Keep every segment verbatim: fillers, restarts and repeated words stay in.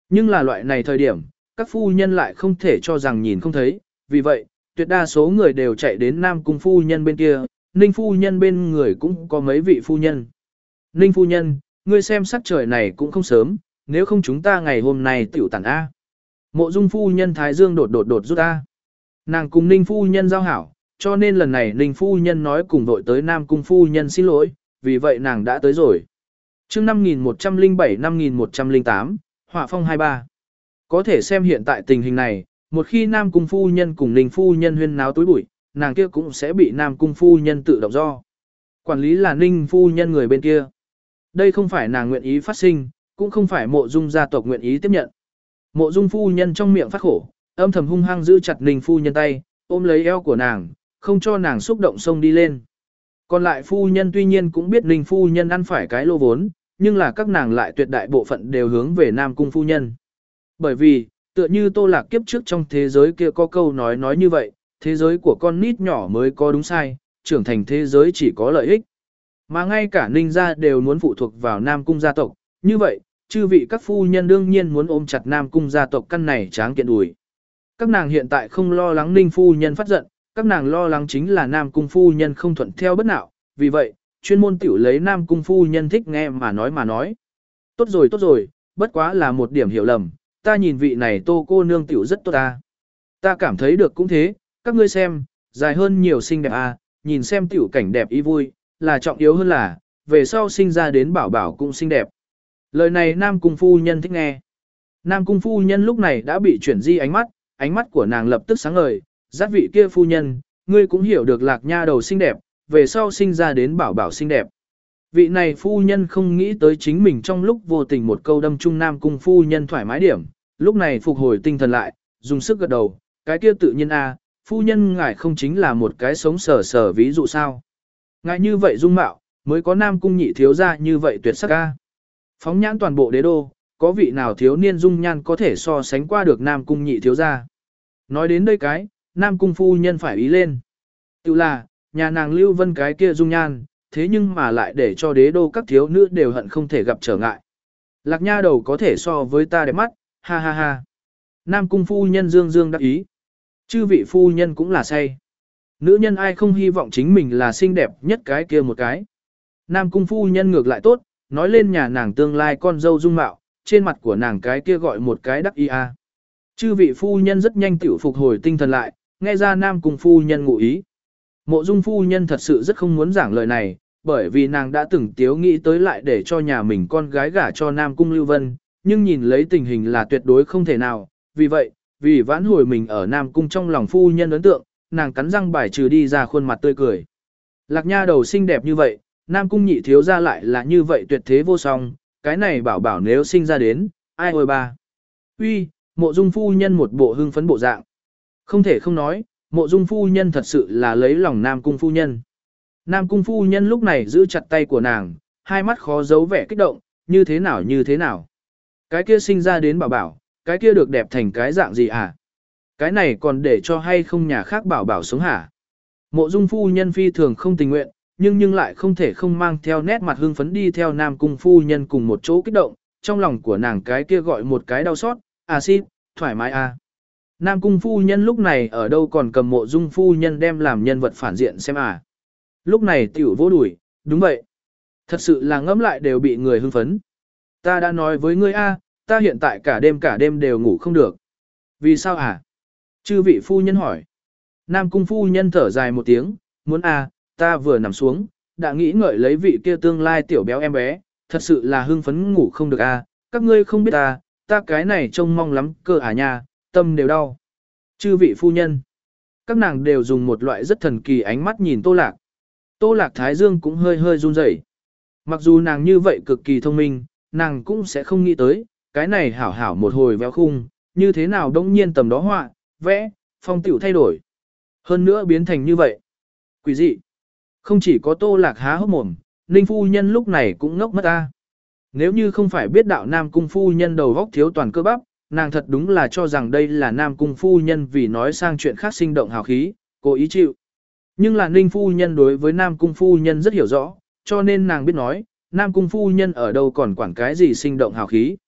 Nhưng là loại này thời điểm, các phu nhân lại không thể cho rằng nhìn không thấy, vì vậy, tuyệt đa số người đều chạy đến Nam Cung phu nhân bên kia, Ninh phu nhân bên người cũng có mấy vị phu nhân. Ninh phu nhân, ngươi xem sắc trời này cũng không sớm, nếu không chúng ta ngày hôm nay tiểu tản A. Mộ Dung phu nhân thái dương đột đột đột rút A. Nàng cùng Ninh phu nhân giao hảo, cho nên lần này Ninh phu nhân nói cùng đội tới Nam Cung phu nhân xin lỗi, vì vậy nàng đã tới rồi. Chương năm nghìn một trăm lẻ bảy năm nghìn một trăm lẻ tám, Họa phong hai mươi ba. Có thể xem hiện tại tình hình này, một khi Nam Cung phu nhân cùng Ninh phu nhân huyên náo tối bụi, nàng kia cũng sẽ bị Nam Cung phu nhân tự động do. Quản lý là Ninh phu nhân người bên kia. Đây không phải nàng nguyện ý phát sinh, cũng không phải Mộ Dung gia tộc nguyện ý tiếp nhận. Mộ Dung phu nhân trong miệng phát khổ, âm thầm hung hăng giữ chặt Ninh phu nhân tay, ôm lấy eo của nàng, không cho nàng xúc động xông đi lên. Còn lại phu nhân tuy nhiên cũng biết Ninh phu nhân ăn phải cái lô vốn, nhưng là các nàng lại tuyệt đại bộ phận đều hướng về Nam Cung phu nhân. Bởi vì, tựa như Tô Lạc kiếp trước trong thế giới kia có câu nói nói như vậy, thế giới của con nít nhỏ mới có đúng sai, trưởng thành thế giới chỉ có lợi ích. Mà ngay cả Ninh gia đều muốn phụ thuộc vào Nam Cung gia tộc, như vậy, chư vị các phu nhân đương nhiên muốn ôm chặt Nam Cung gia tộc căn này tráng kiện đùi. Các nàng hiện tại không lo lắng Ninh phu nhân phát giận, các nàng lo lắng chính là Nam Cung phu nhân không thuận theo bất nào, vì vậy, chuyên môn tiểu lấy Nam Cung phu nhân thích nghe mà nói mà nói. Tốt rồi tốt rồi, bất quá là một điểm hiểu lầm, ta nhìn vị này Tô cô nương tiểu rất tốt ta. Ta cảm thấy được cũng thế, các ngươi xem, dài hơn nhiều xinh đẹp à, nhìn xem tiểu cảnh đẹp ý vui, là trọng yếu hơn là, về sau sinh ra đến bảo bảo cũng xinh đẹp. Lời này Nam Cung phu nhân thích nghe. Nam Cung phu nhân lúc này đã bị chuyển di ánh mắt, ánh mắt của nàng lập tức sáng ngời, giác vị kia phu nhân, ngươi cũng hiểu được Lạc nha đầu xinh đẹp, về sau sinh ra đến bảo bảo xinh đẹp. Vị này phu nhân không nghĩ tới chính mình trong lúc vô tình một câu đâm trung Nam Cung phu nhân thoải mái điểm, lúc này phục hồi tinh thần lại, dùng sức gật đầu, cái kia tự nhiên a, phu nhân ngài không chính là một cái sống sờ sờ ví dụ sao? Ngài như vậy dung mạo, mới có Nam Cung nhị thiếu gia như vậy tuyệt sắc a. Phóng nhãn toàn bộ đế đô, có vị nào thiếu niên dung nhan có thể so sánh qua được Nam Cung nhị thiếu gia? Nói đến đây cái, Nam Cung phu nhân phải ý lên. Tự là, nhà nàng Lưu Vân cái kia dung nhan, thế nhưng mà lại để cho đế đô các thiếu nữ đều hận không thể gặp trở ngại. Lạc nha đầu có thể so với ta đẹp mắt, ha ha ha. Nam Cung phu nhân dương dương đắc ý. Chư vị phu nhân cũng là say. Nữ nhân ai không hy vọng chính mình là xinh đẹp nhất cái kia một cái. Nam Cung phu nhân ngược lại tốt, nói lên nhà nàng tương lai con dâu dung mạo, trên mặt của nàng cái kia gọi một cái đắc ý a. Chư vị phu nhân rất nhanh tiểu phục hồi tinh thần lại, nghe ra Nam Cung phu nhân ngụ ý. Mộ Dung phu nhân thật sự rất không muốn giảng lời này, bởi vì nàng đã từng tiếu nghĩ tới lại để cho nhà mình con gái gả cho Nam Cung Lưu Vân, nhưng nhìn lấy tình hình là tuyệt đối không thể nào, vì vậy, vì vãn hồi mình ở Nam Cung trong lòng phu nhân ấn tượng, nàng cắn răng bài trừ đi ra khuôn mặt tươi cười. Lạc nha đầu xinh đẹp như vậy, Nam Cung nhị thiếu ra lại là như vậy tuyệt thế vô song, cái này bảo bảo nếu sinh ra đến, ai ôi ba. Uy, Mộ Dung phu nhân một bộ hưng phấn bộ dạng. Không thể không nói, Mộ Dung phu nhân thật sự là lấy lòng Nam Cung phu nhân. Nam Cung phu nhân lúc này giữ chặt tay của nàng, hai mắt khó giấu vẻ kích động, như thế nào như thế nào. Cái kia sinh ra đến bảo bảo, cái kia được đẹp thành cái dạng gì hả? Cái này còn để cho hay không nhà khác bảo bảo sống hả? Mộ Dung phu nhân phi thường không tình nguyện, nhưng nhưng lại không thể không mang theo nét mặt hưng phấn đi theo Nam Cung phu nhân cùng một chỗ kích động, trong lòng của nàng cái kia gọi một cái đau xót, à xin, thoải mái à. Nam Cung phu nhân lúc này ở đâu còn cầm Mộ Dung phu nhân đem làm nhân vật phản diện xem à. Lúc này tiểu vô đuổi, đúng vậy. Thật sự là ngẫm lại đều bị người hưng phấn. Ta đã nói với ngươi a, ta hiện tại cả đêm cả đêm đều ngủ không được. Vì sao à? Chư vị phu nhân hỏi. Nam Cung phu nhân thở dài một tiếng, muốn a, ta vừa nằm xuống, đã nghĩ ngợi lấy vị kia tương lai tiểu béo em bé, thật sự là hưng phấn ngủ không được a, các ngươi không biết ta, ta cái này trông mong lắm cơ à nha, tâm đều đau. Chư vị phu nhân, các nàng đều dùng một loại rất thần kỳ ánh mắt nhìn Tô Lạc. Tô Lạc Thái Dương cũng hơi hơi run rẩy. Mặc dù nàng như vậy cực kỳ thông minh, nàng cũng sẽ không nghĩ tới, cái này hảo hảo một hồi véo khung, như thế nào đông nhiên tầm đó họa, vẽ, phong tiểu thay đổi. Hơn nữa biến thành như vậy. Quỷ dị. Không chỉ có Tô Lạc há hốc mồm, Ninh phu nhân lúc này cũng ngốc mất ta. Nếu như không phải biết đạo Nam Cung phu nhân đầu góc thiếu toàn cơ bắp, nàng thật đúng là cho rằng đây là Nam Cung phu nhân vì nói sang chuyện khác sinh động hào khí, cố ý chịu. Nhưng là Ninh phu nhân đối với Nam Cung phu nhân rất hiểu rõ, cho nên nàng biết nói, Nam Cung phu nhân ở đâu còn quản cái gì sinh động hào khí.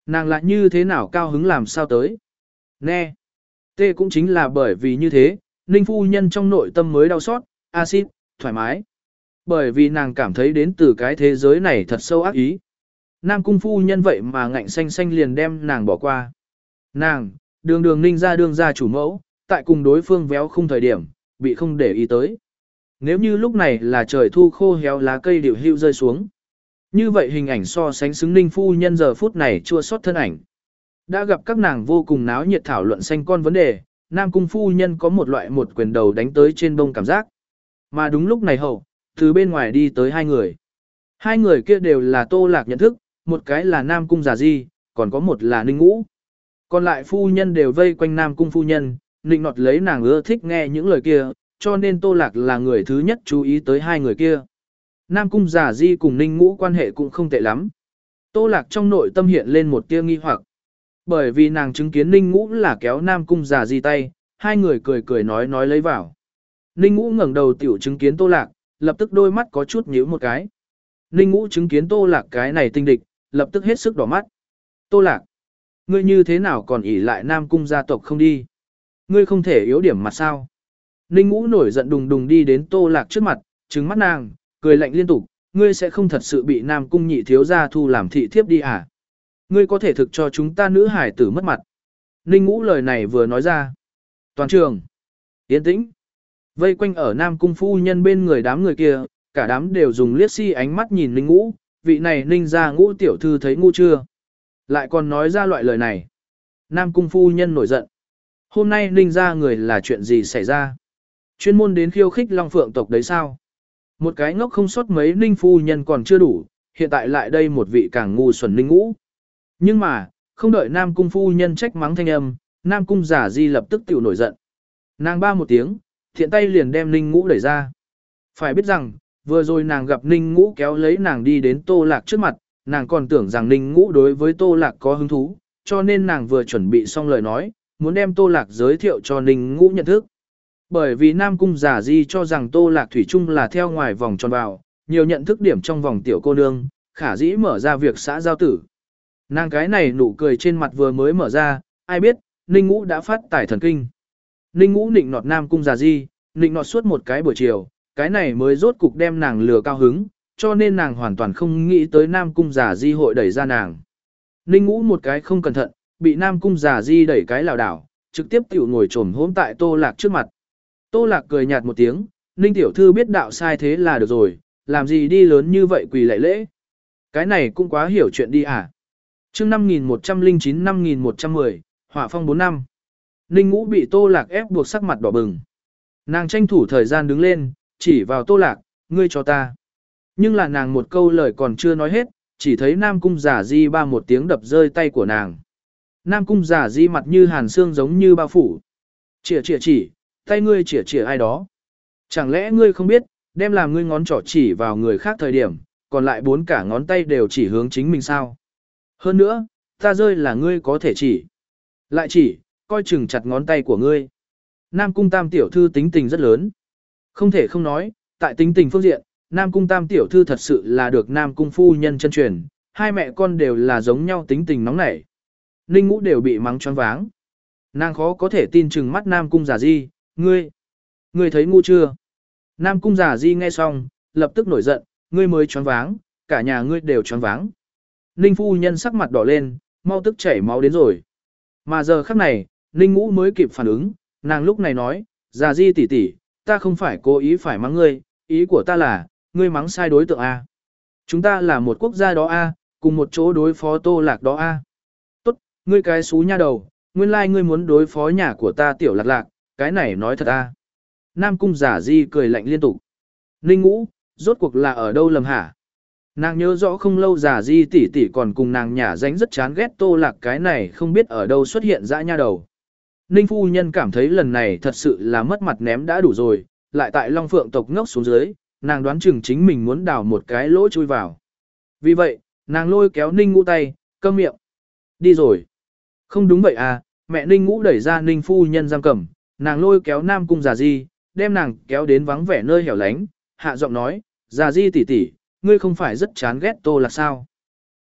Nàng lại như thế nào cao hứng làm sao tới. Nè. Tê cũng chính là bởi vì như thế, Ninh phu nhân trong nội tâm mới đau xót, axit, thoải mái. Bởi vì nàng cảm thấy đến từ cái thế giới này thật sâu ác ý. Nam cung phu nhân vậy mà ngạnh xanh xanh liền đem nàng bỏ qua. Nàng, đường đường Ninh ra đương ra chủ mẫu, tại cùng đối phương véo không thời điểm, bị không để ý tới. Nếu như lúc này là trời thu khô héo lá cây điệu hưu rơi xuống. Như vậy hình ảnh so sánh xứng Ninh phu nhân giờ phút này chua xót thân ảnh. Đã gặp các nàng vô cùng náo nhiệt thảo luận xanh con vấn đề, Nam cung phu nhân có một loại một quyền đầu đánh tới trên bông cảm giác. Mà đúng lúc này hậu, từ bên ngoài đi tới hai người. Hai người kia đều là Tô Lạc nhận thức, một cái là Nam cung Già Di, còn có một là Ninh Ngũ. Còn lại phu nhân đều vây quanh Nam cung phu nhân, nịnh nọt lấy nàng ưa thích nghe những lời kia, cho nên Tô Lạc là người thứ nhất chú ý tới hai người kia. Nam cung Già Di cùng Ninh Ngũ quan hệ cũng không tệ lắm. Tô Lạc trong nội tâm hiện lên một tia nghi hoặc. Bởi vì nàng chứng kiến Ninh Ngũ là kéo Nam cung Già Di tay, hai người cười cười nói nói lấy vào. Ninh Ngũ ngẩng đầu tiểu chứng kiến Tô Lạc, lập tức đôi mắt có chút nhíu một cái. Ninh Ngũ chứng kiến Tô Lạc cái này tinh địch, lập tức hết sức đỏ mắt. Tô Lạc, ngươi như thế nào còn ỷ lại Nam cung gia tộc không đi? Ngươi không thể yếu điểm mặt sao? Ninh Ngũ nổi giận đùng đùng đi đến Tô Lạc trước mặt, trừng mắt nàng, cười lạnh liên tục, ngươi sẽ không thật sự bị Nam cung nhị thiếu gia thu làm thị thiếp đi à? Ngươi có thể thực cho chúng ta nữ hải tử mất mặt. Ninh Ngũ lời này vừa nói ra. Toàn trường, yên tĩnh. Vây quanh ở Nam cung phu nhân bên người đám người kia, cả đám đều dùng liếc si ánh mắt nhìn Ninh Ngũ, vị này Ninh gia Ngũ tiểu thư thấy ngu chưa? Lại còn nói ra loại lời này. Nam cung phu nhân nổi giận. Hôm nay Ninh gia người là chuyện gì xảy ra? Chuyên môn đến khiêu khích Long Phượng tộc đấy sao? Một cái ngốc không sót mấy Ninh phu nhân còn chưa đủ, hiện tại lại đây một vị càng ngu xuẩn Ninh Ngũ. Nhưng mà, không đợi Nam cung phu nhân trách mắng thanh âm, Nam cung Giả Di lập tức tiểu nổi giận. Nàng ba một tiếng, thiện tay liền đem Ninh Ngũ đẩy ra. Phải biết rằng, vừa rồi nàng gặp Ninh Ngũ kéo lấy nàng đi đến Tô Lạc trước mặt, nàng còn tưởng rằng Ninh Ngũ đối với Tô Lạc có hứng thú, cho nên nàng vừa chuẩn bị xong lời nói, muốn đem Tô Lạc giới thiệu cho Ninh Ngũ nhận thức. Bởi vì Nam cung Giả Di cho rằng Tô Lạc thủy chung là theo ngoài vòng tròn vào, nhiều nhận thức điểm trong vòng tiểu cô nương, khả dĩ mở ra việc xã giao tử. Nàng cái này nụ cười trên mặt vừa mới mở ra, ai biết, Ninh Ngũ đã phát tải thần kinh. Ninh Ngũ nịnh nọt Nam cung Giả Di, nịnh nọt suốt một cái buổi chiều, cái này mới rốt cục đem nàng lừa cao hứng, cho nên nàng hoàn toàn không nghĩ tới Nam cung Giả Di hội đẩy ra nàng. Ninh Ngũ một cái không cẩn thận, bị Nam cung Giả Di đẩy cái lảo đảo, trực tiếp tiểu ngồi trồm hỗn tại Tô Lạc trước mặt. Tô Lạc cười nhạt một tiếng, Ninh tiểu thư biết đạo sai thế là được rồi, làm gì đi lớn như vậy quỳ lạy lễ. Cái này cũng quá hiểu chuyện đi à. Chương năm nghìn một trăm lẻ chín năm nghìn một trăm mười, Hỏa phong bốn năm. Ninh Ngũ bị Tô Lạc ép buộc sắc mặt đỏ bừng. Nàng tranh thủ thời gian đứng lên, chỉ vào Tô Lạc, ngươi cho ta. Nhưng là nàng một câu lời còn chưa nói hết, chỉ thấy Nam cung Giả Di ba một tiếng đập rơi tay của nàng. Nam cung Giả Di mặt như hàn xương giống như bao phủ. Chỉa chỉa chỉ, tay ngươi chỉa chỉa ai đó. Chẳng lẽ ngươi không biết, đem làm ngươi ngón trỏ chỉ vào người khác thời điểm, còn lại bốn cả ngón tay đều chỉ hướng chính mình sao? Hơn nữa, ta rơi là ngươi có thể chỉ. Lại chỉ, coi chừng chặt ngón tay của ngươi. Nam cung tam tiểu thư tính tình rất lớn. Không thể không nói, tại tính tình phương diện, Nam cung tam tiểu thư thật sự là được Nam cung phu nhân chân truyền, hai mẹ con đều là giống nhau tính tình nóng nảy. Ninh Ngũ đều bị mắng choáng váng. Nàng khó có thể tin chừng mắt Nam cung Giả Di, ngươi, ngươi thấy ngu chưa? Nam cung Giả Di nghe xong, lập tức nổi giận, ngươi mới choáng váng, cả nhà ngươi đều choáng váng. Ninh phu nhân sắc mặt đỏ lên, mau tức chảy máu đến rồi. Mà giờ khắc này, Ninh Ngũ mới kịp phản ứng, nàng lúc này nói, Giả Di tỷ tỷ, ta không phải cố ý phải mắng ngươi, ý của ta là, ngươi mắng sai đối tượng A. Chúng ta là một quốc gia đó A, cùng một chỗ đối phó Tô Lạc đó A. Tốt, ngươi cái xú nha đầu, nguyên lai like ngươi muốn đối phó nhà của ta tiểu lạc lạc, cái này nói thật A. Nam cung Giả Di cười lạnh liên tục. Ninh Ngũ, rốt cuộc là ở đâu lầm hả? Nàng nhớ rõ không lâu Giả Di tỷ tỷ còn cùng nàng nhả danh rất chán ghét Tô Lạc cái này không biết ở đâu xuất hiện dã nha đầu. Ninh phu nhân cảm thấy lần này thật sự là mất mặt ném đã đủ rồi, lại tại Long Phượng tộc ngốc xuống dưới, nàng đoán chừng chính mình muốn đào một cái lỗ chui vào. Vì vậy, nàng lôi kéo Ninh Ngũ tay, câm miệng. Đi rồi. Không đúng vậy à, mẹ Ninh Ngũ đẩy ra Ninh phu nhân giam cầm, nàng lôi kéo Nam cung Giả Di, đem nàng kéo đến vắng vẻ nơi hẻo lánh, hạ giọng nói, Giả Di tỷ tỷ, ngươi không phải rất chán ghét Tô Lạc sao?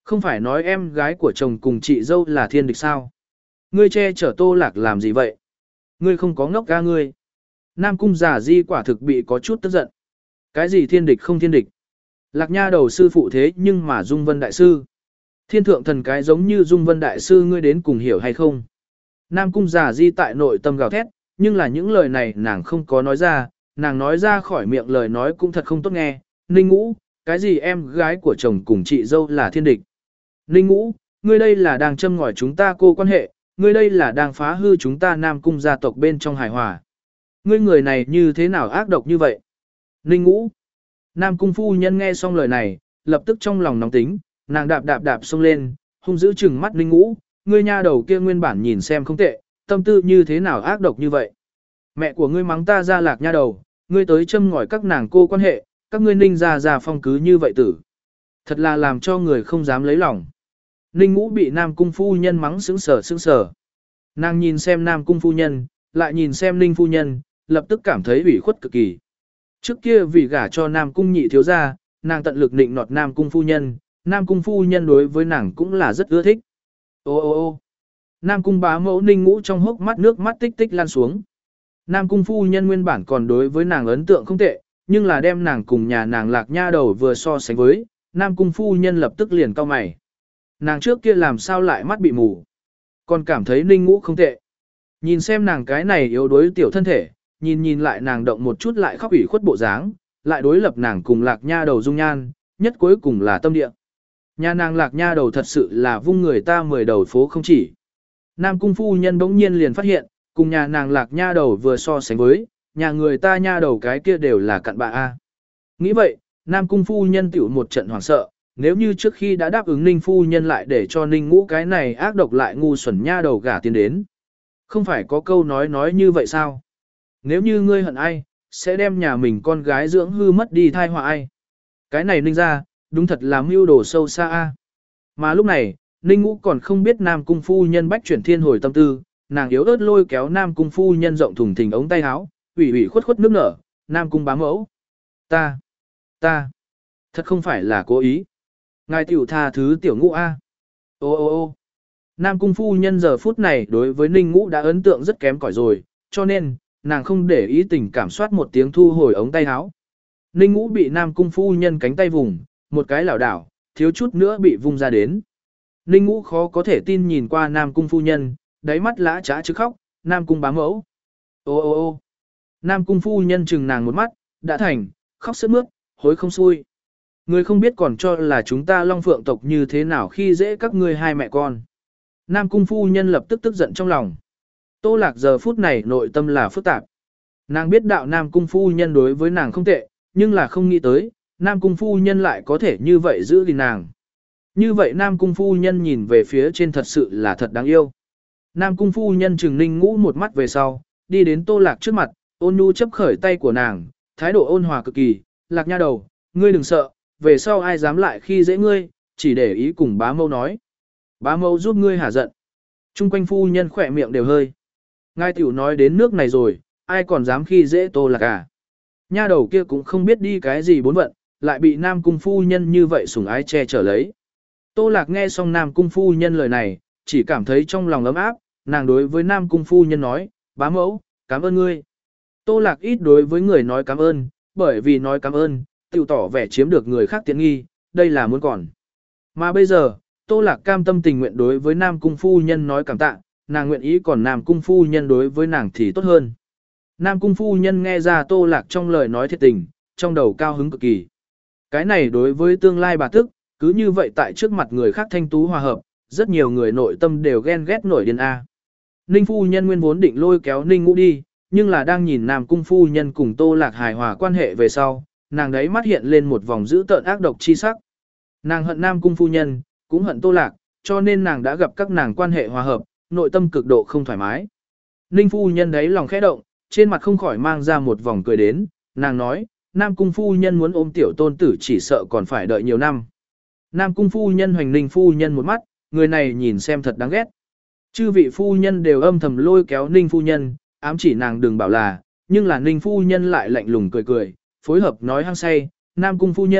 Không phải nói em gái của chồng cùng chị dâu là thiên địch sao? Ngươi che chở Tô Lạc làm gì vậy? Ngươi không có ngốc ga ngươi. Nam Cung Giả Di quả thực bị có chút tức giận. Cái gì thiên địch không thiên địch? Lạc Nha đầu sư phụ thế nhưng mà Dung Vân Đại Sư. Thiên thượng thần cái giống như Dung Vân Đại Sư ngươi đến cùng hiểu hay không? Nam Cung Giả Di tại nội tâm gào thét, nhưng là những lời này nàng không có nói ra, nàng nói ra khỏi miệng lời nói cũng thật không tốt nghe. Ninh Ngũ, cái gì em gái của chồng cùng chị dâu là thiên địch? Ninh Ngũ, ngươi đây là đang châm ngòi chúng ta cô quan hệ, ngươi đây là đang phá hư chúng ta Nam Cung gia tộc bên trong hài hòa. Ngươi người này như thế nào ác độc như vậy? Ninh Ngũ, Nam Cung phu nhân nghe xong lời này, lập tức trong lòng nóng tính, nàng đạp đạp đạp xông lên, hung dữ chừng mắt Ninh Ngũ, ngươi nha đầu kia nguyên bản nhìn xem không tệ, tâm tư như thế nào ác độc như vậy? Mẹ của ngươi mắng ta ra Lạc nha đầu, ngươi tới châm ngòi các nàng cô quan hệ, các ngươi Ninh gia gia phong cứ như vậy tử. Thật là làm cho người không dám lấy lòng. Ninh Ngũ bị Nam Cung phu nhân mắng sững sờ sững sờ. Nàng nhìn xem Nam Cung phu nhân, lại nhìn xem Ninh phu nhân, lập tức cảm thấy ủy khuất cực kỳ. Trước kia vì gả cho Nam Cung nhị thiếu gia, nàng tận lực nịnh nọt Nam Cung phu nhân, Nam Cung phu nhân đối với nàng cũng là rất ưa thích. Ô ô ô Nam Cung bá mẫu Ninh Ngũ trong hốc mắt nước mắt tích tích lan xuống. Nam Cung phu nhân nguyên bản còn đối với nàng ấn tượng không tệ, nhưng là đem nàng cùng nhà nàng Lạc nha đầu vừa so sánh với, Nam Cung phu nhân lập tức liền cau mày. Nàng trước kia làm sao lại mắt bị mù, còn cảm thấy Ninh Ngũ không tệ. Nhìn xem nàng cái này yếu đuối tiểu thân thể, nhìn nhìn lại nàng động một chút lại khóc ủy khuất bộ dáng, lại đối lập nàng cùng Lạc nha đầu dung nhan, nhất cuối cùng là tâm địa. Nhà nàng Lạc nha đầu thật sự là vung người ta mười đầu phố không chỉ. Nam Cung phu nhân bỗng nhiên liền phát hiện, cùng nhà nàng Lạc nha đầu vừa so sánh với, nhà người ta nha đầu cái kia đều là cặn bạ a. Nghĩ vậy, Nam Cung phu nhân tiểu một trận hoảng sợ, nếu như trước khi đã đáp ứng Ninh phu nhân lại để cho Ninh Ngũ cái này ác độc lại ngu xuẩn nha đầu gả tiến đến. Không phải có câu nói nói như vậy sao? Nếu như ngươi hận ai, sẽ đem nhà mình con gái dưỡng hư mất đi thai họa ai. Cái này Ninh ra, đúng thật là mưu đồ sâu xa a. Mà lúc này, Ninh Ngũ còn không biết Nam Cung phu nhân bách chuyển thiên hồi tâm tư, nàng yếu ớt lôi kéo Nam Cung phu nhân rộng thùng thình ống tay áo, ủy ủy khuất khuất nước nở, Nam Cung bá mẫu. Ta, ta, thật không phải là cố ý. Ngài tiểu tha thứ tiểu Ngũ a. Ô ô ô Nam Cung phu nhân giờ phút này đối với Ninh Ngũ đã ấn tượng rất kém cỏi rồi, cho nên, nàng không để ý tình cảm soát một tiếng thu hồi ống tay áo. Ninh Ngũ bị Nam Cung phu nhân cánh tay vùng, một cái lảo đảo, thiếu chút nữa bị vung ra đến. Ninh Ngũ khó có thể tin nhìn qua Nam Cung phu nhân, đáy mắt lã trá chứ khóc, Nam Cung bá mẫu. Ô ô ô Nam Cung phu nhân chừng nàng một mắt, đã thành, khóc sướt mướt, hối không xui. Ngươi không biết còn cho là chúng ta Long Phượng tộc như thế nào khi dễ các ngươi hai mẹ con. Nam Cung phu nhân lập tức tức giận trong lòng. Tô Lạc giờ phút này nội tâm là phức tạp. Nàng biết đạo Nam Cung phu nhân đối với nàng không tệ, nhưng là không nghĩ tới, Nam Cung phu nhân lại có thể như vậy giữ gìn nàng. Như vậy Nam Cung phu nhân nhìn về phía trên thật sự là thật đáng yêu. Nam Cung phu nhân trừng Ninh Ngũ một mắt về sau, đi đến Tô Lạc trước mặt, ôn nhu chấp khởi tay của nàng, thái độ ôn hòa cực kỳ, Lạc nha đầu, ngươi đừng sợ, về sau ai dám lại khi dễ ngươi, chỉ để ý cùng bá mâu nói. Bá mâu giúp ngươi hả giận. Trung quanh phu nhân khỏe miệng đều hơi. Ngài tiểu nói đến nước này rồi, ai còn dám khi dễ Tô Lạc à. Nha đầu kia cũng không biết đi cái gì bốn vận, lại bị Nam Cung phu nhân như vậy sủng ái che chở lấy. Tô Lạc nghe xong Nam Cung phu nhân lời này, chỉ cảm thấy trong lòng ấm áp, nàng đối với Nam Cung phu nhân nói, bá mẫu, cảm ơn ngươi. Tô Lạc ít đối với người nói cảm ơn, bởi vì nói cảm ơn, tiểu tỏ vẻ chiếm được người khác tiện nghi, đây là muốn còn. Mà bây giờ, Tô Lạc cam tâm tình nguyện đối với Nam Cung phu nhân nói cảm tạ, nàng nguyện ý còn Nam Cung phu nhân đối với nàng thì tốt hơn. Nam Cung phu nhân nghe ra Tô Lạc trong lời nói thiệt tình, trong đầu cao hứng cực kỳ. Cái này đối với tương lai bà tức, cứ như vậy tại trước mặt người khác thanh tú hòa hợp, rất nhiều người nội tâm đều ghen ghét nổi điên A. Ninh phu nhân nguyên vốn định lôi kéo Ninh Ngũ đi, nhưng là đang nhìn Nam Cung phu nhân cùng Tô Lạc hài hòa quan hệ về sau, nàng đấy mắt hiện lên một vòng dữ tợn ác độc chi sắc. Nàng hận Nam Cung phu nhân, cũng hận Tô Lạc, cho nên nàng đã gặp các nàng quan hệ hòa hợp, nội tâm cực độ không thoải mái. Ninh phu nhân đấy lòng khẽ động, trên mặt không khỏi mang ra một vòng cười đến, nàng nói, Nam Cung phu nhân muốn ôm tiểu tôn tử chỉ sợ còn phải đợi nhiều năm. Nam Cung phu nhân hoành Ninh phu nhân một mắt, người này nhìn xem thật đáng ghét. Chư vị phu nhân đều âm thầm lôi kéo Ninh phu nhân, ám chỉ nàng đừng bảo là, nhưng là Ninh phu nhân lại lạnh lùng cười cười, phối hợp nói hăng say, Nam Cung phu nhân,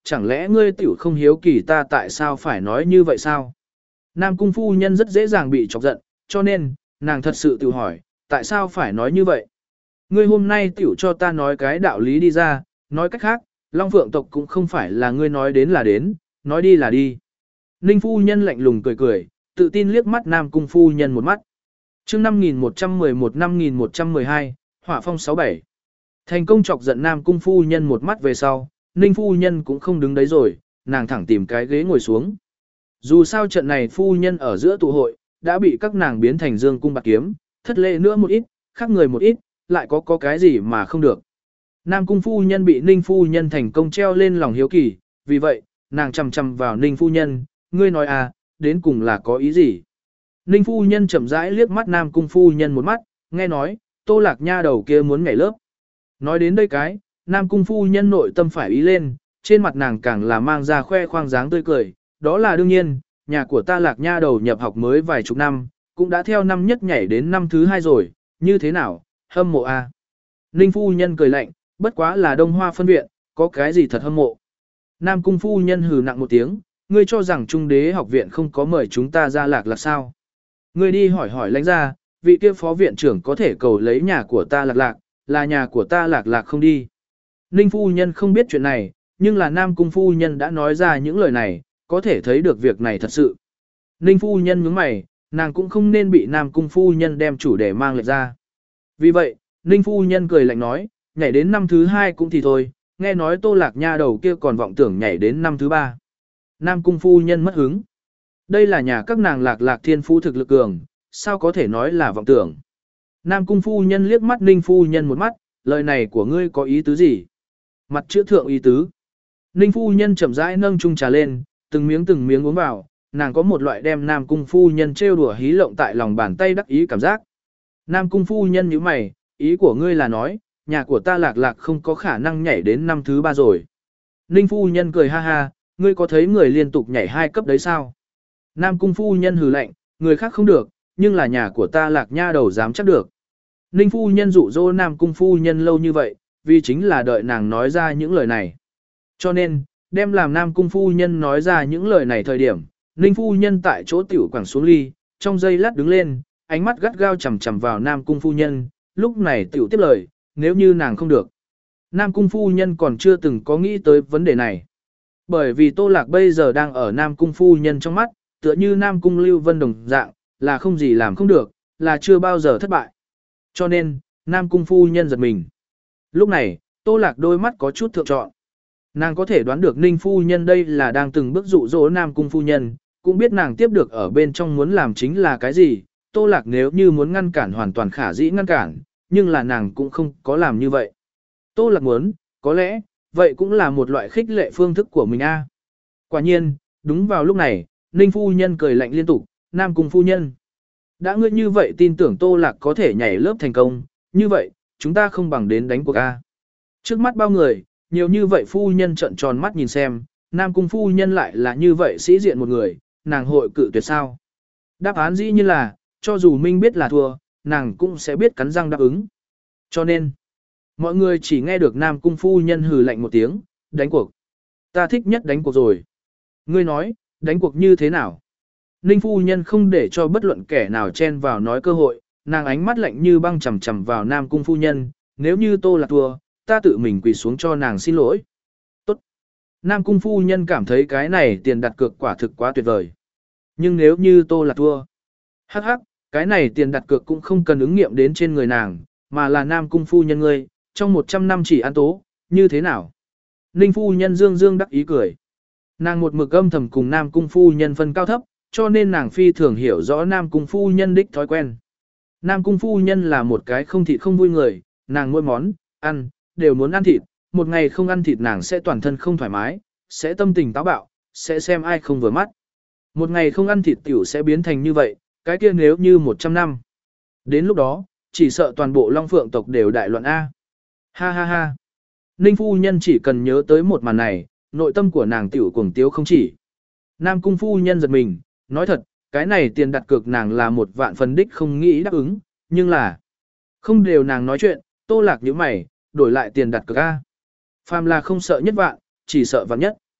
chẳng lẽ ngươi tiểu không hiếu kỳ ta tại sao phải nói như vậy sao? Nam cung phu nhân rất dễ dàng bị chọc giận, cho nên, nàng thật sự tự hỏi, tại sao phải nói như vậy? Ngươi hôm nay tiểu cho ta nói cái đạo lý đi ra, nói cách khác, Long Phượng tộc cũng không phải là ngươi nói đến là đến, nói đi là đi. Ninh phu nhân lạnh lùng cười cười, tự tin liếc mắt Nam cung phu nhân một mắt. Chương năm nghìn một trăm mười một năm nghìn một trăm mười hai, Hỏa phong sáu bảy. Thành công chọc giận Nam cung phu nhân một mắt về sau, Ninh phu nhân cũng không đứng đấy rồi, nàng thẳng tìm cái ghế ngồi xuống. Dù sao trận này phu nhân ở giữa tụ hội, đã bị các nàng biến thành dương cung bạc kiếm, thất lễ nữa một ít, khác người một ít, lại có có cái gì mà không được. Nam cung phu nhân bị Ninh phu nhân thành công treo lên lòng hiếu kỳ, vì vậy, nàng chầm chầm vào Ninh phu nhân, ngươi nói à, đến cùng là có ý gì? Ninh phu nhân chậm rãi liếc mắt Nam cung phu nhân một mắt, nghe nói, Tô Lạc nha đầu kia muốn nhảy lớp. Nói đến đây cái, Nam cung phu nhân nội tâm phải ý lên, trên mặt nàng càng là mang ra khoe khoang dáng tươi cười, đó là đương nhiên, nhà của ta Lạc nha đầu nhập học mới vài chục năm, cũng đã theo năm nhất nhảy đến năm thứ hai rồi, như thế nào, hâm mộ à? Ninh phu nhân cười lạnh, bất quá là Đông Hoa phân viện, có cái gì thật hâm mộ? Nam cung phu nhân hừ nặng một tiếng, ngươi cho rằng Trung Đế học viện không có mời chúng ta ra Lạc Lạc sao? Ngươi đi hỏi hỏi lãnh ra, vị kia phó viện trưởng có thể cầu lấy nhà của ta Lạc Lạc, là nhà của ta Lạc Lạc không đi. Ninh phu nhân không biết chuyện này, nhưng là Nam cung phu nhân đã nói ra những lời này, có thể thấy được việc này thật sự. Ninh phu nhân nhướng mày, nàng cũng không nên bị Nam cung phu nhân đem chủ đề mang lệch ra. Vì vậy, Ninh phu nhân cười lạnh nói, nhảy đến năm thứ hai cũng thì thôi, nghe nói Tô Lạc nha đầu kia còn vọng tưởng nhảy đến năm thứ ba. Nam cung phu nhân mất hứng. Đây là nhà các nàng Lạc Lạc thiên phu thực lực cường, sao có thể nói là vọng tưởng. Nam cung phu nhân liếc mắt Ninh phu nhân một mắt, lời này của ngươi có ý tứ gì? Mặt chữ thượng ý tứ. Ninh phu nhân chậm rãi nâng chung trà lên, từng miếng từng miếng uống vào, nàng có một loại đem Nam cung phu nhân trêu đùa hí lộng tại lòng bàn tay đắc ý cảm giác. Nam cung phu nhân nhíu mày, ý của ngươi là nói, nhà của ta Lạc Lạc không có khả năng nhảy đến năm thứ ba rồi. Ninh phu nhân cười ha ha, ngươi có thấy người liên tục nhảy hai cấp đấy sao? Nam cung phu nhân hừ lạnh, người khác không được, nhưng là nhà của ta Lạc nha đầu dám chắc được. Ninh phu nhân dụ dỗ Nam cung phu nhân lâu như vậy, vì chính là đợi nàng nói ra những lời này. Cho nên, đem làm Nam cung phu nhân nói ra những lời này thời điểm, Ninh phu nhân tại chỗ tiểu quẳng xuống ly, trong giây lát đứng lên, ánh mắt gắt gao chằm chằm vào Nam cung phu nhân, lúc này tiểu tiếp lời, nếu như nàng không được. Nam cung phu nhân còn chưa từng có nghĩ tới vấn đề này. Bởi vì Tô Lạc bây giờ đang ở Nam cung phu nhân trong mắt, tựa như Nam cung Lưu Vân đồng dạng, là không gì làm không được, là chưa bao giờ thất bại. Cho nên, Nam cung phu nhân giật mình. Lúc này, Tô Lạc đôi mắt có chút thượng trọn. Nàng có thể đoán được Ninh phu nhân đây là đang từng bước dụ dỗ Nam cung phu nhân, cũng biết nàng tiếp được ở bên trong muốn làm chính là cái gì. Tô Lạc nếu như muốn ngăn cản hoàn toàn khả dĩ ngăn cản, nhưng là nàng cũng không có làm như vậy. Tô Lạc muốn, có lẽ, vậy cũng là một loại khích lệ phương thức của mình a. Quả nhiên, đúng vào lúc này, Ninh phu nhân cười lạnh liên tục, Nam cung phu nhân. Đã ngươi như vậy tin tưởng Tô Lạc có thể nhảy lớp thành công, như vậy, chúng ta không bằng đến đánh cuộc a. Trước mắt bao người, nhiều như vậy phu nhân trợn tròn mắt nhìn xem, Nam cung phu nhân lại là như vậy sĩ diện một người, nàng hội cự tuyệt sao. Đáp án dĩ như là, cho dù Minh biết là thua, nàng cũng sẽ biết cắn răng đáp ứng. Cho nên, mọi người chỉ nghe được Nam cung phu nhân hừ lạnh một tiếng, đánh cuộc. Ta thích nhất đánh cuộc rồi. Ngươi nói, đánh cuộc như thế nào? Ninh phu nhân không để cho bất luận kẻ nào chen vào nói cơ hội, nàng ánh mắt lạnh như băng chằm chằm vào Nam cung phu nhân, nếu như Tô Lạc thua, ta tự mình quỳ xuống cho nàng xin lỗi. Tốt. Nam cung phu nhân cảm thấy cái này tiền đặt cược quả thực quá tuyệt vời. Nhưng nếu như Tô Lạc thua, hắc hắc, cái này tiền đặt cược cũng không cần ứng nghiệm đến trên người nàng, mà là Nam cung phu nhân ngươi, trong một trăm năm chỉ an tố, như thế nào? Ninh phu nhân dương dương đắc ý cười. Nàng một mực âm thầm cùng Nam cung phu nhân phân cao thấp, cho nên nàng phi thường hiểu rõ Nam cung phu nhân đích thói quen. Nam cung phu nhân là một cái không thịt không vui người, nàng mỗi món, ăn, đều muốn ăn thịt, một ngày không ăn thịt nàng sẽ toàn thân không thoải mái, sẽ tâm tình táo bạo, sẽ xem ai không vừa mắt. Một ngày không ăn thịt tiểu sẽ biến thành như vậy, cái kia nếu như một trăm năm. Đến lúc đó, chỉ sợ toàn bộ Long Phượng tộc đều đại loạn A. Ha ha ha. Ninh phu nhân chỉ cần nhớ tới một màn này, nội tâm của nàng tiểu cuồng tiếu không chỉ. Nam cung phu nhân giật mình, nói thật, cái này tiền đặt cược nàng là một vạn phần đích không nghĩ đáp ứng, nhưng là không đều nàng nói chuyện, Tô Lạc nhíu mày, đổi lại tiền đặt cược A. Phàm là không sợ nhất vạn, chỉ sợ vạn nhất.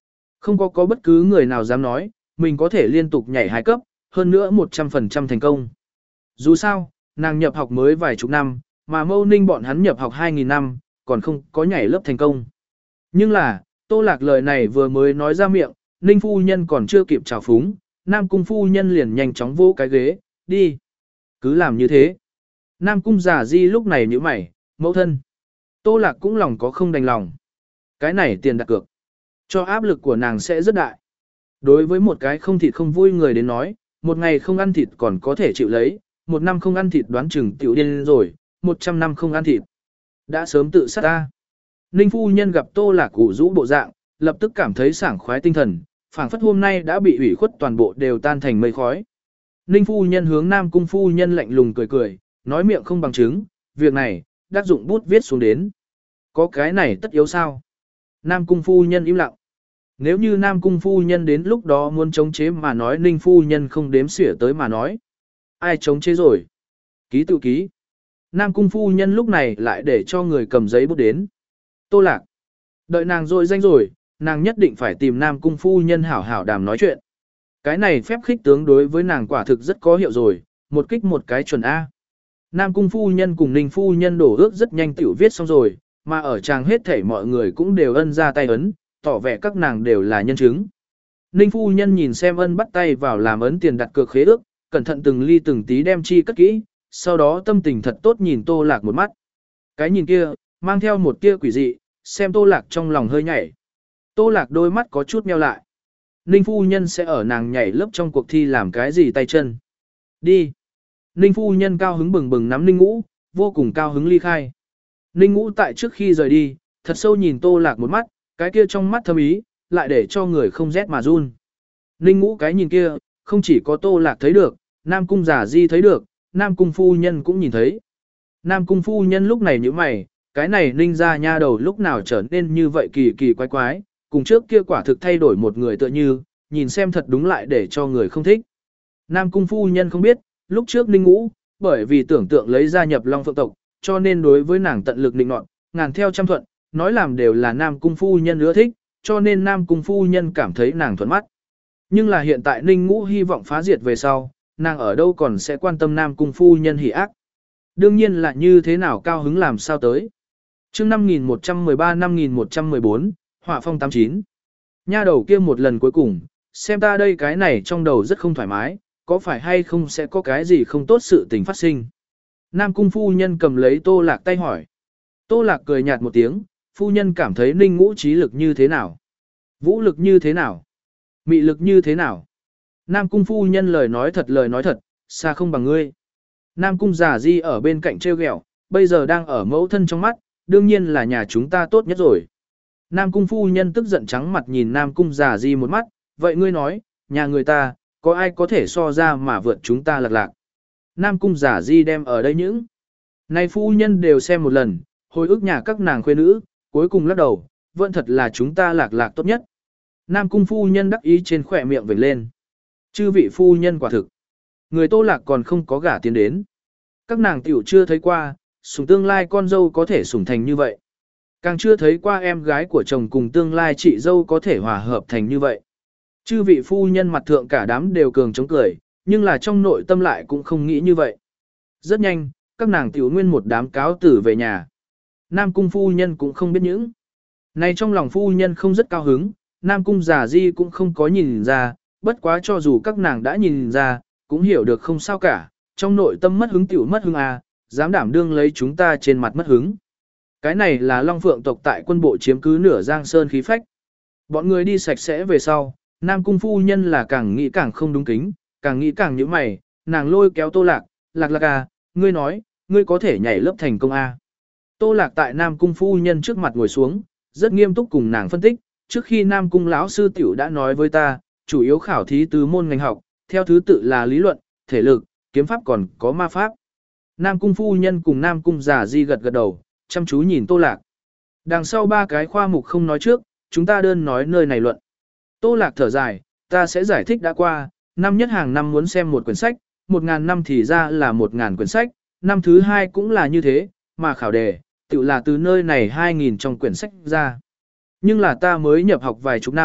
Không có có bất cứ người nào dám nói, mình có thể liên tục nhảy hai cấp, hơn nữa một trăm phần trăm thành công. Dù sao, nàng nhập học mới vài chục năm, mà Mâu Ninh bọn hắn nhập học hai nghìn năm, còn không có nhảy lớp thành công. Nhưng là, Tô Lạc lời này vừa mới nói ra miệng, Ninh phu nhân còn chưa kịp chào phúng, Nam cung phu nhân liền nhanh chóng vô cái ghế, đi. Cứ làm như thế. Nam cung giả di lúc này nhíu mày, mẫu thân. Tô Lạc cũng lòng có không đành lòng. Cái này tiền đặt cược. Cho áp lực của nàng sẽ rất đại. Đối với một cái không thịt không vui người đến nói, một ngày không ăn thịt còn có thể chịu lấy, một năm không ăn thịt đoán chừng tiểu điên rồi, một trăm năm không ăn thịt. Đã sớm tự sát ta. Ninh phu nhân gặp Tô Lạc ủ rũ bộ dạng, lập tức cảm thấy sảng khoái tinh thần, phảng phất hôm nay đã bị ủy khuất toàn bộ đều tan thành mây khói. Ninh phu nhân hướng Nam cung phu nhân lạnh lùng cười cười, nói miệng không bằng chứng, việc này, đắc dụng bút viết xuống đến. Có cái này tất yếu sao? Nam cung phu nhân im lặng. Nếu như Nam cung phu nhân đến lúc đó muốn chống chế mà nói Ninh phu nhân không đếm xỉa tới mà nói. Ai chống chế rồi? Ký tự ký. Nam cung phu nhân lúc này lại để cho người cầm giấy bút đến. Tô Lạc. Đợi nàng rồi danh rồi, nàng nhất định phải tìm Nam cung phu nhân hảo hảo đàm nói chuyện. Cái này phép khích tướng đối với nàng quả thực rất có hiệu rồi, một kích một cái chuẩn A. Nam cung phu nhân cùng Ninh phu nhân đổ ước rất nhanh tiểu viết xong rồi, mà ở trang hết thảy mọi người cũng đều ân ra tay ấn, tỏ vẻ các nàng đều là nhân chứng. Ninh phu nhân nhìn xem ân bắt tay vào làm ấn tiền đặt cược khế ước, cẩn thận từng ly từng tí đem chi cất kỹ, sau đó tâm tình thật tốt nhìn Tô Lạc một mắt. Cái nhìn kia, mang theo một tia quỷ dị, xem Tô Lạc trong lòng hơi nhảy. Tô Lạc đôi mắt có chút meo lại. Ninh phu nhân sẽ ở nàng nhảy lớp trong cuộc thi làm cái gì tay chân. Đi. Ninh phu nhân cao hứng bừng bừng nắm Ninh Ngũ, vô cùng cao hứng ly khai. Ninh Ngũ tại trước khi rời đi, thật sâu nhìn Tô Lạc một mắt, cái kia trong mắt thâm ý, lại để cho người không rét mà run. Ninh Ngũ cái nhìn kia, không chỉ có Tô Lạc thấy được, Nam cung giả di thấy được, Nam cung phu nhân cũng nhìn thấy. Nam cung phu nhân lúc này như mày, cái này Ninh ra nha đầu lúc nào trở nên như vậy kỳ kỳ quái quái, cùng trước kia quả thực thay đổi một người tựa như, nhìn xem thật đúng lại để cho người không thích. Nam cung phu nhân không biết, lúc trước Ninh Ngũ, bởi vì tưởng tượng lấy gia nhập Long Phượng tộc, cho nên đối với nàng tận lực định nọt, ngàn theo trăm thuận, nói làm đều là Nam cung phu nhân ưa thích, cho nên Nam cung phu nhân cảm thấy nàng thuận mắt. Nhưng là hiện tại Ninh Ngũ hy vọng phá diệt về sau, nàng ở đâu còn sẽ quan tâm Nam cung phu nhân hỉ ác. Đương nhiên là như thế nào cao hứng làm sao tới. Chương năm nghìn một trăm mười ba năm nghìn một trăm mười bốn, Họa phong tám chín. Nha đầu kia một lần cuối cùng, xem ta đây cái này trong đầu rất không thoải mái, có phải hay không sẽ có cái gì không tốt sự tình phát sinh. Nam cung phu nhân cầm lấy Tô Lạc tay hỏi. Tô Lạc cười nhạt một tiếng, phu nhân cảm thấy Ninh Ngũ trí lực như thế nào? Vũ lực như thế nào? Mị lực như thế nào? Nam cung phu nhân lời nói thật lời nói thật, xa không bằng ngươi. Nam cung giả di ở bên cạnh treo ghẹo, bây giờ đang ở mẫu thân trong mắt, đương nhiên là nhà chúng ta tốt nhất rồi. Nam cung phu nhân tức giận trắng mặt nhìn Nam cung giả di một mắt, vậy ngươi nói, nhà người ta, có ai có thể so ra mà vượt chúng ta lạc lạc. Nam cung giả di đem ở đây những. Này phu nhân đều xem một lần, hồi ức nhà các nàng khuê nữ, cuối cùng lắc đầu, vẫn thật là chúng ta lạc lạc tốt nhất. Nam cung phu nhân đắc ý trên khỏe miệng vểnh lên. Chư vị phu nhân quả thực. Người Tô Lạc còn không có gả tiến đến. Các nàng tiểu chưa thấy qua, sủng tương lai con dâu có thể sủng thành như vậy. Càng chưa thấy qua em gái của chồng cùng tương lai chị dâu có thể hòa hợp thành như vậy. Chư vị phu nhân mặt thượng cả đám đều cường chống cười, nhưng là trong nội tâm lại cũng không nghĩ như vậy. Rất nhanh, các nàng tiểu nguyên một đám cáo tử về nhà. Nam cung phu nhân cũng không biết những. Này trong lòng phu nhân không rất cao hứng, Nam cung giả di cũng không có nhìn ra, bất quá cho dù các nàng đã nhìn ra, cũng hiểu được không sao cả, trong nội tâm mất hứng tiểu mất hứng à, dám đảm đương lấy chúng ta trên mặt mất hứng. Cái này là Long Phượng tộc tại quân bộ chiếm cứ nửa Giang Sơn khí phách. Bọn người đi sạch sẽ về sau, Nam cung phu nhân là càng nghĩ càng không đúng kính, càng nghĩ càng nhíu mày, nàng lôi kéo Tô Lạc, Lạc Lạc à, ngươi nói, ngươi có thể nhảy lớp thành công à. Tô Lạc tại Nam cung phu nhân trước mặt ngồi xuống, rất nghiêm túc cùng nàng phân tích, trước khi Nam cung lão sư tiểu đã nói với ta, chủ yếu khảo thí tứ môn ngành học, theo thứ tự là lý luận, thể lực, kiếm pháp còn có ma pháp. Nam cung phu nhân cùng Nam cung giả di gật gật đầu, chăm chú nhìn Tô Lạc. Đằng sau ba cái khoa mục không nói trước, chúng ta đơn nói nơi này luận. Tô Lạc thở dài, ta sẽ giải thích đã qua, năm nhất hàng năm muốn xem một quyển sách, một ngàn năm thì ra là một ngàn quyển sách, năm thứ hai cũng là như thế, mà khảo đề, tự là từ nơi này hai nghìn trong quyển sách ra. Nhưng là ta mới nhập học vài chục năm,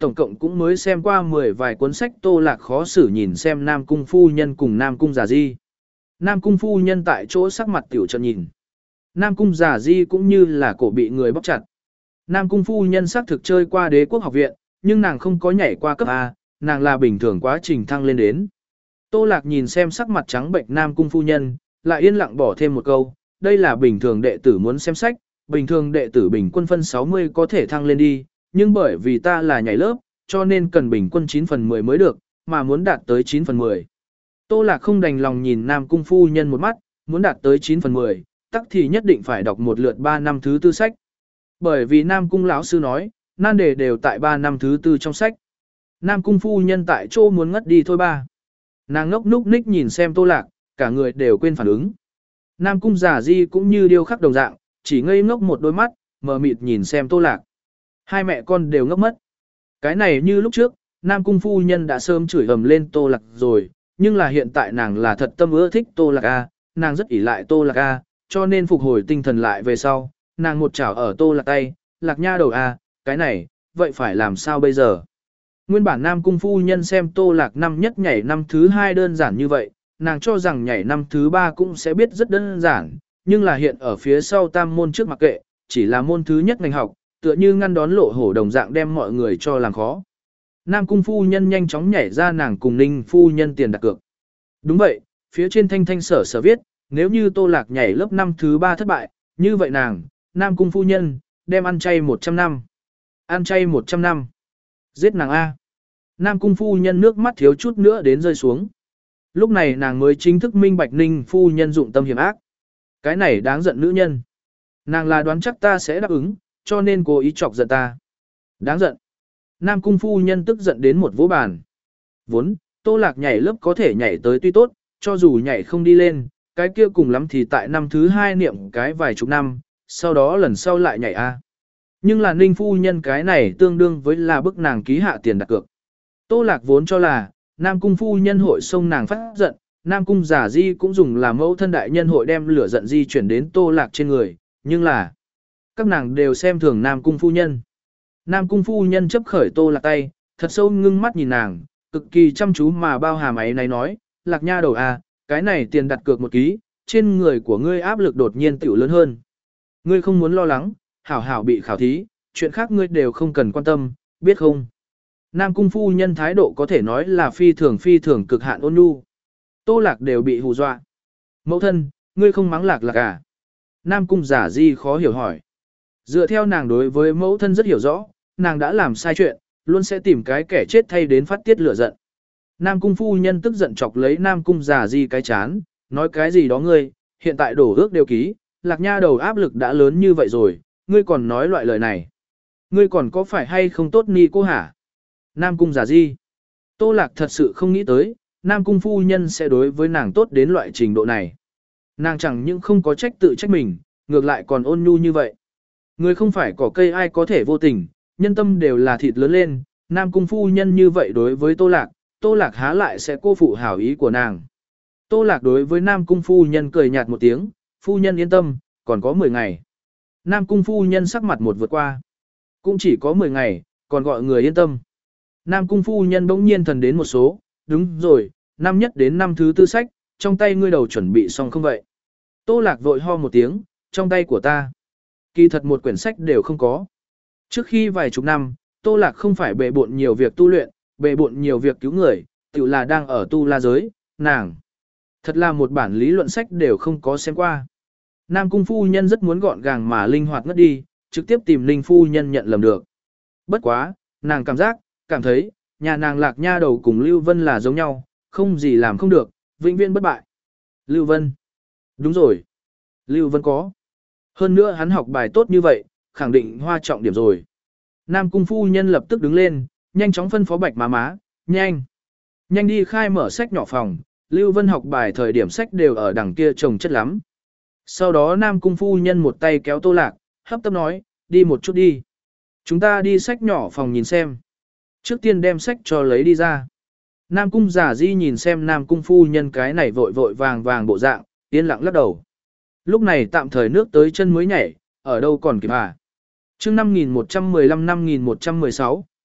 tổng cộng cũng mới xem qua mười vài cuốn sách. Tô Lạc khó xử nhìn xem Nam Cung phu nhân cùng Nam Cung Giả Di. Nam Cung phu nhân tại chỗ sắc mặt tiểu trận nhìn. Nam Cung Giả Di cũng như là cổ bị người bóc chặt. Nam Cung phu nhân xác thực chơi qua Đế quốc học viện, nhưng nàng không có nhảy qua cấp A, nàng là bình thường quá trình thăng lên đến. Tô Lạc nhìn xem sắc mặt trắng bệnh Nam Cung phu nhân, lại yên lặng bỏ thêm một câu, đây là bình thường đệ tử muốn xem sách, bình thường đệ tử bình quân phân sáu mươi có thể thăng lên đi, nhưng bởi vì ta là nhảy lớp, cho nên cần bình quân chín phần mười mới được, mà muốn đạt tới chín phần mười. Tô Lạc không đành lòng nhìn Nam Cung phu nhân một mắt, muốn đạt tới chín phần mười, tắc thì nhất định phải đọc một lượt ba năm thứ tư sách. Bởi vì Nam Cung lão sư nói, nan đề đều tại ba năm thứ tư trong sách. Nam Cung phu nhân tại chỗ muốn ngất đi thôi ba. Nàng ngốc núc ních nhìn xem Tô Lạc, cả người đều quên phản ứng. Nam Cung Giả Di cũng như điêu khắc đồng dạng, chỉ ngây ngốc một đôi mắt, mờ mịt nhìn xem Tô Lạc. Hai mẹ con đều ngốc mất. Cái này như lúc trước, Nam Cung phu nhân đã sớm chửi ầm lên Tô Lạc rồi, nhưng là hiện tại nàng là thật tâm ưa thích Tô Lạc A, nàng rất ỷ lại Tô Lạc A, cho nên phục hồi tinh thần lại về sau, nàng một chảo ở Tô Lạc tay, Lạc nha đầu A, cái này, vậy phải làm sao bây giờ? Nguyên bản Nam Cung phu nhân xem Tô Lạc năm nhất nhảy năm thứ hai đơn giản như vậy, nàng cho rằng nhảy năm thứ ba cũng sẽ biết rất đơn giản, nhưng là hiện ở phía sau tam môn trước mặc kệ, chỉ là môn thứ nhất ngành học, tựa như ngăn đón lộ hổ đồng dạng đem mọi người cho làm khó. Nam Cung phu nhân nhanh chóng nhảy ra nàng cùng Ninh phu nhân tiền đặt cược. Đúng vậy, phía trên thanh thanh sở sở viết, nếu như Tô Lạc nhảy lớp năm thứ ba thất bại, như vậy nàng, Nam Cung phu nhân, đem ăn chay một trăm năm. Ăn chay một trăm năm. Giết nàng A. Nam Cung phu nhân nước mắt thiếu chút nữa đến rơi xuống. Lúc này nàng mới chính thức minh bạch Ninh phu nhân dụng tâm hiểm ác. Cái này đáng giận nữ nhân. Nàng là đoán chắc ta sẽ đáp ứng, cho nên cố ý chọc giận ta. Đáng giận. Nam Cung phu nhân tức giận đến một vỗ bàn. Vốn, Tô Lạc nhảy lớp có thể nhảy tới tuy tốt, cho dù nhảy không đi lên, cái kia cùng lắm thì tại năm thứ hai niệm cái vài chục năm, sau đó lần sau lại nhảy A. Nhưng là Ninh phu nhân cái này tương đương với là bức nàng ký hạ tiền đặt cược. Tô Lạc vốn cho là, Nam Cung phu nhân hội xông nàng phát giận, Nam Cung Giả Di cũng dùng là mẫu thân đại nhân hội đem lửa giận di chuyển đến Tô Lạc trên người, nhưng là các nàng đều xem thường Nam Cung phu nhân. Nam Cung phu nhân chấp khởi Tô Lạc tay, thật sâu ngưng mắt nhìn nàng, cực kỳ chăm chú mà bao hàm ấy này nói, Lạc nha đầu à, cái này tiền đặt cược một ký, trên người của ngươi áp lực đột nhiên tiểu lớn hơn. Ngươi không muốn lo lắng, hảo hảo bị khảo thí, chuyện khác ngươi đều không cần quan tâm, biết không? Nam Cung phu nhân thái độ có thể nói là phi thường phi thường cực hạn ôn nhu. Tô Lạc đều bị hù dọa. Mẫu thân, ngươi không mắng Lạc Lạc à? Nam Cung Giả Di khó hiểu hỏi. Dựa theo nàng đối với mẫu thân rất hiểu rõ, nàng đã làm sai chuyện, luôn sẽ tìm cái kẻ chết thay đến phát tiết lửa giận. Nam Cung phu nhân tức giận chọc lấy Nam Cung Giả Di cái chán, nói cái gì đó ngươi, hiện tại đổ ước đều ký, Lạc nha đầu áp lực đã lớn như vậy rồi, ngươi còn nói loại lời này. Ngươi còn có phải hay không tốt ni cô hả? Nam Cung Giả Di. Tô Lạc thật sự không nghĩ tới, Nam Cung phu nhân sẽ đối với nàng tốt đến loại trình độ này. Nàng chẳng những không có trách tự trách mình, ngược lại còn ôn nhu như vậy. Người không phải cỏ cây ai có thể vô tình, nhân tâm đều là thịt lớn lên, Nam Cung phu nhân như vậy đối với Tô Lạc, Tô Lạc há lại sẽ cô phụ hảo ý của nàng. Tô Lạc đối với Nam Cung phu nhân cười nhạt một tiếng, phu nhân yên tâm, còn có mười ngày. Nam Cung phu nhân sắc mặt một vượt qua. Cũng chỉ có mười ngày, còn gọi người yên tâm. Nam Cung phu nhân bỗng nhiên thần đến một số, đúng rồi, năm nhất đến năm thứ tư sách, trong tay ngươi đầu chuẩn bị xong không vậy? Tô Lạc vội ho một tiếng, trong tay của ta. Kỳ thật một quyển sách đều không có. Trước khi vài chục năm, Tô Lạc không phải bệ bộn nhiều việc tu luyện, bệ bộn nhiều việc cứu người, tự là đang ở tu la giới, nàng. Thật là một bản lý luận sách đều không có xem qua. Nam Cung phu nhân rất muốn gọn gàng mà linh hoạt ngất đi, trực tiếp tìm Linh phu nhân nhận lầm được. Bất quá, nàng cảm giác, cảm thấy, nhà nàng Lạc nha đầu cùng Lưu Vân là giống nhau, không gì làm không được, vĩnh viễn bất bại. Lưu Vân. Đúng rồi. Lưu Vân có. Hơn nữa hắn học bài tốt như vậy, khẳng định hoa trọng điểm rồi. Nam Cung phu nhân lập tức đứng lên, nhanh chóng phân phó Bạch má má, nhanh. Nhanh đi khai mở sách nhỏ phòng, Lưu Vân học bài thời điểm sách đều ở đằng kia trồng chất lắm. Sau đó Nam Cung phu nhân một tay kéo Tô Lạc, hấp tấp nói, đi một chút đi. Chúng ta đi sách nhỏ phòng nhìn xem. Trước tiên đem sách cho lấy đi ra. Nam Cung Giả Di nhìn xem Nam Cung phu nhân cái này vội vội vàng vàng bộ dạng, yên lặng lắc đầu. Lúc này tạm thời nước tới chân mới nhảy, ở đâu còn kịp à. Chương năm nghìn một trăm mười lăm năm nghìn một trăm mười sáu,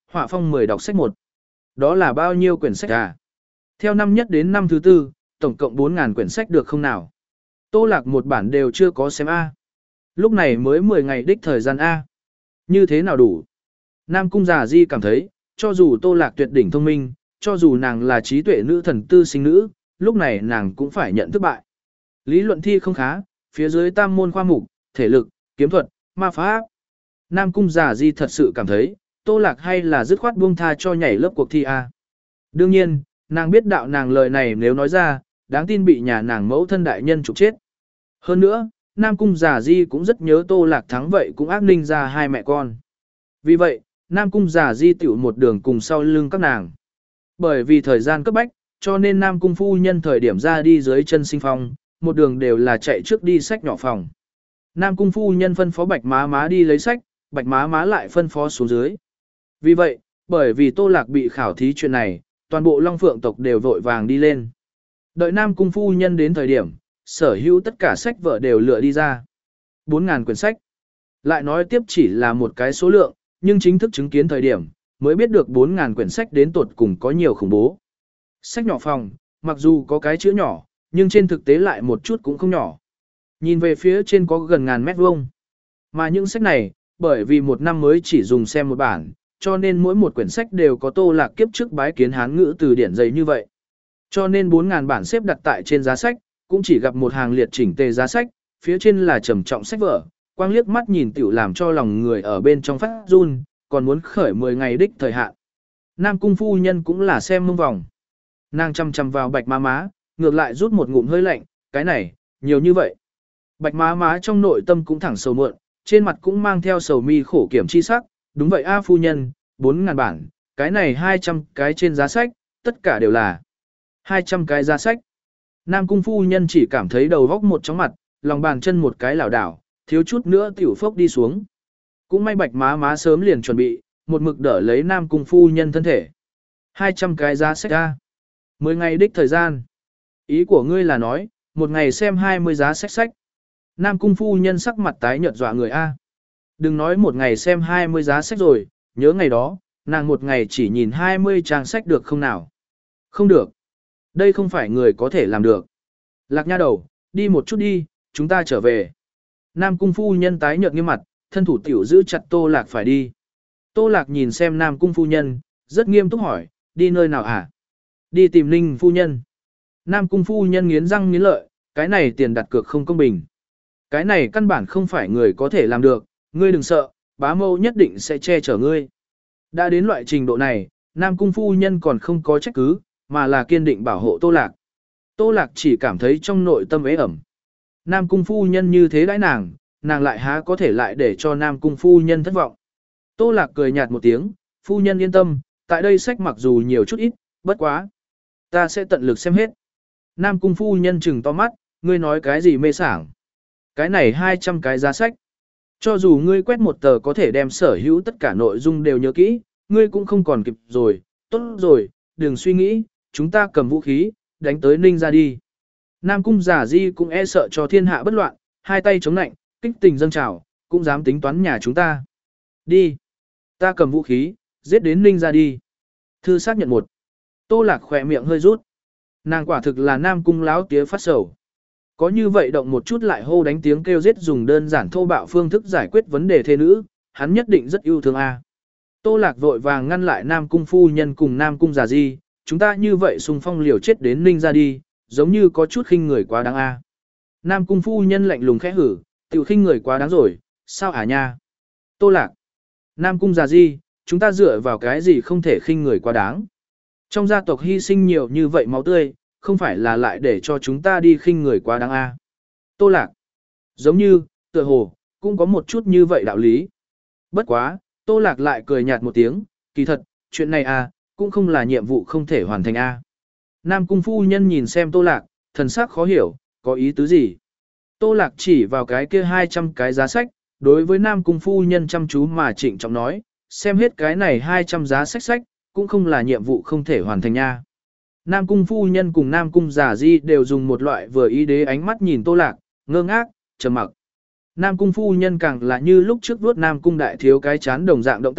họa phong mười đọc sách một. Đó là bao nhiêu quyển sách à? Theo năm nhất đến năm thứ tư, tổng cộng bốn nghìn quyển sách được không nào? Tô Lạc một bản đều chưa có xem A. Lúc này mới mười ngày đích thời gian A. Như thế nào đủ? Nam Cung Già Di cảm thấy, cho dù Tô Lạc tuyệt đỉnh thông minh, cho dù nàng là trí tuệ nữ thần tư sinh nữ, lúc này nàng cũng phải nhận thất bại. Lý luận thi không khá, phía dưới tam môn khoa mục, thể lực, kiếm thuật, ma pháp. Nam Cung Già Di thật sự cảm thấy, Tô Lạc hay là dứt khoát buông tha cho nhảy lớp cuộc thi A. Đương nhiên, nàng biết đạo nàng lời này nếu nói ra, đáng tin bị nhà nàng mẫu thân đại nhân trục chết. Hơn nữa, Nam Cung Già Di cũng rất nhớ Tô Lạc thắng vậy cũng ác ninh ra hai mẹ con. Vì vậy, Nam Cung Già Di tiểu một đường cùng sau lưng các nàng. Bởi vì thời gian cấp bách, cho nên Nam Cung phu nhân thời điểm ra đi dưới chân sinh phong, một đường đều là chạy trước đi sách nhỏ phòng. Nam Cung phu nhân phân phó Bạch Má Má đi lấy sách, Bạch Má Má lại phân phó xuống dưới. Vì vậy, bởi vì Tô Lạc bị khảo thí chuyện này, toàn bộ Long Phượng tộc đều vội vàng đi lên. Đợi Nam Cung phu nhân đến thời điểm, sở hữu tất cả sách vở đều lựa đi ra. bốn nghìn quyển sách. Lại nói tiếp chỉ là một cái số lượng, nhưng chính thức chứng kiến thời điểm, mới biết được bốn nghìn quyển sách đến tột cùng có nhiều khủng bố. Sách nhỏ phòng, mặc dù có cái chữ nhỏ, nhưng trên thực tế lại một chút cũng không nhỏ. Nhìn về phía trên có gần ngàn mét vuông. Mà những sách này, bởi vì một năm mới chỉ dùng xem một bản, cho nên mỗi một quyển sách đều có Tô Lạc kiếp trước bái kiến Hán ngữ từ điển dày như vậy. Cho nên bốn nghìn bản xếp đặt tại trên giá sách, cũng chỉ gặp một hàng liệt chỉnh tề giá sách, phía trên là trầm trọng sách vở, quang liếc mắt nhìn tiểu làm cho lòng người ở bên trong phát run, còn muốn khởi mười ngày đích thời hạn. Nam Cung phu nhân cũng là xem mông vòng. Nàng chăm chăm vào Bạch Má Má, ngược lại rút một ngụm hơi lạnh, cái này, nhiều như vậy. Bạch Má Má trong nội tâm cũng thẳng sầu muộn, trên mặt cũng mang theo sầu mi khổ kiểm chi sắc, đúng vậy a phu nhân, bốn nghìn bản, cái này hai trăm cái trên giá sách, tất cả đều là hai trăm cái giá sách. Nam Cung phu nhân chỉ cảm thấy đầu góc một chóng mặt, lòng bàn chân một cái lảo đảo, thiếu chút nữa tiểu phốc đi xuống. Cũng may Bạch Má Má sớm liền chuẩn bị, một mực đỡ lấy Nam Cung phu nhân thân thể. hai trăm cái giá sách a. mười ngày đích thời gian. Ý của ngươi là nói, một ngày xem hai mươi giá sách sách. Nam Cung phu nhân sắc mặt tái nhợt dọa người a. Đừng nói một ngày xem hai mươi giá sách rồi, nhớ ngày đó, nàng một ngày chỉ nhìn hai mươi trang sách được không nào? Không được. Đây không phải người có thể làm được. Lạc nha đầu, đi một chút đi, chúng ta trở về. Nam Cung phu nhân tái nhợt nghiêm mặt, thân thủ tiểu giữ chặt Tô Lạc phải đi. Tô Lạc nhìn xem Nam Cung phu nhân, rất nghiêm túc hỏi, đi nơi nào hả? Đi tìm Ninh phu nhân. Nam Cung phu nhân nghiến răng nghiến lợi, cái này tiền đặt cược không công bình. Cái này căn bản không phải người có thể làm được, ngươi đừng sợ, bá mâu nhất định sẽ che chở ngươi. Đã đến loại trình độ này, Nam Cung phu nhân còn không có trách cứ, mà là kiên định bảo hộ Tô Lạc. Tô Lạc chỉ cảm thấy trong nội tâm ế ẩm. Nam Cung phu nhân như thế đãi nàng, nàng lại há có thể lại để cho Nam Cung phu nhân thất vọng. Tô Lạc cười nhạt một tiếng, phu nhân yên tâm, tại đây sách mặc dù nhiều chút ít, bất quá. Ta sẽ tận lực xem hết. Nam Cung phu nhân trừng to mắt, ngươi nói cái gì mê sảng. Cái này hai trăm cái giá sách. Cho dù ngươi quét một tờ có thể đem sở hữu tất cả nội dung đều nhớ kỹ, ngươi cũng không còn kịp rồi, tốt rồi, đừng suy nghĩ, chúng ta cầm vũ khí, đánh tới Ninh ra đi. Nam Cung Giả Di cũng e sợ cho thiên hạ bất loạn, hai tay chống nạnh, kích tình dâng trào, cũng dám tính toán nhà chúng ta. Đi. Ta cầm vũ khí, giết đến Ninh ra đi. Thư xác nhận một. Tô Lạc khỏe miệng hơi rút. Nàng quả thực là Nam Cung láo tía phát sầu. Có như vậy động một chút lại hô đánh tiếng kêu giết dùng đơn giản thô bạo phương thức giải quyết vấn đề thê nữ, hắn nhất định rất yêu thương a. Tô Lạc vội vàng ngăn lại Nam Cung phu nhân cùng Nam Cung Giả Di, chúng ta như vậy xung phong liều chết đến Ninh ra đi, giống như có chút khinh người quá đáng a. Nam Cung phu nhân lạnh lùng khẽ hử, tiểu khinh người quá đáng rồi, sao hả nha? Tô Lạc, Nam Cung Giả Di, chúng ta dựa vào cái gì không thể khinh người quá đáng? Trong gia tộc hy sinh nhiều như vậy máu tươi, không phải là lại để cho chúng ta đi khinh người quá đáng a. Tô Lạc, giống như, tựa hồ, cũng có một chút như vậy đạo lý. Bất quá, Tô Lạc lại cười nhạt một tiếng, kỳ thật, chuyện này a, cũng không là nhiệm vụ không thể hoàn thành a. Nam Cung phu nhân nhìn xem Tô Lạc, thần sắc khó hiểu, có ý tứ gì? Tô Lạc chỉ vào cái kia hai trăm cái giá sách, đối với Nam Cung phu nhân chăm chú mà trịnh trọng nói, xem hết cái này hai trăm giá sách sách, cũng không là nhiệm vụ không thể hoàn thành nha. Nam Cung phu nhân cùng Nam Cung Giả Di đều dùng một loại vừa ý đế ánh mắt nhìn Tô Lạc, ngơ ngác, trầm mặc. Nam Cung phu nhân càng là như lúc trước vuốt Nam Cung đại thiếu cái chán đồng dạng động tác,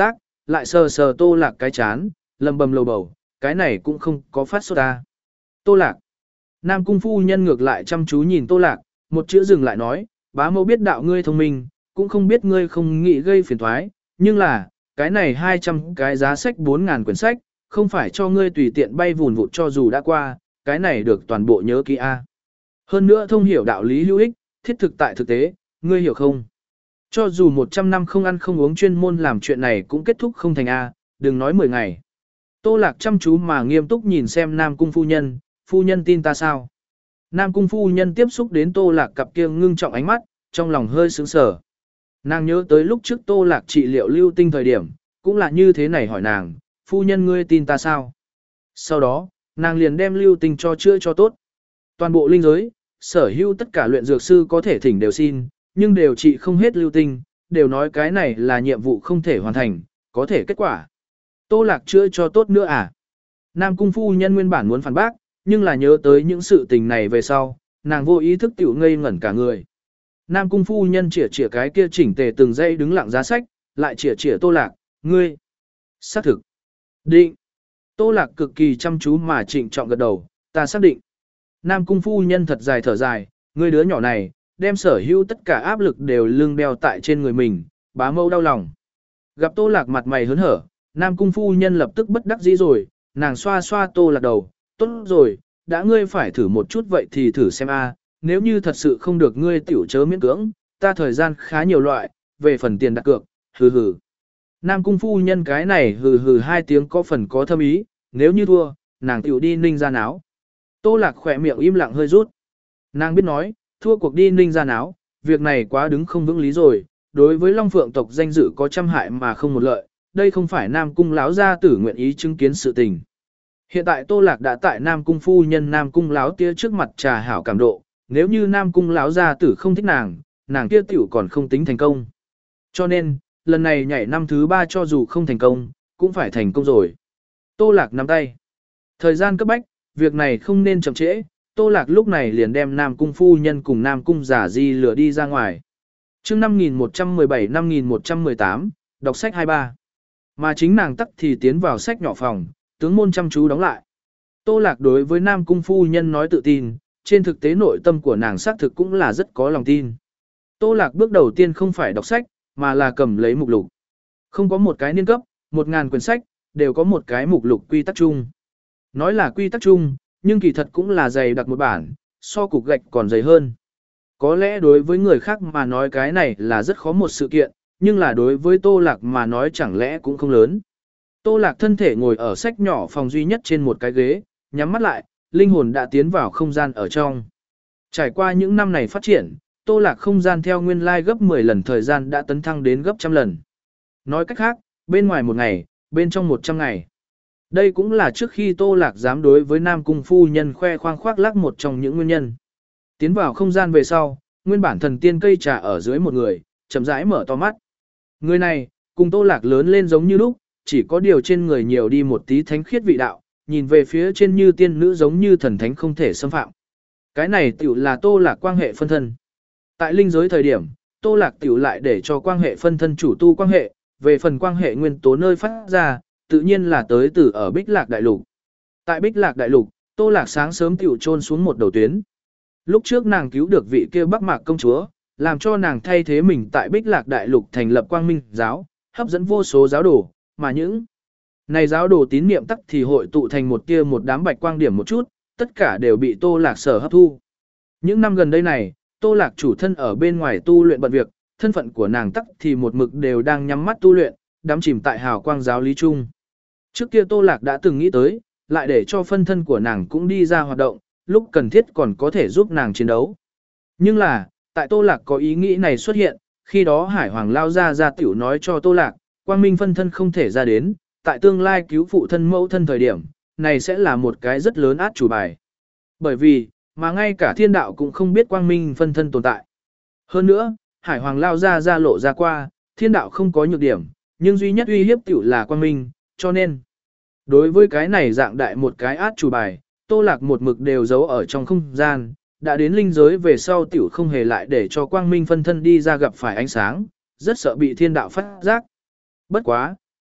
lại sờ sờ Tô Lạc cái chán, lầm bầm lầu bầu, cái này cũng không có phát sốt ta. Tô Lạc. Nam cung phu nhân ngược lại chăm chú nhìn Tô Lạc, một chữ dừng lại nói, bá mẫu biết đạo ngươi thông minh, cũng không biết ngươi không nghĩ gây phiền toái, nhưng là, cái này hai trăm cái giá sách bốn ngàn quyển sách, không phải cho ngươi tùy tiện bay vùn vụt cho dù đã qua, cái này được toàn bộ nhớ kỹ a. Hơn nữa thông hiểu đạo lý hữu ích, thiết thực tại thực tế, ngươi hiểu không? Cho dù một trăm năm không ăn không uống chuyên môn làm chuyện này cũng kết thúc không thành a, đừng nói mười ngày. Tô Lạc chăm chú mà nghiêm túc nhìn xem Nam cung phu nhân, phu nhân tin ta sao? Nam cung phu nhân tiếp xúc đến Tô Lạc cặp kia ngưng trọng ánh mắt, trong lòng hơi sững sờ. Nàng nhớ tới lúc trước Tô Lạc trị liệu lưu tinh thời điểm, cũng là như thế này hỏi nàng, phu nhân ngươi tin ta sao? Sau đó, nàng liền đem lưu tinh cho chữa cho tốt. Toàn bộ linh giới, sở hữu tất cả luyện dược sư có thể thỉnh đều xin, nhưng đều trị không hết lưu tinh, đều nói cái này là nhiệm vụ không thể hoàn thành, có thể kết quả. Tô Lạc chữa cho tốt nữa à? Nam cung phu nhân nguyên bản muốn phản bác, nhưng là nhớ tới những sự tình này về sau, nàng vô ý thức tiểu ngây ngẩn cả người. Nam cung phu nhân chỉa chỉa cái kia chỉnh tề từng dây đứng lặng giá sách, lại chỉa chỉa Tô Lạc, ngươi. Xác thực. Định. Tô Lạc cực kỳ chăm chú mà trịnh trọng gật đầu, ta xác định. Nam cung phu nhân thật dài thở dài, ngươi đứa nhỏ này, đem sở hữu tất cả áp lực đều lưng đeo tại trên người mình, bá mâu đau lòng. Gặp Tô Lạc mặt mày hớn hở, Nam cung phu nhân lập tức bất đắc dĩ rồi, nàng xoa xoa Tô Lạc đầu, tốt rồi, đã ngươi phải thử một chút vậy thì thử xem a, nếu như thật sự không được ngươi tiểu chớ miễn cưỡng, ta thời gian khá nhiều loại, về phần tiền đặt cược, hừ hừ. Nam cung phu nhân cái này hừ hừ hai tiếng có phần có thâm ý, nếu như thua, nàng tiểu đi ninh ra náo. Tô Lạc khỏe miệng im lặng hơi rút. Nàng biết nói, thua cuộc đi ninh ra náo, việc này quá đứng không vững lý rồi, đối với Long Phượng tộc danh dự có trăm hại mà không một lợi, đây không phải Nam cung lão gia tử nguyện ý chứng kiến sự tình. Hiện tại Tô Lạc đã tại Nam cung phu nhân Nam cung lão tía trước mặt trà hảo cảm độ, nếu như Nam cung lão gia tử không thích nàng, nàng kia tiểu còn không tính thành công. Cho nên, lần này nhảy năm thứ ba cho dù không thành công, cũng phải thành công rồi. Tô Lạc nắm tay. Thời gian cấp bách, việc này không nên chậm trễ, Tô Lạc lúc này liền đem Nam cung phu nhân cùng Nam cung giả di lửa đi ra ngoài. chương năm nghìn một trăm mười bảy năm nghìn một trăm mười tám, đọc sách hai mươi ba. Mà chính nàng tắc thì tiến vào sách nhỏ phòng, tướng môn chăm chú đóng lại. Tô Lạc đối với Nam cung phu nhân nói tự tin, trên thực tế nội tâm của nàng xác thực cũng là rất có lòng tin. Tô Lạc bước đầu tiên không phải đọc sách, mà là cầm lấy mục lục. Không có một cái niên cấp, một ngàn quyển sách, đều có một cái mục lục quy tắc chung. Nói là quy tắc chung, nhưng kỳ thật cũng là dày đặc một bản, so cục gạch còn dày hơn. Có lẽ đối với người khác mà nói cái này là rất khó một sự kiện, nhưng là đối với Tô Lạc mà nói chẳng lẽ cũng không lớn. Tô Lạc thân thể ngồi ở sách nhỏ phòng duy nhất trên một cái ghế, nhắm mắt lại, linh hồn đã tiến vào không gian ở trong. Trải qua những năm này phát triển, Tô Lạc không gian theo nguyên lai gấp mười lần thời gian đã tấn thăng đến gấp trăm lần. Nói cách khác, bên ngoài một ngày, bên trong một trăm ngày. Đây cũng là trước khi Tô Lạc dám đối với Nam cung phu nhân khoe khoang khoác lác một trong những nguyên nhân. Tiến vào không gian về sau, nguyên bản thần tiên cây trà ở dưới một người, chậm rãi mở to mắt. Người này, cùng Tô Lạc lớn lên giống như lúc, chỉ có điều trên người nhiều đi một tí thánh khiết vị đạo, nhìn về phía trên như tiên nữ giống như thần thánh không thể xâm phạm. Cái này tiểu là Tô Lạc quan hệ phân thân. Tại linh giới thời điểm, Tô Lạc tiểu lại để cho quan hệ phân thân chủ tu quan hệ, về phần quan hệ nguyên tố nơi phát ra, tự nhiên là tới từ ở Bích Lạc Đại Lục. Tại Bích Lạc Đại Lục, Tô Lạc sáng sớm tiểu trôn xuống một đầu tuyến. Lúc trước nàng cứu được vị kia Bắc Mạc công chúa, làm cho nàng thay thế mình tại Bích Lạc Đại Lục thành lập Quang Minh giáo, hấp dẫn vô số giáo đồ, mà những này giáo đồ tín niệm tắc thì hội tụ thành một kia một đám bạch quang điểm một chút, tất cả đều bị Tô Lạc sở hấp thu. Những năm gần đây này, Tô Lạc chủ thân ở bên ngoài tu luyện bận việc, thân phận của nàng tắc thì một mực đều đang nhắm mắt tu luyện, đắm chìm tại hào quang giáo lý chung. Trước kia Tô Lạc đã từng nghĩ tới, lại để cho phân thân của nàng cũng đi ra hoạt động, lúc cần thiết còn có thể giúp nàng chiến đấu. Nhưng là, tại Tô Lạc có ý nghĩ này xuất hiện, khi đó Hải Hoàng lao ra ra tiểu nói cho Tô Lạc, Quang Minh phân thân không thể ra đến, tại tương lai cứu phụ thân mẫu thân thời điểm, này sẽ là một cái rất lớn át chủ bài. Bởi vì, mà ngay cả thiên đạo cũng không biết Quang Minh phân thân tồn tại. Hơn nữa, Hải Hoàng lao ra ra lộ ra qua, thiên đạo không có nhược điểm, nhưng duy nhất uy hiếp tiểu là Quang Minh, cho nên, đối với cái này dạng đại một cái át chủ bài, Tô Lạc một mực đều giấu ở trong không gian, đã đến linh giới về sau tiểu không hề lại để cho Quang Minh phân thân đi ra gặp phải ánh sáng, rất sợ bị thiên đạo phát giác. Bất quá,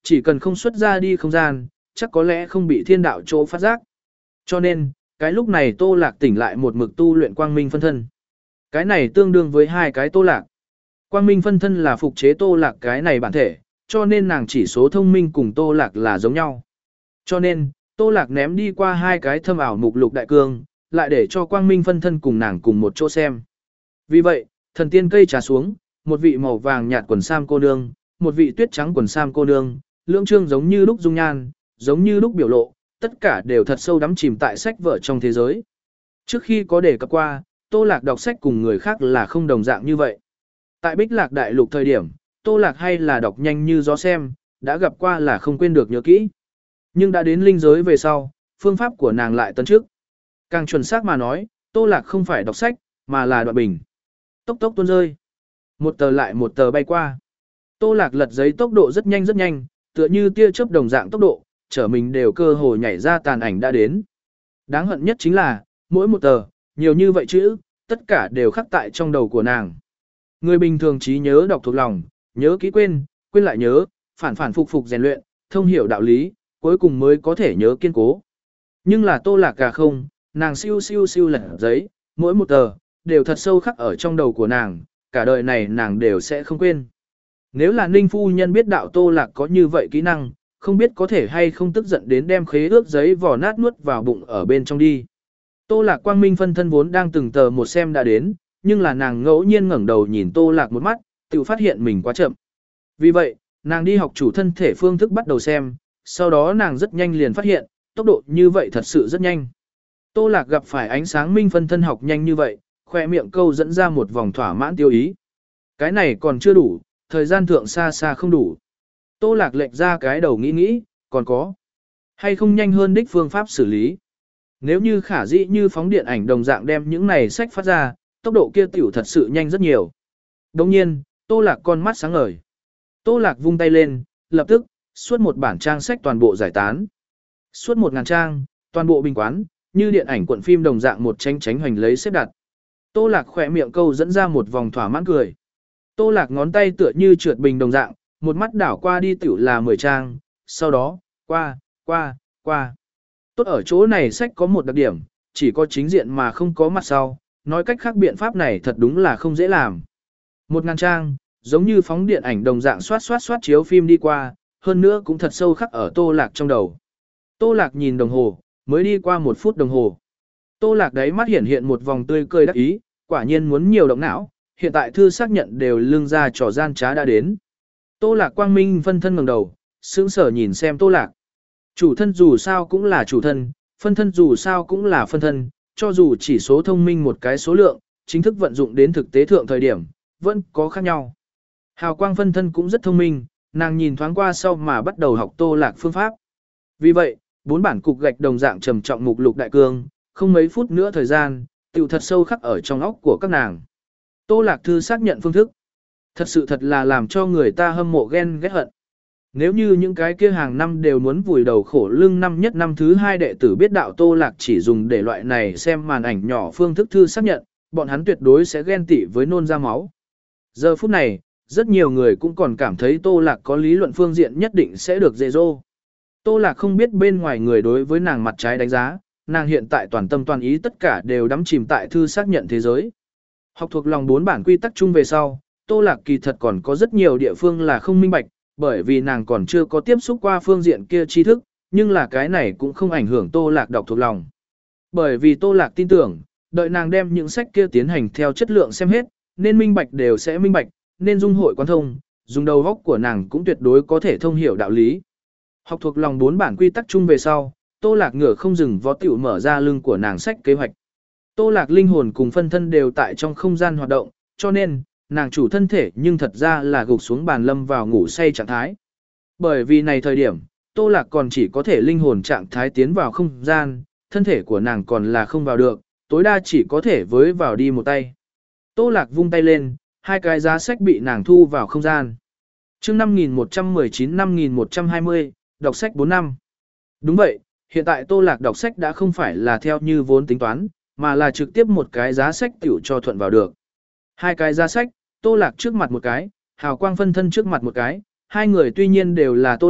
Chỉ cần không xuất ra đi không gian, chắc có lẽ không bị thiên đạo chỗ phát giác. Cho nên, cái lúc này Tô Lạc tỉnh lại một mực tu luyện quang minh phân thân. Cái này tương đương với hai cái Tô Lạc. Quang minh phân thân là phục chế Tô Lạc cái này bản thể, cho nên nàng chỉ số thông minh cùng Tô Lạc là giống nhau. Cho nên, Tô Lạc ném đi qua hai cái thâm ảo mục lục đại cương, lại để cho quang minh phân thân cùng nàng cùng một chỗ xem. Vì vậy, thần tiên cây trà xuống, một vị màu vàng nhạt quần sam cô nương, một vị tuyết trắng quần sam cô nương, lưỡng trương giống như lúc dung nhan, giống như lúc biểu lộ, tất cả đều thật sâu đắm chìm tại sách vở trong thế giới. Trước khi có đề cập qua, Tô Lạc đọc sách cùng người khác là không đồng dạng như vậy. Tại Bích Lạc Đại Lục thời điểm, Tô Lạc hay là đọc nhanh như gió xem, đã gặp qua là không quên được nhớ kỹ. Nhưng đã đến linh giới về sau, phương pháp của nàng lại tấn trước. Càng chuẩn xác mà nói, Tô Lạc không phải đọc sách, mà là đoạn bình. Tốc tốc tuôn rơi. Một tờ lại một tờ bay qua. Tô Lạc lật giấy tốc độ rất nhanh rất nhanh, tựa như tia chớp đồng dạng tốc độ, trở mình đều cơ hồ nhảy ra tàn ảnh đã đến. Đáng hận nhất chính là, mỗi một tờ, nhiều như vậy chữ, tất cả đều khắc tại trong đầu của nàng. Người bình thường trí nhớ đọc thuộc lòng, nhớ kỹ quên, quên lại nhớ, phản phản phục phục rèn luyện, thông hiểu đạo lý, cuối cùng mới có thể nhớ kiên cố. Nhưng là Tô Lạc cả không, nàng siêu siêu siêu lật giấy, mỗi một tờ, đều thật sâu khắc ở trong đầu của nàng, cả đời này nàng đều sẽ không quên. Nếu là Ninh phu nhân biết đạo Tô Lạc có như vậy kỹ năng, không biết có thể hay không tức giận đến đem khế ước giấy vò nát nuốt vào bụng ở bên trong đi. Tô Lạc quang minh phân thân vốn đang từng tờ một xem đã đến, nhưng là nàng ngẫu nhiên ngẩng đầu nhìn Tô Lạc một mắt, tự phát hiện mình quá chậm. Vì vậy, nàng đi học chủ thân thể phương thức bắt đầu xem, sau đó nàng rất nhanh liền phát hiện, tốc độ như vậy thật sự rất nhanh. Tô Lạc gặp phải ánh sáng minh phân thân học nhanh như vậy, khoe miệng câu dẫn ra một vòng thỏa mãn tiêu ý. Cái này còn chưa đủ, thời gian thượng xa xa không đủ. Tô Lạc lệch ra cái đầu nghĩ nghĩ, còn có hay không nhanh hơn đích phương pháp xử lý. Nếu như khả dĩ như phóng điện ảnh đồng dạng đem những này sách phát ra, tốc độ kia tiểu thật sự nhanh rất nhiều. Đồng nhiên, Tô Lạc con mắt sáng ngời. Tô Lạc vung tay lên, lập tức, suốt một bản trang sách toàn bộ giải tán. Suốt một ngàn trang, toàn bộ bình quán, như điện ảnh cuộn phim đồng dạng một tranh tránh hoành lấy xếp đặt. Tô Lạc khỏe miệng câu dẫn ra một vòng thỏa mãn cười. Tô Lạc ngón tay tựa như trượt bình đồng dạng, một mắt đảo qua đi tiểu là mười trang, sau đó, qua, qua, qua. Tốt ở chỗ này sách có một đặc điểm, chỉ có chính diện mà không có mặt sau, nói cách khác biện pháp này thật đúng là không dễ làm. Một ngàn trang, giống như phóng điện ảnh đồng dạng xoát xoát xoát chiếu phim đi qua, hơn nữa cũng thật sâu khắc ở Tô Lạc trong đầu. Tô Lạc nhìn đồng hồ, mới đi qua một phút đồng hồ. Tô Lạc đấy mắt hiện hiện một vòng tươi cười đắc ý, quả nhiên muốn nhiều động não, hiện tại thư xác nhận đều lưng ra trò gian trá đã đến. Tô Lạc quang minh phân thân ngẩng đầu, sững sờ nhìn xem Tô Lạc. Chủ thân dù sao cũng là chủ thân, phân thân dù sao cũng là phân thân, cho dù chỉ số thông minh một cái số lượng, chính thức vận dụng đến thực tế thượng thời điểm, vẫn có khác nhau. Hào quang phân thân cũng rất thông minh, nàng nhìn thoáng qua sau mà bắt đầu học Tô Lạc phương pháp. Vì vậy, bốn bản cục gạch đồng dạng trầm trọng mục lục đại cương, không mấy phút nữa thời gian, tiểu thật sâu khắc ở trong óc của các nàng. Tô Lạc thư xác nhận phương thức. Thật sự thật là làm cho người ta hâm mộ ghen ghét hận. Nếu như những cái kia hàng năm đều muốn vùi đầu khổ lưng năm nhất năm thứ hai đệ tử biết đạo Tô Lạc chỉ dùng để loại này xem màn ảnh nhỏ phương thức thư xác nhận, bọn hắn tuyệt đối sẽ ghen tị với nôn ra máu. Giờ phút này, rất nhiều người cũng còn cảm thấy Tô Lạc có lý luận phương diện nhất định sẽ được dễ dô. Tô Lạc không biết bên ngoài người đối với nàng mặt trái đánh giá, nàng hiện tại toàn tâm toàn ý tất cả đều đắm chìm tại thư xác nhận thế giới. Học thuộc lòng bốn bản quy tắc chung về sau, Tô Lạc kỳ thật còn có rất nhiều địa phương là không minh bạch, bởi vì nàng còn chưa có tiếp xúc qua phương diện kia tri thức, nhưng là cái này cũng không ảnh hưởng Tô Lạc đọc thuộc lòng. Bởi vì Tô Lạc tin tưởng, đợi nàng đem những sách kia tiến hành theo chất lượng xem hết, nên minh bạch đều sẽ minh bạch, nên dung hội quan thông, dùng đầu óc của nàng cũng tuyệt đối có thể thông hiểu đạo lý. Học thuộc lòng bốn bản quy tắc chung về sau, Tô Lạc ngửa không dừng vó tiểu mở ra lưng của nàng sách kế hoạch. Tô Lạc linh hồn cùng phân thân đều tại trong không gian hoạt động, cho nên, nàng chủ thân thể nhưng thật ra là gục xuống bàn lâm vào ngủ say trạng thái. Bởi vì này thời điểm, Tô Lạc còn chỉ có thể linh hồn trạng thái tiến vào không gian, thân thể của nàng còn là không vào được, tối đa chỉ có thể với vào đi một tay. Tô Lạc vung tay lên, hai cái giá sách bị nàng thu vào không gian. Chương năm nghìn một trăm mười chín năm nghìn một trăm hai mươi, đọc sách bốn năm. Đúng vậy, hiện tại Tô Lạc đọc sách đã không phải là theo như vốn tính toán, mà là trực tiếp một cái giá sách tiểu cho thuận vào được. Hai cái giá sách, Tô Lạc trước mặt một cái, Hào Quang phân thân trước mặt một cái, hai người tuy nhiên đều là Tô Lạc,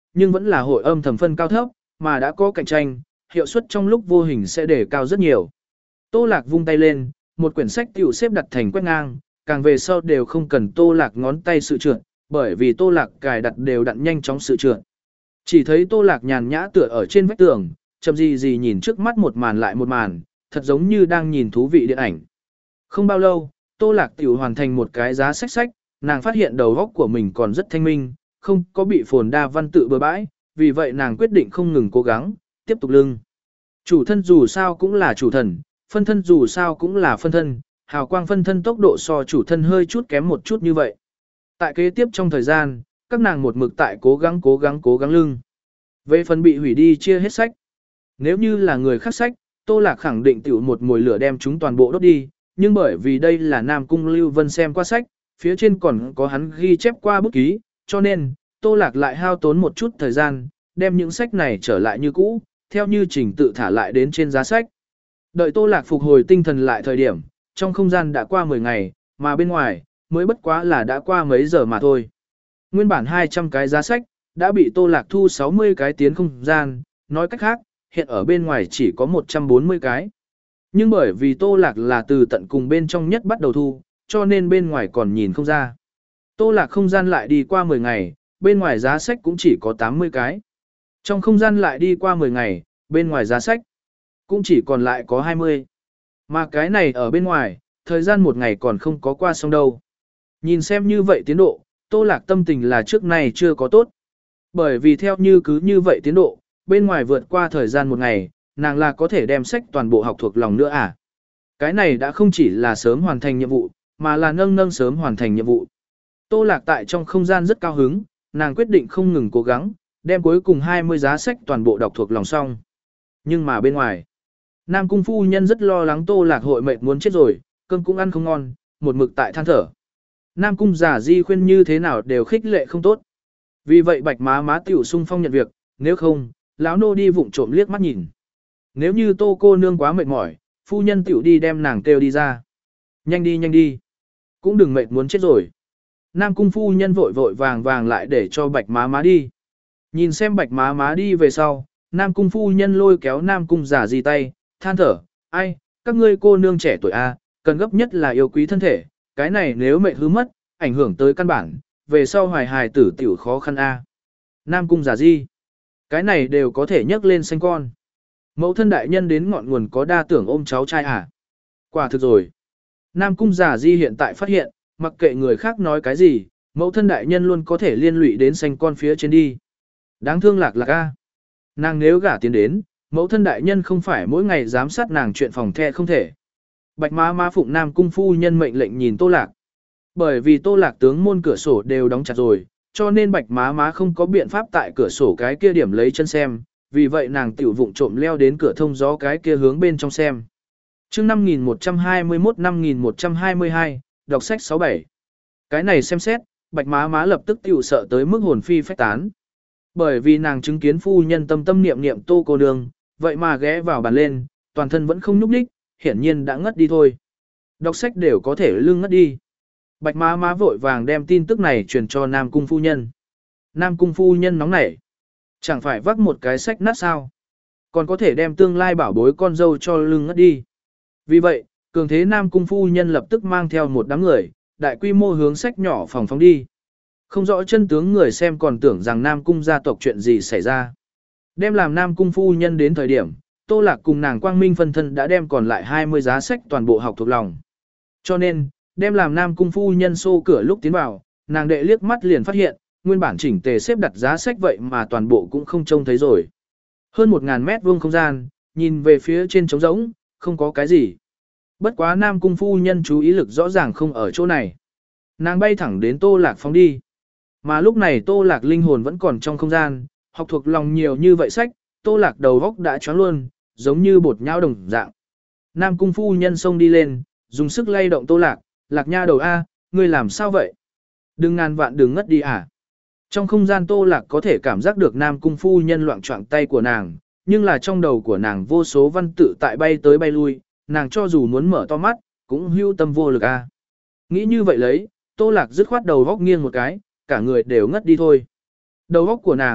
nhưng vẫn là hội âm thầm phân cao thấp, mà đã có cạnh tranh, hiệu suất trong lúc vô hình sẽ đề cao rất nhiều. Tô Lạc vung tay lên, một quyển sách tiểu xếp đặt thành quét ngang, càng về sau đều không cần Tô Lạc ngón tay sự trượt, bởi vì Tô Lạc cài đặt đều đặn nhanh chóng sự trượt. Chỉ thấy Tô Lạc nhàn nhã tựa ở trên vách tường, chậm gì gì nhìn trước mắt một màn lại một màn, thật giống như đang nhìn thú vị điện ảnh. Không bao lâu, Tô Lạc tiểu hoàn thành một cái giá sách sách, nàng phát hiện đầu óc của mình còn rất thanh minh, không có bị phồn đa văn tự bừa bãi, vì vậy nàng quyết định không ngừng cố gắng, tiếp tục lưng. Chủ thân dù sao cũng là chủ thần, phân thân dù sao cũng là phân thân, hào quang phân thân tốc độ so chủ thân hơi chút kém một chút như vậy. Tại kế tiếp trong thời gian, các nàng một mực tại cố gắng cố gắng cố gắng lưng. Về phần bị hủy đi chia hết sách. Nếu như là người khác sách, Tô Lạc khẳng định tiểu một mồi lửa đem chúng toàn bộ đốt đi, nhưng bởi vì đây là Nam Cung Lưu Vân xem qua sách, phía trên còn có hắn ghi chép qua bút ký, cho nên, Tô Lạc lại hao tốn một chút thời gian, đem những sách này trở lại như cũ, theo như trình tự thả lại đến trên giá sách. Đợi Tô Lạc phục hồi tinh thần lại thời điểm, trong không gian đã qua mười ngày, mà bên ngoài, mới bất quá là đã qua mấy giờ mà thôi. Nguyên bản hai trăm cái giá sách, đã bị Tô Lạc thu sáu mươi cái tiến không gian, nói cách khác, hiện ở bên ngoài chỉ có một trăm bốn mươi cái. Nhưng bởi vì Tô Lạc là từ tận cùng bên trong nhất bắt đầu thu, cho nên bên ngoài còn nhìn không ra. Tô Lạc không gian lại đi qua mười ngày, bên ngoài giá sách cũng chỉ có tám mươi cái. Trong không gian lại đi qua mười ngày, bên ngoài giá sách cũng chỉ còn lại có hai mươi. Mà cái này ở bên ngoài, thời gian một ngày còn không có qua xong đâu. Nhìn xem như vậy tiến độ, Tô Lạc tâm tình là trước này chưa có tốt. Bởi vì theo như cứ như vậy tiến độ, bên ngoài vượt qua thời gian một ngày, nàng là có thể đem sách toàn bộ học thuộc lòng nữa à. Cái này đã không chỉ là sớm hoàn thành nhiệm vụ, mà là nâng nâng sớm hoàn thành nhiệm vụ. Tô Lạc tại trong không gian rất cao hứng, nàng quyết định không ngừng cố gắng, đem cuối cùng hai mươi giá sách toàn bộ đọc thuộc lòng xong. Nhưng mà bên ngoài, Nam Cung phu nhân rất lo lắng Tô Lạc hội mệt muốn chết rồi, cơm cũng ăn không ngon, một mực tại than thở. Nam Cung giả di khuyên như thế nào đều khích lệ không tốt. Vì vậy Bạch Má Má tiểu sung phong nhận việc, nếu không, lão nô đi vụng trộm liếc mắt nhìn. Nếu như Tô cô nương quá mệt mỏi, phu nhân tiểu đi đem nàng kêu đi ra. Nhanh đi nhanh đi, cũng đừng mệt muốn chết rồi. Nam Cung phu nhân vội vội vàng vàng lại để cho Bạch Má Má đi. Nhìn xem Bạch Má Má đi về sau, Nam Cung phu nhân lôi kéo Nam Cung giả di tay, than thở, ai, các ngươi cô nương trẻ tuổi a, cần gấp nhất là yêu quý thân thể, cái này nếu mệt hư mất, ảnh hưởng tới căn bản, về sau hoài hài tử tiểu khó khăn a. Nam Cung giả di, cái này đều có thể nhắc lên sinh con. Mẫu thân đại nhân đến ngọn nguồn có đa tưởng ôm cháu trai à? Quả thực rồi. Nam Cung giả di hiện tại phát hiện, mặc kệ người khác nói cái gì, mẫu thân đại nhân luôn có thể liên lụy đến sinh con phía trên đi. Đáng thương Lạc Lạc a. Nàng nếu gả tiến đến, mẫu thân đại nhân không phải mỗi ngày giám sát nàng chuyện phòng the không thể. Bạch Má Má phụng Nam Cung phu nhân mệnh lệnh nhìn Tô Lạc. Bởi vì Tô Lạc tướng môn cửa sổ đều đóng chặt rồi, cho nên Bạch Má Má không có biện pháp tại cửa sổ cái kia điểm lấy chân xem, vì vậy nàng tiểu vụng trộm leo đến cửa thông gió cái kia hướng bên trong xem. Chương năm nghìn một trăm hai mươi mốt năm nghìn một trăm hai mươi hai, đọc sách sáu bảy. Cái này xem xét, Bạch Má Má lập tức tiểu sợ tới mức hồn phi phách tán. Bởi vì nàng chứng kiến phu nhân tâm tâm niệm niệm Tô cô nương, vậy mà ghé vào bàn lên, toàn thân vẫn không nhúc nhích, hiển nhiên đã ngất đi thôi. Đọc sách đều có thể lưng ngất đi. Bạch Má Má vội vàng đem tin tức này truyền cho Nam Cung phu nhân. Nam Cung phu nhân nóng nảy. Chẳng phải vác một cái sách nát sao? Còn có thể đem tương lai bảo bối con dâu cho lưng ngất đi. Vì vậy, cường thế Nam Cung phu nhân lập tức mang theo một đám người, đại quy mô hướng sách nhỏ phòng phóng đi. Không rõ chân tướng người xem còn tưởng rằng Nam Cung gia tộc chuyện gì xảy ra. Đem làm Nam Cung phu nhân đến thời điểm, Tô Lạc cùng nàng Quang Minh phân thân đã đem còn lại hai mươi giá sách toàn bộ học thuộc lòng. Cho nên, đem làm Nam Cung phu nhân xô cửa lúc tiến vào, nàng đệ liếc mắt liền phát hiện, nguyên bản chỉnh tề xếp đặt giá sách vậy mà toàn bộ cũng không trông thấy rồi. Hơn một ngàn mét vuông không gian, nhìn về phía trên trống rỗng, không có cái gì. Bất quá Nam Cung phu nhân chú ý lực rõ ràng không ở chỗ này. Nàng bay thẳng đến Tô Lạc phóng đi. Mà lúc này Tô Lạc linh hồn vẫn còn trong không gian, học thuộc lòng nhiều như vậy sách, Tô Lạc đầu góc đã choáng luôn, giống như bột nhão đồng dạng. Nam Cung phu nhân xông đi lên, dùng sức lay động Tô Lạc, Lạc nha đầu A, ngươi làm sao vậy? Đừng ngàn vạn đừng ngất đi à? Trong không gian Tô Lạc có thể cảm giác được Nam Cung phu nhân loạng choạng tay của nàng, nhưng là trong đầu của nàng vô số văn tự tại bay tới bay lui, nàng cho dù muốn mở to mắt, cũng hưu tâm vô lực a. Nghĩ như vậy lấy, Tô Lạc dứt khoát đầu góc nghiêng một cái, cả người đều ngất đi thôi. Đầu góc của nàng,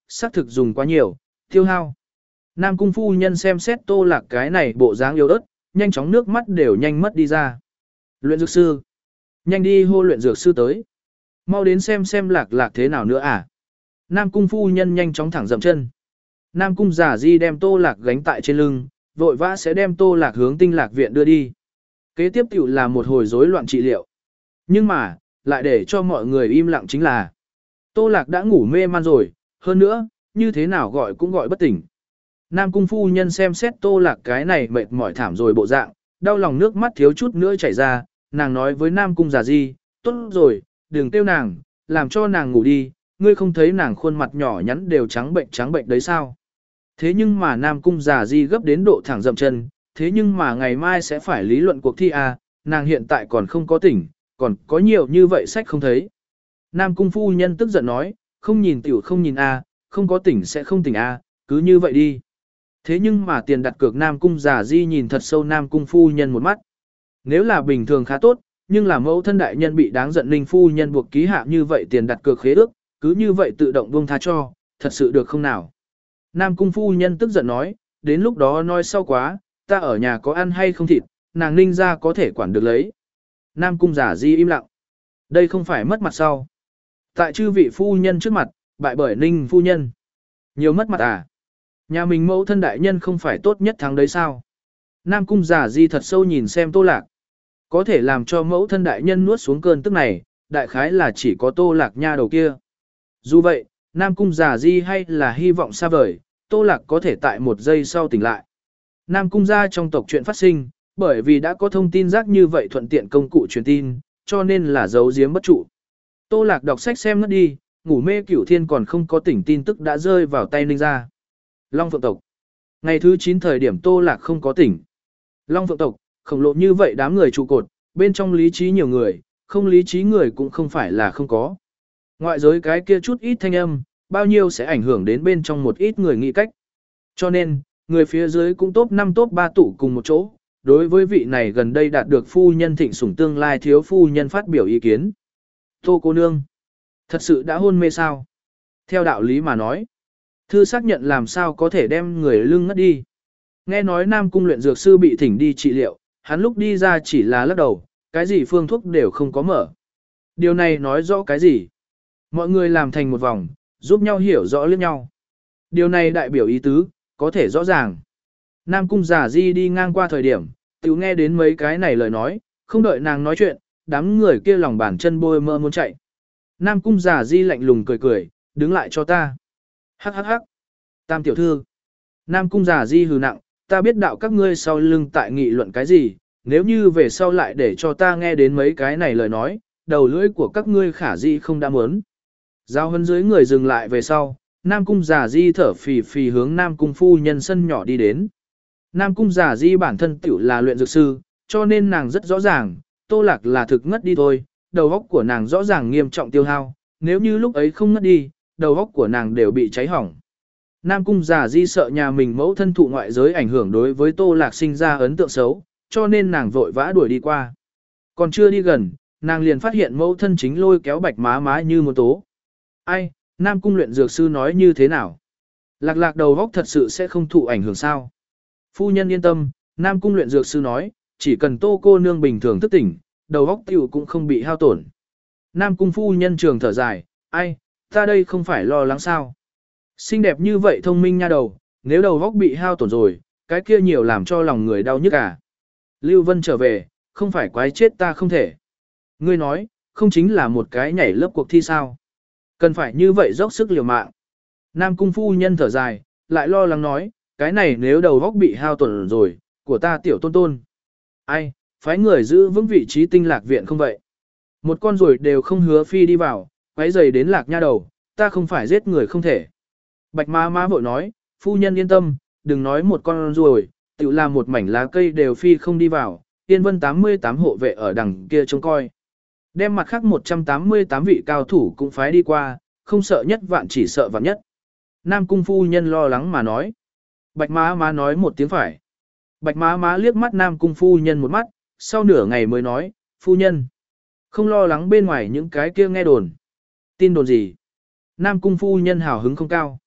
xác thực dùng quá nhiều, tiêu hao. Nam cung phu nhân xem xét Tô Lạc cái này bộ dáng yếu ớt, nhanh chóng nước mắt đều nhanh mất đi ra. Luyện dược sư. Nhanh đi hô luyện dược sư tới. Mau đến xem xem Lạc Lạc thế nào nữa à. Nam cung phu nhân nhanh chóng thẳng dậm chân. Nam cung giả di đem Tô Lạc gánh tại trên lưng, vội vã sẽ đem Tô Lạc hướng tinh lạc viện đưa đi. Kế tiếp tiểu là một hồi rối loạn trị liệu. Nhưng mà, lại để cho mọi người im lặng chính là Tô Lạc đã ngủ mê man rồi, hơn nữa, như thế nào gọi cũng gọi bất tỉnh. Nam cung phu nhân xem xét Tô Lạc cái này mệt mỏi thảm rồi bộ dạng, đau lòng nước mắt thiếu chút nữa chảy ra, nàng nói với Nam cung giả di, tốt rồi, đừng tiêu nàng, làm cho nàng ngủ đi, ngươi không thấy nàng khuôn mặt nhỏ nhắn đều trắng bệnh trắng bệnh đấy sao. Thế nhưng mà Nam cung giả di gấp đến độ thẳng dậm chân, thế nhưng mà ngày mai sẽ phải lý luận cuộc thi à, nàng hiện tại còn không có tỉnh, còn có nhiều như vậy sách không thấy. Nam cung phu nhân tức giận nói, không nhìn tiểu không nhìn a, không có tỉnh sẽ không tỉnh a, cứ như vậy đi. Thế nhưng mà tiền đặt cược Nam cung giả di nhìn thật sâu Nam cung phu nhân một mắt. Nếu là bình thường khá tốt, nhưng là mẫu thân đại nhân bị đáng giận Ninh phu nhân buộc ký hạ như vậy tiền đặt cược khế ước, cứ như vậy tự động buông tha cho, thật sự được không nào? Nam cung phu nhân tức giận nói, đến lúc đó nói sau quá, ta ở nhà có ăn hay không thịt, nàng Ninh ra có thể quản được lấy. Nam cung giả di im lặng. Đây không phải mất mặt sau. Tại chư vị phu nhân trước mặt, bại bởi Ninh phu nhân. Nhiều mất mặt à? Nhà mình mẫu thân đại nhân không phải tốt nhất thắng đấy sao? Nam cung giả di thật sâu nhìn xem Tô Lạc. Có thể làm cho mẫu thân đại nhân nuốt xuống cơn tức này, đại khái là chỉ có Tô Lạc nha đầu kia. Dù vậy, Nam cung giả di hay là hy vọng xa vời, Tô Lạc có thể tại một giây sau tỉnh lại. Nam cung gia trong tộc chuyện phát sinh, bởi vì đã có thông tin rác như vậy thuận tiện công cụ truyền tin, cho nên là giấu giếm bất trụ. Tô Lạc đọc sách xem ngất đi, ngủ mê Cửu Thiên còn không có tỉnh tin tức đã rơi vào tay Ninh gia. Long Phượng tộc. Ngày thứ chín thời điểm Tô Lạc không có tỉnh. Long Phượng tộc, khổng lồ như vậy đám người trụ cột, bên trong lý trí nhiều người, không lý trí người cũng không phải là không có. Ngoại giới cái kia chút ít thanh âm, bao nhiêu sẽ ảnh hưởng đến bên trong một ít người nghĩ cách. Cho nên, người phía dưới cũng top năm top ba tụ cùng một chỗ, đối với vị này gần đây đạt được phu nhân thịnh sủng tương lai thiếu phu nhân phát biểu ý kiến. Tô cô nương, thật sự đã hôn mê sao? Theo đạo lý mà nói, thư xác nhận làm sao có thể đem người lưng ngất đi. Nghe nói Nam cung luyện dược sư bị thỉnh đi trị liệu, hắn lúc đi ra chỉ là lắc đầu, cái gì phương thuốc đều không có mở. Điều này nói rõ cái gì? Mọi người làm thành một vòng, giúp nhau hiểu rõ liếc nhau. Điều này đại biểu ý tứ, có thể rõ ràng. Nam cung giả di đi ngang qua thời điểm, tiểu nghe đến mấy cái này lời nói, không đợi nàng nói chuyện, đám người kia lòng bàn chân bôi mơ muốn chạy. Nam cung giả di lạnh lùng cười cười, đứng lại cho ta. Hắc hắc hắc. Tam tiểu thư. Nam cung giả di hừ nặng, ta biết đạo các ngươi sau lưng tại nghị luận cái gì, nếu như về sau lại để cho ta nghe đến mấy cái này lời nói, đầu lưỡi của các ngươi khả di không đã muốn. Giao hân dưới người dừng lại về sau, Nam cung giả di thở phì phì hướng Nam cung phu nhân sân nhỏ đi đến. Nam cung giả di bản thân tiểu là luyện dược sư, cho nên nàng rất rõ ràng, Tô Lạc là thực ngất đi thôi, đầu óc của nàng rõ ràng nghiêm trọng tiêu hao, nếu như lúc ấy không ngất đi, đầu óc của nàng đều bị cháy hỏng. Nam cung giả di sợ nhà mình mẫu thân thụ ngoại giới ảnh hưởng đối với Tô Lạc sinh ra ấn tượng xấu, cho nên nàng vội vã đuổi đi qua. Còn chưa đi gần, nàng liền phát hiện mẫu thân chính lôi kéo bạch má má như một tố. Ai, Nam cung luyện dược sư nói như thế nào? Lạc lạc đầu óc thật sự sẽ không thụ ảnh hưởng sao? Phu nhân yên tâm, Nam cung luyện dược sư nói, chỉ cần Tô cô nương bình thường thức tỉnh, đầu óc tiểu cũng không bị hao tổn. Nam cung phu nhân trường thở dài, ai, ta đây không phải lo lắng sao? Xinh đẹp như vậy thông minh nha đầu, nếu đầu óc bị hao tổn rồi, cái kia nhiều làm cho lòng người đau nhức à. Lưu Vân trở về, không phải quái chết ta không thể. Ngươi nói, không chính là một cái nhảy lớp cuộc thi sao? Cần phải như vậy dốc sức liều mạng. Nam cung phu nhân thở dài, lại lo lắng nói, cái này nếu đầu óc bị hao tổn rồi, của ta tiểu tôn tôn. Ai, phái người giữ vững vị trí tinh lạc viện không vậy? Một con rồi đều không hứa phi đi vào, quấy giày đến lạc nha đầu, ta không phải giết người không thể. Bạch má má vội nói, phu nhân yên tâm, đừng nói một con ruồi, tự làm một mảnh lá cây đều phi không đi vào, Yên Vân tám mươi tám hộ vệ ở đằng kia trông coi. Đem mặt khác một trăm tám mươi tám vị cao thủ cũng phái đi qua, không sợ nhất vạn chỉ sợ vạn nhất. Nam cung phu nhân lo lắng mà nói. Bạch má má nói một tiếng phải. Bạch má má liếc mắt Nam cung phu nhân một mắt, sau nửa ngày mới nói, phu nhân. Không lo lắng bên ngoài những cái kia nghe đồn. Tin đồn gì? Nam cung phu nhân hào hứng không cao.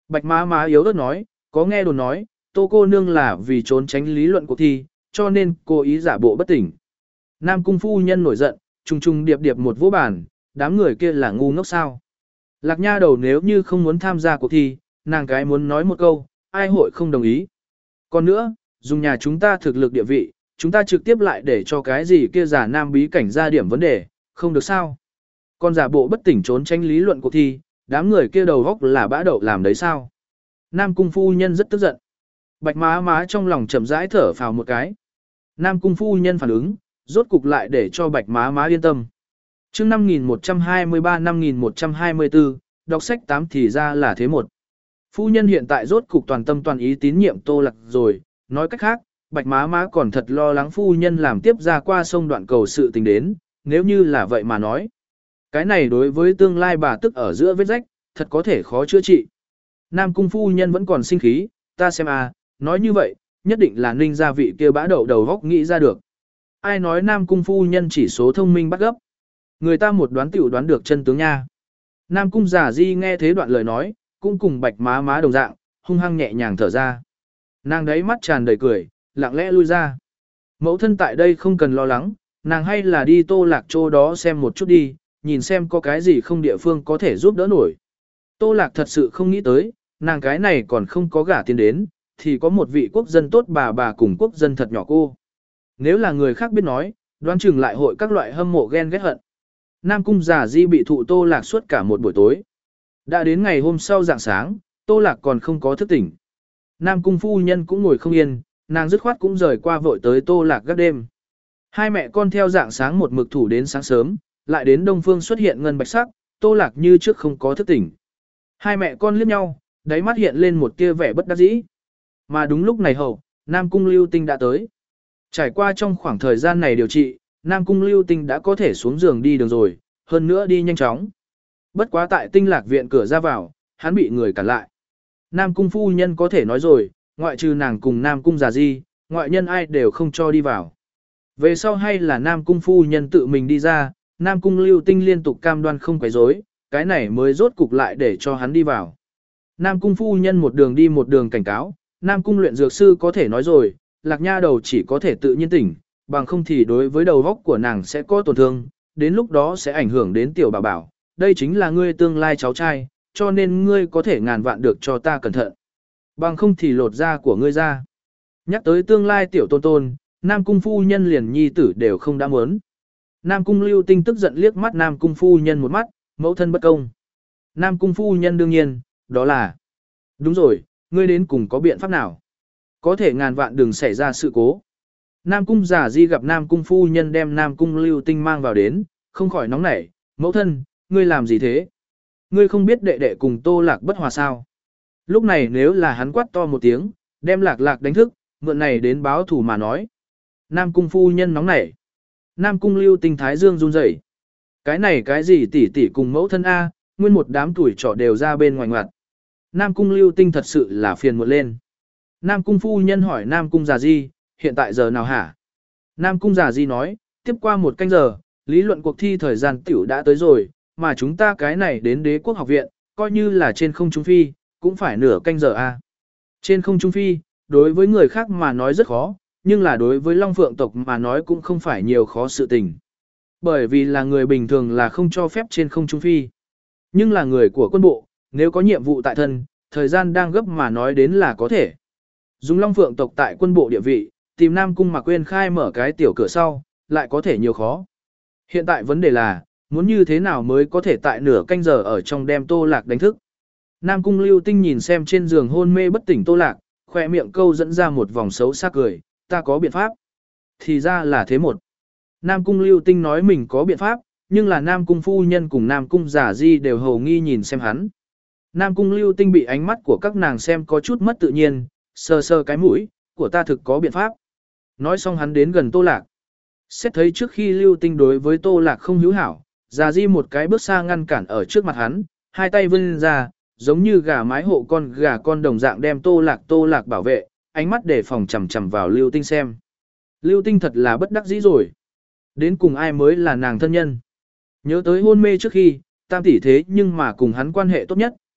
Bạch má má yếu ớt nói, có nghe đồn nói, Tô cô nương là vì trốn tránh lý luận cuộc thi, cho nên cố ý giả bộ bất tỉnh. Nam cung phu nhân nổi giận, trùng trùng điệp điệp một vỗ bàn, đám người kia là ngu ngốc sao. Lạc nha đầu nếu như không muốn tham gia cuộc thi, nàng cái muốn nói một câu, ai hội không đồng ý. Còn nữa, dùng nhà chúng ta thực lực địa vị, chúng ta trực tiếp lại để cho cái gì kia giả nam bí cảnh ra điểm vấn đề, không được sao. Còn giả bộ bất tỉnh trốn tránh lý luận cuộc thi, đám người kia đầu góc là bã đậu làm đấy sao. Nam cung phu nhân rất tức giận. Bạch má má trong lòng chậm rãi thở phào một cái. Nam cung phu nhân phản ứng, rốt cục lại để cho bạch má má yên tâm. chương năm nghìn một trăm hai mươi ba năm nghìn một trăm hai mươi tư, đọc sách tám thì ra là thế một. Phu nhân hiện tại rốt cục toàn tâm toàn ý tín nhiệm Tô Lạc rồi, nói cách khác, bạch má má còn thật lo lắng phu nhân làm tiếp ra qua sông đoạn cầu sự tình đến, nếu như là vậy mà nói. Cái này đối với tương lai bà tức ở giữa vết rách, thật có thể khó chữa trị. Nam cung phu nhân vẫn còn sinh khí, ta xem à, nói như vậy, nhất định là ninh gia vị kia bã đậu đầu góc nghĩ ra được. Ai nói Nam cung phu nhân chỉ số thông minh bắt gấp. Người ta một đoán tiểu đoán được chân tướng nha. Nam cung giả di nghe thế đoạn lời nói, cũng cùng bạch má má đồng dạng, hung hăng nhẹ nhàng thở ra. Nàng đấy mắt tràn đầy cười, lặng lẽ lui ra. Mẫu thân tại đây không cần lo lắng, nàng hay là đi Tô Lạc chỗ đó xem một chút đi, nhìn xem có cái gì không địa phương có thể giúp đỡ nổi. Tô Lạc thật sự không nghĩ tới, nàng cái này còn không có gả tiền đến, thì có một vị quốc dân tốt bà bà cùng quốc dân thật nhỏ cô. Nếu là người khác biết nói, đoán chừng lại hội các loại hâm mộ ghen ghét hận. Nam cung giả di bị thụ Tô Lạc suốt cả một buổi tối. Đã đến ngày hôm sau rạng sáng, Tô Lạc còn không có thức tỉnh. Nam cung phu nhân cũng ngồi không yên, nàng dứt khoát cũng rời qua vội tới Tô Lạc gác đêm. Hai mẹ con theo dạng sáng một mực thủ đến sáng sớm, lại đến đông phương xuất hiện ngân bạch sắc, Tô Lạc như trước không có thức tỉnh. Hai mẹ con liếc nhau, đáy mắt hiện lên một tia vẻ bất đắc dĩ. Mà đúng lúc này hậu, Nam cung Lưu Tinh đã tới. Trải qua trong khoảng thời gian này điều trị, Nam cung Lưu Tinh đã có thể xuống giường đi đường rồi, hơn nữa đi nhanh chóng. Bất quá tại Tinh Lạc viện cửa ra vào, hắn bị người cản lại. Nam cung phu nhân có thể nói rồi, ngoại trừ nàng cùng Nam cung già di, ngoại nhân ai đều không cho đi vào. Về sau hay là Nam cung phu nhân tự mình đi ra, Nam cung Lưu Tinh liên tục cam đoan không quấy rối, cái này mới rốt cục lại để cho hắn đi vào. Nam cung phu nhân một đường đi một đường cảnh cáo, Nam cung luyện dược sư có thể nói rồi, Lạc nha đầu chỉ có thể tự nhiên tỉnh, bằng không thì đối với đầu óc của nàng sẽ có tổn thương, đến lúc đó sẽ ảnh hưởng đến tiểu bảo bảo, đây chính là ngươi tương lai cháu trai, cho nên ngươi có thể ngàn vạn được cho ta cẩn thận. Bằng không thì lột da của ngươi ra. Nhắc tới tương lai tiểu tôn tôn, Nam cung phu nhân liền nhi tử đều không đã muốn. Nam cung Lưu Tinh tức giận liếc mắt Nam cung phu nhân một mắt, mẫu thân bất công. Nam cung phu nhân đương nhiên, đó là. Đúng rồi, ngươi đến cùng có biện pháp nào? Có thể ngàn vạn đừng xảy ra sự cố. Nam cung giả di gặp Nam cung phu nhân đem Nam cung Lưu Tinh mang vào đến, không khỏi nóng nảy, mẫu thân, ngươi làm gì thế? Ngươi không biết đệ đệ cùng Tô Lạc bất hòa sao? Lúc này nếu là hắn quát to một tiếng, đem Lạc Lạc đánh thức, mượn này đến báo thủ mà nói. Nam cung phu nhân nóng nảy. Nam cung Lưu Tinh thái dương run rẩy. Cái này cái gì tỷ tỷ cùng mẫu thân A, nguyên một đám tuổi trọ đều ra bên ngoài ngoặt. Nam cung Lưu Tinh thật sự là phiền muộn lên. Nam cung phu nhân hỏi Nam cung già di, hiện tại giờ nào hả? Nam cung già di nói, tiếp qua một canh giờ, lý luận cuộc thi thời gian tiểu đã tới rồi, mà chúng ta cái này đến đế quốc học viện, coi như là trên không trung phi, cũng phải nửa canh giờ a. Trên không trung phi, đối với người khác mà nói rất khó, nhưng là đối với Long Phượng tộc mà nói cũng không phải nhiều khó sự tình. Bởi vì là người bình thường là không cho phép trên không trung phi. Nhưng là người của quân bộ, nếu có nhiệm vụ tại thân, thời gian đang gấp mà nói đến là có thể. Dùng Long Phượng tộc tại quân bộ địa vị, tìm Nam Cung Mạc Quyên khai mở cái tiểu cửa sau, lại có thể nhiều khó. Hiện tại vấn đề là, muốn như thế nào mới có thể tại nửa canh giờ ở trong đem Tô Lạc đánh thức. Nam Cung Lưu Tinh nhìn xem trên giường hôn mê bất tỉnh Tô Lạc, khỏe miệng câu dẫn ra một vòng xấu xa cười, ta có biện pháp. Thì ra là thế một. Nam Cung Lưu Tinh nói mình có biện pháp, nhưng là Nam Cung phu nhân cùng Nam Cung giả di đều hầu nghi nhìn xem hắn. Nam Cung Lưu Tinh bị ánh mắt của các nàng xem có chút mất tự nhiên, sờ sờ cái mũi, của ta thực có biện pháp. Nói xong hắn đến gần Tô Lạc. Xét thấy trước khi Lưu Tinh đối với Tô Lạc không hữu hảo, giả di một cái bước xa ngăn cản ở trước mặt hắn, hai tay vươn ra, giống như gà mái hộ con gà con đồng dạng đem Tô Lạc Tô Lạc bảo vệ, ánh mắt để phòng chằm chằm vào Lưu Tinh xem. Lưu Tinh thật là bất đắc dĩ rồi. Đến cùng ai mới là nàng thân nhân. Nhớ tới hôn mê trước khi, tam tỷ thế nhưng mà cùng hắn quan hệ tốt nhất,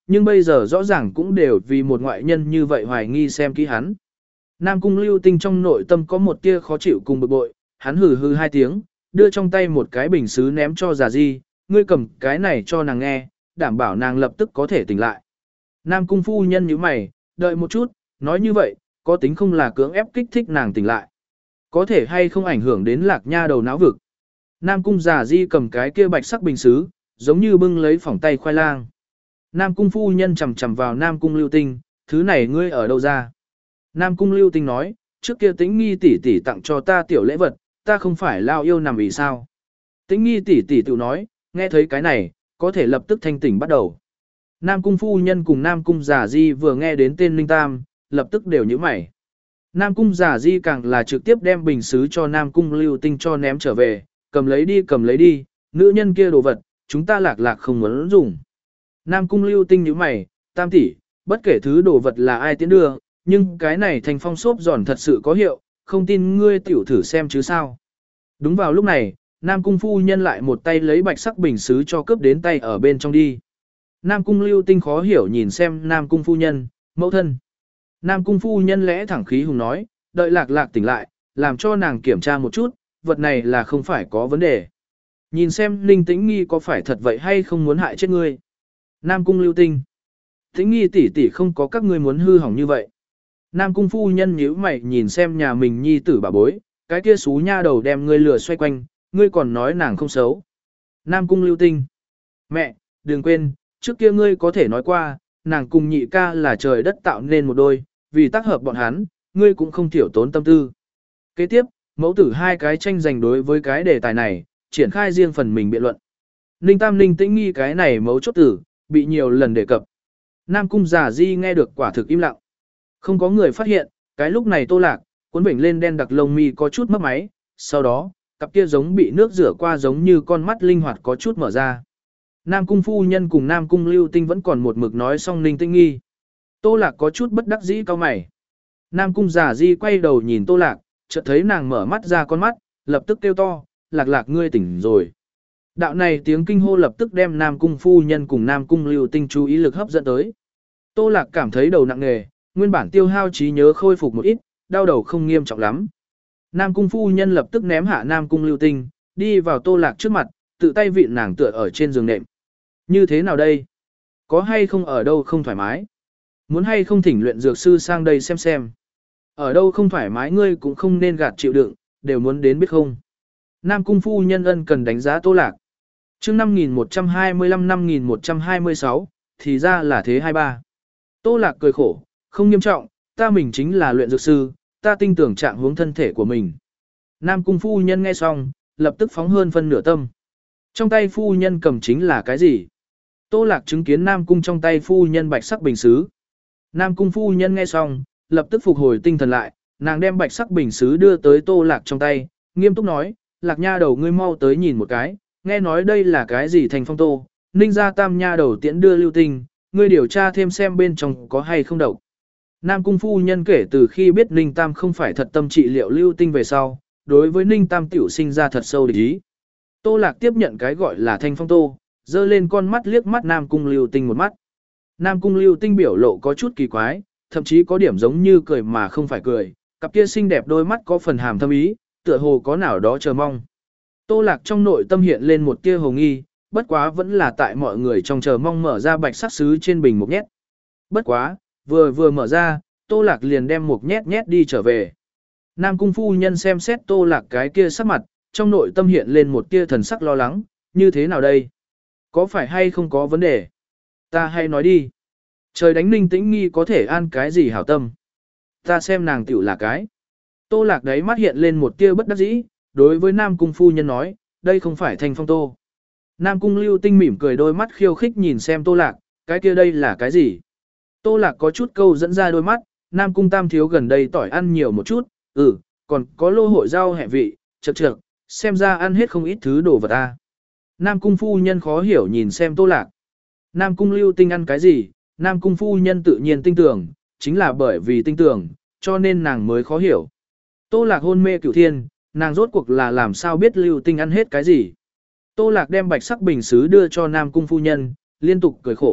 nhưng bây giờ rõ ràng cũng đều vì một ngoại nhân như vậy hoài nghi xem kỹ hắn. Nam Cung Lưu Tinh trong nội tâm có một tia khó chịu cùng bực bội, hắn hừ hừ hai tiếng, đưa trong tay một cái bình sứ ném cho Già Di, ngươi cầm cái này cho nàng nghe, đảm bảo nàng lập tức có thể tỉnh lại. Nam Cung phu nhân nhíu mày, đợi một chút, nói như vậy, có tính không là cưỡng ép kích thích nàng tỉnh lại. Có thể hay không ảnh hưởng đến Lạc Nha đầu não vực. Nam Cung Già Di cầm cái kia bạch sắc bình sứ, giống như bưng lấy phỏng tay khoai lang. Nam Cung phu nhân chầm chầm vào Nam Cung Lưu Tinh, thứ này ngươi ở đâu ra? Nam Cung Lưu Tinh nói, trước kia Tĩnh Nghi tỷ tỷ tặng cho ta tiểu lễ vật, ta không phải lao yêu nằm ý sao? Tĩnh Nghi tỷ tỷ tự nói, nghe thấy cái này, có thể lập tức thanh tỉnh bắt đầu. Nam Cung phu nhân cùng Nam Cung Già Di vừa nghe đến tên Ninh Tam, lập tức đều nhíu mày. Nam Cung Già Di càng là trực tiếp đem bình sứ cho Nam Cung Lưu Tinh cho ném trở về, cầm lấy đi cầm lấy đi, nữ nhân kia đồ vật, chúng ta lạc lạc không muốn dùng. Nam Cung Lưu Tinh nhíu mày, Tam tỷ, bất kể thứ đồ vật là ai tiến đưa, nhưng cái này thành phong xốp giòn thật sự có hiệu, không tin ngươi tiểu thử xem chứ sao. Đúng vào lúc này, Nam Cung phu nhân lại một tay lấy bạch sắc bình sứ cho cướp đến tay ở bên trong đi. Nam Cung Lưu Tinh khó hiểu nhìn xem Nam Cung phu nhân, mẫu thân. Nam Cung phu nhân lẽ thẳng khí hùng nói, đợi lạc lạc tỉnh lại, làm cho nàng kiểm tra một chút, vật này là không phải có vấn đề. Nhìn xem Ninh Tĩnh Nghi có phải thật vậy hay không muốn hại chết ngươi. Nam Cung Lưu Tinh. Tĩnh Nghi tỷ tỷ không có các ngươi muốn hư hỏng như vậy. Nam Cung phu nhân nhíu mày nhìn xem nhà mình nhi tử bà bối, cái kia xú nha đầu đem ngươi lừa xoay quanh, ngươi còn nói nàng không xấu. Nam Cung Lưu Tinh. Mẹ, đừng quên, trước kia ngươi có thể nói qua, nàng cùng nhị ca là trời đất tạo nên một đôi, vì tác hợp bọn hắn, ngươi cũng không thiểu tốn tâm tư. Kế tiếp, mẫu tử hai cái tranh giành đối với cái đề tài này, triển khai riêng phần mình biện luận. Ninh Tam Ninh Tĩnh Nghi cái này mấu chốt tử, bị nhiều lần đề cập. Nam Cung Già Di nghe được quả thực im lặng. Không có người phát hiện, cái lúc này Tô Lạc, cuốn vểnh lên đen đặc lông mi có chút mất máy, sau đó, cặp kia giống bị nước rửa qua giống như con mắt linh hoạt có chút mở ra. Nam Cung phu nhân cùng Nam Cung Lưu Tinh vẫn còn một mực nói xong Ninh Tĩnh Nghi. Tô Lạc có chút bất đắc dĩ cau mày. Nam Cung Già Di quay đầu nhìn Tô Lạc, chợt thấy nàng mở mắt ra con mắt, lập tức kêu to, Lạc Lạc ngươi tỉnh rồi. Đạo này tiếng kinh hô lập tức đem Nam Cung phu nhân cùng Nam Cung Lưu Tinh chú ý lực hấp dẫn tới. Tô Lạc cảm thấy đầu nặng nề, nguyên bản tiêu hao trí nhớ khôi phục một ít, đau đầu không nghiêm trọng lắm. Nam Cung phu nhân lập tức ném hạ Nam Cung Lưu Tinh, đi vào Tô Lạc trước mặt, tự tay vịn nàng tựa ở trên giường nệm. Như thế nào đây? Có hay không ở đâu không thoải mái? Muốn hay không thỉnh luyện dược sư sang đây xem xem? Ở đâu không thoải mái ngươi cũng không nên gạt chịu đựng, đều muốn đến biết không? Nam Cung phu nhân ân cần đánh giá Tô Lạc. Chương năm nghìn một trăm hai mươi lăm năm nghìn một trăm hai mươi sáu, thì ra là thế hai ba. Tô Lạc cười khổ, không nghiêm trọng, ta mình chính là luyện dược sư, ta tin tưởng trạng huống thân thể của mình. Nam Cung phu nhân nghe xong, lập tức phóng hơn phân nửa tâm. Trong tay phu nhân cầm chính là cái gì? Tô Lạc chứng kiến Nam Cung trong tay phu nhân bạch sắc bình sứ. Nam Cung phu nhân nghe xong, lập tức phục hồi tinh thần lại, nàng đem bạch sắc bình sứ đưa tới Tô Lạc trong tay, nghiêm túc nói, Lạc nha đầu ngươi mau tới nhìn một cái, nghe nói đây là cái gì thành phong tô, ninh ra tam nha đầu tiễn đưa Lưu Tinh, ngươi điều tra thêm xem bên trong có hay không độc. Nam Cung phu nhân kể từ khi biết Ninh Tam không phải thật tâm trị liệu Lưu Tinh về sau, đối với Ninh Tam tiểu sinh ra thật sâu địch ý. Tô Lạc tiếp nhận cái gọi là thanh phong tô, dơ lên con mắt liếc mắt Nam Cung Lưu Tinh một mắt. Nam Cung Lưu Tinh biểu lộ có chút kỳ quái, thậm chí có điểm giống như cười mà không phải cười, cặp kia xinh đẹp đôi mắt có phần hàm thâm ý, tựa hồ có nào đó chờ mong. Tô Lạc trong nội tâm hiện lên một tia hồ nghi, bất quá vẫn là tại mọi người trong chờ mong mở ra bạch sắc sứ trên bình một nhét. Bất quá, vừa vừa mở ra, Tô Lạc liền đem một nhét nhét đi trở về. Nam Cung phu nhân xem xét Tô Lạc cái kia sắc mặt, trong nội tâm hiện lên một tia thần sắc lo lắng, như thế nào đây? Có phải hay không có vấn đề? Ta hay nói đi. Trời đánh Ninh Tĩnh Nghi có thể an cái gì hảo tâm? Ta xem nàng tiểu là cái. Tô Lạc đấy mắt hiện lên một tia bất đắc dĩ, đối với Nam Cung phu nhân nói, đây không phải thanh phong tô. Nam Cung Lưu Tinh mỉm cười đôi mắt khiêu khích nhìn xem Tô Lạc, cái kia đây là cái gì? Tô Lạc có chút câu dẫn ra đôi mắt, Nam Cung tam thiếu gần đây tỏi ăn nhiều một chút, ừ, còn có lô hội rau hẹ vị, chật chật, xem ra ăn hết không ít thứ đồ vật ta. Nam Cung phu nhân khó hiểu nhìn xem Tô Lạc. Nam Cung Lưu Tinh ăn cái gì? Nam Cung phu nhân tự nhiên tinh tưởng, chính là bởi vì tinh tưởng, cho nên nàng mới khó hiểu. Tô Lạc hôn mê cửu thiên, nàng rốt cuộc là làm sao biết Lưu Tinh ăn hết cái gì? Tô Lạc đem bạch sắc bình sứ đưa cho Nam Cung phu nhân, liên tục cười khổ,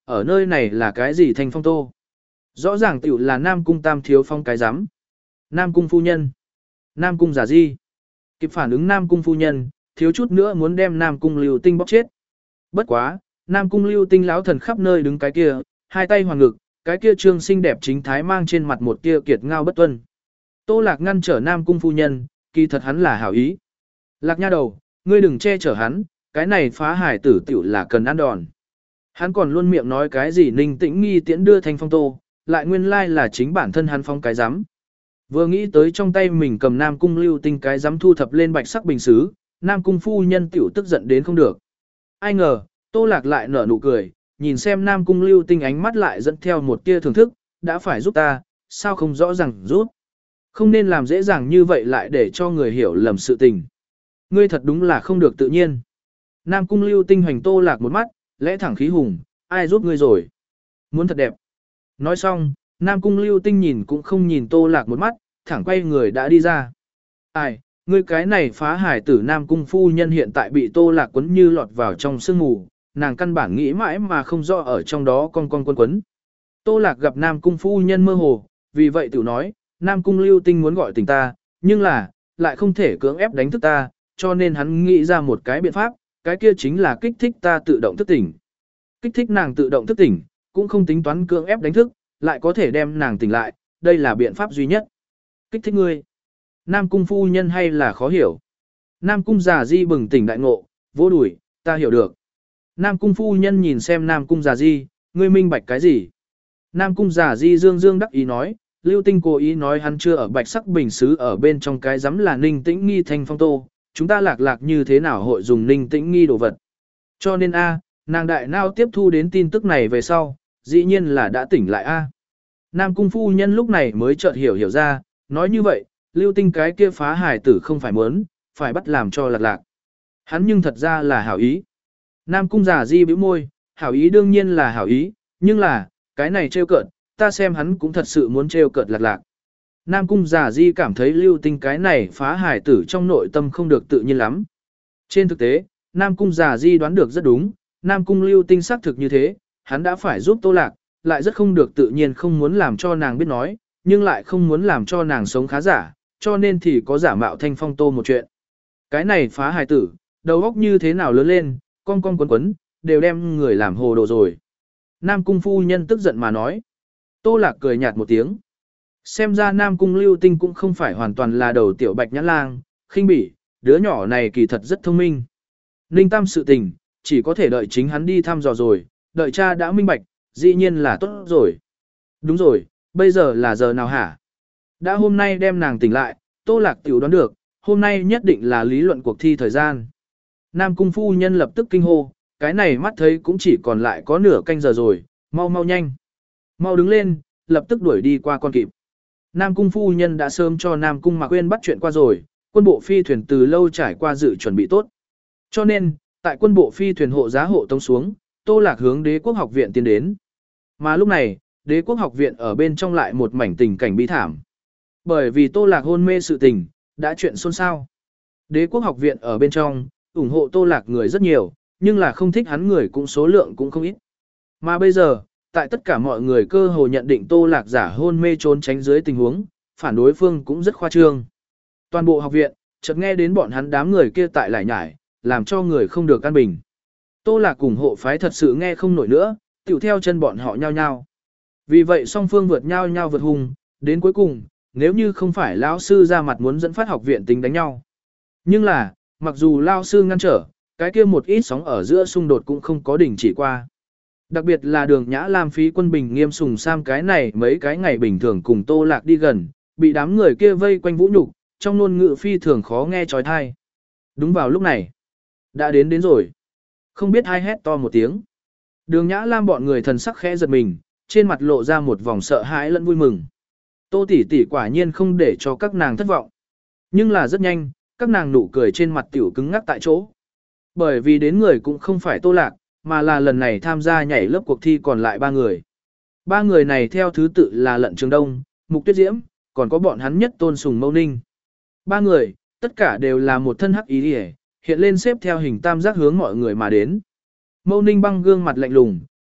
ở nơi này là cái gì Thanh Phong Tô? Rõ ràng tiểu là Nam Cung Tam thiếu phong cái rắm Nam Cung phu nhân. Nam Cung giả di. Kịp phản ứng Nam Cung phu nhân, thiếu chút nữa muốn đem Nam Cung Lưu Tinh bóc chết. Bất quá, Nam Cung Lưu Tinh lão thần khắp nơi đứng cái kia, hai tay hoàn ngực, cái kia trương xinh đẹp chính thái mang trên mặt một tia kiệt ngao bất tuân. Tô Lạc ngăn trở Nam Cung phu nhân, kỳ thật hắn là hảo ý. Lạc nha đầu, ngươi đừng che chở hắn, cái này phá hải tử tiểu là cần ăn đòn. Hắn còn luôn miệng nói cái gì Ninh Tĩnh Nghi tiễn đưa Thanh Phong Tô, lại nguyên lai là chính bản thân hắn phong cái rắm. Vừa nghĩ tới trong tay mình cầm Nam Cung Lưu Tinh cái rắm thu thập lên bạch sắc bình xứ, Nam Cung phu nhân tiểu tức giận đến không được. Ai ngờ, Tô Lạc lại nở nụ cười, nhìn xem Nam Cung Lưu Tinh ánh mắt lại dẫn theo một tia thưởng thức, đã phải giúp ta, sao không rõ ràng giúp. Không nên làm dễ dàng như vậy lại để cho người hiểu lầm sự tình. Ngươi thật đúng là không được tự nhiên. Nam Cung Lưu Tinh hoành Tô Lạc một mắt, lẽ thẳng khí hùng, ai giúp ngươi rồi? Muốn thật đẹp. Nói xong, Nam Cung Lưu Tinh nhìn cũng không nhìn Tô Lạc một mắt, thẳng quay người đã đi ra. Ai, ngươi cái này phá hải tử Nam Cung phu nhân hiện tại bị Tô Lạc quấn như lọt vào trong sương mù, nàng căn bản nghĩ mãi mà không rõ ở trong đó con con quấn quấn. Tô Lạc gặp Nam Cung phu nhân mơ hồ, vì vậy tự nói, Nam Cung Lưu Tinh muốn gọi tỉnh ta, nhưng là, lại không thể cưỡng ép đánh thức ta, cho nên hắn nghĩ ra một cái biện pháp, cái kia chính là kích thích ta tự động thức tỉnh. Kích thích nàng tự động thức tỉnh, cũng không tính toán cưỡng ép đánh thức, lại có thể đem nàng tỉnh lại, đây là biện pháp duy nhất. Kích thích ngươi. Nam Cung phu nhân hay là khó hiểu. Nam Cung giả di bừng tỉnh đại ngộ, vô đuổi, ta hiểu được. Nam Cung phu nhân nhìn xem Nam Cung giả di, ngươi minh bạch cái gì? Nam Cung giả di dương dương đắc ý nói, Lưu Tinh cố ý nói hắn chưa ở bạch sắc bình xứ ở bên trong cái giám là Ninh Tĩnh Nghi Thanh Phong Tô, chúng ta lạc lạc như thế nào hội dùng Ninh Tĩnh Nghi đồ vật. Cho nên a, nàng đại nao tiếp thu đến tin tức này về sau, dĩ nhiên là đã tỉnh lại a. Nam Cung phu nhân lúc này mới chợt hiểu hiểu ra, nói như vậy, Lưu Tinh cái kia phá hải tử không phải muốn, phải bắt làm cho lạc lạc. Hắn nhưng thật ra là hảo ý. Nam Cung giả di bĩu môi, hảo ý đương nhiên là hảo ý, nhưng là, cái này trêu cợt, ta xem hắn cũng thật sự muốn trêu cợt lạc lạc. Nam Cung giả di cảm thấy Lưu Tinh cái này phá hải tử trong nội tâm không được tự nhiên lắm. Trên thực tế, Nam Cung giả di đoán được rất đúng, Nam Cung Lưu Tinh xác thực như thế, hắn đã phải giúp Tô Lạc, lại rất không được tự nhiên không muốn làm cho nàng biết nói, nhưng lại không muốn làm cho nàng sống khá giả, cho nên thì có giả mạo Thanh Phong Tô một chuyện. Cái này phá hài tử, đầu óc như thế nào lớn lên, con con quấn quấn, đều đem người làm hồ đồ rồi. Nam Cung phu nhân tức giận mà nói. Tô Lạc cười nhạt một tiếng. Xem ra Nam Cung Lưu Tinh cũng không phải hoàn toàn là đầu tiểu bạch nhãn lang, khinh bỉ, đứa nhỏ này kỳ thật rất thông minh. Ninh Tam sự tình, chỉ có thể đợi chính hắn đi thăm dò rồi, đợi cha đã minh bạch, dĩ nhiên là tốt rồi. Đúng rồi, bây giờ là giờ nào hả? Đã hôm nay đem nàng tỉnh lại, Tô Lạc tiểu đoán được, hôm nay nhất định là lý luận cuộc thi thời gian. Nam Cung phu nhân lập tức kinh hô, cái này mắt thấy cũng chỉ còn lại có nửa canh giờ rồi, mau mau nhanh. Mau đứng lên, lập tức đuổi đi qua con kịp. Nam Cung phu nhân đã sớm cho Nam Cung Mạc Quyên bắt chuyện qua rồi, quân bộ phi thuyền từ lâu trải qua dự chuẩn bị tốt. Cho nên, tại quân bộ phi thuyền hộ giá hộ tống xuống, Tô Lạc hướng Đế quốc học viện tiến đến. Mà lúc này, Đế quốc học viện ở bên trong lại một mảnh tình cảnh bi thảm. Bởi vì Tô Lạc hôn mê sự tình, đã chuyện xôn xao. Đế quốc học viện ở bên trong, ủng hộ Tô Lạc người rất nhiều, nhưng là không thích hắn người cũng số lượng cũng không ít. Mà bây giờ, tại tất cả mọi người cơ hồ nhận định Tô Lạc giả hôn mê trốn tránh dưới tình huống, phản đối phương cũng rất khoa trương. Toàn bộ học viện, chợt nghe đến bọn hắn đám người kia tại lại nhải, làm cho người không được an bình. Tô Lạc cùng hộ phái thật sự nghe không nổi nữa, tiểu theo chân bọn họ nhao nhao. Vì vậy song phương vượt nhau nhau vượt hùng, đến cuối cùng, nếu như không phải lão sư ra mặt muốn dẫn phát học viện tính đánh nhau. Nhưng là, mặc dù lão sư ngăn trở, cái kia một ít sóng ở giữa xung đột cũng không có đình chỉ qua. Đặc biệt là Đường Nhã Lam Phí Quân Bình Nghiêm Sùng Sam cái này mấy cái ngày bình thường cùng Tô Lạc đi gần, bị đám người kia vây quanh vũ nhục, trong ngôn ngữ phi thường khó nghe chói tai. Đúng vào lúc này, đã đến đến rồi. Không biết ai hét to một tiếng. Đường Nhã Lam bọn người thần sắc khẽ giật mình, trên mặt lộ ra một vòng sợ hãi lẫn vui mừng. Tô tỷ tỷ quả nhiên không để cho các nàng thất vọng. Nhưng là rất nhanh, các nàng nụ cười trên mặt tiểu cứng ngắc tại chỗ. Bởi vì đến người cũng không phải Tô Lạc, mà là lần này tham gia nhảy lớp cuộc thi còn lại ba người. Ba người này theo thứ tự là Lận Trường Đông, Mục Tuyết Diễm, còn có bọn hắn nhất Tôn Sùng Mâu Ninh. Ba người, tất cả đều là một thân hắc ý hề, hiện lên xếp theo hình tam giác hướng mọi người mà đến. Mâu Ninh băng gương mặt lạnh lùng,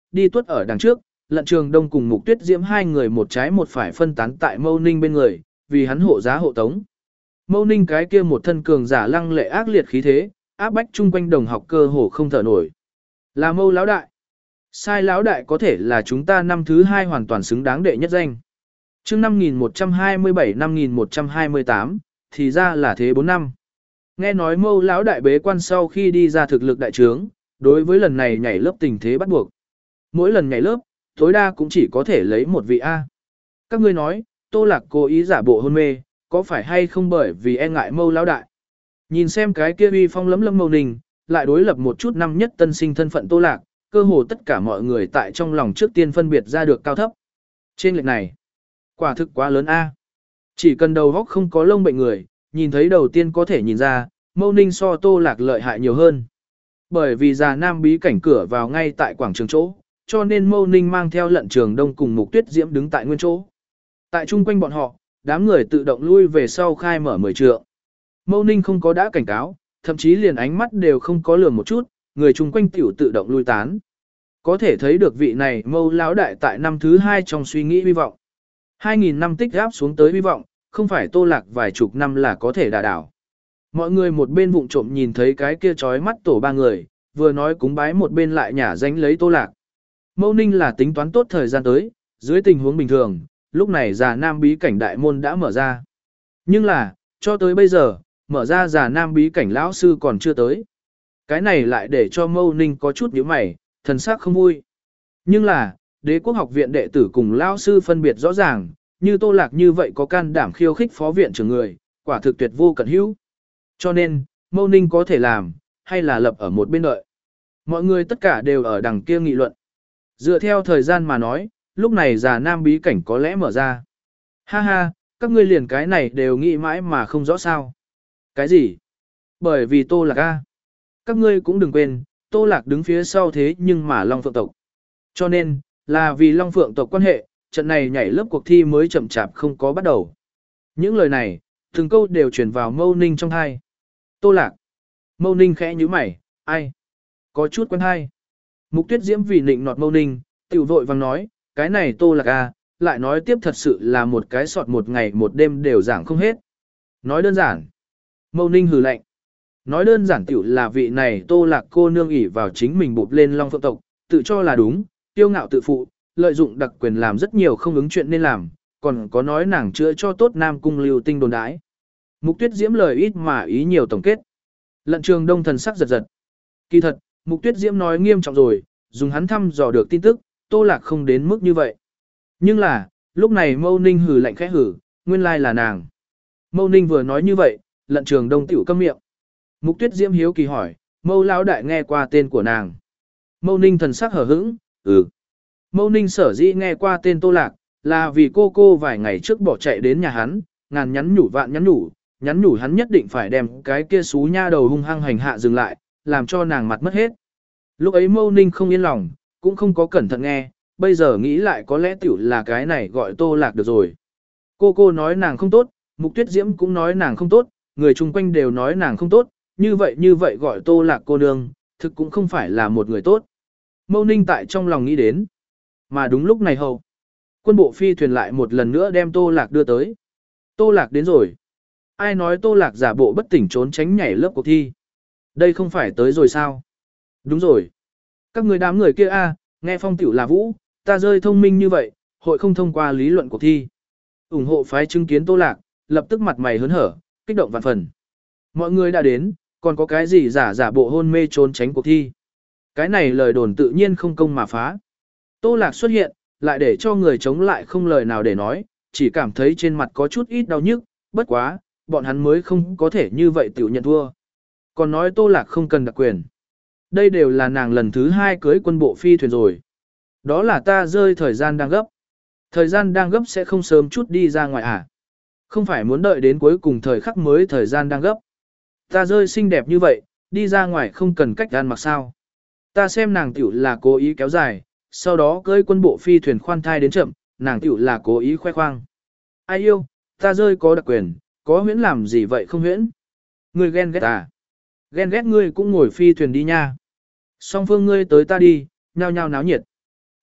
đi tuất ở đằng trước, Lận Trường Đông cùng Mục Tuyết Diễm hai người một trái một phải phân tán tại Mâu Ninh bên người, vì hắn hộ giá hộ tống. Mâu Ninh cái kia một thân cường giả lăng lệ ác liệt khí thế, áp bách chung quanh đồng học cơ hồ không thở nổi. Là Mâu lão đại. Sai lão đại có thể là chúng ta năm thứ hai hoàn toàn xứng đáng đệ nhất danh. Chương năm nghìn một trăm hai mươi bảy năm nghìn một trăm hai mươi tám, thì ra là thế bốn năm. Nghe nói Mâu lão đại bế quan sau khi đi ra thực lực đại trướng, đối với lần này nhảy lớp tình thế bắt buộc. Mỗi lần nhảy lớp, tối đa cũng chỉ có thể lấy một vị A. Các ngươi nói, Tô Lạc cố ý giả bộ hôn mê, có phải hay không bởi vì e ngại Mâu lão đại? Nhìn xem cái kia uy phong lấm lâm Mâu Ninh, lại đối lập một chút năm nhất tân sinh thân phận Tô Lạc, cơ hồ tất cả mọi người tại trong lòng trước tiên phân biệt ra được cao thấp. Trên lệch này, quả thực quá lớn A. Chỉ cần đầu góc không có lông bệnh người, nhìn thấy đầu tiên có thể nhìn ra, Mâu Ninh so Tô Lạc lợi hại nhiều hơn. Bởi vì già nam bí cảnh cửa vào ngay tại quảng trường chỗ, cho nên Mâu Ninh mang theo Lận Trường Đông cùng Mục Tuyết Diễm đứng tại nguyên chỗ. Tại chung quanh bọn họ, đám người tự động lui về sau khai mở mười trượng. Mâu Ninh không có đã cảnh cáo, thậm chí liền ánh mắt đều không có lườm một chút, người chung quanh tiểu tự động lui tán. Có thể thấy được vị này Mâu lão đại tại năm thứ hai trong suy nghĩ hy vọng. hai nghìn năm tích áp xuống tới hy vọng, không phải Tô Lạc vài chục năm là có thể đả đảo. Mọi người một bên vụng trộm nhìn thấy cái kia chói mắt tổ ba người, vừa nói cúng bái một bên lại nhả danh lấy Tô Lạc. Mâu Ninh là tính toán tốt thời gian tới, dưới tình huống bình thường, lúc này già nam bí cảnh đại môn đã mở ra. Nhưng là, cho tới bây giờ, mở ra già nam bí cảnh lão sư còn chưa tới. Cái này lại để cho Mâu Ninh có chút nhíu mày, thần sắc không vui. Nhưng là, Đế quốc học viện đệ tử cùng lão sư phân biệt rõ ràng, như Tô Lạc như vậy có can đảm khiêu khích phó viện trưởng người, quả thực tuyệt vô cận hữu. Cho nên, Mâu Ninh có thể làm, hay là lập ở một bên đợi. Mọi người tất cả đều ở đằng kia nghị luận. Dựa theo thời gian mà nói, lúc này già nam bí cảnh có lẽ mở ra. Ha ha, các ngươi liền cái này đều nghĩ mãi mà không rõ sao. Cái gì? Bởi vì Tô Lạc A. Các ngươi cũng đừng quên, Tô Lạc đứng phía sau thế nhưng mà Long Phượng tộc. Cho nên, là vì Long Phượng tộc quan hệ, trận này nhảy lớp cuộc thi mới chậm chạp không có bắt đầu. Những lời này, từng câu đều truyền vào Mâu Ninh trong tai. Tô Lạc. Mâu Ninh khẽ nhíu mày, ai? Có chút quen hay. Mục Tuyết Diễm vì nịnh nọt Mâu Ninh, tiểu vội vàng nói, cái này Tô Lạc A, lại nói tiếp thật sự là một cái sọt một ngày một đêm đều giảng không hết. Nói đơn giản. Mâu Ninh hừ lạnh. Nói đơn giản tiểu là vị này Tô Lạc cô nương ỷ vào chính mình bụp lên Long Phượng tộc, tự cho là đúng, tiêu ngạo tự phụ, lợi dụng đặc quyền làm rất nhiều không ứng chuyện nên làm, còn có nói nàng chữa cho tốt Nam Cung lưu tinh đồn đái. Mục Tuyết Diễm lời ít mà ý nhiều tổng kết. Lận Trường Đông thần sắc giật giật. Kỳ thật, Mục Tuyết Diễm nói nghiêm trọng rồi, dùng hắn thăm dò được tin tức, Tô Lạc không đến mức như vậy. Nhưng là, lúc này Mâu Ninh hừ lạnh khẽ hử, nguyên lai là nàng. Mâu Ninh vừa nói như vậy, Lận Trường Đông tiểu câm miệng. Mục Tuyết Diễm hiếu kỳ hỏi, Mâu lão đại nghe qua tên của nàng. Mâu Ninh thần sắc hở hững, ừ. Mâu Ninh sở dĩ nghe qua tên Tô Lạc, là vì cô cô vài ngày trước bỏ chạy đến nhà hắn, ngàn nhắn nhủ vạn nhắn nhủ, nhắn nhủ hắn nhất định phải đem cái kia xú nha đầu hung hăng hành hạ dừng lại, làm cho nàng mặt mất hết. Lúc ấy Mâu Ninh không yên lòng, cũng không có cẩn thận nghe, bây giờ nghĩ lại có lẽ tiểu là cái này gọi Tô Lạc được rồi. Cô cô nói nàng không tốt, Mục Tuyết Diễm cũng nói nàng không tốt, người chung quanh đều nói nàng không tốt, như vậy như vậy gọi Tô Lạc cô nương, thực cũng không phải là một người tốt. Mâu Ninh tại trong lòng nghĩ đến. Mà đúng lúc này hầu, quân bộ phi thuyền lại một lần nữa đem Tô Lạc đưa tới. Tô Lạc đến rồi. Ai nói Tô Lạc giả bộ bất tỉnh trốn tránh nhảy lớp cuộc thi? Đây không phải tới rồi sao? Đúng rồi. Các người đám người kia a, nghe phong tiểu là vũ, ta rơi thông minh như vậy, hội không thông qua lý luận cuộc thi. Ủng hộ phái chứng kiến Tô Lạc, lập tức mặt mày hớn hở, kích động vạn phần. Mọi người đã đến, còn có cái gì giả giả bộ hôn mê trốn tránh cuộc thi? Cái này lời đồn tự nhiên không công mà phá. Tô Lạc xuất hiện, lại để cho người chống lại không lời nào để nói, chỉ cảm thấy trên mặt có chút ít đau nhức, bất quá, bọn hắn mới không có thể như vậy tiểu nhận thua. Còn nói Tô Lạc không cần đặc quyền. Đây đều là nàng lần thứ hai cưới quân bộ phi thuyền rồi. Đó là ta rơi thời gian đang gấp. Thời gian đang gấp sẽ không sớm chút đi ra ngoài à? Không phải muốn đợi đến cuối cùng thời khắc mới thời gian đang gấp. Ta rơi xinh đẹp như vậy, đi ra ngoài không cần cách ăn mặc sao. Ta xem nàng tiểu là cố ý kéo dài, sau đó cưỡi quân bộ phi thuyền khoan thai đến chậm, nàng tiểu là cố ý khoe khoang. Ai yêu, ta rơi có đặc quyền, có huyễn làm gì vậy không huyễn? Ngươi ghen ghét à? Ghen ghét ngươi cũng ngồi phi thuyền đi nha. Song phương ngươi tới ta đi, nhao nhao náo nhiệt.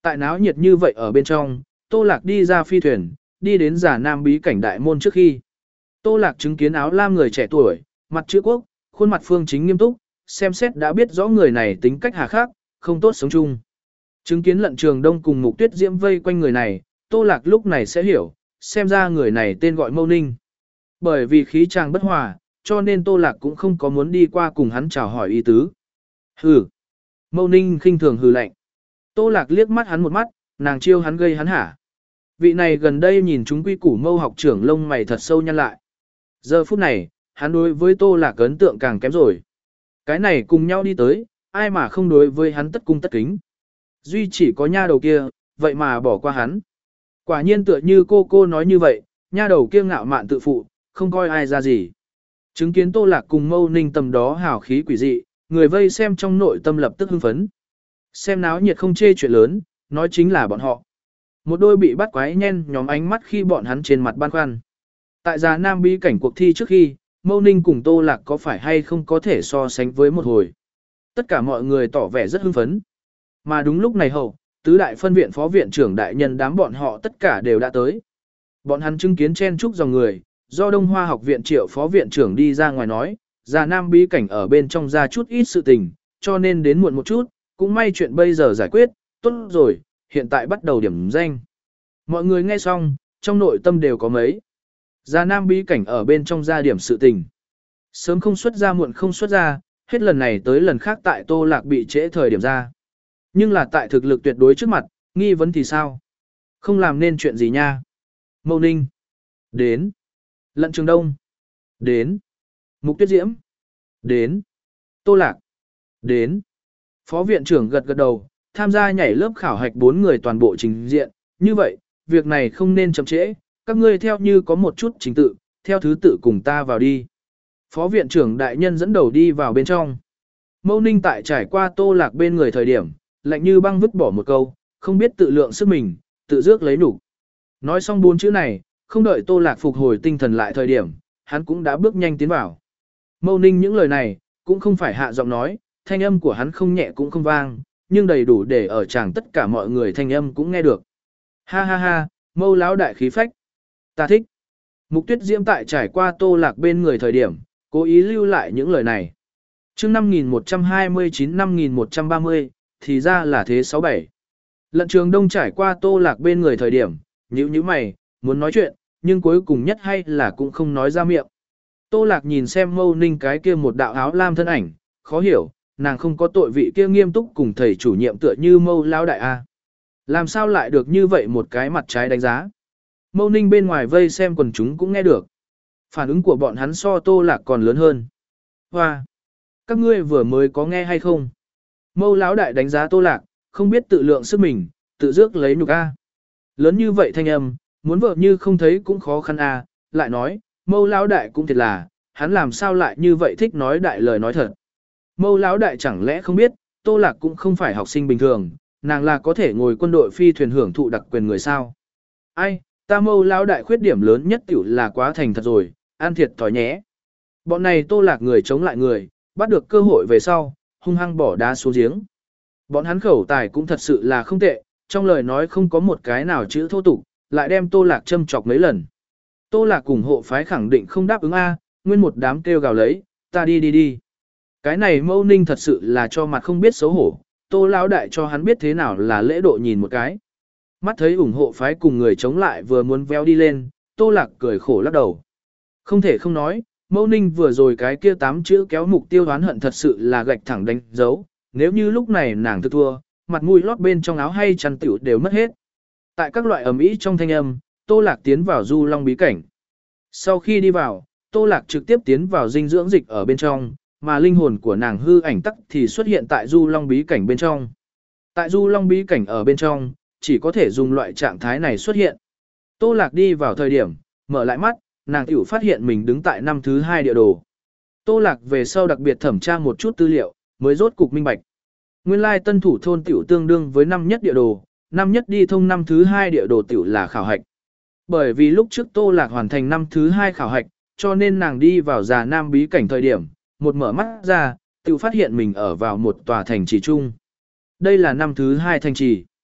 Tại náo nhiệt như vậy ở bên trong, Tô Lạc đi ra phi thuyền, đi đến Già Nam bí cảnh đại môn trước khi. Tô Lạc chứng kiến áo lam người trẻ tuổi, mặt chữ quốc, khuôn mặt phương chính nghiêm túc, xem xét đã biết rõ người này tính cách hà khắc, không tốt sống chung. Chứng kiến Lận Trường Đông cùng Mục Tuyết Diễm vây quanh người này, Tô Lạc lúc này sẽ hiểu, xem ra người này tên gọi Mâu Ninh. Bởi vì khí chàng bất hòa, cho nên Tô Lạc cũng không có muốn đi qua cùng hắn chào hỏi ý tứ. Hừ. Mâu Ninh khinh thường hừ lạnh. Tô Lạc liếc mắt hắn một mắt, nàng chiêu hắn gây hắn hả. Vị này gần đây nhìn chúng quy củ Mâu học trưởng lông mày thật sâu nhăn lại. Giờ phút này, hắn đối với Tô Lạc ấn tượng càng kém rồi. Cái này cùng nhau đi tới, ai mà không đối với hắn tất cung tất kính. Duy chỉ có nha đầu kia, vậy mà bỏ qua hắn. Quả nhiên tựa như cô cô nói như vậy, nha đầu kia ngạo mạn tự phụ, không coi ai ra gì. Chứng kiến Tô Lạc cùng Mâu Ninh tầm đó hào khí quỷ dị, người vây xem trong nội tâm lập tức hưng phấn. Xem náo nhiệt không chê chuyện lớn, nói chính là bọn họ. Một đôi bị bắt quái nhen nhóm ánh mắt khi bọn hắn trên mặt ban khoăn. Tại Già Nam bí cảnh cuộc thi trước khi, Mâu Ninh cùng Tô Lạc có phải hay không có thể so sánh với một hồi. Tất cả mọi người tỏ vẻ rất hưng phấn. Mà đúng lúc này hậu, tứ đại phân viện phó viện trưởng đại nhân đám bọn họ tất cả đều đã tới. Bọn hắn chứng kiến chen chúc dòng người, do Đông Hoa học viện Triệu phó viện trưởng đi ra ngoài nói, Già Nam bí cảnh ở bên trong ra chút ít sự tình, cho nên đến muộn một chút, cũng may chuyện bây giờ giải quyết, tốt rồi, hiện tại bắt đầu điểm danh. Mọi người nghe xong, trong nội tâm đều có mấy. Già Nam bí cảnh ở bên trong ra điểm sự tình. Sớm không xuất ra muộn không xuất ra, hết lần này tới lần khác tại Tô Lạc bị trễ thời điểm ra. Nhưng là tại thực lực tuyệt đối trước mặt, nghi vấn thì sao? Không làm nên chuyện gì nha. Mâu Ninh. Đến. Lận Trường Đông. Đến. Mục Tuyết Diễm. Đến. Tô Lạc. Đến. Phó viện trưởng gật gật đầu, tham gia nhảy lớp khảo hạch bốn người toàn bộ trình diện. Như vậy, việc này không nên chậm trễ, các ngươi theo như có một chút trình tự, theo thứ tự cùng ta vào đi. Phó viện trưởng đại nhân dẫn đầu đi vào bên trong. Mâu Ninh tại trải qua Tô Lạc bên người thời điểm, lạnh như băng vứt bỏ một câu, không biết tự lượng sức mình, tự dước lấy nhục. Nói xong bốn chữ này, không đợi Tô Lạc phục hồi tinh thần lại thời điểm, hắn cũng đã bước nhanh tiến vào. Mâu Ninh những lời này, cũng không phải hạ giọng nói, thanh âm của hắn không nhẹ cũng không vang, nhưng đầy đủ để ở chàng tất cả mọi người thanh âm cũng nghe được. Ha ha ha, Mâu lão đại khí phách. Ta thích. Mục Tuyết Diễm tại trải qua Tô Lạc bên người thời điểm, cố ý lưu lại những lời này. Chương năm nghìn một trăm hai mươi chín năm nghìn một trăm ba mươi, thì ra là thế sáu bảy. Lận Trường Đông trải qua Tô Lạc bên người thời điểm, nhíu nhíu mày, muốn nói chuyện, nhưng cuối cùng nhất hay là cũng không nói ra miệng. Tô Lạc nhìn xem Mâu Ninh cái kia một đạo áo lam thân ảnh, khó hiểu, nàng không có tội vị kia nghiêm túc cùng thầy chủ nhiệm tựa như Mâu lão đại a. Làm sao lại được như vậy một cái mặt trái đánh giá? Mâu Ninh bên ngoài vây xem quần chúng cũng nghe được. Phản ứng của bọn hắn so Tô Lạc còn lớn hơn. Hoa! Các ngươi vừa mới có nghe hay không? Mâu lão đại đánh giá Tô Lạc, không biết tự lượng sức mình, tự dước lấy nhục a. Lớn như vậy thanh âm, muốn vợ như không thấy cũng khó khăn a. Lại nói, Mâu lão đại cũng thiệt là, hắn làm sao lại như vậy thích nói đại lời nói thật. Mâu lão đại chẳng lẽ không biết, Tô Lạc cũng không phải học sinh bình thường, nàng là có thể ngồi quân đội phi thuyền hưởng thụ đặc quyền người sao. Ai, ta Mâu lão đại khuyết điểm lớn nhất tiểu là quá thành thật rồi, ăn thiệt thòi nhé. Bọn này Tô Lạc người chống lại người, bắt được cơ hội về sau, hung hăng bỏ đá xuống giếng. Bọn hắn khẩu tài cũng thật sự là không tệ, trong lời nói không có một cái nào chữ thô tục, lại đem Tô Lạc châm chọc mấy lần. Tô Lạc cùng hộ phái khẳng định không đáp ứng A, nguyên một đám kêu gào lấy, ta đi đi đi. Cái này Mâu Ninh thật sự là cho mặt không biết xấu hổ, Tô lão đại cho hắn biết thế nào là lễ độ nhìn một cái. Mắt thấy ủng hộ phái cùng người chống lại vừa muốn véo đi lên, Tô Lạc cười khổ lắc đầu. Không thể không nói, Mâu Ninh vừa rồi cái kia tám chữ kéo mục tiêu đoán hận thật sự là gạch thẳng đánh dấu, nếu như lúc này nàng thức thua, mặt mũi lót bên trong áo hay chăn tiểu đều mất hết. Tại các loại ầm ĩ trong thanh âm, Tô Lạc tiến vào Du Long bí cảnh. Sau khi đi vào, Tô Lạc trực tiếp tiến vào dinh dưỡng dịch ở bên trong, mà linh hồn của nàng hư ảnh tắc thì xuất hiện tại Du Long bí cảnh bên trong. Tại Du Long bí cảnh ở bên trong, chỉ có thể dùng loại trạng thái này xuất hiện. Tô Lạc đi vào thời điểm, mở lại mắt, nàng tiểu phát hiện mình đứng tại năm thứ hai địa đồ. Tô Lạc về sau đặc biệt thẩm tra một chút tư liệu, mới rốt cục minh bạch. Nguyên lai tân thủ thôn tiểu tương đương với năm nhất địa đồ, năm nhất đi thông năm thứ hai địa đồ tiểu là khảo hạch. Bởi vì lúc trước Tô Lạc hoàn thành năm thứ hai khảo hạch, cho nên nàng đi vào Già Nam bí cảnh thời điểm, một mở mắt ra, tiểu phát hiện mình ở vào một tòa thành trì chung. Đây là năm thứ hai thành trì.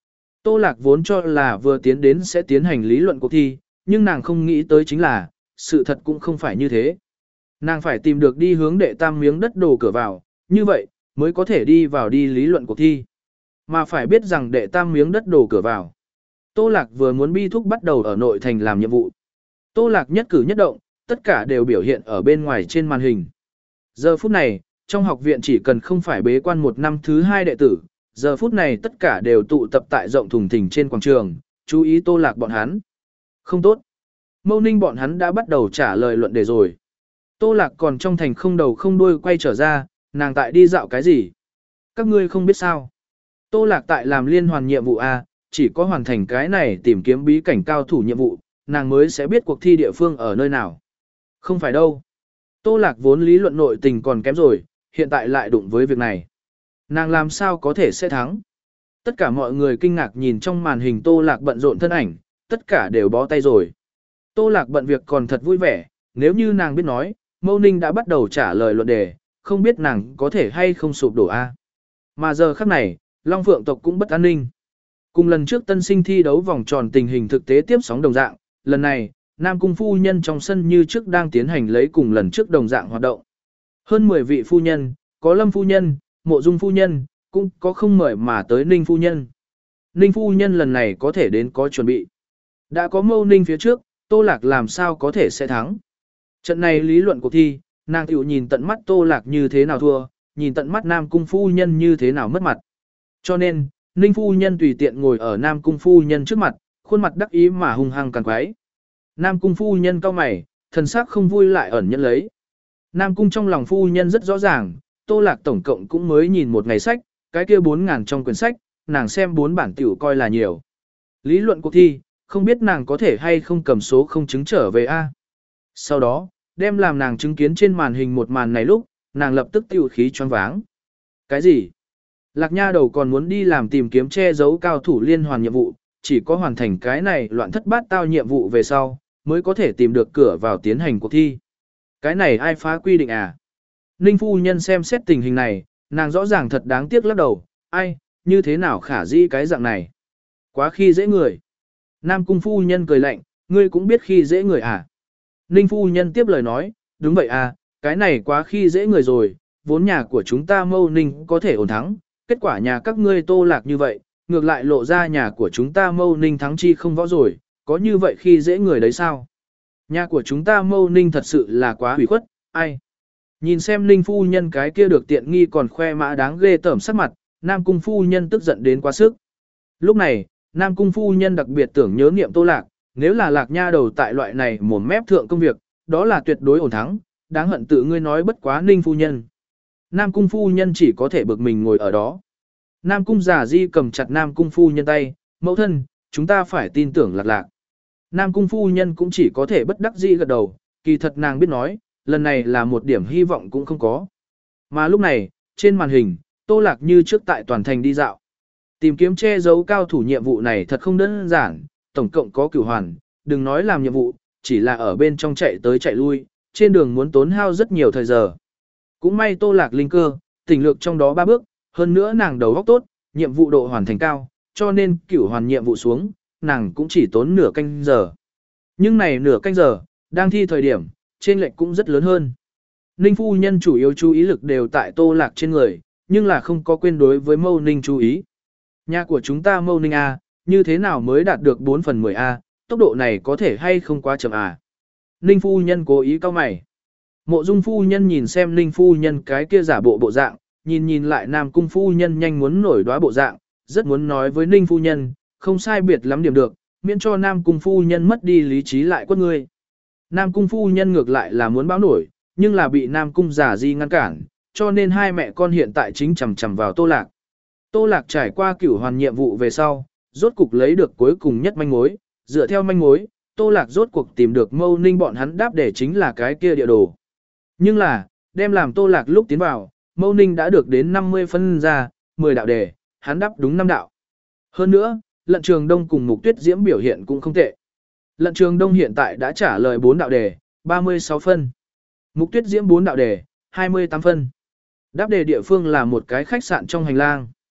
Tô Lạc vốn cho là vừa tiến đến sẽ tiến hành lý luận cuộc thi, nhưng nàng không nghĩ tới chính là, sự thật cũng không phải như thế. Nàng phải tìm được đi hướng đệ tam miếng đất đồ cửa vào, như vậy, mới có thể đi vào đi lý luận cuộc thi. Mà phải biết rằng đệ tam miếng đất đồ cửa vào. Tô Lạc vừa muốn bi thúc bắt đầu ở nội thành làm nhiệm vụ. Tô Lạc nhất cử nhất động, tất cả đều biểu hiện ở bên ngoài trên màn hình. Giờ phút này, trong học viện chỉ cần không phải bế quan một năm thứ hai đệ tử, giờ phút này tất cả đều tụ tập tại rộng thùng thình trên quảng trường, chú ý Tô Lạc bọn hắn. Không tốt. Mâu Ninh bọn hắn đã bắt đầu trả lời luận đề rồi. Tô Lạc còn trong thành không đầu không đuôi quay trở ra, nàng tại đi dạo cái gì? Các ngươi không biết sao. Tô Lạc tại làm liên hoàn nhiệm vụ A, chỉ có hoàn thành cái này tìm kiếm bí cảnh cao thủ nhiệm vụ, nàng mới sẽ biết cuộc thi địa phương ở nơi nào. Không phải đâu. Tô Lạc vốn lý luận nội tình còn kém rồi, hiện tại lại đụng với việc này. Nàng làm sao có thể sẽ thắng? Tất cả mọi người kinh ngạc nhìn trong màn hình Tô Lạc bận rộn thân ảnh, tất cả đều bó tay rồi. Tô Lạc bận việc còn thật vui vẻ, nếu như nàng biết nói, Mâu Ninh đã bắt đầu trả lời luận đề, không biết nàng có thể hay không sụp đổ a. Mà giờ khắc này, Long Phượng tộc cũng bất an ninh. Cùng lần trước tân sinh thi đấu vòng tròn tình hình thực tế tiếp sóng đồng dạng, lần này, Nam Cung phu nhân trong sân như trước đang tiến hành lấy cùng lần trước đồng dạng hoạt động. Hơn mười vị phu nhân, có Lâm phu nhân, Mộ Dung phu nhân, cũng có không mời mà tới Ninh phu nhân. Ninh phu nhân lần này có thể đến có chuẩn bị. Đã có Mâu Ninh phía trước, Tô Lạc làm sao có thể sẽ thắng. Trận này lý luận cuộc thi, nàng tiểu nhìn tận mắt Tô Lạc như thế nào thua, nhìn tận mắt Nam Cung phu nhân như thế nào mất mặt. Cho nên, Ninh phu nhân tùy tiện ngồi ở Nam Cung phu nhân trước mặt, khuôn mặt đắc ý mà hung hăng càng quái. Nam Cung phu nhân cau mày, thần sắc không vui lại ẩn nhẫn lấy. Nam Cung trong lòng phu nhân rất rõ ràng, Tô Lạc tổng cộng cũng mới nhìn một ngày sách, cái kia bốn ngàn trong quyển sách, nàng xem bốn bản tiểu coi là nhiều. Lý luận cuộc thi, không biết nàng có thể hay không cầm số không chứng trở về A. Sau đó, đem làm nàng chứng kiến trên màn hình một màn này lúc, nàng lập tức tiểu khí choáng váng. Cái gì? Lạc Nha đầu còn muốn đi làm tìm kiếm che giấu cao thủ liên hoàn nhiệm vụ, chỉ có hoàn thành cái này loạn thất bát tao nhiệm vụ về sau, mới có thể tìm được cửa vào tiến hành cuộc thi. Cái này ai phá quy định à? Ninh phu nhân xem xét tình hình này, nàng rõ ràng thật đáng tiếc lắc đầu, ai, như thế nào khả dĩ cái dạng này? Quá khi dễ người. Nam Cung phu nhân cười lạnh, ngươi cũng biết khi dễ người à? Ninh phu nhân tiếp lời nói, đúng vậy à, cái này quá khi dễ người rồi, vốn nhà của chúng ta Mâu Ninh có thể ổn thắng, kết quả nhà các ngươi Tô Lạc như vậy, ngược lại lộ ra nhà của chúng ta Mâu Ninh thắng chi không võ rồi, có như vậy khi dễ người đấy sao? Nhà của chúng ta Mâu Ninh thật sự là quá hủy khuất, ai? Nhìn xem Ninh phu nhân cái kia được tiện nghi còn khoe mã đáng ghê tởm sắc mặt, Nam Cung phu nhân tức giận đến quá sức. Lúc này, Nam Cung phu nhân đặc biệt tưởng nhớ niệm Tô Lạc, nếu là Lạc Nha đầu tại loại này mồm mép thượng công việc, đó là tuyệt đối ổn thắng, đáng hận tự ngươi nói bất quá Ninh phu nhân. Nam Cung phu nhân chỉ có thể bực mình ngồi ở đó. Nam Cung giả di cầm chặt Nam Cung phu nhân tay, mẫu thân, chúng ta phải tin tưởng Lạc Lạc. Nam Cung phu nhân cũng chỉ có thể bất đắc dĩ gật đầu, kỳ thật nàng biết nói, lần này là một điểm hy vọng cũng không có. Mà lúc này, trên màn hình, Tô Lạc như trước tại toàn thành đi dạo. Tìm kiếm che giấu cao thủ nhiệm vụ này thật không đơn giản, tổng cộng có cửu hoàn, đừng nói làm nhiệm vụ, chỉ là ở bên trong chạy tới chạy lui, trên đường muốn tốn hao rất nhiều thời giờ. Cũng may Tô Lạc linh cơ, tỉnh lược trong đó ba bước, hơn nữa nàng đầu óc tốt, nhiệm vụ độ hoàn thành cao, cho nên cửu hoàn nhiệm vụ xuống, nàng cũng chỉ tốn nửa canh giờ. Nhưng này nửa canh giờ, đang thi thời điểm, trên lệch cũng rất lớn hơn. Ninh phu nhân chủ yếu chú ý lực đều tại Tô Lạc trên người, nhưng là không có quên đối với Mâu Ninh chú ý. Nhà của chúng ta Mâu Ninh A, như thế nào mới đạt được bốn phần mười A, tốc độ này có thể hay không quá chậm à? Ninh phu nhân cố ý cau mày. Mộ Dung phu nhân nhìn xem Ninh phu nhân cái kia giả bộ bộ dạng, nhìn nhìn lại Nam Cung phu nhân nhanh muốn nổi đoá bộ dạng, rất muốn nói với Ninh phu nhân, không sai biệt lắm điểm được, miễn cho Nam Cung phu nhân mất đi lý trí lại quất ngươi. Nam Cung phu nhân ngược lại là muốn báo nổi, nhưng là bị Nam Cung giả di ngăn cản, cho nên hai mẹ con hiện tại chính chầm chầm vào Tô Lạc. Tô Lạc trải qua cửu hoàn nhiệm vụ về sau, rốt cục lấy được cuối cùng nhất manh mối, dựa theo manh mối, Tô Lạc rốt cuộc tìm được Mâu Ninh bọn hắn đáp để chính là cái kia địa đồ. Nhưng là, đem làm Tô Lạc lúc tiến vào, Mâu Ninh đã được đến năm mươi phân ra, mười đạo đề, hắn đáp đúng năm đạo. Hơn nữa, Lận Trường Đông cùng Mục Tuyết Diễm biểu hiện cũng không tệ. Lận Trường Đông hiện tại đã trả lời bốn đạo đề, ba mươi sáu phân. Mục Tuyết Diễm bốn đạo đề, hai mươi tám phân. Đáp đề địa phương là một cái khách sạn trong hành lang.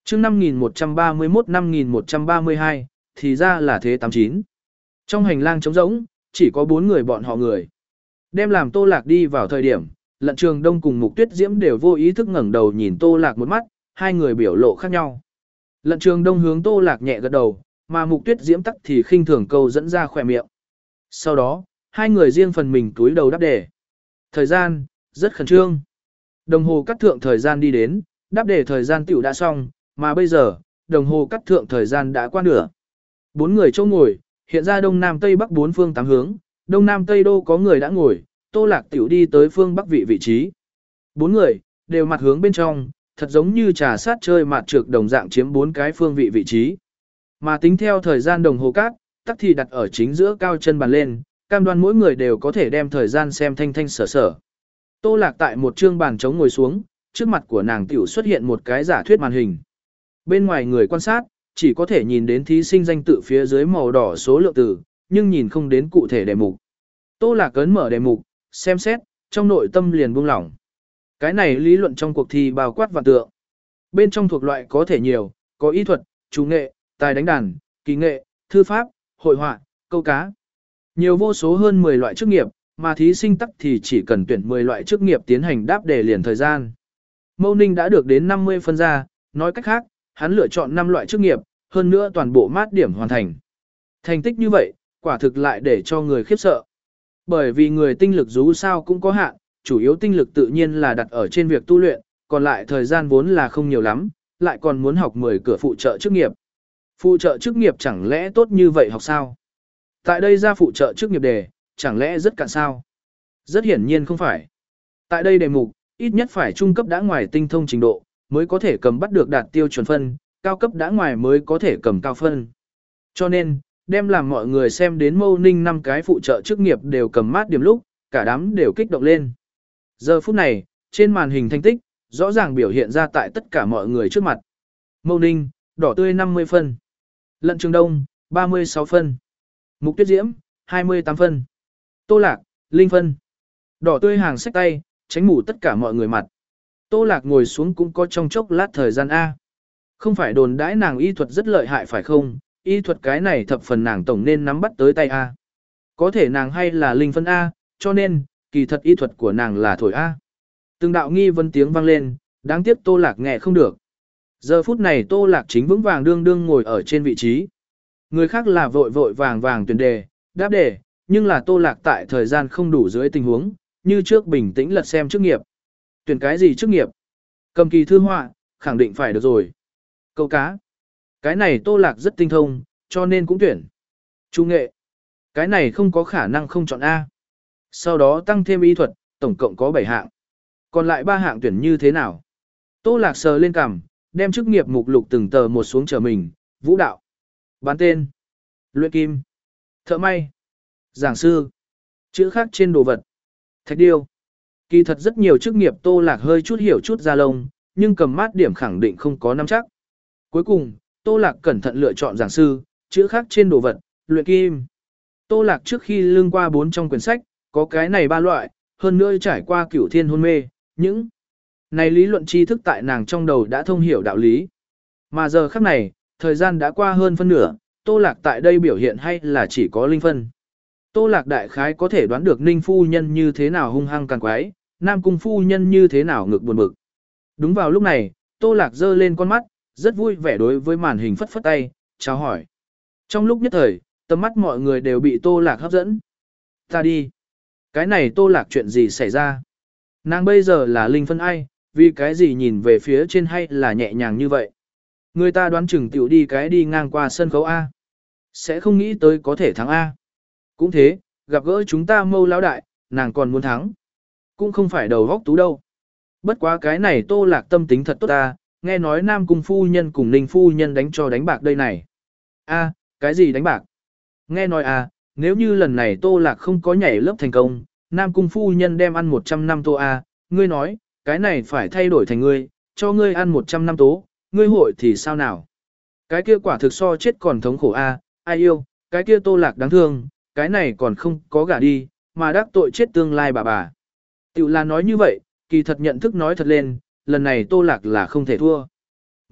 chương năm nghìn một trăm ba mươi mốt năm nghìn một trăm ba mươi hai, thì ra là thế tám chín. Trong hành lang trống rỗng, chỉ có bốn người bọn họ người. Đem làm Tô Lạc đi vào thời điểm, Lận Trường Đông cùng Mục Tuyết Diễm đều vô ý thức ngẩng đầu nhìn Tô Lạc một mắt, hai người biểu lộ khác nhau. Lận Trường Đông hướng Tô Lạc nhẹ gật đầu, mà Mục Tuyết Diễm tắc thì khinh thường câu dẫn ra khỏe miệng. Sau đó, hai người riêng phần mình túi đầu đáp đề. Thời gian, rất khẩn trương. Đồng hồ cắt thượng thời gian đi đến, đáp đề thời gian tiểu đã xong, mà bây giờ, đồng hồ cắt thượng thời gian đã qua nửa. Bốn người chỗ ngồi, hiện ra đông nam tây bắc bốn phương tám hướng, đông nam tây đô có người đã ngồi, Tô Lạc tiểu đi tới phương bắc vị vị trí. Bốn người, đều mặt hướng bên trong, thật giống như trà sát chơi mạt trược đồng dạng chiếm bốn cái phương vị vị trí. Mà tính theo thời gian đồng hồ cát, tắc thì đặt ở chính giữa cao chân bàn lên, cam đoan mỗi người đều có thể đem thời gian xem thanh thanh sở sở. Tô Lạc tại một trương bàn trống ngồi xuống, trước mặt của nàng tiểu xuất hiện một cái giả thuyết màn hình. Bên ngoài người quan sát, chỉ có thể nhìn đến thí sinh danh tự phía dưới màu đỏ số lượng từ, nhưng nhìn không đến cụ thể đề mục. Tô Lạc ấn mở đề mục, xem xét, trong nội tâm liền buông lỏng. Cái này lý luận trong cuộc thi bao quát vạn tượng. Bên trong thuộc loại có thể nhiều, có y thuật, chủ nghệ, tài đánh đàn, kỳ nghệ, thư pháp, hội họa, câu cá. Nhiều vô số hơn mười loại chức nghiệp, mà thí sinh tắc thì chỉ cần tuyển mười loại chức nghiệp tiến hành đáp đề liền thời gian. Mâu Ninh đã được đến năm mươi phân ra, nói cách khác, hắn lựa chọn năm loại chức nghiệp, hơn nữa toàn bộ mát điểm hoàn thành. Thành tích như vậy, quả thực lại để cho người khiếp sợ. Bởi vì người tinh lực dù sao cũng có hạn, chủ yếu tinh lực tự nhiên là đặt ở trên việc tu luyện, còn lại thời gian vốn là không nhiều lắm, lại còn muốn học mười cửa phụ trợ chức nghiệp. Phụ trợ chức nghiệp chẳng lẽ tốt như vậy học sao? Tại đây ra phụ trợ chức nghiệp đề, chẳng lẽ rất cạn sao? Rất hiển nhiên không phải. Tại đây đề mục, ít nhất phải trung cấp đã ngoài tinh thông trình độ, mới có thể cầm bắt được đạt tiêu chuẩn phân, cao cấp đã ngoài mới có thể cầm cao phân. Cho nên, đem làm mọi người xem đến Mâu Ninh năm cái phụ trợ chức nghiệp đều cầm mát điểm lúc, cả đám đều kích động lên. Giờ phút này, trên màn hình thành tích, rõ ràng biểu hiện ra tại tất cả mọi người trước mặt. Mâu Ninh, đỏ tươi năm mươi phân. Lận Trường Đông, ba mươi sáu phân. Mục Tuyết Diễm, hai mươi tám phân. Tô Lạc, linh phân. Đỏ tươi hàng sách tay, tránh mù tất cả mọi người mặt. Tô Lạc ngồi xuống cũng có trong chốc lát thời gian A. Không phải đồn đãi nàng y thuật rất lợi hại phải không, y thuật cái này thập phần nàng tổng nên nắm bắt tới tay A. Có thể nàng hay là linh phân A, cho nên, kỳ thật y thuật của nàng là thổi A. Từng đạo nghi vấn tiếng vang lên, đáng tiếc Tô Lạc nghe không được. Giờ phút này Tô Lạc chính vững vàng đương đương ngồi ở trên vị trí. Người khác là vội vội vàng vàng tuyển đề, đáp đề, nhưng là Tô Lạc tại thời gian không đủ dưới tình huống, như trước bình tĩnh lật xem chức nghiệp. Tuyển cái gì chức nghiệp? Cầm kỳ thư họa, khẳng định phải được rồi. Câu cá. Cái này Tô Lạc rất tinh thông, cho nên cũng tuyển. Trung nghệ. Cái này không có khả năng không chọn A. Sau đó tăng thêm y thuật, tổng cộng có bảy hạng. Còn lại ba hạng tuyển như thế nào? Tô Lạc sờ lên cằm, đem chức nghiệp mục lục từng tờ một xuống chờ mình, vũ đạo, bán tên, luyện kim, thợ may, giảng sư, chữ khắc trên đồ vật, thạch điêu. Kỳ thật rất nhiều chức nghiệp Tô Lạc hơi chút hiểu chút ra lông, nhưng cầm mát điểm khẳng định không có nắm chắc. Cuối cùng, Tô Lạc cẩn thận lựa chọn giảng sư, chữ khắc trên đồ vật, luyện kim. Tô Lạc trước khi lương qua bốn trong quyển sách, có cái này ba loại, hơn nữa trải qua cửu thiên hôn mê, những này lý luận tri thức tại nàng trong đầu đã thông hiểu đạo lý. Mà giờ khắc này, thời gian đã qua hơn phân nửa, Tô Lạc tại đây biểu hiện hay là chỉ có linh phân. Tô Lạc đại khái có thể đoán được Ninh phu nhân như thế nào hung hăng càng quái, Nam cung phu nhân như thế nào ngực buồn bực. Đúng vào lúc này, Tô Lạc giơ lên con mắt, rất vui vẻ đối với màn hình phất phất tay, chào hỏi. Trong lúc nhất thời, tầm mắt mọi người đều bị Tô Lạc hấp dẫn. Ta đi. Cái này Tô Lạc chuyện gì xảy ra? Nàng bây giờ là linh phân ai, vì cái gì nhìn về phía trên hay là nhẹ nhàng như vậy? Người ta đoán chừng tiểu đi cái đi ngang qua sân khấu A. Sẽ không nghĩ tới có thể thắng A. Cũng thế, gặp gỡ chúng ta Mâu lão đại, nàng còn muốn thắng. Cũng không phải đầu góc tú đâu. Bất quá cái này Tô Lạc tâm tính thật tốt ta, nghe nói Nam cung phu nhân cùng Ninh phu nhân đánh cho đánh bạc đây này. A, cái gì đánh bạc? Nghe nói à, nếu như lần này Tô Lạc không có nhảy lớp thành công, Nam cung phu nhân đem ăn một trăm năm tô A, ngươi nói, cái này phải thay đổi thành ngươi, cho ngươi ăn một trăm năm tố, ngươi hội thì sao nào? Cái kia quả thực so chết còn thống khổ A, ai yêu, cái kia Tô Lạc đáng thương, cái này còn không có gả đi, mà đắc tội chết tương lai bà bà. Tiểu là nói như vậy, kỳ thật nhận thức nói thật lên, lần này Tô Lạc là không thể thua.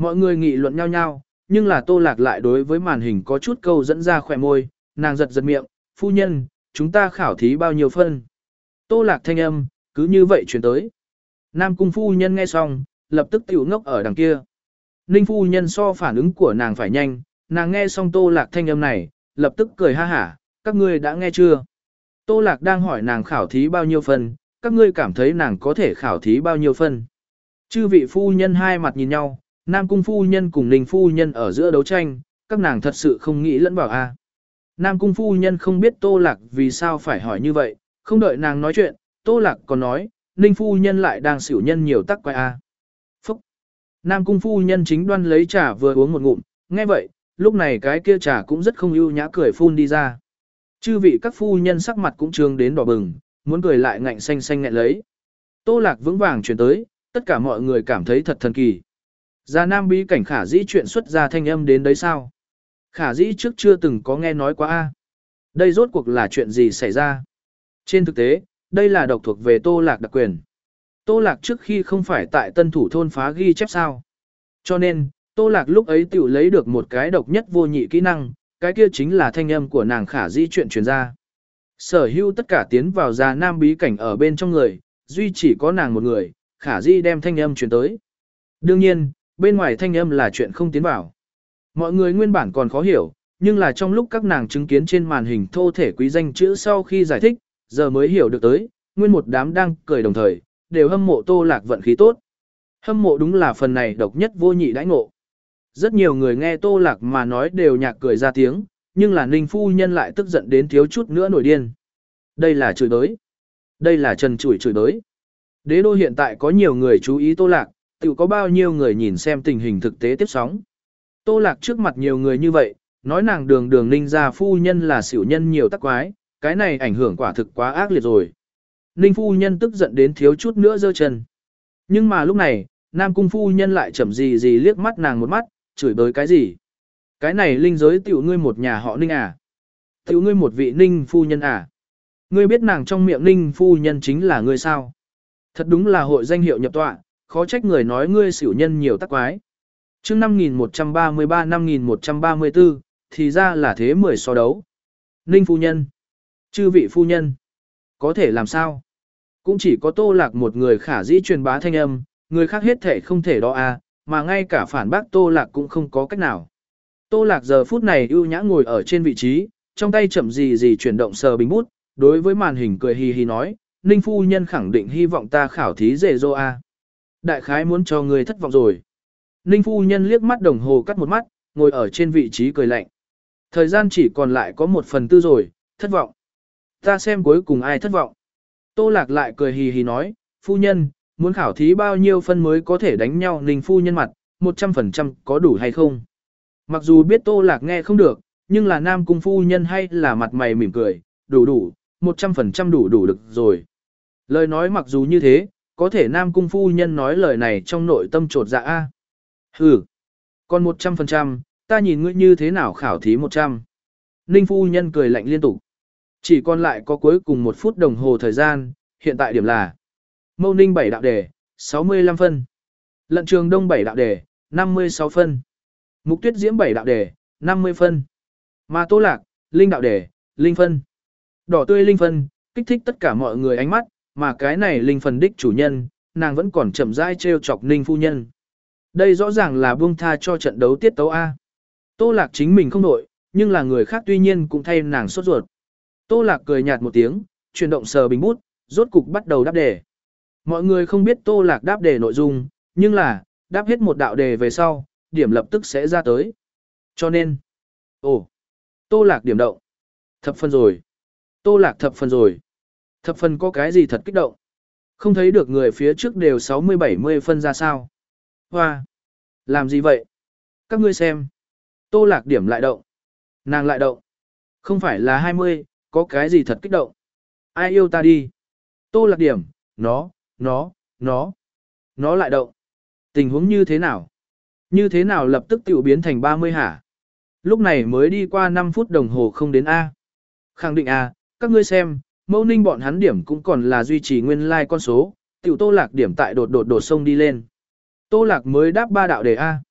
Mọi người nghị luận nhau nhau, nhưng là Tô Lạc lại đối với màn hình có chút câu dẫn ra khỏe môi, nàng giật giật miệng, phu nhân, chúng ta khảo thí bao nhiêu phân. Tô Lạc thanh âm, cứ như vậy chuyển tới. Nam cung phu nhân nghe xong, lập tức tiểu ngốc ở đằng kia. Ninh phu nhân so phản ứng của nàng phải nhanh, nàng nghe xong Tô Lạc thanh âm này, lập tức cười ha hả, các ngươi đã nghe chưa? Tô Lạc đang hỏi nàng khảo thí bao nhiêu phân, các ngươi cảm thấy nàng có thể khảo thí bao nhiêu phân. Chư vị phu nhân hai mặt nhìn nhau, Nam cung phu nhân cùng Ninh phu nhân ở giữa đấu tranh, các nàng thật sự không nghĩ lẫn vào a. Nam cung phu nhân không biết Tô Lạc vì sao phải hỏi như vậy, không đợi nàng nói chuyện, Tô Lạc còn nói, Ninh phu nhân lại đang xỉu nhân nhiều tắc quay a. Phúc! Nam cung phu nhân chính đoan lấy trà vừa uống một ngụm, nghe vậy, lúc này cái kia trà cũng rất không ưu nhã cười phun đi ra. Chư vị các phu nhân sắc mặt cũng trương đến đỏ bừng, muốn cười lại ngạnh xanh xanh nghẹn lấy. Tô Lạc vững vàng chuyển tới, tất cả mọi người cảm thấy thật thần kỳ. Già Nam bí cảnh Khả Dĩ chuyện xuất ra thanh âm đến đấy sao? Khả Dĩ trước chưa từng có nghe nói quá a. Đây rốt cuộc là chuyện gì xảy ra? Trên thực tế, đây là độc thuộc về Tô Lạc đặc quyền. Tô Lạc trước khi không phải tại Tân Thủ thôn phá ghi chép sao? Cho nên, Tô Lạc lúc ấy tự lấy được một cái độc nhất vô nhị kỹ năng, cái kia chính là thanh âm của nàng Khả Dĩ chuyện truyền ra. Sở hữu tất cả tiến vào Già Nam bí cảnh ở bên trong người, duy chỉ có nàng một người, Khả Dĩ đem thanh âm truyền tới. Đương nhiên, bên ngoài thanh âm là chuyện không tiến vào. Mọi người nguyên bản còn khó hiểu, nhưng là trong lúc các nàng chứng kiến trên màn hình thô thể quý danh chữ sau khi giải thích, giờ mới hiểu được tới, nguyên một đám đang cười đồng thời, đều hâm mộ Tô Lạc vận khí tốt. Hâm mộ đúng là phần này độc nhất vô nhị đãi ngộ. Rất nhiều người nghe Tô Lạc mà nói đều nhạc cười ra tiếng, nhưng là Ninh phu nhân lại tức giận đến thiếu chút nữa nổi điên. Đây là chửi đới. Đây là trần chửi chửi đới. Đế đô hiện tại có nhiều người chú ý Tô Lạc, tự có bao nhiêu người nhìn xem tình hình thực tế tiếp sóng. Tô Lạc trước mặt nhiều người như vậy, nói nàng đường đường Ninh gia phu nhân là xỉu nhân nhiều tắc quái, cái này ảnh hưởng quả thực quá ác liệt rồi. Ninh phu nhân tức giận đến thiếu chút nữa giơ chân. Nhưng mà lúc này, Nam cung phu nhân lại chậm gì gì liếc mắt nàng một mắt, chửi bới cái gì. Cái này Linh giới tiểu ngươi một nhà họ Ninh à. Tiểu ngươi một vị Ninh phu nhân à. Ngươi biết nàng trong miệng Ninh phu nhân chính là ngươi sao. Thật đúng là hội danh hiệu nhập tọa, khó trách người nói ngươi xỉu nhân nhiều tắc quái. Trước năm nghìn một trăm ba mươi ba năm nghìn một trăm ba mươi tư, thì ra là thế mười so đấu. Ninh phu nhân. Chư vị phu nhân. Có thể làm sao? Cũng chỉ có Tô Lạc một người Khả Dĩ truyền bá thanh âm, người khác hết thể không thể đó à, mà ngay cả phản bác Tô Lạc cũng không có cách nào. Tô Lạc giờ phút này ưu nhã ngồi ở trên vị trí, trong tay chậm gì gì chuyển động sờ bình bút, đối với màn hình cười hì hì nói, Ninh phu nhân khẳng định hy vọng ta khảo thí dễ dô à. Đại khái muốn cho người thất vọng rồi. Ninh phu nhân liếc mắt đồng hồ cắt một mắt, ngồi ở trên vị trí cười lạnh. Thời gian chỉ còn lại có một phần tư rồi, thất vọng. Ta xem cuối cùng ai thất vọng. Tô Lạc lại cười hì hì nói, phu nhân, muốn khảo thí bao nhiêu phân mới có thể đánh nhau Ninh phu nhân mặt, một trăm phần trăm có đủ hay không? Mặc dù biết Tô Lạc nghe không được, nhưng là Nam cung phu nhân hay là mặt mày mỉm cười, đủ đủ, một trăm phần trăm đủ đủ được rồi. Lời nói mặc dù như thế, có thể Nam cung phu nhân nói lời này trong nội tâm trột dạ a. Hừ, còn một trăm phần trăm, ta nhìn ngươi như thế nào khảo thí một trăm. Ninh phu nhân cười lạnh liên tục. Chỉ còn lại có cuối cùng một phút đồng hồ thời gian, hiện tại điểm là Mâu Ninh bảy đạo đề, sáu mươi lăm phân. Lận Trường Đông bảy đạo đề, năm mươi sáu phân. Mục Tuyết Diễm bảy đạo đề, năm mươi phân. Mà Tô Lạc, Linh đạo đề, Linh phân. Đỏ tươi Linh phân, kích thích tất cả mọi người ánh mắt, mà cái này Linh phần đích chủ nhân, nàng vẫn còn chậm rãi trêu chọc Ninh phu nhân. Đây rõ ràng là buông tha cho trận đấu tiết tấu A. Tô Lạc chính mình không nổi, nhưng là người khác tuy nhiên cũng thay nàng sốt ruột. Tô Lạc cười nhạt một tiếng, chuyển động sờ bình bút, rốt cục bắt đầu đáp đề. Mọi người không biết Tô Lạc đáp đề nội dung, nhưng là, đáp hết một đạo đề về sau, điểm lập tức sẽ ra tới. Cho nên, ồ, Tô Lạc điểm động. Thập phần rồi. Tô Lạc thập phần rồi. Thập phần có cái gì thật kích động. Không thấy được người phía trước đều sáu mươi bảy mươi phân ra sao. Hoa! Làm gì vậy? Các ngươi xem. Tô Lạc điểm lại động. Nàng lại động. Không phải là hai mươi, có cái gì thật kích động. Ai yêu ta đi. Tô Lạc điểm, nó, nó, nó. Nó lại động. Tình huống như thế nào? Như thế nào lập tức tiểu biến thành ba mươi hả? Lúc này mới đi qua năm phút đồng hồ không đến A. Khẳng định A, các ngươi xem, Mâu Ninh bọn hắn điểm cũng còn là duy trì nguyên lai like con số, tiểu Tô Lạc điểm tại đột đột đột sông đi lên. Tô Lạc mới đáp ba đạo đề A.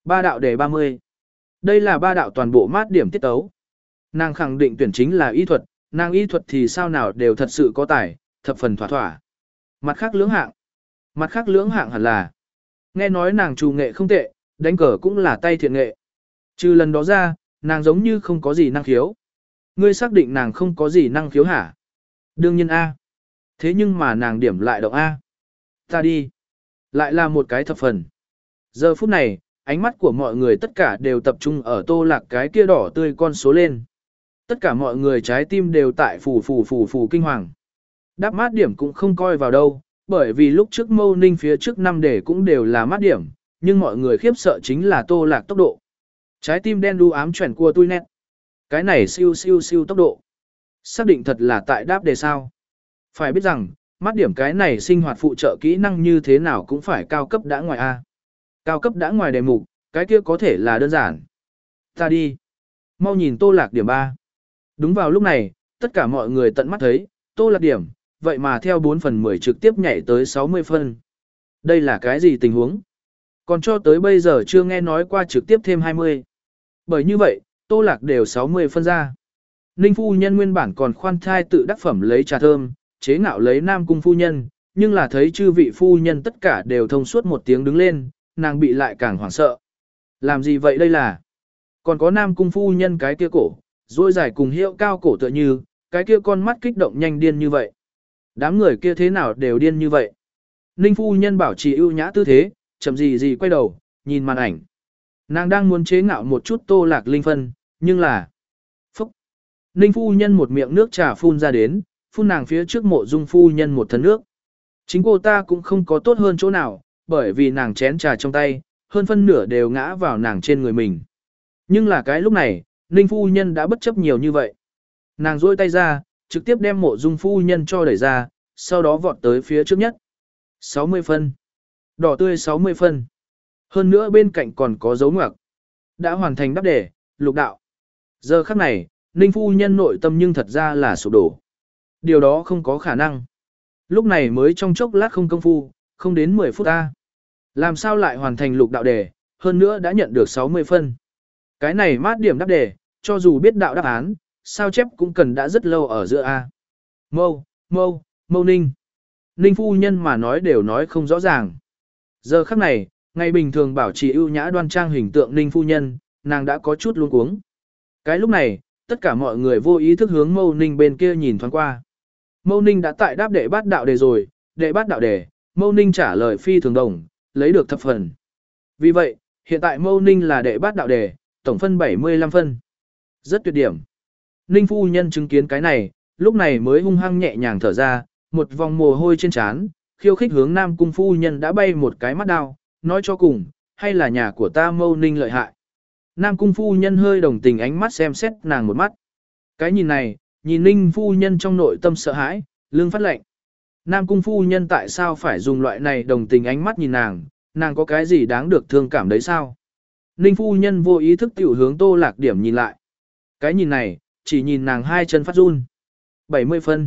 Ba đạo đề ba mươi. Đây là ba đạo toàn bộ mát điểm tiết tấu. Nàng khẳng định tuyển chính là y thuật, nàng y thuật thì sao nào đều thật sự có tài, thập phần thỏa thỏa. Mặt khác lưỡng hạng. Mặt khác lưỡng hạng hẳn là. Nghe nói nàng trù nghệ không tệ, đánh cờ cũng là tay thiện nghệ. Trừ lần đó ra, nàng giống như không có gì năng khiếu. Ngươi xác định nàng không có gì năng khiếu hả? Đương nhiên A. Thế nhưng mà nàng điểm lại động A. Ta đi. Lại là một cái thập phần. Giờ phút này, ánh mắt của mọi người tất cả đều tập trung ở Tô Lạc cái kia đỏ tươi con số lên. Tất cả mọi người trái tim đều tại phù phù phù phù kinh hoàng. Đáp mát điểm cũng không coi vào đâu, bởi vì lúc trước Mâu Ninh phía trước năm đề cũng đều là mát điểm, nhưng mọi người khiếp sợ chính là Tô Lạc tốc độ. Trái tim đen đu ám chuyển cua tui nét. Cái này siêu siêu siêu tốc độ. Xác định thật là tại đáp đề sao. Phải biết rằng, mát điểm cái này sinh hoạt phụ trợ kỹ năng như thế nào cũng phải cao cấp đã ngoài A. Cao cấp đã ngoài đề mục, cái kia có thể là đơn giản. Ta đi. Mau nhìn Tô Lạc điểm ba. Đúng vào lúc này, tất cả mọi người tận mắt thấy, Tô Lạc điểm, vậy mà theo bốn phần mười trực tiếp nhảy tới sáu mươi phân. Đây là cái gì tình huống? Còn cho tới bây giờ chưa nghe nói qua trực tiếp thêm hai mươi. Bởi như vậy, Tô Lạc đều sáu mươi phân ra. Ninh phu nhân nguyên bản còn khoan thai tự đắc phẩm lấy trà thơm, chế ngạo lấy Nam cung phu nhân, nhưng là thấy chư vị phu nhân tất cả đều thông suốt một tiếng đứng lên, nàng bị lại càng hoảng sợ. Làm gì vậy đây là? Còn có Nam cung phu nhân cái kia cổ, rồi dài cùng hiệu cao cổ tựa như, cái kia con mắt kích động nhanh điên như vậy. Đám người kia thế nào đều điên như vậy. Ninh phu nhân bảo trì ưu nhã tư thế, chậm gì gì quay đầu, nhìn màn ảnh. Nàng đang muốn chế ngạo một chút Tô Lạc linh phân, nhưng là... Phúc! Ninh phu nhân một miệng nước trà phun ra đến, phun nàng phía trước Mộ Dung phu nhân một thân nước. Chính cô ta cũng không có tốt hơn chỗ nào, bởi vì nàng chén trà trong tay, hơn phân nửa đều ngã vào nàng trên người mình. Nhưng là cái lúc này, Ninh phu nhân đã bất chấp nhiều như vậy. Nàng duỗi tay ra, trực tiếp đem Mộ Dung phu nhân cho đẩy ra, sau đó vọt tới phía trước nhất. sáu mươi phân. Đỏ tươi sáu mươi phân. Hơn nữa bên cạnh còn có dấu ngoặc. Đã hoàn thành đáp đề, lục đạo. Giờ khắc này, Ninh phu nhân nội tâm nhưng thật ra là sụp đổ. Điều đó không có khả năng. Lúc này mới trong chốc lát không công phu, không đến mười phút ta. Làm sao lại hoàn thành lục đạo đề, hơn nữa đã nhận được sáu mươi phân. Cái này mát điểm đáp đề, cho dù biết đạo đáp án, sao chép cũng cần đã rất lâu ở giữa A. Mâu, mâu, mâu ninh. Ninh phu nhân mà nói đều nói không rõ ràng. Giờ khắc này, ngày bình thường bảo trì ưu nhã đoan trang hình tượng Ninh phu nhân, nàng đã có chút luống cuống. Cái lúc này, tất cả mọi người vô ý thức hướng Mâu Ninh bên kia nhìn thoáng qua. Mâu Ninh đã tại đáp đệ bát đạo đề rồi, đệ bát đạo đề, Mâu Ninh trả lời phi thường đồng, lấy được thập phần. Vì vậy, hiện tại Mâu Ninh là đệ bát đạo đề, tổng phân bảy mươi lăm phân. Rất tuyệt điểm. Ninh phu nhân chứng kiến cái này, lúc này mới hung hăng nhẹ nhàng thở ra, một vòng mồ hôi trên trán, khiêu khích hướng Nam cung phu nhân đã bay một cái mắt đao, nói cho cùng, hay là nhà của ta Mâu Ninh lợi hại. Nam cung phu nhân hơi đồng tình ánh mắt xem xét nàng một mắt. Cái nhìn này, nhìn Ninh phu nhân trong nội tâm sợ hãi, lưng phát lạnh. Nam cung phu nhân tại sao phải dùng loại này đồng tình ánh mắt nhìn nàng, nàng có cái gì đáng được thương cảm đấy sao? Ninh phu nhân vô ý thức tiểu hướng Tô Lạc điểm nhìn lại. Cái nhìn này, chỉ nhìn nàng hai chân phát run. bảy mươi phân.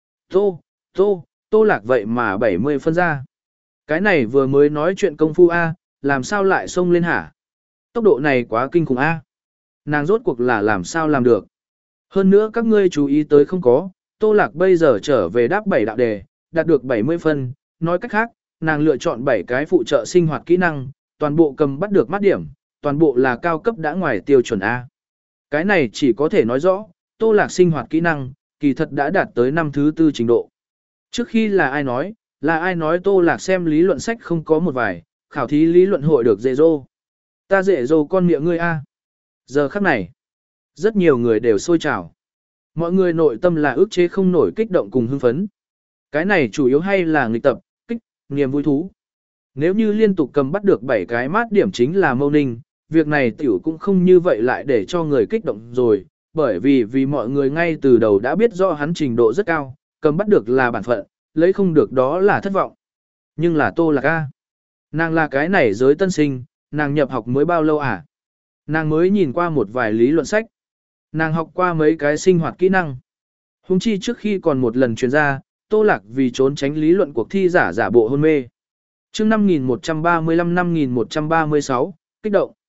Tô, Tô, Tô Lạc vậy mà bảy mươi phân ra. Cái này vừa mới nói chuyện công phu A, làm sao lại xông lên hả? Tốc độ này quá kinh khủng A. Nàng rốt cuộc là làm sao làm được. Hơn nữa các ngươi chú ý tới không có, Tô Lạc bây giờ trở về đáp bảy đạo đề, đạt được bảy mươi phân. Nói cách khác, nàng lựa chọn bảy cái phụ trợ sinh hoạt kỹ năng, toàn bộ cầm bắt được mắt điểm, toàn bộ là cao cấp đã ngoài tiêu chuẩn A. Cái này chỉ có thể nói rõ, Tô Lạc sinh hoạt kỹ năng, kỳ thật đã đạt tới năm thứ tư trình độ. Trước khi là ai nói, là ai nói Tô Lạc xem lý luận sách không có một vài, khảo thí lý luận hội được dễ dô. Ta dễ dô con miệng ngươi A. Giờ khắc này, rất nhiều người đều sôi trào. Mọi người nội tâm là ức chế không nổi kích động cùng hưng phấn. Cái này chủ yếu hay là nghịch tập, kích, niềm vui thú. Nếu như liên tục cầm bắt được bảy cái mát điểm chính là Mâu Ninh, việc này tiểu cũng không như vậy lại để cho người kích động rồi, bởi vì vì mọi người ngay từ đầu đã biết rõ hắn trình độ rất cao, cầm bắt được là bản phận, lấy không được đó là thất vọng. Nhưng là Tô Lạc A. Nàng là cái này giới tân sinh, nàng nhập học mới bao lâu à? Nàng mới nhìn qua một vài lý luận sách. Nàng học qua mấy cái sinh hoạt kỹ năng. Huống chi trước khi còn một lần truyền ra, Tô Lạc vì trốn tránh lý luận cuộc thi giả giả bộ hôn mê. Chương năm nghìn một trăm ba mươi lăm năm nghìn một trăm ba mươi sáu, kích động.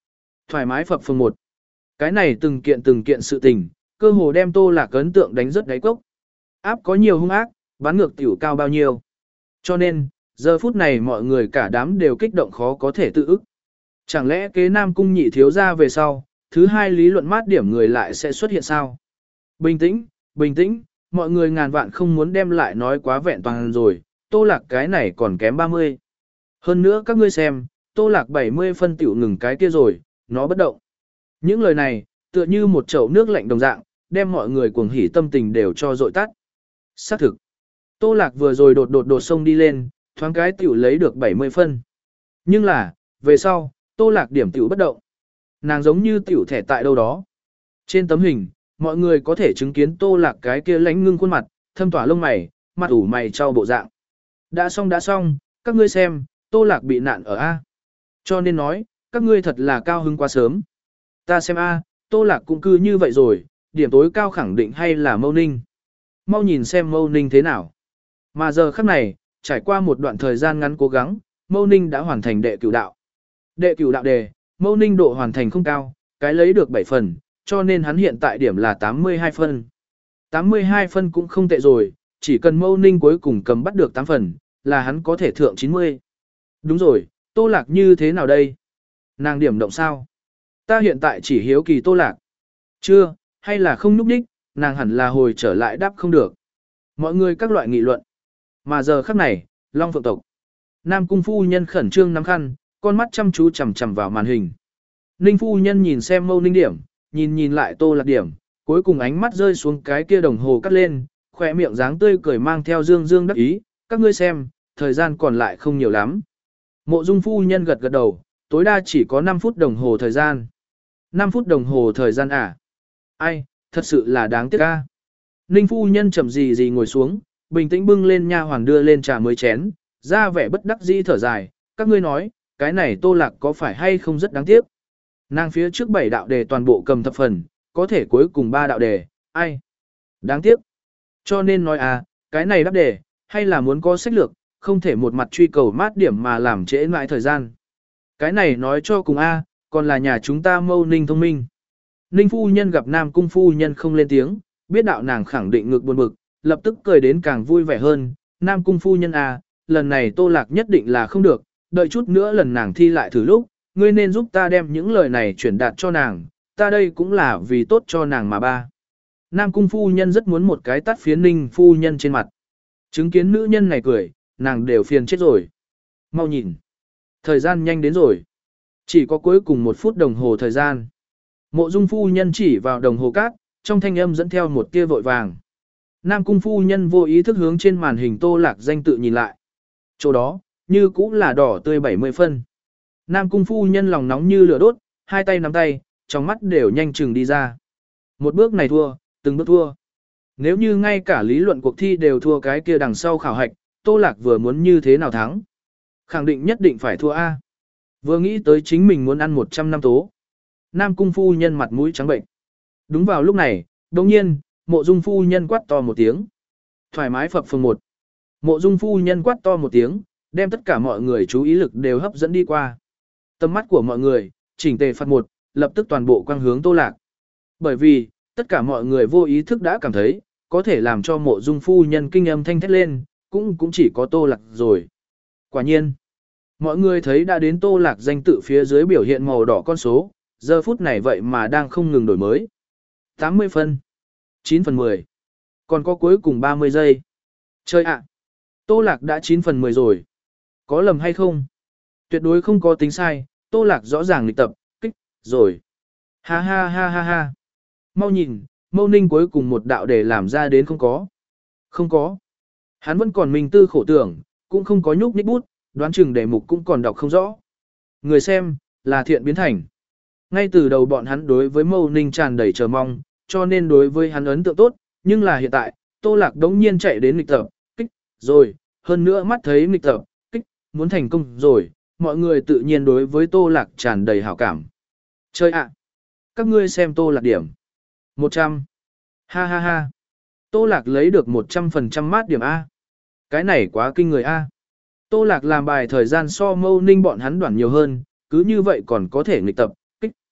Thoải mái phập phồng một. Cái này từng kiện từng kiện sự tình, cơ hồ đem Tô Lạc ấn tượng đánh rất đáy cốc. Áp có nhiều hung ác, bán ngược tiểu cao bao nhiêu. Cho nên, giờ phút này mọi người cả đám đều kích động khó có thể tự ức. Chẳng lẽ kế Nam Cung nhị thiếu ra về sau, thứ hai lý luận mát điểm người lại sẽ xuất hiện sao? Bình tĩnh, bình tĩnh, mọi người ngàn vạn không muốn đem lại nói quá vẹn toàn rồi, Tô Lạc cái này còn kém ba mươi. Hơn nữa các ngươi xem, Tô Lạc bảy mươi phân tiểu ngừng cái kia rồi, nó bất động. Những lời này, tựa như một chậu nước lạnh đồng dạng, đem mọi người cuồng hỉ tâm tình đều cho dội tắt. Xác thực, Tô Lạc vừa rồi đột đột đột sông đi lên, thoáng cái tiểu lấy được bảy mươi phân. Nhưng là, về sau, Tô Lạc điểm tiểu bất động. Nàng giống như tiểu thẻ tại đâu đó. Trên tấm hình, mọi người có thể chứng kiến Tô Lạc cái kia lánh ngưng khuôn mặt, thâm tỏa lông mày, mặt ủ mày cho bộ dạng. Đã xong đã xong, các ngươi xem, Tô Lạc bị nạn ở A. Cho nên nói, các ngươi thật là cao hứng quá sớm. Ta xem A, Tô Lạc cũng cư như vậy rồi, điểm tối cao khẳng định hay là Mâu Ninh. Mau nhìn xem Mâu Ninh thế nào. Mà giờ khắc này, trải qua một đoạn thời gian ngắn cố gắng, Mâu Ninh đã hoàn thành đệ cửu đạo. Đệ cửu đạo đề, Mâu Ninh độ hoàn thành không cao, cái lấy được bảy phần, cho nên hắn hiện tại điểm là tám mươi hai phân. tám mươi hai phân cũng không tệ rồi, chỉ cần Mâu Ninh cuối cùng cầm bắt được tám phần, là hắn có thể thượng chín mươi. Đúng rồi, Tô Lạc như thế nào đây? Nàng điểm động sao? Ta hiện tại chỉ hiếu kỳ Tô Lạc. Chưa, hay là không núp đích, nàng hẳn là hồi trở lại đáp không được. Mọi người các loại nghị luận. Mà giờ khắc này, Long Phượng tộc. Nam Cung phu nhân khẩn trương nắm khăn, con mắt chăm chú chằm chằm vào màn hình. Ninh phu nhân nhìn xem Mâu Ninh điểm, nhìn nhìn lại Tô Lạc điểm, cuối cùng ánh mắt rơi xuống cái kia đồng hồ cắt lên, khỏe miệng dáng tươi cười mang theo dương dương đắc ý, các ngươi xem, thời gian còn lại không nhiều lắm. Mộ Dung phu nhân gật gật đầu, tối đa chỉ có năm phút đồng hồ thời gian. năm phút đồng hồ thời gian à? Ai, thật sự là đáng tiếc a. Ninh phu nhân chậm gì gì ngồi xuống, bình tĩnh bưng lên nha hoàn đưa lên trà mới chén, ra vẻ bất đắc dĩ thở dài, các ngươi nói, cái này Tô Lạc có phải hay không rất đáng tiếc. Nàng phía trước bảy đạo đề toàn bộ cầm thập phần, có thể cuối cùng ba đạo đề, ai? Đáng tiếc. Cho nên nói à, cái này đáp đề, hay là muốn có sách lược, không thể một mặt truy cầu mát điểm mà làm trễ mãi thời gian. Cái này nói cho cùng a, còn là nhà chúng ta Mâu Ninh thông minh. Ninh phu nhân gặp Nam Cung phu nhân không lên tiếng, biết đạo nàng khẳng định ngực buồn bực, lập tức cười đến càng vui vẻ hơn. Nam Cung phu nhân a, lần này Tô Lạc nhất định là không được, đợi chút nữa lần nàng thi lại thử lúc, ngươi nên giúp ta đem những lời này chuyển đạt cho nàng, ta đây cũng là vì tốt cho nàng mà ba. Nam Cung phu nhân rất muốn một cái tắt phiến Ninh phu nhân trên mặt. Chứng kiến nữ nhân này cười, nàng đều phiền chết rồi. Mau nhìn. Thời gian nhanh đến rồi. Chỉ có cuối cùng một phút đồng hồ thời gian. Mộ Dung phu nhân chỉ vào đồng hồ cát, trong thanh âm dẫn theo một tia vội vàng. Nam Cung phu nhân vô ý thức hướng trên màn hình Tô Lạc danh tự nhìn lại. Chỗ đó, như cũng là đỏ tươi bảy mươi phân. Nam Cung phu nhân lòng nóng như lửa đốt, hai tay nắm tay, trong mắt đều nhanh chừng đi ra. Một bước này thua, từng bước thua. Nếu như ngay cả lý luận cuộc thi đều thua cái kia đằng sau khảo hạch, Tô Lạc vừa muốn như thế nào thắng? Khẳng định nhất định phải thua A. Vừa nghĩ tới chính mình muốn ăn một trăm năm tố. Nam Cung phu nhân mặt mũi trắng bệnh. Đúng vào lúc này, đồng nhiên, Mộ Dung phu nhân quát to một tiếng. Thoải mái phập phồng một. Mộ Dung phu nhân quát to một tiếng, đem tất cả mọi người chú ý lực đều hấp dẫn đi qua. Tầm mắt của mọi người, chỉnh tề phạt một, lập tức toàn bộ quang hướng Tô Lạc. Bởi vì, tất cả mọi người vô ý thức đã cảm thấy, có thể làm cho Mộ Dung phu nhân kinh âm thanh thét lên, cũng cũng chỉ có Tô Lạc rồi. Quả nhiên, mọi người thấy đã đến Tô Lạc danh tự phía dưới biểu hiện màu đỏ con số, giờ phút này vậy mà đang không ngừng đổi mới. tám mươi phân, chín phần mười, còn có cuối cùng ba mươi giây. Chơi ạ, Tô Lạc đã chín phần mười rồi. Có lầm hay không? Tuyệt đối không có tính sai, Tô Lạc rõ ràng lịch tập, kích, rồi. Ha ha ha ha ha. Mau nhìn, Mâu Ninh cuối cùng một đạo để làm ra đến không có. Không có. Hắn vẫn còn mình tư khổ tưởng, cũng không có nhúc nhích bút, đoán chừng đề mục cũng còn đọc không rõ. Người xem, là thiện biến thành. Ngay từ đầu bọn hắn đối với Mâu Ninh tràn đầy chờ mong, cho nên đối với hắn ấn tượng tốt, nhưng là hiện tại, Tô Lạc đống nhiên chạy đến nghịch tập, kích, rồi, hơn nữa mắt thấy nghịch tập, kích, muốn thành công rồi, mọi người tự nhiên đối với Tô Lạc tràn đầy hảo cảm. Chơi ạ! Các ngươi xem Tô Lạc điểm. một trăm. Ha ha ha! Tô Lạc lấy được một trăm phần trăm mát điểm A. Cái này quá kinh người A. Tô Lạc làm bài thời gian so Mâu Ninh bọn hắn đoạn nhiều hơn, cứ như vậy còn có thể nghịch tập, kích.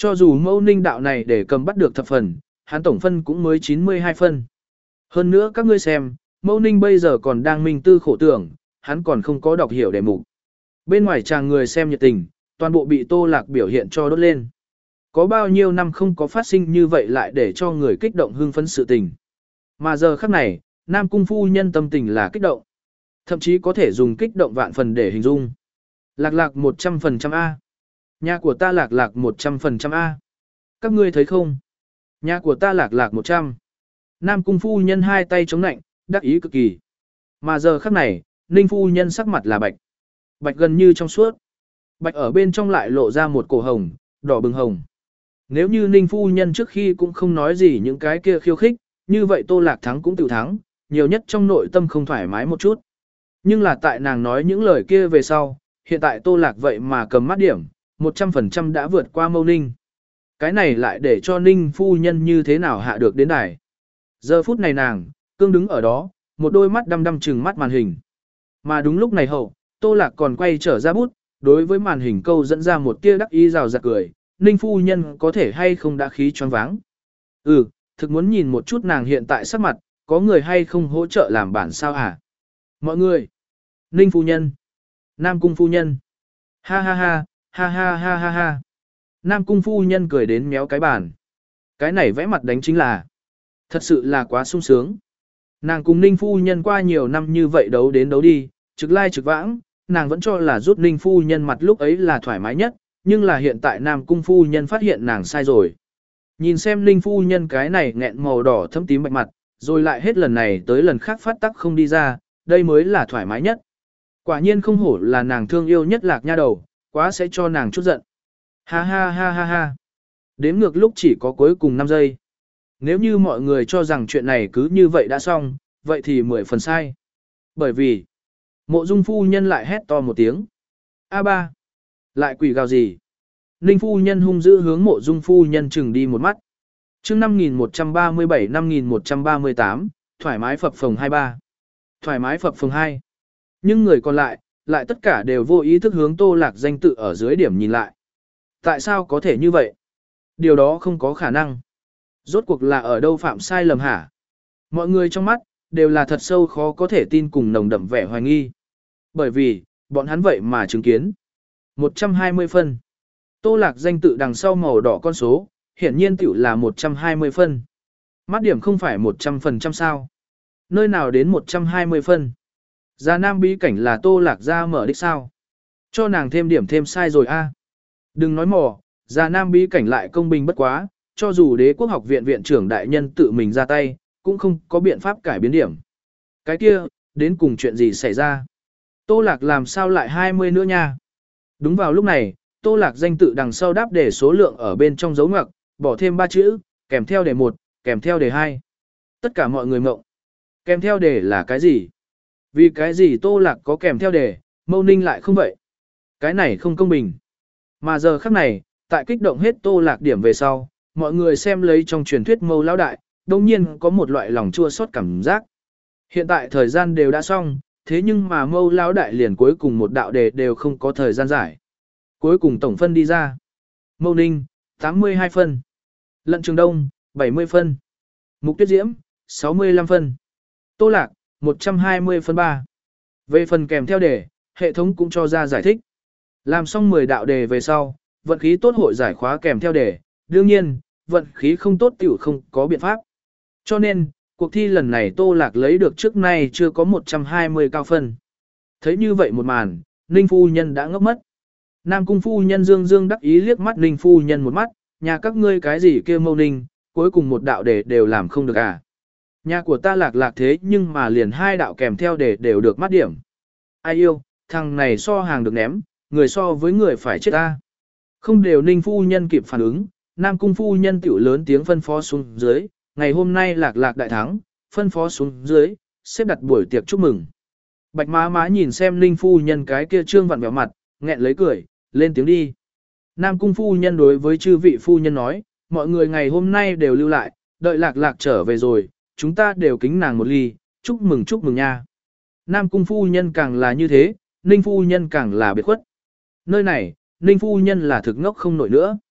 Cho dù mâu ninh đạo này để cầm bắt được thập phần, hắn tổng phân cũng mới chín mươi hai phân. Hơn nữa các ngươi xem, mâu ninh bây giờ còn đang minh tư khổ tưởng, hắn còn không có đọc hiểu đề mục. Bên ngoài chàng người xem nhiệt tình, toàn bộ bị Tô Lạc biểu hiện cho đốt lên. Có bao nhiêu năm không có phát sinh như vậy lại để cho người kích động hưng phấn sự tình. Mà giờ khắc này, Nam Cung phu nhân tâm tình là kích động. Thậm chí có thể dùng kích động vạn phần để hình dung. Lạc lạc một trăm phần trăm A. Nhà của ta lạc lạc một trăm phần trăm A. Các ngươi thấy không? Nhà của ta lạc lạc một trăm. Nam Cung phu nhân hai tay chống nạnh, đắc ý cực kỳ. Mà giờ khắc này, Ninh phu nhân sắc mặt là bạch. Bạch gần như trong suốt. Bạch ở bên trong lại lộ ra một cổ hồng, đỏ bừng hồng. Nếu như Ninh phu nhân trước khi cũng không nói gì những cái kia khiêu khích, như vậy Tô Lạc thắng cũng tự thắng, nhiều nhất trong nội tâm không thoải mái một chút. Nhưng là tại nàng nói những lời kia về sau, hiện tại Tô Lạc vậy mà cầm mắt điểm, một trăm phần trăm đã vượt qua Mâu Ninh. Cái này lại để cho Ninh phu nhân như thế nào hạ được đến đài. Giờ phút này nàng, cương đứng ở đó, một đôi mắt đăm đăm trừng mắt màn hình. Mà đúng lúc này hậu, Tô Lạc còn quay trở ra bút, đối với màn hình câu dẫn ra một tia đắc ý rào rạt cười, Ninh phu nhân có thể hay không đã khí choáng váng. Ừ, thực muốn nhìn một chút nàng hiện tại sắc mặt, có người hay không hỗ trợ làm bản sao hả? Mọi người! Ninh phu nhân! Nam Cung phu nhân! Ha ha ha, ha ha ha ha ha! Nam Cung phu nhân cười đến méo cái bàn. Cái này vẽ mặt đánh chính là thật sự là quá sung sướng. Nàng cùng Ninh phu nhân qua nhiều năm như vậy đấu đến đấu đi, trực lai trực vãng, nàng vẫn cho là giúp Ninh phu nhân mặt lúc ấy là thoải mái nhất, nhưng là hiện tại Nam Cung phu nhân phát hiện nàng sai rồi. Nhìn xem Ninh phu nhân cái này nghẹn màu đỏ thâm tím bạch mặt, rồi lại hết lần này tới lần khác phát tắc không đi ra, đây mới là thoải mái nhất. Quả nhiên không hổ là nàng thương yêu nhất Lạc nha đầu, quá sẽ cho nàng chút giận. Ha ha ha ha ha. Đếm ngược lúc chỉ có cuối cùng năm giây. Nếu như mọi người cho rằng chuyện này cứ như vậy đã xong, vậy thì mười phần sai. Bởi vì, Mộ Dung phu nhân lại hét to một tiếng. A ba, lại quỷ gào gì? Ninh phu nhân hung dữ hướng Mộ Dung phu nhân chừng đi một mắt. Chương năm nghìn một trăm ba mươi bảy năm nghìn một trăm ba mươi tám, thoải mái phập phồng hai ba. Thoải mái phập phồng hai. Nhưng người còn lại, lại tất cả đều vô ý thức hướng Tô Lạc danh tự ở dưới điểm nhìn lại. Tại sao có thể như vậy? Điều đó không có khả năng. Rốt cuộc là ở đâu phạm sai lầm hả? Mọi người trong mắt, đều là thật sâu khó có thể tin cùng nồng đậm vẻ hoài nghi. Bởi vì, bọn hắn vậy mà chứng kiến. một trăm hai mươi phân. Tô Lạc danh tự đằng sau màu đỏ con số, hiển nhiên tiểu là một trăm hai mươi phân. Mắt điểm không phải một trăm phần trăm sao. Nơi nào đến một trăm hai mươi phân. Già Nam bí cảnh là Tô Lạc ra mở đích sao. Cho nàng thêm điểm thêm sai rồi a. Đừng nói mò, Già Nam bí cảnh lại công bình bất quá, cho dù Đế quốc học viện viện trưởng đại nhân tự mình ra tay, cũng không có biện pháp cải biến điểm. Cái kia, đến cùng chuyện gì xảy ra? Tô Lạc làm sao lại hai mươi nữa nha? Đúng vào lúc này, Tô Lạc danh tự đằng sau đáp đề số lượng ở bên trong dấu ngoặc, bỏ thêm ba chữ, kèm theo đề một, kèm theo đề hai. Tất cả mọi người mộng. Kèm theo đề là cái gì? Vì cái gì Tô Lạc có kèm theo đề, Mâu Ninh lại không vậy? Cái này không công bình. Mà giờ khắc này, tại kích động hết Tô Lạc điểm về sau, mọi người xem lấy trong truyền thuyết Mâu lão đại, đồng nhiên có một loại lòng chua xót cảm giác. Hiện tại thời gian đều đã xong, thế nhưng mà Mâu lão đại liền cuối cùng một đạo đề đều không có thời gian giải. Cuối cùng tổng phân đi ra. Mâu Ninh, tám mươi hai phân. Lận Trường Đông, bảy mươi phân. Mục Tuyết Diễm, sáu mươi lăm phân. Tô Lạc, một trăm hai mươi phân ba. Về phần kèm theo đề, hệ thống cũng cho ra giải thích. Làm xong mười đạo đề về sau, vận khí tốt hội giải khóa kèm theo đề. Đương nhiên, vận khí không tốt tiểu không có biện pháp. Cho nên, cuộc thi lần này Tô Lạc lấy được trước nay chưa có một trăm hai mươi cao phân. Thấy như vậy một màn, Ninh phu nhân đã ngốc mất. Nam Cung phu nhân dương dương đắc ý liếc mắt Ninh phu nhân một mắt, nhà các ngươi cái gì kêu Mâu Ninh, cuối cùng một đạo đề đều làm không được à. Nhà của ta Lạc Lạc thế nhưng mà liền hai đạo kèm theo đề đều được mắt điểm. Ai yêu, thằng này so hàng được ném, người so với người phải chết ta. Không đều Ninh phu nhân kịp phản ứng, Nam Cung phu nhân tiểu lớn tiếng phân phó xuống dưới, ngày hôm nay Lạc Lạc đại thắng, phân phó xuống dưới, xếp đặt buổi tiệc chúc mừng. Bạch má má nhìn xem Ninh phu nhân cái kia trương vặn vẹo mặt, nghẹn lấy cười, lên tiếng đi. Nam Cung phu nhân đối với chư vị phu nhân nói, mọi người ngày hôm nay đều lưu lại, đợi Lạc Lạc trở về rồi, chúng ta đều kính nàng một ly, chúc mừng chúc mừng nha. Nam Cung phu nhân càng là như thế, Ninh phu nhân càng là biệt khuất. Nơi này, Ninh phu nhân là thực ngốc không nổi nữa.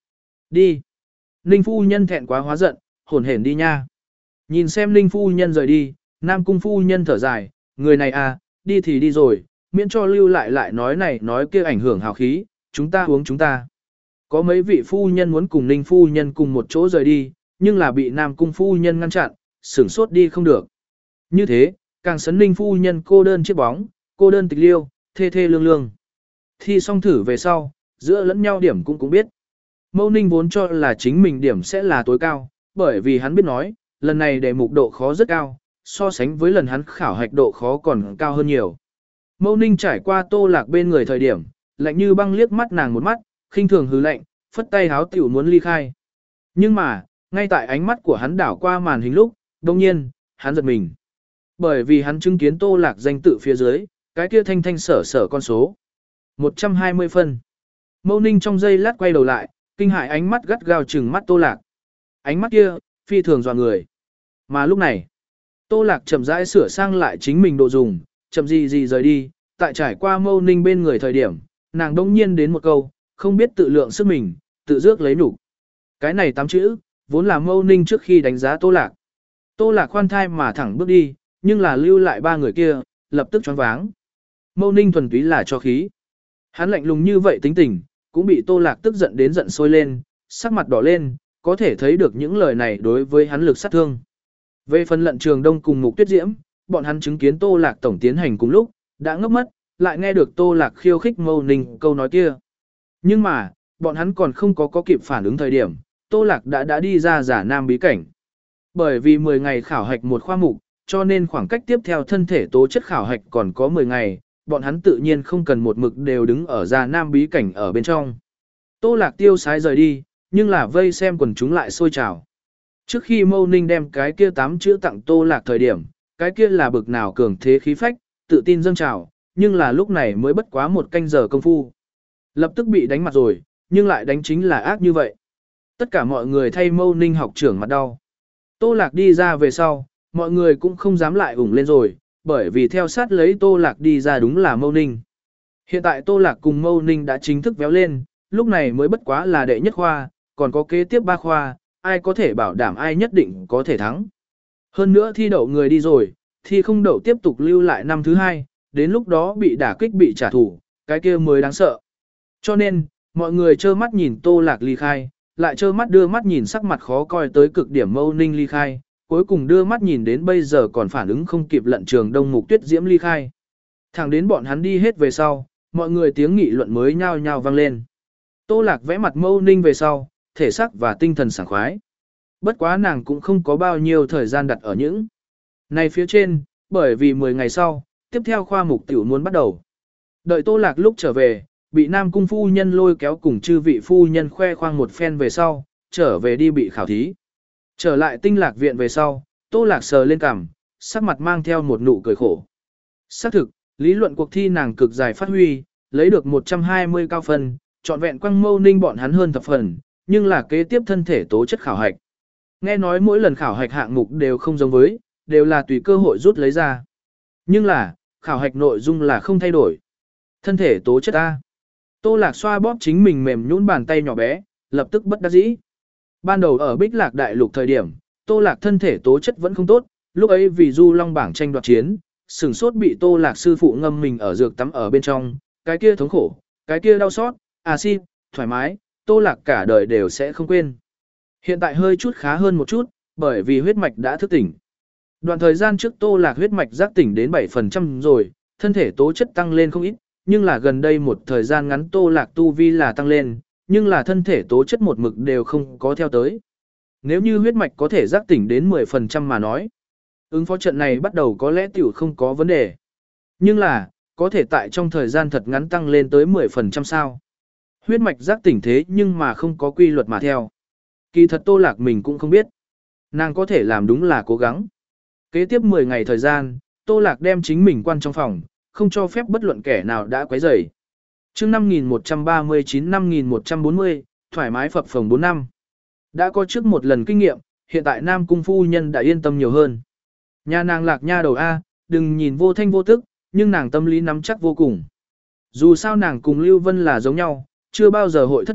Đi. Ninh phu nhân thẹn quá hóa giận, hồn hển đi nha. Nhìn xem Ninh phu nhân rời đi, Nam cung phu nhân thở dài, người này à, đi thì đi rồi, miễn cho lưu lại lại nói này nói kia ảnh hưởng hào khí, chúng ta uống chúng ta. Có mấy vị phu nhân muốn cùng Ninh phu nhân cùng một chỗ rời đi, nhưng là bị Nam cung phu nhân ngăn chặn, sửng sốt đi không được. Như thế, càng sấn Ninh phu nhân cô đơn chiếc bóng, cô đơn tịch liêu, thê thê lương lương. Thi xong thử về sau, giữa lẫn nhau điểm cũng cũng biết. Mâu Ninh vốn cho là chính mình điểm sẽ là tối cao, bởi vì hắn biết nói, lần này đề mục độ khó rất cao, so sánh với lần hắn khảo hạch độ khó còn cao hơn nhiều. Mâu Ninh trải qua Tô Lạc bên người thời điểm, lạnh như băng liếc mắt nàng một mắt, khinh thường hứ lạnh, phất tay háo tiểu muốn ly khai. Nhưng mà, ngay tại ánh mắt của hắn đảo qua màn hình lúc, đồng nhiên, hắn giật mình. Bởi vì hắn chứng kiến Tô Lạc danh tự phía dưới, cái kia thanh thanh sở sở con số. một trăm hai mươi phân. Mâu Ninh trong giây lát quay đầu lại, kinh hại ánh mắt gắt gao trừng mắt Tô Lạc. Ánh mắt kia, phi thường dọa người. Mà lúc này, Tô Lạc chậm rãi sửa sang lại chính mình độ dùng, chậm gì gì rời đi, tại trải qua Mâu Ninh bên người thời điểm, nàng đông nhiên đến một câu, không biết tự lượng sức mình, tự dước lấy nhục. Cái này tám chữ, vốn là Mâu Ninh trước khi đánh giá Tô Lạc. Tô Lạc khoan thai mà thẳng bước đi, nhưng là lưu lại ba người kia, lập tức choáng váng. Mâu Ninh thuần túy là cho khí. Hắn lạnh lùng như vậy tính tình, cũng bị Tô Lạc tức giận đến giận sôi lên, sắc mặt đỏ lên, có thể thấy được những lời này đối với hắn lực sát thương. Về phần Lận Trường Đông cùng Mục Tuyết Diễm, bọn hắn chứng kiến Tô Lạc tổng tiến hành cùng lúc, đã ngốc mất, lại nghe được Tô Lạc khiêu khích Mâu Ninh câu nói kia. Nhưng mà, bọn hắn còn không có có kịp phản ứng thời điểm, Tô Lạc đã đã đi ra giả nam bí cảnh. Bởi vì mười ngày khảo hạch một khoa mục, cho nên khoảng cách tiếp theo thân thể tố chất khảo hạch còn có mười ngày, bọn hắn tự nhiên không cần một mực đều đứng ở giả nam bí cảnh ở bên trong. Tô Lạc tiêu sái rời đi, nhưng là vây xem quần chúng lại sôi trào. Trước khi Mâu Ninh đem cái kia tám chữ tặng Tô Lạc thời điểm, cái kia là bực nào cường thế khí phách, tự tin dâng trào, nhưng là lúc này mới bất quá một canh giờ công phu. Lập tức bị đánh mặt rồi, nhưng lại đánh chính là ác như vậy. Tất cả mọi người thay Mâu Ninh học trưởng mặt đau. Tô Lạc đi ra về sau, mọi người cũng không dám lại ủng lên rồi, bởi vì theo sát lấy Tô Lạc đi ra đúng là Mâu Ninh. Hiện tại Tô Lạc cùng Mâu Ninh đã chính thức véo lên, lúc này mới bất quá là đệ nhất khoa, còn có kế tiếp ba khoa, ai có thể bảo đảm ai nhất định có thể thắng. Hơn nữa thi đậu người đi rồi, thi không đậu tiếp tục lưu lại năm thứ hai, đến lúc đó bị đả kích bị trả thù, cái kia mới đáng sợ. Cho nên, mọi người trơ mắt nhìn Tô Lạc ly khai, lại trơ mắt đưa mắt nhìn sắc mặt khó coi tới cực điểm Mâu Ninh ly khai, cuối cùng đưa mắt nhìn đến bây giờ còn phản ứng không kịp Lận Trường Đông Mục Tuyết Diễm ly khai. Thẳng đến bọn hắn đi hết về sau, mọi người tiếng nghị luận mới nhao nhao vang lên. Tô Lạc vẽ mặt Mâu Ninh về sau, thể xác và tinh thần sảng khoái. Bất quá nàng cũng không có bao nhiêu thời gian đặt ở những này phía trên, bởi vì mười ngày sau, tiếp theo khoa mục tiểu muốn bắt đầu. Đợi Tô Lạc lúc trở về, bị Nam Cung phu nhân lôi kéo cùng chư vị phu nhân khoe khoang một phen về sau, trở về đi bị khảo thí. Trở lại Tinh Lạc viện về sau, Tô Lạc sờ lên cằm, sắc mặt mang theo một nụ cười khổ. Xác thực, lý luận cuộc thi nàng cực dài phát huy, lấy được một trăm hai mươi cao phân, trọn vẹn quăng Mâu Ninh bọn hắn hơn thập phần, nhưng là kế tiếp thân thể tố chất khảo hạch. Nghe nói mỗi lần khảo hạch hạng mục đều không giống với, đều là tùy cơ hội rút lấy ra. Nhưng là, khảo hạch nội dung là không thay đổi. Thân thể tố chất A. Tô Lạc xoa bóp chính mình mềm nhũn bàn tay nhỏ bé, lập tức bất đắc dĩ. Ban đầu ở Bích Lạc Đại Lục thời điểm, Tô Lạc thân thể tố chất vẫn không tốt, lúc ấy vì Du Long bảng tranh đoạt chiến, sửng sốt bị Tô Lạc sư phụ ngâm mình ở dược tắm ở bên trong, cái kia thống khổ, cái kia đau xót, à xin, thoải mái, Tô Lạc cả đời đều sẽ không quên. Hiện tại hơi chút khá hơn một chút, bởi vì huyết mạch đã thức tỉnh. Đoạn thời gian trước Tô Lạc huyết mạch giác tỉnh đến bảy phần trăm rồi, thân thể tố chất tăng lên không ít, nhưng là gần đây một thời gian ngắn Tô Lạc tu vi là tăng lên, nhưng là thân thể tố chất một mực đều không có theo tới. Nếu như huyết mạch có thể giác tỉnh đến mười phần trăm mà nói, ứng phó trận này bắt đầu có lẽ tiểu không có vấn đề. Nhưng là, có thể tại trong thời gian thật ngắn tăng lên tới mười phần trăm sao. Huyết mạch giác tỉnh thế nhưng mà không có quy luật mà theo. Kỳ thật Tô Lạc mình cũng không biết. Nàng có thể làm đúng là cố gắng. Kế tiếp mười ngày thời gian, Tô Lạc đem chính mình quan trong phòng, không cho phép bất luận kẻ nào đã quấy rầy. Chương năm nghìn một trăm ba mươi chín năm nghìn một trăm bốn mươi, thoải mái phập phồng bốn năm. Đã có trước một lần kinh nghiệm, hiện tại Nam Cung phu nhân đã yên tâm nhiều hơn. Nhà nàng Lạc nha đầu A, đừng nhìn vô thanh vô tức, nhưng nàng tâm lý nắm chắc vô cùng. Dù sao nàng cùng Lưu Vân là giống nhau, chưa bao giờ hội thất bại,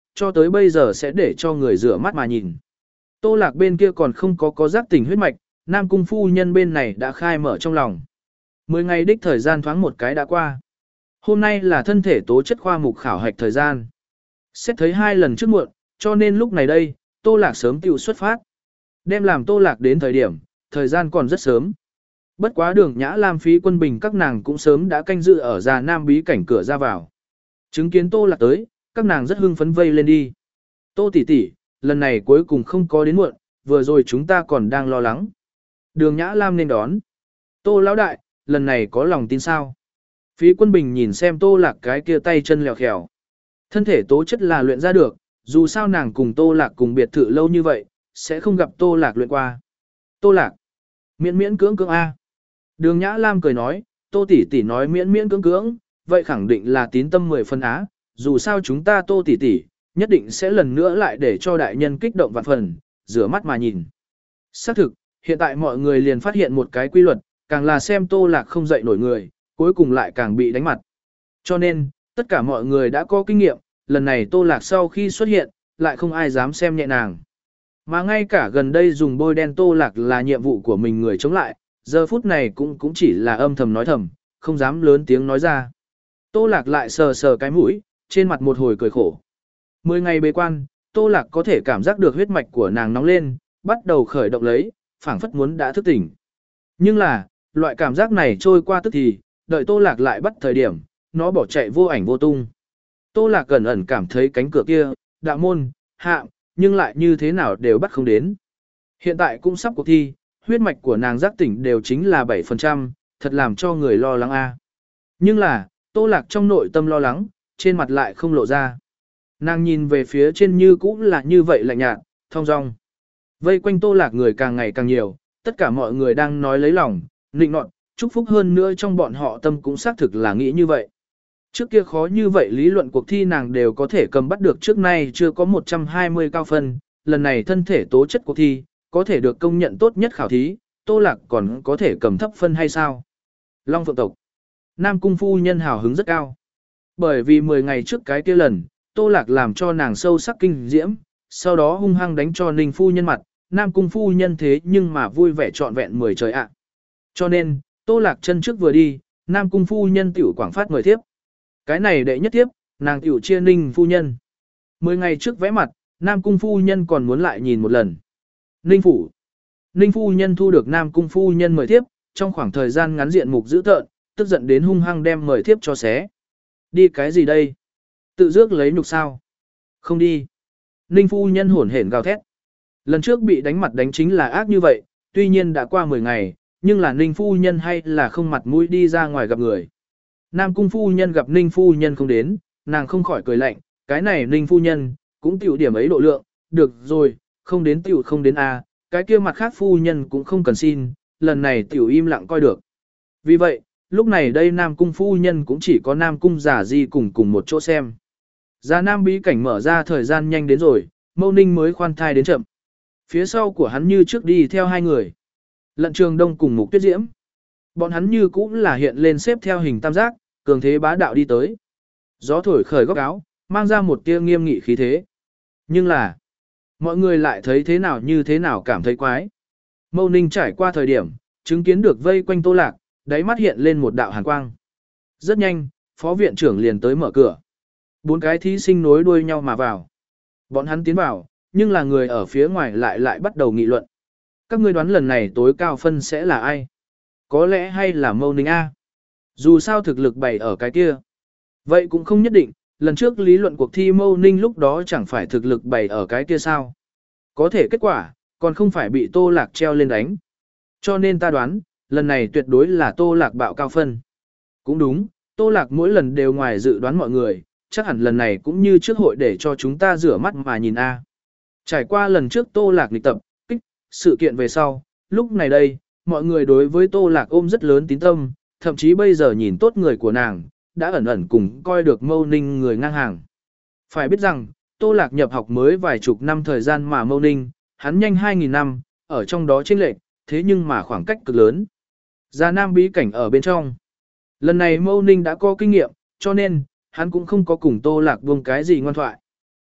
cho tới bây giờ sẽ để cho người rửa mắt mà nhìn. Tô Lạc bên kia còn không có có giác tỉnh huyết mạch, Nam Cung phu nhân bên này đã khai mở trong lòng. Mười ngày đích thời gian thoáng một cái đã qua. Hôm nay là thân thể tố chất khoa mục khảo hạch thời gian. Xét thấy hai lần trước muộn, cho nên lúc này đây, Tô Lạc sớm tiểu xuất phát. Đem làm Tô Lạc đến thời điểm, thời gian còn rất sớm. Bất quá Đường Nhã Lam, Phí Quân Bình các nàng cũng sớm đã canh dự ở Già Nam bí cảnh cửa ra vào. Chứng kiến Tô Lạc tới, các nàng rất hưng phấn vây lên đi. Tô tỷ tỷ, lần này cuối cùng không có đến muộn, vừa rồi chúng ta còn đang lo lắng. Đường Nhã Lam nên đón. Tô lão đại, lần này có lòng tin sao? Phí Quân Bình nhìn xem Tô Lạc cái kia tay chân lèo khèo. Thân thể tố chất là luyện ra được, dù sao nàng cùng Tô Lạc cùng biệt thự lâu như vậy, sẽ không gặp Tô Lạc luyện qua. Tô Lạc, miễn miễn cưỡng cưỡng A. Đường Nhã Lam cười nói, Tô tỷ tỷ nói miễn miễn cưỡng cưỡng, vậy khẳng định là tín tâm mười phân á, dù sao chúng ta Tô tỷ tỷ, nhất định sẽ lần nữa lại để cho đại nhân kích động vạn phần, rửa mắt mà nhìn. Xác thực, hiện tại mọi người liền phát hiện một cái quy luật, càng là xem Tô Lạc không dậy nổi người, cuối cùng lại càng bị đánh mặt. Cho nên, tất cả mọi người đã có kinh nghiệm, lần này Tô Lạc sau khi xuất hiện, lại không ai dám xem nhẹ nàng. Mà ngay cả gần đây dùng bôi đen Tô Lạc là nhiệm vụ của mình người chống lại, giờ phút này cũng cũng chỉ là âm thầm nói thầm, không dám lớn tiếng nói ra. Tô Lạc lại sờ sờ cái mũi, trên mặt một hồi cười khổ. Mười ngày bế quan, Tô Lạc có thể cảm giác được huyết mạch của nàng nóng lên, bắt đầu khởi động lấy, phảng phất muốn đã thức tỉnh. Nhưng là, loại cảm giác này trôi qua tức thì, đợi Tô Lạc lại bắt thời điểm, nó bỏ chạy vô ảnh vô tung. Tô Lạc ẩn ẩn cảm thấy cánh cửa kia, đạo môn, hạ, nhưng lại như thế nào đều bắt không đến. Hiện tại cũng sắp cuộc thi, huyết mạch của nàng giác tỉnh đều chính là bảy phần trăm, thật làm cho người lo lắng a. Nhưng là, Tô Lạc trong nội tâm lo lắng, trên mặt lại không lộ ra. Nàng nhìn về phía trên như cũng là như vậy lạnh nhạt, thong dong. Vây quanh Tô Lạc người càng ngày càng nhiều, tất cả mọi người đang nói lấy lòng, nịnh nọt, chúc phúc hơn nữa trong bọn họ tâm cũng xác thực là nghĩ như vậy. Trước kia khó như vậy lý luận cuộc thi nàng đều có thể cầm bắt được, trước nay chưa có một trăm hai mươi cao phân, lần này thân thể tố chất cuộc thi, có thể được công nhận tốt nhất khảo thí, Tô Lạc còn có thể cầm thấp phân hay sao? Long Phượng tộc, Nam Cung phu nhân hào hứng rất cao. Bởi vì mười ngày trước cái kia lần, Tô Lạc làm cho nàng sâu sắc kinh diễm, sau đó hung hăng đánh cho Ninh phu nhân mặt, Nam Cung phu nhân thế nhưng mà vui vẻ trọn vẹn mười trời ạ. Cho nên, Tô Lạc chân trước vừa đi, Nam Cung phu nhân tiểu quảng phát mời tiếp. Cái này đệ nhất tiếp, nàng tiểu chia Ninh phu nhân. Mười ngày trước vẽ mặt, Nam Cung phu nhân còn muốn lại nhìn một lần. Ninh phủ. Ninh phu nhân thu được Nam Cung phu nhân mời tiếp, trong khoảng thời gian ngắn diện mục dữ tợn, tức giận đến hung hăng đem mời tiếp cho xé. Đi cái gì đây? Tự dước lấy nhục sao? Không đi. Ninh phu nhân hổn hển gào thét. Lần trước bị đánh mặt đánh chính là ác như vậy, tuy nhiên đã qua mười ngày, nhưng là Ninh phu nhân hay là không mặt mũi đi ra ngoài gặp người. Nam Cung phu nhân gặp Ninh phu nhân không đến, nàng không khỏi cười lạnh, cái này Ninh phu nhân, cũng tiểu điểm ấy độ lượng, được rồi, không đến tiểu không đến a, cái kia mặt khác phu nhân cũng không cần xin, lần này tiểu im lặng coi được. Vì vậy, lúc này đây Nam Cung phu nhân cũng chỉ có Nam Cung giả di cùng cùng một chỗ xem. Già Nam bí cảnh mở ra thời gian nhanh đến rồi, Mâu Ninh mới khoan thai đến chậm. Phía sau của hắn như trước đi theo hai người. Lận Trường Đông cùng Mục Tuyết Diễm. Bọn hắn như cũng là hiện lên xếp theo hình tam giác, cường thế bá đạo đi tới. Gió thổi khởi góc áo, mang ra một tia nghiêm nghị khí thế. Nhưng là, mọi người lại thấy thế nào như thế nào cảm thấy quái. Mâu Ninh trải qua thời điểm, chứng kiến được vây quanh Tô Lạc, đáy mắt hiện lên một đạo hàn quang. Rất nhanh, phó viện trưởng liền tới mở cửa. Bốn cái thí sinh nối đuôi nhau mà vào. Bọn hắn tiến vào, nhưng là người ở phía ngoài lại lại bắt đầu nghị luận. Các ngươi đoán lần này tối cao phân sẽ là ai? Có lẽ hay là Mâu Ninh A. Dù sao thực lực bày ở cái kia. Vậy cũng không nhất định, lần trước lý luận cuộc thi Mâu Ninh lúc đó chẳng phải thực lực bày ở cái kia sao. Có thể kết quả, còn không phải bị Tô Lạc treo lên đánh. Cho nên ta đoán, lần này tuyệt đối là Tô Lạc bạo cao phân. Cũng đúng, Tô Lạc mỗi lần đều ngoài dự đoán mọi người, chắc hẳn lần này cũng như trước hội để cho chúng ta rửa mắt mà nhìn A. Trải qua lần trước Tô Lạc nghịch tập, kích, sự kiện về sau, lúc này đây, mọi người đối với Tô Lạc ôm rất lớn tín tâm, thậm chí bây giờ nhìn tốt người của nàng, đã ẩn ẩn cùng coi được Mâu Ninh người ngang hàng. Phải biết rằng, Tô Lạc nhập học mới vài chục năm thời gian mà Mâu Ninh, hắn nhanh hai nghìn năm, ở trong đó chênh lệch, thế nhưng mà khoảng cách cực lớn. Già Nam bí cảnh ở bên trong. Lần này Mâu Ninh đã có kinh nghiệm, cho nên, hắn cũng không có cùng Tô Lạc buông cái gì ngoan thoại.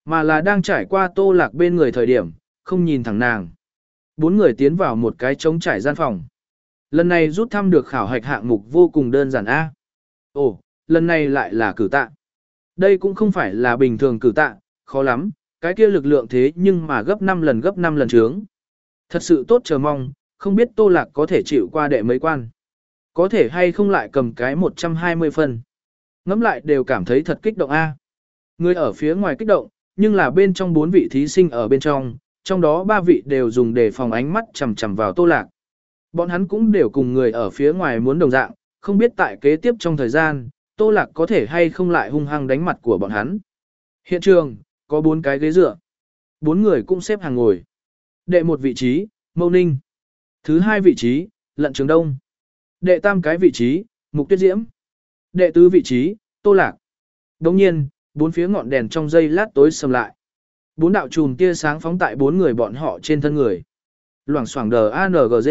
mà là đang trải qua Tô Lạc bên người thời điểm, không nhìn thẳng nàng. Bốn người tiến vào một cái trống trải gian phòng. Lần này rút thăm được khảo hạch hạng mục vô cùng đơn giản A. Ồ, lần này lại là cử tạ. Đây cũng không phải là bình thường cử tạ, khó lắm, cái kia lực lượng thế nhưng mà gấp năm lần gấp năm lần trướng. Thật sự tốt chờ mong, không biết Tô Lạc có thể chịu qua đệ mấy quan. Có thể hay không lại cầm cái một trăm hai mươi phân. Ngẫm lại đều cảm thấy thật kích động A. Người ở phía ngoài kích động, nhưng là bên trong bốn vị thí sinh ở bên trong, trong đó ba vị đều dùng để phòng ánh mắt chằm chằm vào Tô Lạc. Bọn hắn cũng đều cùng người ở phía ngoài muốn đồng dạng, không biết tại kế tiếp trong thời gian, Tô Lạc có thể hay không lại hung hăng đánh mặt của bọn hắn. Hiện trường, có bốn cái ghế dựa. Bốn người cũng xếp hàng ngồi. Đệ một vị trí, Mâu Ninh. Thứ hai vị trí, Lận Trường Đông. Đệ tam cái vị trí, Mục Tuyết Diễm. Đệ tứ vị trí, Tô Lạc. Đồng nhiên, bốn phía ngọn đèn trong giây lát tối sầm lại. Bốn đạo chùm tia sáng phóng tại bốn người bọn họ trên thân người. Loảng xoảng đờ a en giê.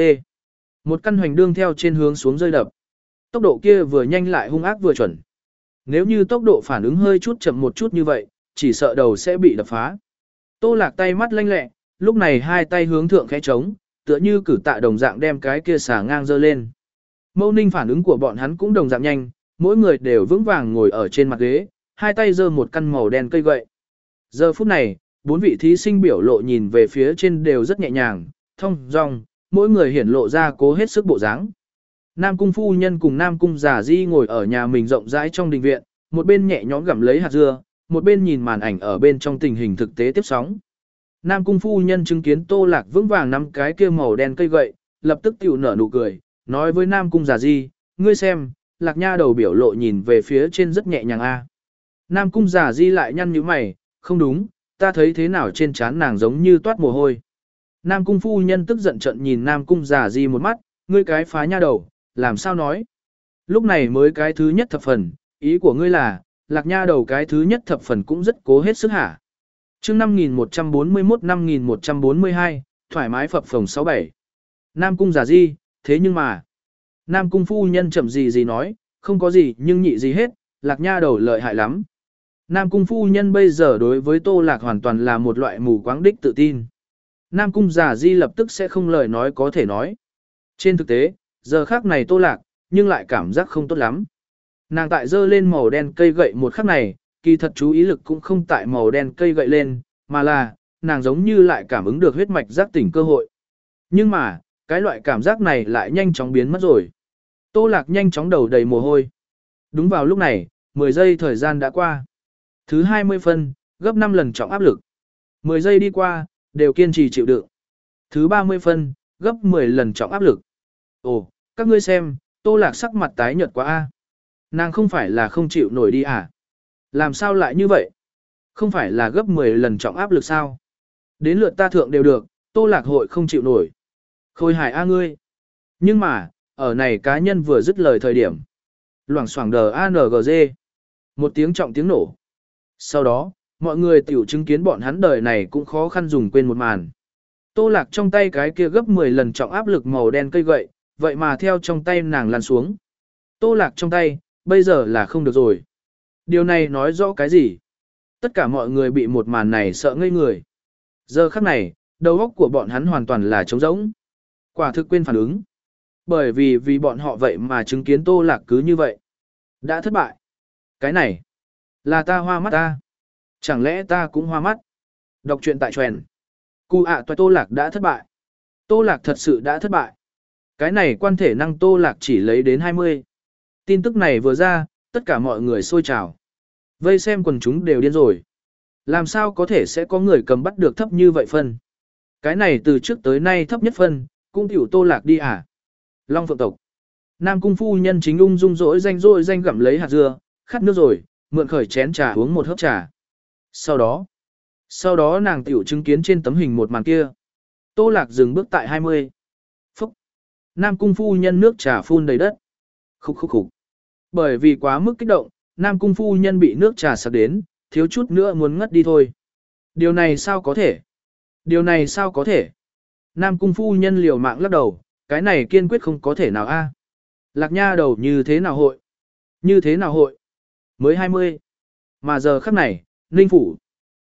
Một căn hoành đương theo trên hướng xuống rơi đập. Tốc độ kia vừa nhanh lại hung ác vừa chuẩn. Nếu như tốc độ phản ứng hơi chút chậm một chút như vậy, chỉ sợ đầu sẽ bị đập phá. Tô Lạc tay mắt lanh lẹ, lúc này hai tay hướng thượng khẽ trống, tựa như cử tạ đồng dạng đem cái kia xả ngang dơ lên. Mâu Ninh phản ứng của bọn hắn cũng đồng dạng nhanh, mỗi người đều vững vàng ngồi ở trên mặt ghế, hai tay giơ một căn màu đen cây gậy. Giờ phút này, bốn vị thí sinh biểu lộ nhìn về phía trên đều rất nhẹ nhàng, thông dong, mỗi người hiển lộ ra cố hết sức bộ dáng. Nam cung phu nhân cùng Nam cung giả di ngồi ở nhà mình rộng rãi trong đình viện, một bên nhẹ nhõm gặm lấy hạt dưa, một bên nhìn màn ảnh ở bên trong tình hình thực tế tiếp sóng. Nam cung phu nhân chứng kiến Tô Lạc vững vàng nắm cái kia màu đen cây gậy, lập tức tiểu nở nụ cười, nói với Nam cung giả di, ngươi xem, Lạc nha đầu biểu lộ nhìn về phía trên rất nhẹ nhàng a. Nam cung giả di lại nhăn nhíu mày, không đúng, ta thấy thế nào trên trán nàng giống như toát mồ hôi. Nam cung phu nhân tức giận trận nhìn Nam cung giả di một mắt, ngươi cái phá nha đầu, làm sao nói. Lúc này mới cái thứ nhất thập phần, ý của ngươi là, Lạc nha đầu cái thứ nhất thập phần cũng rất cố hết sức hả. Chương năm nghìn một trăm bốn mươi mốt năm nghìn một trăm bốn mươi hai, thoải mái phập phồng sáu bảy. Nam cung giả di, thế nhưng mà. Nam cung phu nhân chậm gì gì nói, không có gì nhưng nhị gì hết, Lạc nha đầu lợi hại lắm. Nam cung phu nhân bây giờ đối với Tô Lạc hoàn toàn là một loại mù quáng đích tự tin. Nam cung giả di lập tức sẽ không lời nói có thể nói. Trên thực tế, giờ khắc này Tô Lạc, nhưng lại cảm giác không tốt lắm. Nàng tại giơ lên màu đen cây gậy một khắc này, kỳ thật chú ý lực cũng không tại màu đen cây gậy lên, mà là, nàng giống như lại cảm ứng được huyết mạch giác tỉnh cơ hội. Nhưng mà, cái loại cảm giác này lại nhanh chóng biến mất rồi. Tô Lạc nhanh chóng đầu đầy mồ hôi. Đúng vào lúc này, mười giây thời gian đã qua. Thứ hai mươi phân, gấp năm lần trọng áp lực. mười giây đi qua, đều kiên trì chịu đựng. Thứ ba mươi phân, gấp mười lần trọng áp lực. Ồ, các ngươi xem, Tô Lạc sắc mặt tái nhợt quá a. Nàng không phải là không chịu nổi đi à? Làm sao lại như vậy? Không phải là gấp mười lần trọng áp lực sao? Đến lượt ta thượng đều được, Tô Lạc hội không chịu nổi. Khôi hài a ngươi. Nhưng mà, ở này cá nhân vừa dứt lời thời điểm. Loảng xoảng đờ a en giê. Một tiếng trọng tiếng nổ. Sau đó, mọi người tiểu chứng kiến bọn hắn đời này cũng khó khăn dùng quên một màn. Tô Lạc trong tay cái kia gấp mười lần trọng áp lực màu đen cây gậy, vậy mà theo trong tay nàng lăn xuống. Tô Lạc trong tay, bây giờ là không được rồi. Điều này nói rõ cái gì? Tất cả mọi người bị một màn này sợ ngây người. Giờ khắc này, đầu óc của bọn hắn hoàn toàn là trống rỗng. Quả thực quên phản ứng. Bởi vì vì bọn họ vậy mà chứng kiến Tô Lạc cứ như vậy. Đã thất bại. Cái này, là ta hoa mắt ta. Chẳng lẽ ta cũng hoa mắt? Đọc truyện tại truyện. Cụ ạ toại Tô Lạc đã thất bại. Tô Lạc thật sự đã thất bại. Cái này quan thể năng Tô Lạc chỉ lấy đến hai mươi. Tin tức này vừa ra, tất cả mọi người sôi trào. Vây xem quần chúng đều điên rồi. Làm sao có thể sẽ có người cầm bắt được thấp như vậy phân? Cái này từ trước tới nay thấp nhất phân, cũng tiểu Tô Lạc đi à? Long Phượng tộc. Nam cung phu nhân chính ung dung rỗi danh rỗi danh gặm lấy hạt dưa, khát nước rồi, mượn khởi chén trà uống một hớp trà. Sau đó, sau đó nàng tiểu chứng kiến trên tấm hình một màn kia. Tô Lạc dừng bước tại hai mươi. Phúc. Nam cung phu nhân nước trà phun đầy đất. Khúc khúc khúc. Bởi vì quá mức kích động, Nam cung phu nhân bị nước trà sặc đến, thiếu chút nữa muốn ngất đi thôi. Điều này sao có thể? Điều này sao có thể? Nam cung phu nhân liều mạng lắc đầu, cái này kiên quyết không có thể nào a. Lạc nha đầu như thế nào hội? Như thế nào hội? Mới hai mươi. Mà giờ khắc này, Ninh phủ.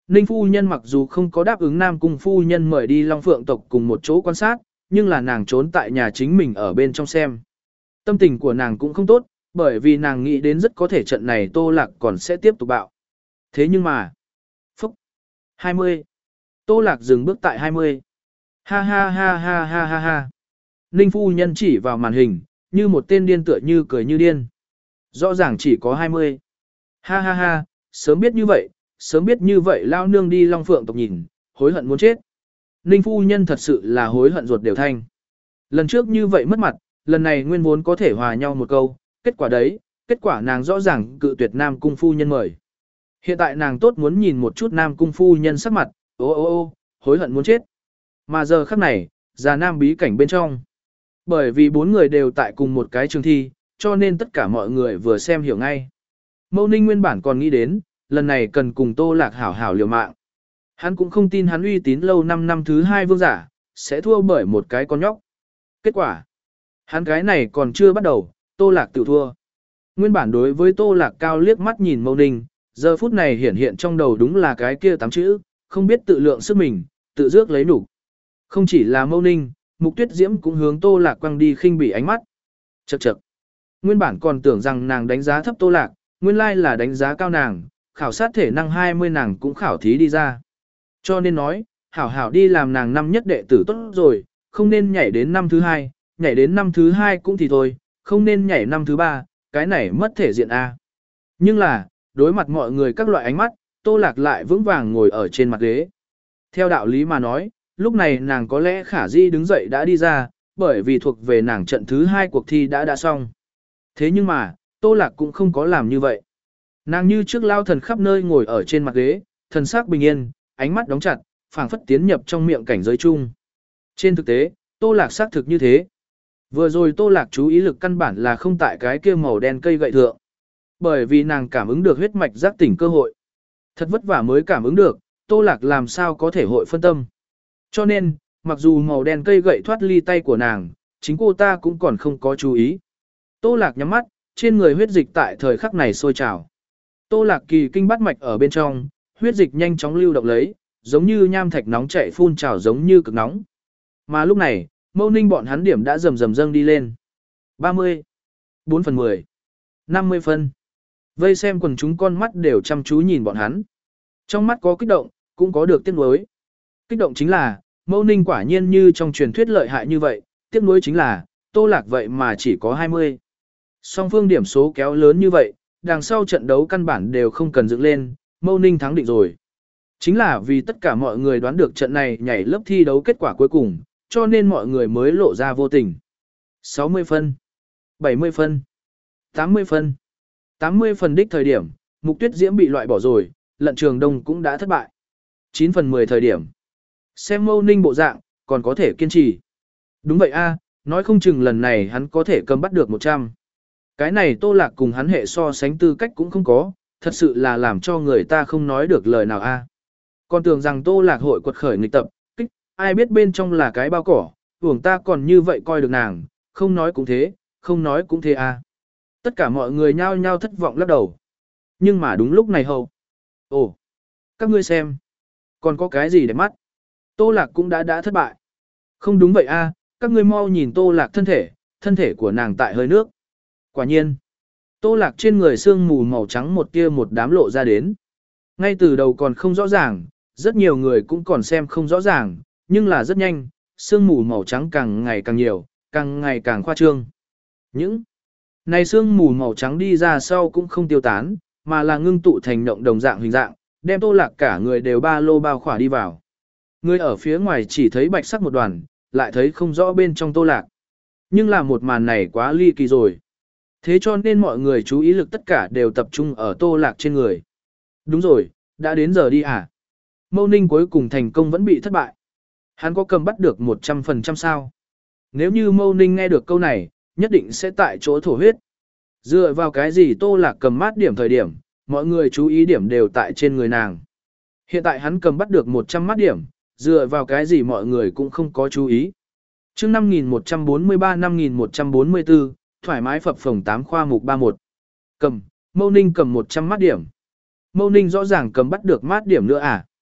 Ninh phu nhân mặc dù không có đáp ứng Nam Cung phu nhân mời đi Long Phượng tộc cùng một chỗ quan sát, nhưng là nàng trốn tại nhà chính mình ở bên trong xem. Tâm tình của nàng cũng không tốt, bởi vì nàng nghĩ đến rất có thể trận này Tô Lạc còn sẽ tiếp tục bạo. Thế nhưng mà... Phúc! hai mươi. Tô Lạc dừng bước tại hai mươi. Ha ha ha ha ha ha ha. Ninh phu nhân chỉ vào màn hình, như một tên điên tựa như cười như điên. Rõ ràng chỉ có hai mươi. Ha ha ha, sớm biết như vậy, sớm biết như vậy lao nương đi Long Phượng tộc nhìn, hối hận muốn chết. Ninh phu nhân thật sự là hối hận ruột đều thanh. Lần trước như vậy mất mặt, lần này nguyên vốn có thể hòa nhau một câu, kết quả đấy, kết quả nàng rõ ràng cự tuyệt Nam Cung phu nhân mời. Hiện tại nàng tốt muốn nhìn một chút Nam Cung phu nhân sắc mặt, ô ô ô, hối hận muốn chết. Mà giờ khắc này, già Nam bí cảnh bên trong. Bởi vì bốn người đều tại cùng một cái trường thi, cho nên tất cả mọi người vừa xem hiểu ngay. Mâu Ninh nguyên bản còn nghĩ đến, lần này cần cùng Tô Lạc hảo hảo liều mạng. Hắn cũng không tin hắn uy tín lâu năm năm thứ hai vương giả, sẽ thua bởi một cái con nhóc. Kết quả, hắn cái này còn chưa bắt đầu, Tô Lạc tự thua. Nguyên bản đối với Tô Lạc cao liếc mắt nhìn Mâu Ninh, giờ phút này hiển hiện trong đầu đúng là cái kia tám chữ, không biết tự lượng sức mình, tự dước lấy đủ. Không chỉ là Mâu Ninh, Mục Tuyết Diễm cũng hướng Tô Lạc quăng đi khinh bỉ ánh mắt. Chậc chậc. Nguyên bản còn tưởng rằng nàng đánh giá thấp Tô Lạc, nguyên lai là đánh giá cao nàng, khảo sát thể năng hai mươi nàng cũng khảo thí đi ra. Cho nên nói, hảo hảo đi làm nàng năm nhất đệ tử tốt rồi, không nên nhảy đến năm thứ hai, nhảy đến năm thứ hai cũng thì thôi, không nên nhảy năm thứ ba, cái này mất thể diện A. Nhưng là, đối mặt mọi người các loại ánh mắt, Tô Lạc lại vững vàng ngồi ở trên mặt ghế. Theo đạo lý mà nói, lúc này nàng có lẽ khả di đứng dậy đã đi ra, bởi vì thuộc về nàng trận thứ hai cuộc thi đã đã xong. Thế nhưng mà, Tô Lạc cũng không có làm như vậy. Nàng như trước lao thần khắp nơi ngồi ở trên mặt ghế, thần sắc bình yên, ánh mắt đóng chặt, phảng phất tiến nhập trong miệng cảnh giới chung. Trên thực tế, Tô Lạc xác thực như thế. Vừa rồi Tô Lạc chú ý lực căn bản là không tại cái kia màu đen cây gậy thượng. Bởi vì nàng cảm ứng được huyết mạch giác tỉnh cơ hội. Thật vất vả mới cảm ứng được, Tô Lạc làm sao có thể hội phân tâm. Cho nên, mặc dù màu đen cây gậy thoát ly tay của nàng, chính cô ta cũng còn không có chú ý. Tô Lạc nhắm mắt, trên người huyết dịch tại thời khắc này sôi trào. Tô Lạc kỳ kinh bắt mạch ở bên trong, huyết dịch nhanh chóng lưu động lấy, giống như nham thạch nóng chảy phun trào giống như cực nóng. Mà lúc này, Mâu Ninh bọn hắn điểm đã rầm rầm dâng đi lên. ba mươi, bốn phần mười, năm mươi phân. Vây xem quần chúng con mắt đều chăm chú nhìn bọn hắn. Trong mắt có kích động, cũng có được tiếc nuối. Kích động chính là, Mâu Ninh quả nhiên như trong truyền thuyết lợi hại như vậy, tiếc nuối chính là, Tô Lạc vậy mà chỉ có hai mươi. Song phương điểm số kéo lớn như vậy, đằng sau trận đấu căn bản đều không cần dựng lên, Mâu Ninh thắng định rồi. Chính là vì tất cả mọi người đoán được trận này nhảy lớp thi đấu kết quả cuối cùng, cho nên mọi người mới lộ ra vô tình. sáu mươi phân, bảy mươi phân, tám mươi phân. tám mươi phần đích thời điểm, Mục Tuyết Diễm bị loại bỏ rồi, Lận Trường Đông cũng đã thất bại. chín phần mười thời điểm. Xem Mâu Ninh bộ dạng, còn có thể kiên trì. Đúng vậy a, nói không chừng lần này hắn có thể cầm bắt được một trăm. Cái này Tô Lạc cùng hắn hệ so sánh tư cách cũng không có, thật sự là làm cho người ta không nói được lời nào a. Còn tưởng rằng Tô Lạc hội quật khởi nghịch tập, kích, ai biết bên trong là cái bao cỏ, uổng ta còn như vậy coi được nàng, không nói cũng thế, không nói cũng thế a. Tất cả mọi người nhao nhao thất vọng lắc đầu. Nhưng mà đúng lúc này hầu. Ồ, các ngươi xem, còn có cái gì để mắt? Tô Lạc cũng đã đã thất bại. Không đúng vậy a, các ngươi mau nhìn Tô Lạc thân thể, thân thể của nàng tại hơi nước. Quả nhiên, Tô Lạc trên người sương mù màu trắng một tia một đám lộ ra đến. Ngay từ đầu còn không rõ ràng, rất nhiều người cũng còn xem không rõ ràng, nhưng là rất nhanh, sương mù màu trắng càng ngày càng nhiều, càng ngày càng khoa trương. Những này sương mù màu trắng đi ra sau cũng không tiêu tán, mà là ngưng tụ thành nộng đồng dạng hình dạng, đem Tô Lạc cả người đều ba lô bao khỏa đi vào. Người ở phía ngoài chỉ thấy bạch sắc một đoàn, lại thấy không rõ bên trong Tô Lạc. Nhưng là một màn này quá ly kỳ rồi. Thế cho nên mọi người chú ý lực tất cả đều tập trung ở Tô Lạc trên người. Đúng rồi, đã đến giờ đi à? Mâu Ninh cuối cùng thành công vẫn bị thất bại. Hắn có cầm bắt được một trăm phần trăm sao? Nếu như Mâu Ninh nghe được câu này, nhất định sẽ tại chỗ thổ huyết. Dựa vào cái gì Tô Lạc cầm mát điểm thời điểm, mọi người chú ý điểm đều tại trên người nàng. Hiện tại hắn cầm bắt được một trăm mát điểm, dựa vào cái gì mọi người cũng không có chú ý. Chương năm nghìn một trăm bốn mươi ba năm nghìn một trăm bốn mươi tư, thoải mái phập phồng tám khoa mục ba một. Cầm, Mâu Ninh cầm một trăm mát điểm. Mâu Ninh rõ ràng cầm bắt được mát điểm nữa à?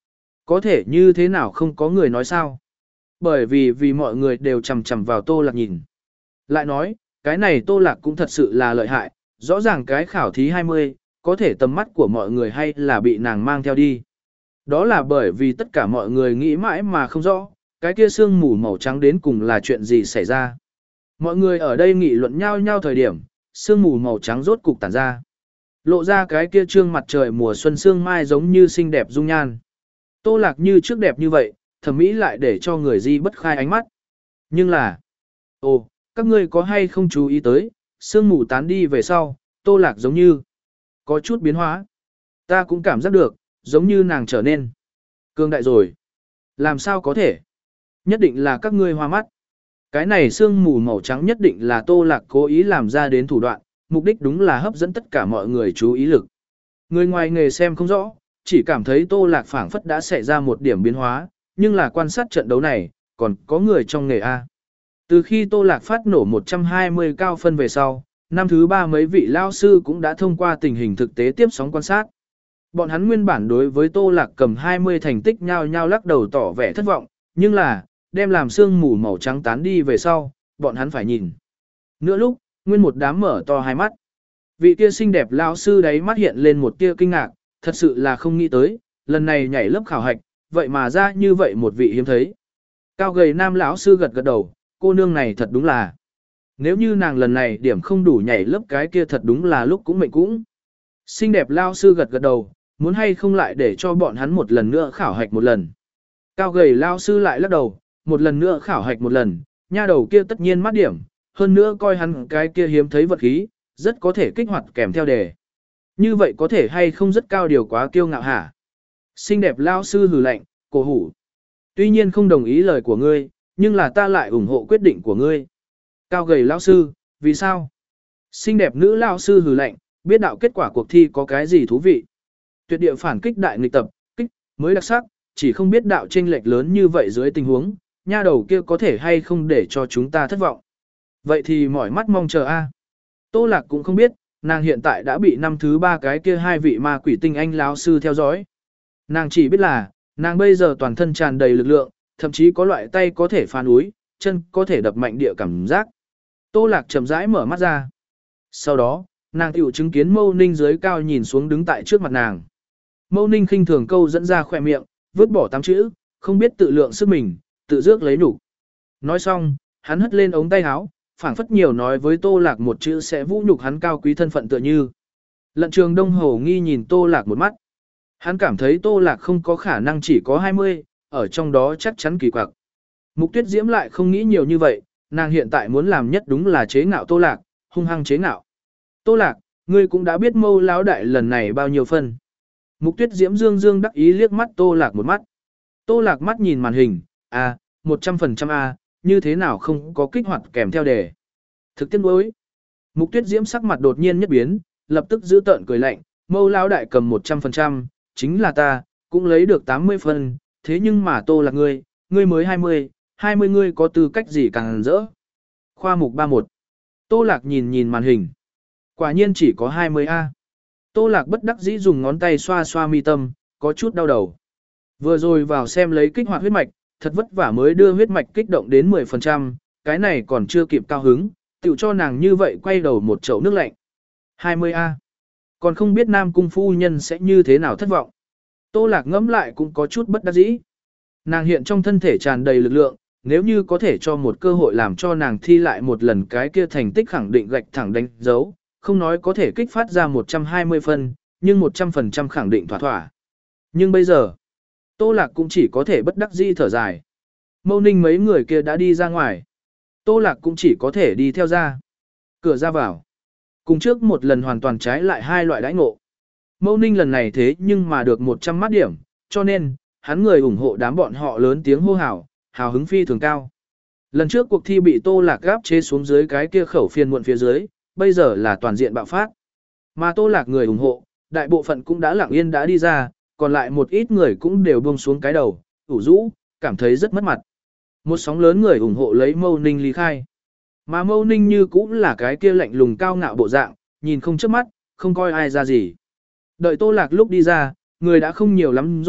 Có thể như thế nào không có người nói sao? Bởi vì vì mọi người đều chầm chầm vào Tô Lạc nhìn. Lại nói, cái này Tô Lạc cũng thật sự là lợi hại, rõ ràng cái khảo thí hai mươi, có thể tầm mắt của mọi người hay là bị nàng mang theo đi. Đó là bởi vì tất cả mọi người nghĩ mãi mà không rõ, cái kia sương mù màu trắng đến cùng là chuyện gì xảy ra. Mọi người ở đây nghị luận nhau nhau thời điểm, sương mù màu trắng rốt cục tản ra. Lộ ra cái kia trương mặt trời mùa xuân sương mai giống như xinh đẹp dung nhan. Tô Lạc như trước đẹp như vậy, thẩm mỹ lại để cho người di bất khai ánh mắt. Nhưng là, ồ, các ngươi có hay không chú ý tới, sương mù tán đi về sau, Tô Lạc giống như có chút biến hóa. Ta cũng cảm giác được, giống như nàng trở nên cương đại rồi. Làm sao có thể? Nhất định là các ngươi hoa mắt. Cái này sương mù màu trắng nhất định là Tô Lạc cố ý làm ra đến thủ đoạn, mục đích đúng là hấp dẫn tất cả mọi người chú ý lực. Người ngoài nghề xem không rõ, chỉ cảm thấy Tô Lạc phảng phất đã xảy ra một điểm biến hóa, nhưng là quan sát trận đấu này, còn có người trong nghề A. Từ khi Tô Lạc phát nổ một trăm hai mươi cao phân về sau, năm thứ ba mấy vị lao sư cũng đã thông qua tình hình thực tế tiếp sóng quan sát. Bọn hắn nguyên bản đối với Tô Lạc cầm hai mươi thành tích nhau nhau lắc đầu tỏ vẻ thất vọng, nhưng là, đem làm sương mù màu trắng tán đi về sau, bọn hắn phải nhìn. Nữa lúc, nguyên một đám mở to hai mắt. Vị kia xinh đẹp lão sư đấy mắt hiện lên một tia kinh ngạc, thật sự là không nghĩ tới, lần này nhảy lớp khảo hạch, vậy mà ra như vậy một vị hiếm thấy. Cao gầy nam lão sư gật gật đầu, cô nương này thật đúng là. Nếu như nàng lần này điểm không đủ nhảy lớp cái kia thật đúng là lúc cũng mệnh cũng. Xinh đẹp lão sư gật gật đầu, muốn hay không lại để cho bọn hắn một lần nữa khảo hạch một lần. Cao gầy lão sư lại lắc đầu, một lần nữa khảo hạch một lần, nha đầu kia tất nhiên mát điểm, hơn nữa coi hắn cái kia hiếm thấy vật khí, rất có thể kích hoạt kèm theo đề. Như vậy có thể hay không rất cao điều quá kiêu ngạo hả? Xinh đẹp lao sư hừ lạnh, cổ hủ. Tuy nhiên không đồng ý lời của ngươi, nhưng là ta lại ủng hộ quyết định của ngươi. Cao gầy lao sư, vì sao? Xinh đẹp nữ lao sư hừ lạnh, biết đạo kết quả cuộc thi có cái gì thú vị. Tuyệt địa phản kích đại nghịch tập, kích, mới đặc sắc, chỉ không biết đạo chênh lệch lớn như vậy dưới tình huống, nha đầu kia có thể hay không để cho chúng ta thất vọng. Vậy thì mỏi mắt mong chờ a. Tô Lạc cũng không biết, nàng hiện tại đã bị năm thứ ba cái kia hai vị ma quỷ tinh anh lão sư theo dõi. Nàng chỉ biết là, nàng bây giờ toàn thân tràn đầy lực lượng, thậm chí có loại tay có thể phá núi, chân có thể đập mạnh địa cảm giác. Tô Lạc chậm rãi mở mắt ra. Sau đó, nàng tiểu chứng kiến Mâu Ninh dưới cao nhìn xuống đứng tại trước mặt nàng. Mâu Ninh khinh thường câu dẫn ra khỏe miệng, vứt bỏ tám chữ, không biết tự lượng sức mình, tự dước lấy nhục. Nói xong, hắn hất lên ống tay áo, phảng phất nhiều nói với Tô Lạc một chữ sẽ vũ nhục hắn cao quý thân phận tựa như. Lận Trường Đông hổ nghi nhìn Tô Lạc một mắt. Hắn cảm thấy Tô Lạc không có khả năng chỉ có hai mươi, ở trong đó chắc chắn kỳ quặc. Mục Tuyết Diễm lại không nghĩ nhiều như vậy, nàng hiện tại muốn làm nhất đúng là chế ngạo Tô Lạc, hung hăng chế ngạo. Tô Lạc, ngươi cũng đã biết Mâu lão đại lần này bao nhiêu phân. Mục Tuyết Diễm dương dương đắc ý liếc mắt Tô Lạc một mắt. Tô Lạc mắt nhìn màn hình, à, một trăm phần trăm a, như thế nào không có kích hoạt kèm theo đề. Thực tiễn đối. Mục Tuyết Diễm sắc mặt đột nhiên nhất biến, lập tức giữ tợn cười lạnh, Mâu lão đại cầm một trăm phần trăm, chính là ta, cũng lấy được tám mươi phân, thế nhưng mà Tô Lạc ngươi, ngươi mới hai mươi, hai mươi ngươi có tư cách gì càng rỡ. Khoa mục ba mươi mốt. Tô Lạc nhìn nhìn màn hình. Quả nhiên chỉ có hai mươi a. Tô Lạc bất đắc dĩ dùng ngón tay xoa xoa mi tâm, có chút đau đầu. Vừa rồi vào xem lấy kích hoạt huyết mạch, thật vất vả mới đưa huyết mạch kích động đến mười phần trăm, cái này còn chưa kịp cao hứng, tiểu cho nàng như vậy quay đầu một chậu nước lạnh. hai mươi a. Còn không biết Nam Cung phu nhân sẽ như thế nào thất vọng. Tô Lạc ngẫm lại cũng có chút bất đắc dĩ. Nàng hiện trong thân thể tràn đầy lực lượng, nếu như có thể cho một cơ hội làm cho nàng thi lại một lần cái kia thành tích khẳng định gạch thẳng đánh dấu, không nói có thể kích phát ra một trăm hai mươi phân, nhưng một trăm phần trăm khẳng định thỏa thỏa. Nhưng bây giờ, Tô Lạc cũng chỉ có thể bất đắc dĩ thở dài. Mâu Ninh mấy người kia đã đi ra ngoài. Tô Lạc cũng chỉ có thể đi theo ra. Cửa ra vào. Cùng trước một lần hoàn toàn trái lại hai loại đãi ngộ. Mâu Ninh lần này thế nhưng mà được một trăm mát điểm, cho nên, hắn người ủng hộ đám bọn họ lớn tiếng hô hào, hào hứng phi thường cao. Lần trước cuộc thi bị Tô Lạc gáp chế xuống dưới cái kia khẩu phiên muộn phía dưới, bây giờ là toàn diện bạo phát. Mà Tô Lạc người ủng hộ, đại bộ phận cũng đã lặng yên đã đi ra, còn lại một ít người cũng đều buông xuống cái đầu, ủ rũ, cảm thấy rất mất mặt. Một sóng lớn người ủng hộ lấy Mâu Ninh ly khai. Mà Mâu Ninh như cũng là cái kia lạnh lùng cao ngạo bộ dạng, nhìn không chớp mắt, không coi ai ra gì. Đợi Tô Lạc lúc đi ra, người đã không nhiều lắm rồi,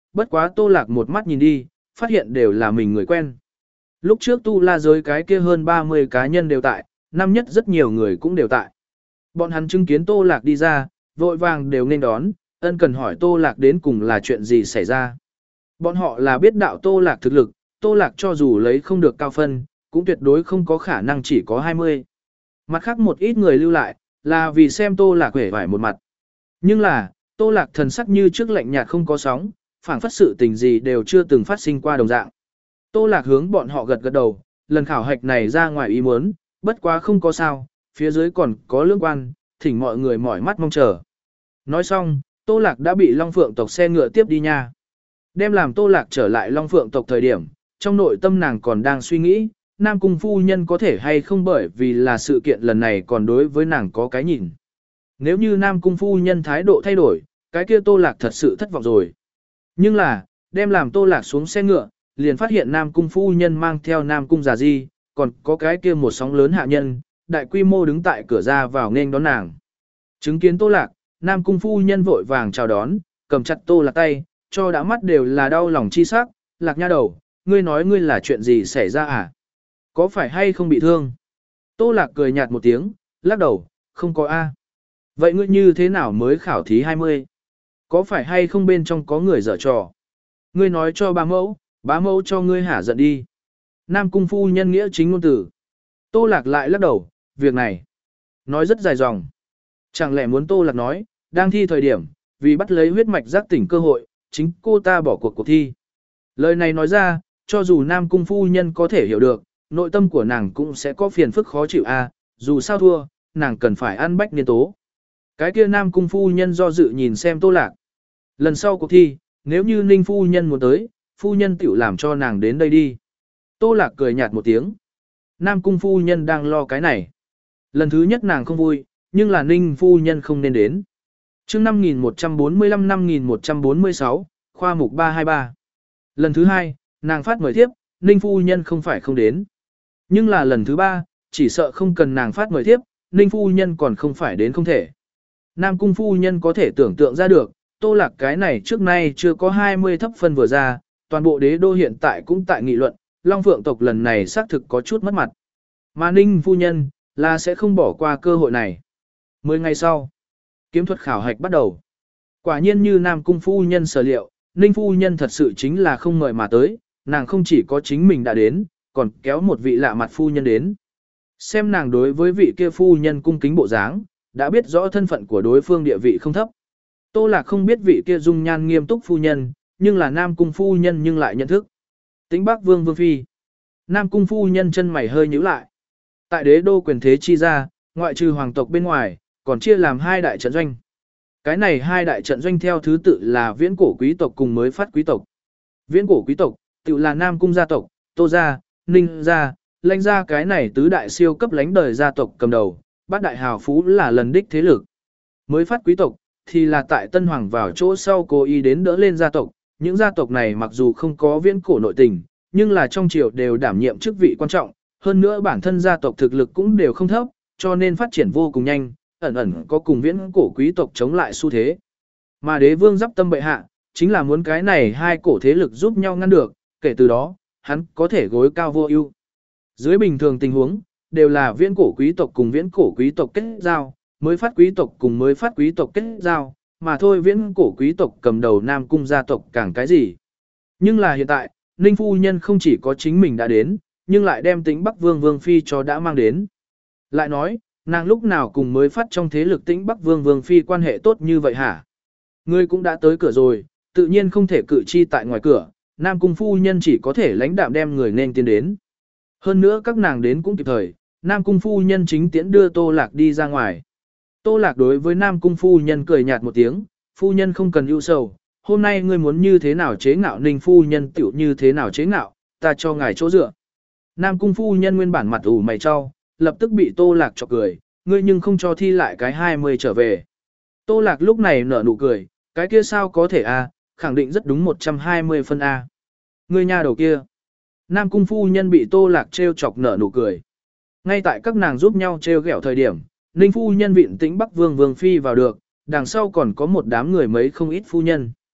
bất quá Tô Lạc một mắt nhìn đi, phát hiện đều là mình người quen. Lúc trước tu la giới cái kia hơn ba mươi cá nhân đều tại, năm nhất rất nhiều người cũng đều tại. Bọn hắn chứng kiến Tô Lạc đi ra, vội vàng đều nên đón, ân cần hỏi Tô Lạc đến cùng là chuyện gì xảy ra. Bọn họ là biết đạo Tô Lạc thực lực, Tô Lạc cho dù lấy không được cao phân, cũng tuyệt đối không có khả năng chỉ có hai mươi. Mặt khác một ít người lưu lại, là vì xem Tô Lạc hể vải một mặt. Nhưng là, Tô Lạc thần sắc như trước lạnh nhạt không có sóng, phảng phất sự tình gì đều chưa từng phát sinh qua đồng dạng. Tô Lạc hướng bọn họ gật gật đầu, lần khảo hạch này ra ngoài ý muốn, bất quá không có sao, phía dưới còn có lương quan, thỉnh mọi người mỏi mắt mong chờ. Nói xong, Tô Lạc đã bị Long Phượng tộc xe ngựa tiếp đi nha. Đem làm Tô Lạc trở lại Long Phượng tộc thời điểm, trong nội tâm nàng còn đang suy nghĩ, Nam Cung phu nhân có thể hay không bởi vì là sự kiện lần này còn đối với nàng có cái nhìn. Nếu như Nam Cung phu nhân thái độ thay đổi, cái kia Tô Lạc thật sự thất vọng rồi. Nhưng là, đem làm Tô Lạc xuống xe ngựa, liền phát hiện Nam Cung phu nhân mang theo Nam Cung già di, còn có cái kia một sóng lớn hạ nhân, đại quy mô đứng tại cửa ra vào nghênh đón nàng. Chứng kiến Tô Lạc, Nam Cung phu nhân vội vàng chào đón, cầm chặt Tô Lạc tay, cho đã mắt đều là đau lòng chi sắc, Lạc nha đầu, ngươi nói ngươi là chuyện gì xảy ra à? Có phải hay không bị thương? Tô Lạc cười nhạt một tiếng, lắc đầu, không có a. Vậy ngươi như thế nào mới khảo thí hai mươi? Có phải hay không bên trong có người dở trò? Ngươi nói cho bá mẫu, bá mẫu cho ngươi hả giận đi. Nam Cung phu nhân nghĩa chính ngôn tử. Tô Lạc lại lắc đầu, việc này nói rất dài dòng. Chẳng lẽ muốn Tô Lạc nói, đang thi thời điểm, vì bắt lấy huyết mạch giác tỉnh cơ hội, chính cô ta bỏ cuộc cuộc thi. Lời này nói ra, cho dù Nam Cung phu nhân có thể hiểu được, nội tâm của nàng cũng sẽ có phiền phức khó chịu a, dù sao thua, nàng cần phải ăn bách niên tố. Cái kia Nam Cung phu nhân do dự nhìn xem Tô Lạc. Lần sau cuộc thi, nếu như Ninh phu nhân muốn tới, phu nhân tiểu làm cho nàng đến đây đi. Tô Lạc cười nhạt một tiếng. Nam Cung phu nhân đang lo cái này. Lần thứ nhất nàng không vui, nhưng là Ninh phu nhân không nên đến. Chương năm nghìn một trăm bốn mươi lăm năm nghìn một trăm bốn mươi sáu, khoa mục ba hai ba. Lần thứ hai, nàng phát mời thiếp, Ninh phu nhân không phải không đến. Nhưng là lần thứ ba, chỉ sợ không cần nàng phát mời thiếp, Ninh phu nhân còn không phải đến không thể. Nam Cung phu nhân có thể tưởng tượng ra được, Tô Lạc cái này trước nay chưa có hai mươi thấp phân vừa ra, toàn bộ đế đô hiện tại cũng tại nghị luận, Long Phượng tộc lần này xác thực có chút mất mặt. Mà Ninh phu nhân, là sẽ không bỏ qua cơ hội này. Mười ngày sau, kiếm thuật khảo hạch bắt đầu. Quả nhiên như Nam Cung phu nhân sở liệu, Ninh phu nhân thật sự chính là không mời mà tới, nàng không chỉ có chính mình đã đến, còn kéo một vị lạ mặt phu nhân đến. Xem nàng đối với vị kia phu nhân cung kính bộ dáng, đã biết rõ thân phận của đối phương địa vị không thấp. Tô Lạc không biết vị kia dung nhan nghiêm túc phu nhân, nhưng là Nam Cung phu nhân nhưng lại nhận thức. Tĩnh Bắc Vương Vương Phi. Nam Cung phu nhân chân mày hơi nhíu lại. Tại đế đô quyền thế chi ra, ngoại trừ hoàng tộc bên ngoài, còn chia làm hai đại trận doanh. Cái này hai đại trận doanh theo thứ tự là viễn cổ quý tộc cùng mới phát quý tộc. Viễn cổ quý tộc, tự là Nam Cung gia tộc, Tô gia, Ninh gia, lãnh gia cái này tứ đại siêu cấp lãnh đời gia tộc cầm đầu, bát đại hào phú là lần đích thế lực. Mới phát quý tộc, thì là tại Tân Hoàng vào chỗ sau cố ý đến đỡ lên gia tộc. Những gia tộc này mặc dù không có viễn cổ nội tình, nhưng là trong triều đều đảm nhiệm chức vị quan trọng, hơn nữa bản thân gia tộc thực lực cũng đều không thấp, cho nên phát triển vô cùng nhanh, ẩn ẩn có cùng viễn cổ quý tộc chống lại xu thế. Mà đế vương giáp tâm bệ hạ, chính là muốn cái này hai cổ thế lực giúp nhau ngăn được, kể từ đó, hắn có thể gối cao vô ưu. Dưới bình thường tình huống, đều là viễn cổ quý tộc cùng viễn cổ quý tộc kết giao, mới phát quý tộc cùng mới phát quý tộc kết giao, mà thôi viễn cổ quý tộc cầm đầu Nam Cung gia tộc càng cái gì. Nhưng là hiện tại, Ninh phu nhân không chỉ có chính mình đã đến, nhưng lại đem Tĩnh Bắc Vương Vương Phi cho đã mang đến. Lại nói, nàng lúc nào cùng mới phát trong thế lực Tĩnh Bắc Vương Vương Phi quan hệ tốt như vậy hả? Ngươi cũng đã tới cửa rồi, tự nhiên không thể cự chi tại ngoài cửa, Nam Cung phu nhân chỉ có thể lãnh đạm đem người nên tiến đến. Hơn nữa các nàng đến cũng kịp thời, Nam Cung phu nhân chính tiễn đưa Tô Lạc đi ra ngoài. Tô Lạc đối với Nam Cung phu nhân cười nhạt một tiếng, phu nhân không cần ưu sầu, hôm nay ngươi muốn như thế nào chế ngạo Ninh phu nhân tiểu như thế nào chế ngạo, ta cho ngài chỗ dựa. Nam Cung phu nhân nguyên bản mặt ủ mày cho, lập tức bị Tô Lạc chọc cười, ngươi nhưng không cho thi lại cái hai mươi trở về. Tô Lạc lúc này nở nụ cười, cái kia sao có thể a, khẳng định rất đúng một trăm hai mươi phân a. Ngươi nha đầu kia. Nam Cung phu nhân bị Tô Lạc trêu chọc nở nụ cười. Ngay tại các nàng giúp nhau trêu ghẹo thời điểm, Ninh phu nhân vịn Tĩnh Bắc Vương Vương Phi vào được, đằng sau còn có một đám người mấy không ít phu nhân.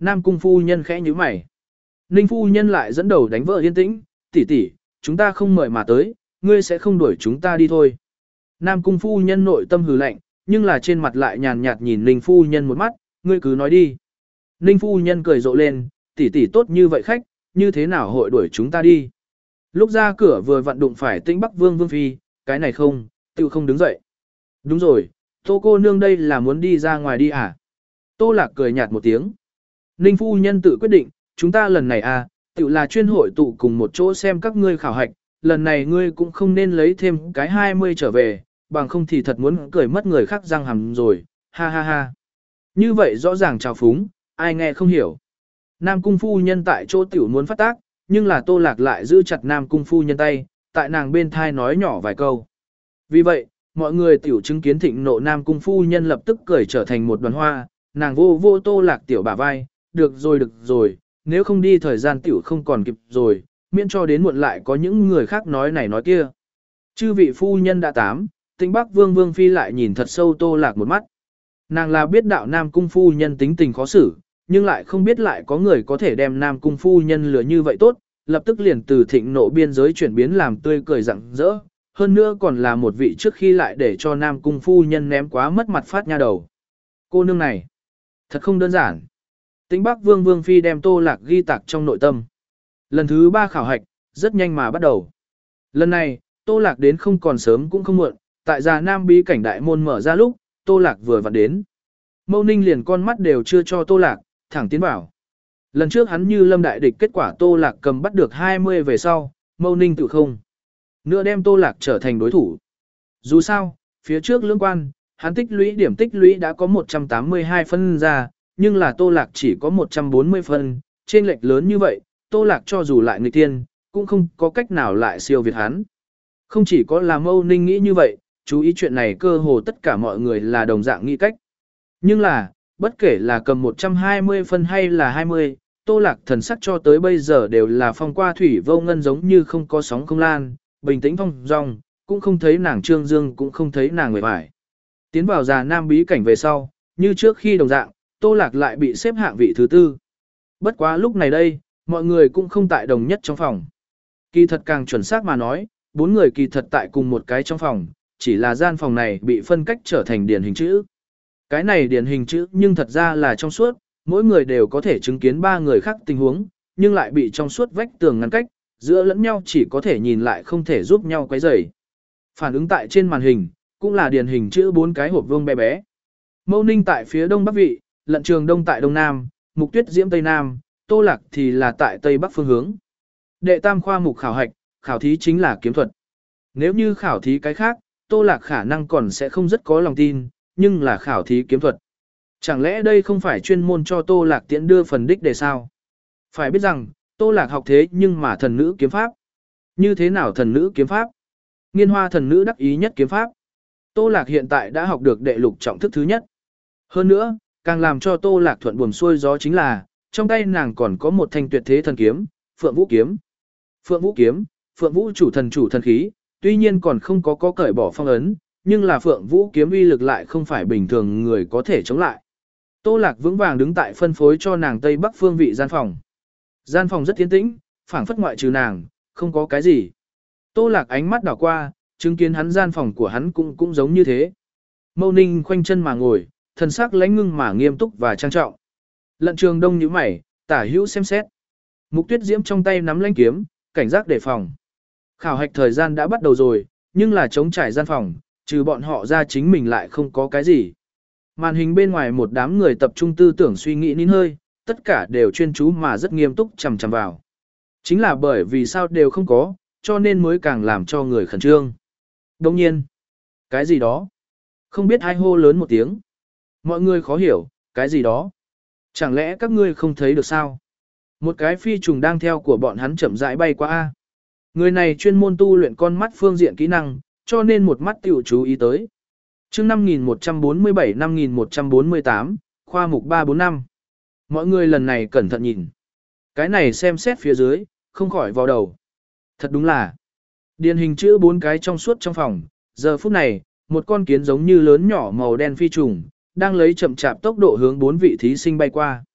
Nam cung phu nhân khẽ nhíu mày. Ninh phu nhân lại dẫn đầu đánh vợ yên tĩnh, tỷ tỷ, chúng ta không mời mà tới, ngươi sẽ không đuổi chúng ta đi thôi. Nam cung phu nhân nội tâm hừ lạnh, nhưng là trên mặt lại nhàn nhạt nhìn Ninh phu nhân một mắt, ngươi cứ nói đi. Ninh phu nhân cười rộ lên, tỷ tỷ tốt như vậy khách, như thế nào hội đuổi chúng ta đi. Lúc ra cửa vừa vặn đụng phải Tĩnh Bắc Vương Vương Phi, cái này không, tự không đứng dậy. Đúng rồi, Tô cô nương đây là muốn đi ra ngoài đi à? Tô Lạc cười nhạt một tiếng. Ninh phu nhân tự quyết định, chúng ta lần này à, tự là chuyên hội tụ cùng một chỗ xem các ngươi khảo hạch, lần này ngươi cũng không nên lấy thêm cái hai mươi trở về, bằng không thì thật muốn cười mất người khác răng hầm rồi, ha ha ha. Như vậy rõ ràng trào phúng, ai nghe không hiểu. Nam cung phu nhân tại chỗ tiểu muốn phát tác, nhưng là Tô Lạc lại giữ chặt Nam cung phu nhân tay, tại nàng bên thai nói nhỏ vài câu. Vì vậy, mọi người tiểu chứng kiến thịnh nộ Nam cung phu nhân lập tức cười trở thành một đoàn hoa, nàng vô vô Tô Lạc tiểu bả vai, được rồi được rồi, nếu không đi thời gian tiểu không còn kịp rồi, miễn cho đến muộn lại có những người khác nói này nói kia. Chư vị phu nhân đã tám, Tĩnh Bắc Vương Vương Phi lại nhìn thật sâu Tô Lạc một mắt. Nàng là biết đạo Nam cung phu nhân tính tình khó xử, nhưng lại không biết lại có người có thể đem Nam cung phu nhân lừa như vậy tốt, lập tức liền từ thịnh nộ biên giới chuyển biến làm tươi cười rạng rỡ, hơn nữa còn là một vị trước khi lại để cho Nam cung phu nhân ném quá mất mặt phát nha đầu. Cô nương này, thật không đơn giản. Tĩnh Bắc Vương Vương Phi đem Tô Lạc ghi tạc trong nội tâm. Lần thứ ba khảo hạch, rất nhanh mà bắt đầu. Lần này, Tô Lạc đến không còn sớm cũng không muộn, tại Già Nam bí cảnh đại môn mở ra lúc, Tô Lạc vừa vặn đến. Mâu Ninh liền con mắt đều chưa cho Tô Lạc, thẳng tiến vào. Lần trước hắn như lâm đại địch, kết quả Tô Lạc cầm bắt được hai mươi về sau, Mâu Ninh tự không nữa đem Tô Lạc trở thành đối thủ. Dù sao, phía trước lưỡng quan, hắn tích lũy điểm tích lũy đã có một trăm tám mươi hai phân ra, nhưng là Tô Lạc chỉ có một trăm bốn mươi phân, trên lệch lớn như vậy, Tô Lạc cho dù lại nghịch tiên, cũng không có cách nào lại siêu việt hắn. Không chỉ có là Mâu Ninh nghĩ như vậy, chú ý chuyện này cơ hồ tất cả mọi người là đồng dạng nghĩ cách. Nhưng là, bất kể là cầm một trăm hai mươi phân hay là hai mươi, Tô Lạc thần sắc cho tới bây giờ đều là phong qua thủy vô ngân, giống như không có sóng không lan, bình tĩnh phong dong, cũng không thấy nàng trương dương, cũng không thấy nàng người vải. Tiến vào Già Nam bí cảnh về sau, như trước khi đồng dạng, Tô Lạc lại bị xếp hạng vị thứ tư. Bất quá lúc này đây, mọi người cũng không tại đồng nhất trong phòng. Kỳ thật càng chuẩn xác mà nói, bốn người kỳ thật tại cùng một cái trong phòng, chỉ là gian phòng này bị phân cách trở thành điển hình chữ. Cái này điển hình chữ nhưng thật ra là trong suốt, mỗi người đều có thể chứng kiến ba người khác tình huống, nhưng lại bị trong suốt vách tường ngăn cách, giữa lẫn nhau chỉ có thể nhìn lại không thể giúp nhau quấy rầy. Phản ứng tại trên màn hình, cũng là điển hình chữ bốn cái hộp vuông bé bé. Mâu Ninh tại phía đông bắc vị, Lận Trường Đông tại đông nam, Mục Tuyết Diễm tây nam, Tô Lạc thì là tại tây bắc phương hướng. Đệ tam khoa mục khảo hạch, khảo thí chính là kiếm thuật. Nếu như khảo thí cái khác, Tô Lạc khả năng còn sẽ không rất có lòng tin, nhưng là khảo thí kiếm thuật. Chẳng lẽ đây không phải chuyên môn cho Tô Lạc tiễn đưa phần đích đề sao? Phải biết rằng, Tô Lạc học thế nhưng mà thần nữ kiếm pháp. Như thế nào thần nữ kiếm pháp? Nghiên hoa thần nữ đắc ý nhất kiếm pháp. Tô Lạc hiện tại đã học được đệ lục trọng thức thứ nhất. Hơn nữa, càng làm cho Tô Lạc thuận buồm xuôi gió chính là, trong tay nàng còn có một thanh tuyệt thế thần kiếm, Phượng Vũ kiếm. Phượng Vũ kiếm, Phượng Vũ chủ thần chủ thần khí, tuy nhiên còn không có có cởi bỏ phong ấn, nhưng là Phượng Vũ kiếm uy lực lại không phải bình thường người có thể chống lại. Tô Lạc vững vàng đứng tại phân phối cho nàng tây bắc phương vị gian phòng. Gian phòng rất tiến tĩnh, phảng phất ngoại trừ nàng, không có cái gì. Tô Lạc ánh mắt đảo qua, chứng kiến hắn gian phòng của hắn cũng cũng giống như thế. Mâu Ninh khoanh chân mà ngồi, thần sắc lãnh ngưng mà nghiêm túc và trang trọng. Lận Trường Đông nhíu mày, tả hữu xem xét. Mục Tuyết Diễm trong tay nắm lãnh kiếm, cảnh giác đề phòng. Khảo hạch thời gian đã bắt đầu rồi, nhưng là trống trải gian phòng, trừ bọn họ ra chính mình lại không có cái gì. Màn hình bên ngoài một đám người tập trung tư tưởng suy nghĩ nín hơi, tất cả đều chuyên chú mà rất nghiêm túc chằm chằm vào. Chính là bởi vì sao đều không có, cho nên mới càng làm cho người khẩn trương. Đồng nhiên, cái gì đó? Không biết ai hô lớn một tiếng. Mọi người khó hiểu, cái gì đó? Chẳng lẽ các ngươi không thấy được sao? Một cái phi trùng đang theo của bọn hắn chậm rãi bay qua A. Người này chuyên môn tu luyện con mắt phương diện kỹ năng, cho nên một mắt tiểu chú ý tới. Chương năm nghìn một trăm bốn mươi bảy năm nghìn một trăm bốn mươi tám, khoa mục ba bốn năm. Mọi người lần này cẩn thận nhìn. Cái này xem xét phía dưới, không khỏi vào đầu. Thật đúng là, điển hình chữ bốn cái trong suốt trong phòng, giờ phút này, một con kiến giống như lớn nhỏ màu đen phi trùng, đang lấy chậm chạp tốc độ hướng bốn vị thí sinh bay qua.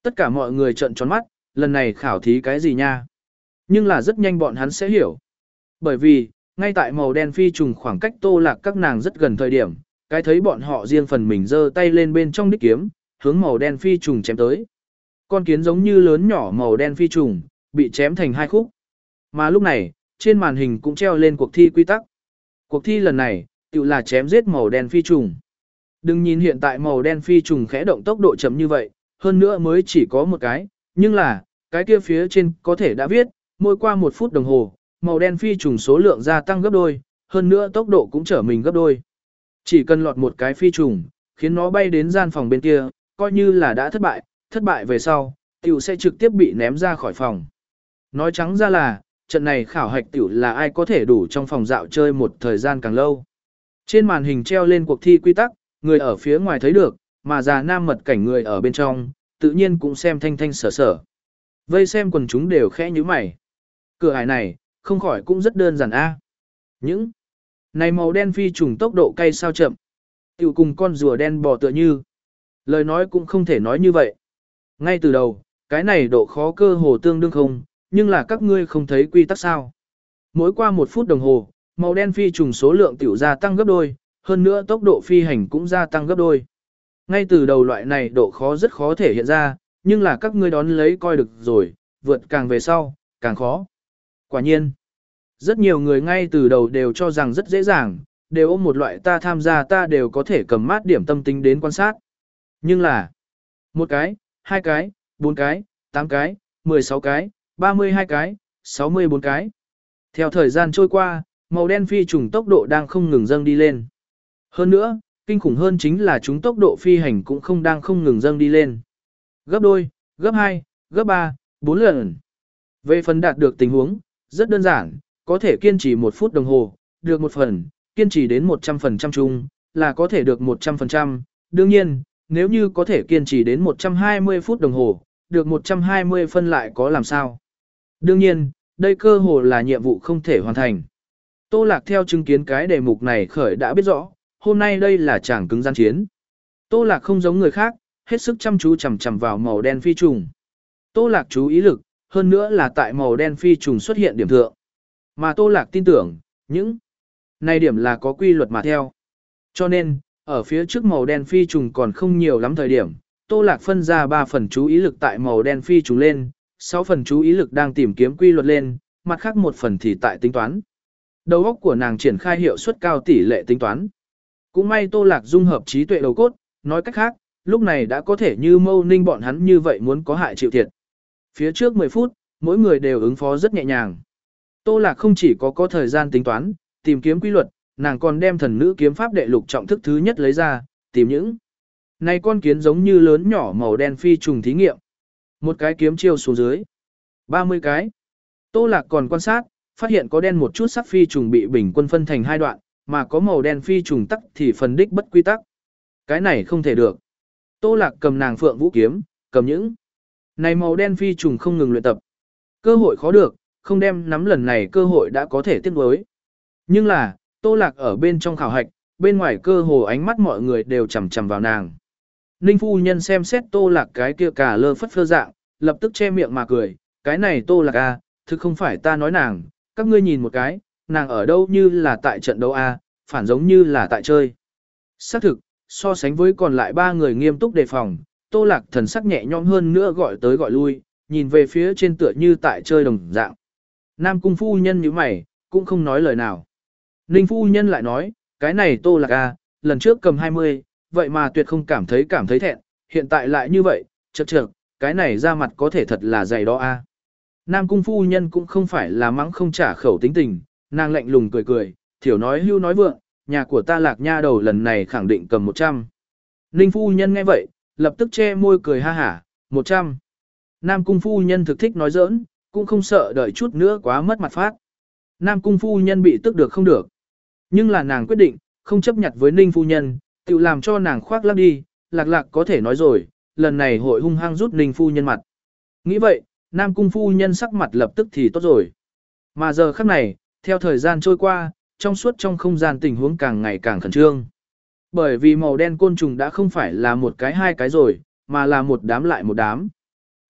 Tất cả mọi người trợn tròn mắt, lần này khảo thí cái gì nha? Nhưng là rất nhanh bọn hắn sẽ hiểu. Bởi vì, ngay tại màu đen phi trùng khoảng cách Tô Lạc các nàng rất gần thời điểm, cái thấy bọn họ riêng phần mình giơ tay lên bên trong đích kiếm, hướng màu đen phi trùng chém tới. Con kiến giống như lớn nhỏ màu đen phi trùng, bị chém thành hai khúc. Mà lúc này, trên màn hình cũng treo lên cuộc thi quy tắc. Cuộc thi lần này, tự là chém giết màu đen phi trùng. Đừng nhìn hiện tại màu đen phi trùng khẽ động tốc độ chậm như vậy, hơn nữa mới chỉ có một cái, nhưng là, cái kia phía trên có thể đã viết, mỗi qua một phút đồng hồ, màu đen phi trùng số lượng gia tăng gấp đôi, hơn nữa tốc độ cũng trở mình gấp đôi. Chỉ cần lọt một cái phi trùng, khiến nó bay đến gian phòng bên kia, coi như là đã thất bại, thất bại về sau, tiểu sẽ trực tiếp bị ném ra khỏi phòng. Nói trắng ra là, trận này khảo hạch tiểu là ai có thể đủ trong phòng dạo chơi một thời gian càng lâu. Trên màn hình treo lên cuộc thi quy tắc, người ở phía ngoài thấy được, mà già nam mật cảnh người ở bên trong, tự nhiên cũng xem thanh thanh sở sở. Vây xem quần chúng đều khẽ như mày. Cửa ải này, không khỏi cũng rất đơn giản a. Những này màu đen phi trùng tốc độ cay sao chậm. Tiểu cùng con rùa đen bò tựa như. Lời nói cũng không thể nói như vậy. Ngay từ đầu, cái này độ khó cơ hồ tương đương không, nhưng là các ngươi không thấy quy tắc sao. Mỗi qua một phút đồng hồ, màu đen phi trùng số lượng tiểu gia tăng gấp đôi, hơn nữa tốc độ phi hành cũng gia tăng gấp đôi. Ngay từ đầu loại này độ khó rất khó thể hiện ra, nhưng là các ngươi đón lấy coi được rồi, vượt càng về sau, càng khó. Quả nhiên, rất nhiều người ngay từ đầu đều cho rằng rất dễ dàng, đều ôm một loại ta tham gia ta đều có thể cầm mát điểm tâm tính đến quan sát. Nhưng là, một cái, hai cái, bốn cái, tám cái, mười sáu cái, ba mươi hai cái, sáu mươi bốn cái. Theo thời gian trôi qua, màu đen phi trùng tốc độ đang không ngừng dâng đi lên. Hơn nữa, kinh khủng hơn chính là chúng tốc độ phi hành cũng không đang không ngừng dâng đi lên. Gấp đôi, gấp hai, gấp ba, bốn lần. Về phần đạt được tình huống, rất đơn giản, có thể kiên trì một phút đồng hồ, được một phần, kiên trì đến một trăm phần trăm chung, là có thể được một trăm phần trăm. Đương nhiên, nếu như có thể kiên trì đến một trăm hai mươi phút đồng hồ, được một trăm hai mươi phân lại có làm sao. Đương nhiên, đây cơ hồ là nhiệm vụ không thể hoàn thành. Tô Lạc theo chứng kiến cái đề mục này khởi đã biết rõ, hôm nay đây là chàng cứng gian chiến. Tô Lạc không giống người khác, hết sức chăm chú chằm chằm vào màu đen phi trùng. Tô Lạc chú ý lực, hơn nữa là tại màu đen phi trùng xuất hiện điểm thượng. Mà Tô Lạc tin tưởng, những này điểm là có quy luật mà theo. Cho nên, ở phía trước màu đen phi trùng còn không nhiều lắm thời điểm, Tô Lạc phân ra ba phần chú ý lực tại màu đen phi trùng lên, sáu phần chú ý lực đang tìm kiếm quy luật lên, mặt khác một phần thì tại tính toán. Đầu óc của nàng triển khai hiệu suất cao tỷ lệ tính toán. Cũng may Tô Lạc dung hợp trí tuệ đầu cốt, nói cách khác, lúc này đã có thể như Mâu Ninh bọn hắn như vậy muốn có hại chịu thiệt. Phía trước mười phút, mỗi người đều ứng phó rất nhẹ nhàng. Tô Lạc không chỉ có có thời gian tính toán, tìm kiếm quy luật, nàng còn đem thần nữ kiếm pháp đệ lục trọng thức thứ nhất lấy ra, tìm những này con kiến giống như lớn nhỏ màu đen phi trùng thí nghiệm. Một cái kiếm chiêu xuống dưới. ba mươi cái. Tô Lạc còn quan sát, phát hiện có đen một chút sắc phi trùng bị bình quân phân thành hai đoạn, mà có màu đen phi trùng tắc thì phần đích bất quy tắc. Cái này không thể được. Tô Lạc cầm nàng phượng vũ kiếm, cầm những này màu đen phi trùng không ngừng luyện tập. Cơ hội khó được, không đem nắm lần này cơ hội đã có thể tiếp nối. Nhưng là, Tô Lạc ở bên trong khảo hạch, bên ngoài cơ hồ ánh mắt mọi người đều chằm chằm vào nàng. Ninh phu nhân xem xét Tô Lạc cái kia cả lơ phất phơ dạng, lập tức che miệng mà cười, cái này Tô Lạc à, thực không phải ta nói nàng, các ngươi nhìn một cái, nàng ở đâu như là tại trận đấu a, phản giống như là tại chơi. Xác thực, so sánh với còn lại ba người nghiêm túc đề phòng, Tô Lạc thần sắc nhẹ nhõm hơn nữa gọi tới gọi lui, nhìn về phía trên tựa như tại chơi đồng dạng. Nam cung phu nhân như mày, cũng không nói lời nào. Ninh phu nhân lại nói, cái này Tô Lạc a, lần trước cầm hai mươi, vậy mà tuyệt không cảm thấy cảm thấy thẹn, hiện tại lại như vậy, chậc chậc, cái này ra mặt có thể thật là dày đó a. Nam cung phu nhân cũng không phải là mắng không trả khẩu tính tình, nàng lạnh lùng cười cười, thiểu nói hưu nói vượng, nhà của ta Lạc nha đầu lần này khẳng định cầm một trăm. Ninh phu nhân nghe vậy, lập tức che môi cười ha hả, một trăm. Nam cung phu nhân thực thích nói giỡn, cũng không sợ đợi chút nữa quá mất mặt phát. Nam cung phu nhân bị tức được không được. Nhưng là nàng quyết định, không chấp nhận với Ninh phu nhân, tự làm cho nàng khoác lác đi, Lạc Lạc có thể nói rồi, lần này hội hung hăng rút Ninh phu nhân mặt. Nghĩ vậy, Nam cung phu nhân sắc mặt lập tức thì tốt rồi. Mà giờ khắc này, theo thời gian trôi qua, trong suốt trong không gian tình huống càng ngày càng khẩn trương. Bởi vì màu đen côn trùng đã không phải là một cái hai cái rồi, mà là một đám lại một đám.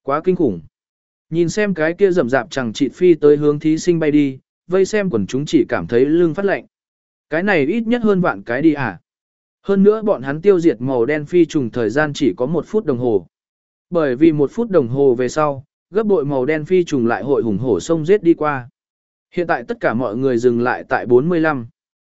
Quá kinh khủng. Nhìn xem cái kia rầm rạp chẳng chịt phi tới hướng thí sinh bay đi, vây xem quần chúng chỉ cảm thấy lưng phát lạnh. Cái này ít nhất hơn vạn cái đi à. Hơn nữa bọn hắn tiêu diệt màu đen phi trùng thời gian chỉ có một phút đồng hồ. Bởi vì một phút đồng hồ về sau, gấp bội màu đen phi trùng lại hội hùng hổ sông giết đi qua. Hiện tại tất cả mọi người dừng lại tại bốn mươi lăm.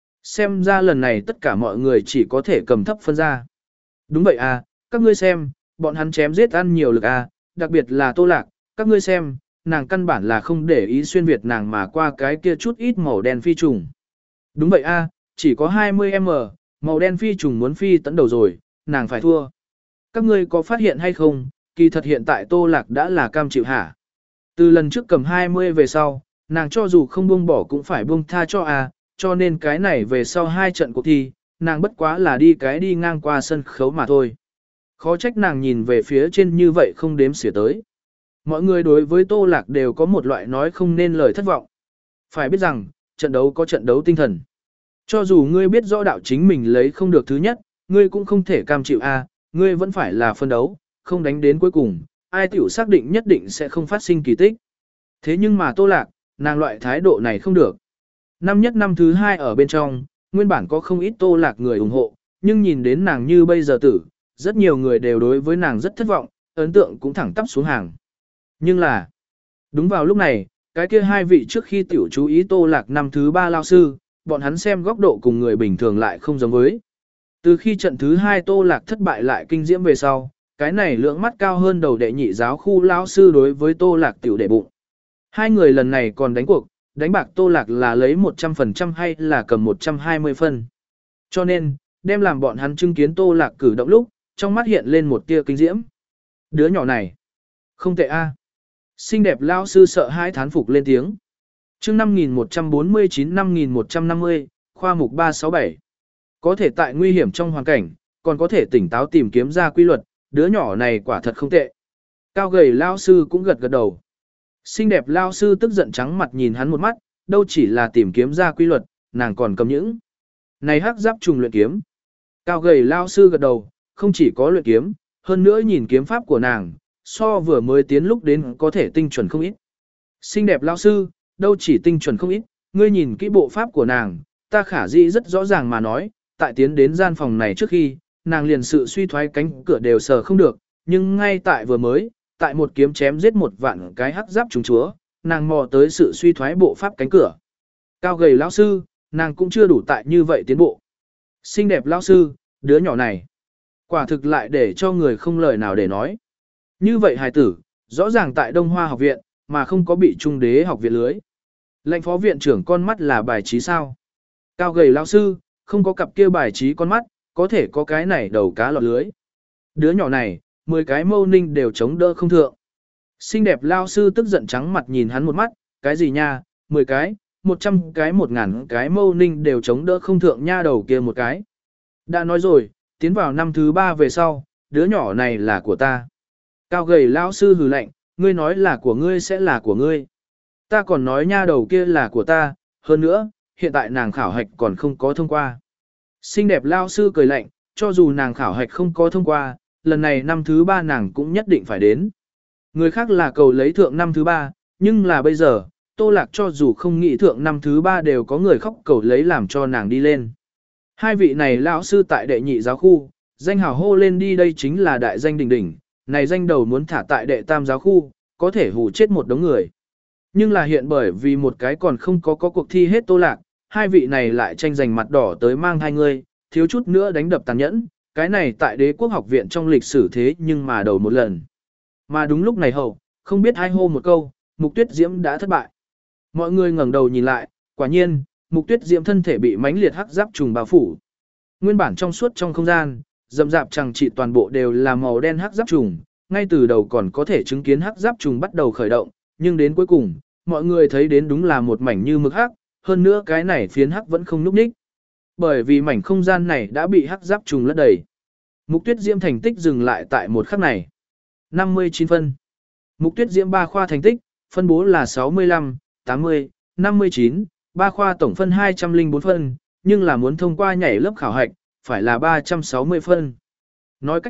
Xem ra lần này tất cả mọi người chỉ có thể cầm thấp phân ra. Đúng vậy à, các ngươi xem, bọn hắn chém giết ăn nhiều lực à, đặc biệt là Tô Lạc, các ngươi xem, nàng căn bản là không để ý xuyên việt nàng mà qua cái kia chút ít màu đen phi trùng. Đúng vậy a, chỉ có hai mươi mét, màu đen phi trùng muốn phi tấn đầu rồi, nàng phải thua. Các ngươi có phát hiện hay không, kỳ thật hiện tại Tô Lạc đã là cam chịu hả? Từ lần trước cầm hai mươi về sau, nàng cho dù không buông bỏ cũng phải buông tha cho a, cho nên cái này về sau hai trận cuộc thi, nàng bất quá là đi cái đi ngang qua sân khấu mà thôi. Khó trách nàng nhìn về phía trên như vậy không đếm xỉa tới. Mọi người đối với Tô Lạc đều có một loại nói không nên lời thất vọng. Phải biết rằng, trận đấu có trận đấu tinh thần. Cho dù ngươi biết rõ đạo chính mình lấy không được thứ nhất, ngươi cũng không thể cam chịu a, ngươi vẫn phải là phân đấu, không đánh đến cuối cùng, ai tiểu xác định nhất định sẽ không phát sinh kỳ tích. Thế nhưng mà Tô Lạc, nàng loại thái độ này không được. Năm nhất năm thứ hai ở bên trong, nguyên bản có không ít Tô Lạc người ủng hộ, nhưng nhìn đến nàng như bây giờ tử, rất nhiều người đều đối với nàng rất thất vọng, ấn tượng cũng thẳng tắp xuống hàng. Nhưng là, đúng vào lúc này, cái kia hai vị trước khi tiểu chú ý Tô Lạc năm thứ ba lao sư, bọn hắn xem góc độ cùng người bình thường lại không giống với. Từ khi trận thứ hai Tô Lạc thất bại lại kinh diễm về sau, cái này lượng mắt cao hơn đầu đệ nhị giáo khu lao sư đối với Tô Lạc tiểu đệ bụng. Hai người lần này còn đánh cuộc, đánh bạc Tô Lạc là lấy một trăm phần trăm hay là cầm một trăm hai mươi phân. Cho nên, đem làm bọn hắn chứng kiến Tô Lạc cử động lúc, trong mắt hiện lên một tia kinh diễm. Đứa nhỏ này, không tệ a. Xinh đẹp lao sư sợ hãi thán phục lên tiếng. Chương năm nghìn một trăm bốn mươi chín năm nghìn một trăm năm mươi, khoa mục ba sáu bảy. Có thể tại nguy hiểm trong hoàn cảnh, còn có thể tỉnh táo tìm kiếm ra quy luật, đứa nhỏ này quả thật không tệ. Cao gầy lao sư cũng gật gật đầu. Xinh đẹp lao sư tức giận trắng mặt nhìn hắn một mắt, đâu chỉ là tìm kiếm ra quy luật, nàng còn cầm những. Này hắc giáp trùng luyện kiếm. Cao gầy lao sư gật đầu, không chỉ có luyện kiếm, hơn nữa nhìn kiếm pháp của nàng, so vừa mới tiến lúc đến có thể tinh chuẩn không ít. Xinh đẹp lao sư, đâu chỉ tinh chuẩn không ít, ngươi nhìn kỹ bộ pháp của nàng, ta khả dĩ rất rõ ràng mà nói, tại tiến đến gian phòng này trước khi, nàng liền sự suy thoái cánh cửa đều sờ không được, nhưng ngay tại vừa mới, tại một kiếm chém giết một vạn cái hắc giáp trùng chúa, nàng mò tới sự suy thoái bộ pháp cánh cửa. Cao gầy lão sư, nàng cũng chưa đủ tại như vậy tiến bộ. Xinh đẹp lão sư, đứa nhỏ này, quả thực lại để cho người không lời nào để nói. Như vậy hài tử, rõ ràng tại Đông Hoa học viện, mà không có bị Trung Đế học viện lưới. Lệnh phó viện trưởng con mắt là bài trí sao? Cao gầy lão sư, không có cặp kia bài trí con mắt, có thể có cái này đầu cá lọt lưới. Đứa nhỏ này, mười cái mâu ninh đều chống đỡ không thượng. Xinh đẹp lão sư tức giận trắng mặt nhìn hắn một mắt, cái gì nha, mười cái, một trăm cái một ngàn cái mâu ninh đều chống đỡ không thượng nha đầu kia một cái. Đã nói rồi, tiến vào năm thứ ba về sau, đứa nhỏ này là của ta. Cao gầy lão sư hừ lạnh, ngươi nói là của ngươi sẽ là của ngươi. Ta còn nói nha đầu kia là của ta, hơn nữa, hiện tại nàng khảo hạch còn không có thông qua. Xinh đẹp lão sư cười lạnh, cho dù nàng khảo hạch không có thông qua, lần này năm thứ ba nàng cũng nhất định phải đến. Người khác là cầu lấy thượng năm thứ ba, nhưng là bây giờ, Tô Lạc cho dù không nghĩ thượng năm thứ ba đều có người khóc cầu lấy làm cho nàng đi lên. Hai vị này lão sư tại đệ nhị giáo khu, danh hào hô lên đi đây chính là đại danh đỉnh đỉnh, này danh đầu muốn thả tại đệ tam giáo khu, có thể hù chết một đống người. Nhưng là hiện bởi vì một cái còn không có có cuộc thi hết Tô Lạc, hai vị này lại tranh giành mặt đỏ tới mang hai người, thiếu chút nữa đánh đập tàn nhẫn, cái này tại đế quốc học viện trong lịch sử thế nhưng mà đầu một lần. Mà đúng lúc này hậu, không biết hai hô một câu, Mục Tuyết Diễm đã thất bại. Mọi người ngẩng đầu nhìn lại, quả nhiên, Mục Tuyết Diễm thân thể bị mãnh liệt hắc giáp trùng bao phủ. Nguyên bản trong suốt trong không gian, rậm rạp chẳng chỉ toàn bộ đều là màu đen hắc giáp trùng, ngay từ đầu còn có thể chứng kiến hắc giáp trùng bắt đầu khởi động, nhưng đến cuối cùng, mọi người thấy đến đúng là một mảnh như mực hắc, hơn nữa cái này phiến hắc vẫn không nhúc nhích. Bởi vì mảnh không gian này đã bị hắc giáp trùng lấp đầy. Mục Tuyết Diễm thành tích dừng lại tại một khắc này. năm mươi chín phân. Mục Tuyết Diễm ba khoa thành tích, phân bố là sáu mươi lăm, tám mươi, năm mươi chín, ba khoa tổng phân hai trăm lẻ bốn phân, nhưng là muốn thông qua nhảy lớp khảo hạch, phải là ba trăm sáu mươi phân. Nói cách khác,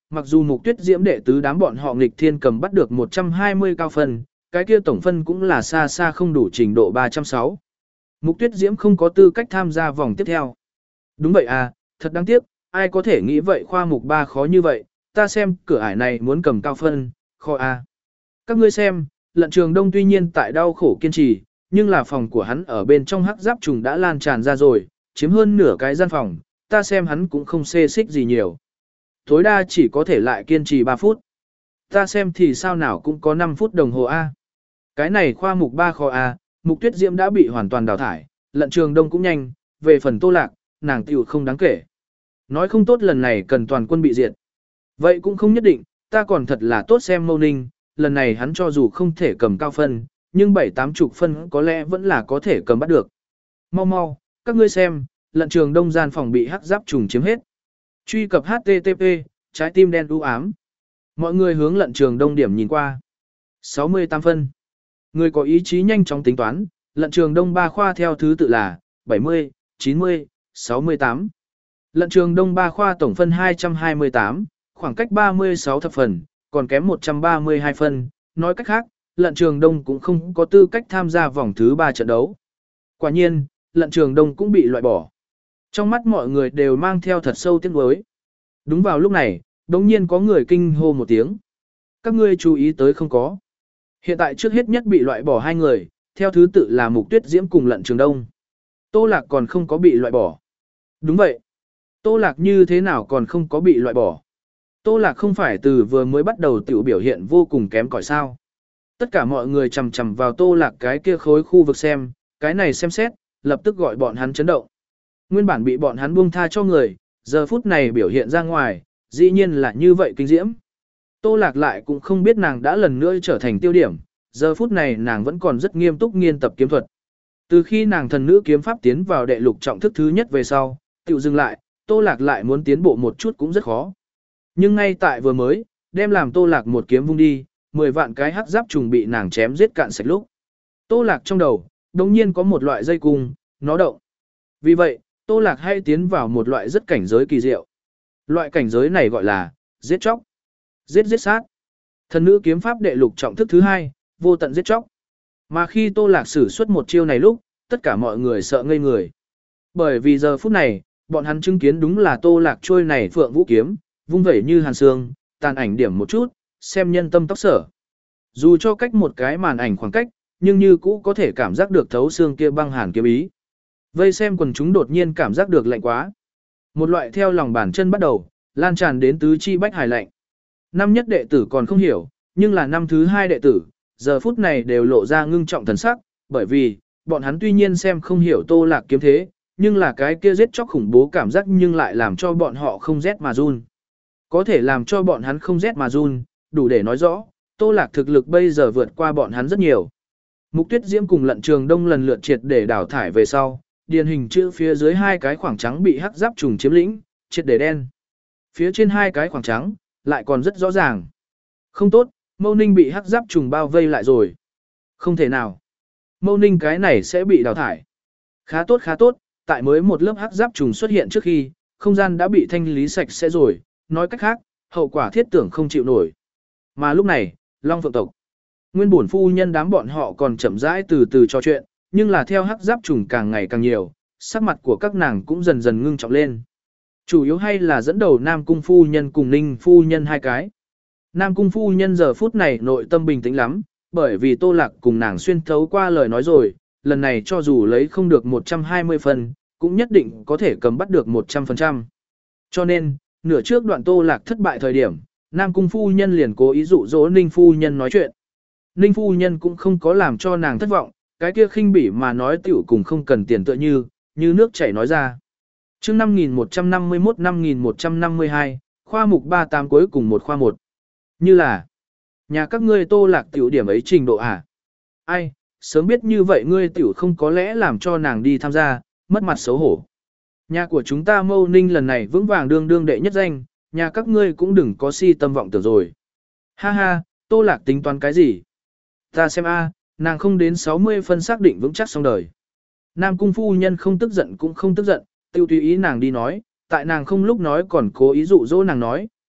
mặc dù Mục Tuyết Diễm đệ tứ đám bọn họ nghịch thiên cầm bắt được một trăm hai mươi cao phân, cái kia tổng phân cũng là xa xa không đủ trình độ ba trăm sáu. Mục Tuyết Diễm không có tư cách tham gia vòng tiếp theo. Đúng vậy à, thật đáng tiếc, ai có thể nghĩ vậy khoa mục ba khó như vậy, ta xem cửa ải này muốn cầm cao phân, khó à. Các ngươi xem, Lận Trường Đông tuy nhiên tại đau khổ kiên trì, nhưng là phòng của hắn ở bên trong hắc giáp trùng đã lan tràn ra rồi, chiếm hơn nửa cái gian phòng, ta xem hắn cũng không xê xích gì nhiều. Tối đa chỉ có thể lại kiên trì ba phút. Ta xem thì sao nào cũng có năm phút đồng hồ A. Cái này khoa mục ba khó A, Mục Tuyết Diễm đã bị hoàn toàn đào thải, Lận Trường Đông cũng nhanh, về phần Tô Lạc, nàng tiểu không đáng kể. Nói không tốt lần này cần toàn quân bị diệt. Vậy cũng không nhất định, ta còn thật là tốt xem Mâu Ninh, lần này hắn cho dù không thể cầm cao phân, nhưng bảy tám chục phân có lẽ vẫn là có thể cầm bắt được. Mau mau, các ngươi xem, Lận Trường Đông gian phòng bị hắc giáp trùng chiếm hết. Truy cập H T T P, trái tim đen u ám. Mọi người hướng Lận Trường Đông điểm nhìn qua. sáu mươi tám phân. Người có ý chí nhanh chóng tính toán, Lận Trường Đông ba khoa theo thứ tự là bảy mươi, chín mươi, sáu mươi tám. Lận Trường Đông ba khoa tổng phân hai trăm hai mươi tám, khoảng cách ba mươi sáu thập phần, còn kém một trăm ba mươi hai phân. Nói cách khác, Lận Trường Đông cũng không có tư cách tham gia vòng thứ ba trận đấu. Quả nhiên, Lận Trường Đông cũng bị loại bỏ. Trong mắt mọi người đều mang theo thật sâu tiếc nuối. Đúng vào lúc này, đột nhiên có người kinh hô một tiếng. Các ngươi chú ý tới không có? Hiện tại trước hết nhất bị loại bỏ hai người, theo thứ tự là Mục Tuyết Diễm cùng Lận Trường Đông. Tô Lạc còn không có bị loại bỏ. Đúng vậy. Tô Lạc như thế nào còn không có bị loại bỏ? Tô Lạc không phải từ vừa mới bắt đầu tiểu biểu hiện vô cùng kém cỏi sao? Tất cả mọi người chầm chầm vào Tô Lạc cái kia khối khu vực xem, cái này xem xét, lập tức gọi bọn hắn chấn động. Nguyên bản bị bọn hắn buông tha cho người, giờ phút này biểu hiện ra ngoài, dĩ nhiên là như vậy kinh diễm. Tô Lạc lại cũng không biết nàng đã lần nữa trở thành tiêu điểm, giờ phút này nàng vẫn còn rất nghiêm túc nghiên tập kiếm thuật. Từ khi nàng thần nữ kiếm pháp tiến vào đệ lục trọng thức thứ nhất về sau, tiểu dừng lại, Tô Lạc lại muốn tiến bộ một chút cũng rất khó. Nhưng ngay tại vừa mới, đem làm Tô Lạc một kiếm vung đi, mười vạn cái hắc giáp trùng bị nàng chém giết cạn sạch lúc. Tô Lạc trong đầu, đồng nhiên có một loại dây cung, nó động. Vì vậy, Tô Lạc hay tiến vào một loại rất cảnh giới kỳ diệu. Loại cảnh giới này gọi là giết chóc, giết giết sát. Thần nữ kiếm pháp đệ lục trọng thức thứ hai, vô tận giết chóc. Mà khi Tô Lạc sử xuất một chiêu này lúc, tất cả mọi người sợ ngây người. Bởi vì giờ phút này, bọn hắn chứng kiến đúng là Tô Lạc trôi này phượng vũ kiếm, vung vẩy như hàn sương, tàn ảnh điểm một chút, xem nhân tâm tóc sở. Dù cho cách một cái màn ảnh khoảng cách, nhưng như cũ có thể cảm giác được thấu xương kia băng hàn kiếm ý. Vây xem quần chúng đột nhiên cảm giác được lạnh quá. Một loại theo lòng bàn chân bắt đầu, lan tràn đến tứ chi bách hải lạnh. Năm nhất đệ tử còn không hiểu, nhưng là năm thứ hai đệ tử, giờ phút này đều lộ ra ngưng trọng thần sắc, bởi vì, bọn hắn tuy nhiên xem không hiểu Tô Lạc kiếm thế, nhưng là cái kia giết chóc khủng bố cảm giác nhưng lại làm cho bọn họ không rét mà run. Có thể làm cho bọn hắn không rét mà run, đủ để nói rõ, Tô Lạc thực lực bây giờ vượt qua bọn hắn rất nhiều. Mục Tuyết Diễm cùng Lận Trường Đông lần lượt triệt để đào thải về sau, điền hình chữ phía dưới hai cái khoảng trắng bị hắc giáp trùng chiếm lĩnh, triệt để đen. Phía trên hai cái khoảng trắng, lại còn rất rõ ràng. Không tốt, Mâu Ninh bị hắc giáp trùng bao vây lại rồi. Không thể nào. Mâu Ninh cái này sẽ bị đào thải. Khá tốt khá tốt, tại mới một lớp hắc giáp trùng xuất hiện trước khi, không gian đã bị thanh lý sạch sẽ rồi, nói cách khác, hậu quả thiết tưởng không chịu nổi. Mà lúc này, Long Phượng tộc, nguyên bổn phu nhân đám bọn họ còn chậm rãi từ từ trò chuyện, nhưng là theo hắc giáp trùng càng ngày càng nhiều, sắc mặt của các nàng cũng dần dần ngưng trọng lên. Chủ yếu hay là dẫn đầu Nam Cung phu nhân cùng Ninh phu nhân hai cái. Nam Cung phu nhân giờ phút này nội tâm bình tĩnh lắm, bởi vì Tô Lạc cùng nàng xuyên thấu qua lời nói rồi, lần này cho dù lấy không được một trăm hai mươi phần, cũng nhất định có thể cầm bắt được một trăm phần trăm. Cho nên, nửa trước đoạn Tô Lạc thất bại thời điểm, Nam Cung phu nhân liền cố ý dụ dỗ Ninh phu nhân nói chuyện. Ninh phu nhân cũng không có làm cho nàng thất vọng, cái kia khinh bỉ mà nói tiểu cùng không cần tiền tựa như, như nước chảy nói ra. Chương năm nghìn một trăm năm mươi mốt năm nghìn một trăm năm mươi hai, khoa mục ba tám cuối cùng một khoa một. Như là, nhà các ngươi Tô Lạc tiểu điểm ấy trình độ à? Ai, sớm biết như vậy ngươi tiểu không có lẽ làm cho nàng đi tham gia, mất mặt xấu hổ. Nhà của chúng ta Mâu Ninh lần này vững vàng đương đương đệ nhất danh, nhà các ngươi cũng đừng có si tâm vọng tưởng rồi. Ha ha, Tô Lạc tính toán cái gì? Ta xem a, nàng không đến sáu mươi phân xác định vững chắc xong đời. Nam Cung phu nhân không tức giận cũng không tức giận, tiêu tùy ý nàng đi nói, tại nàng không lúc nói còn cố ý dụ dỗ nàng nói,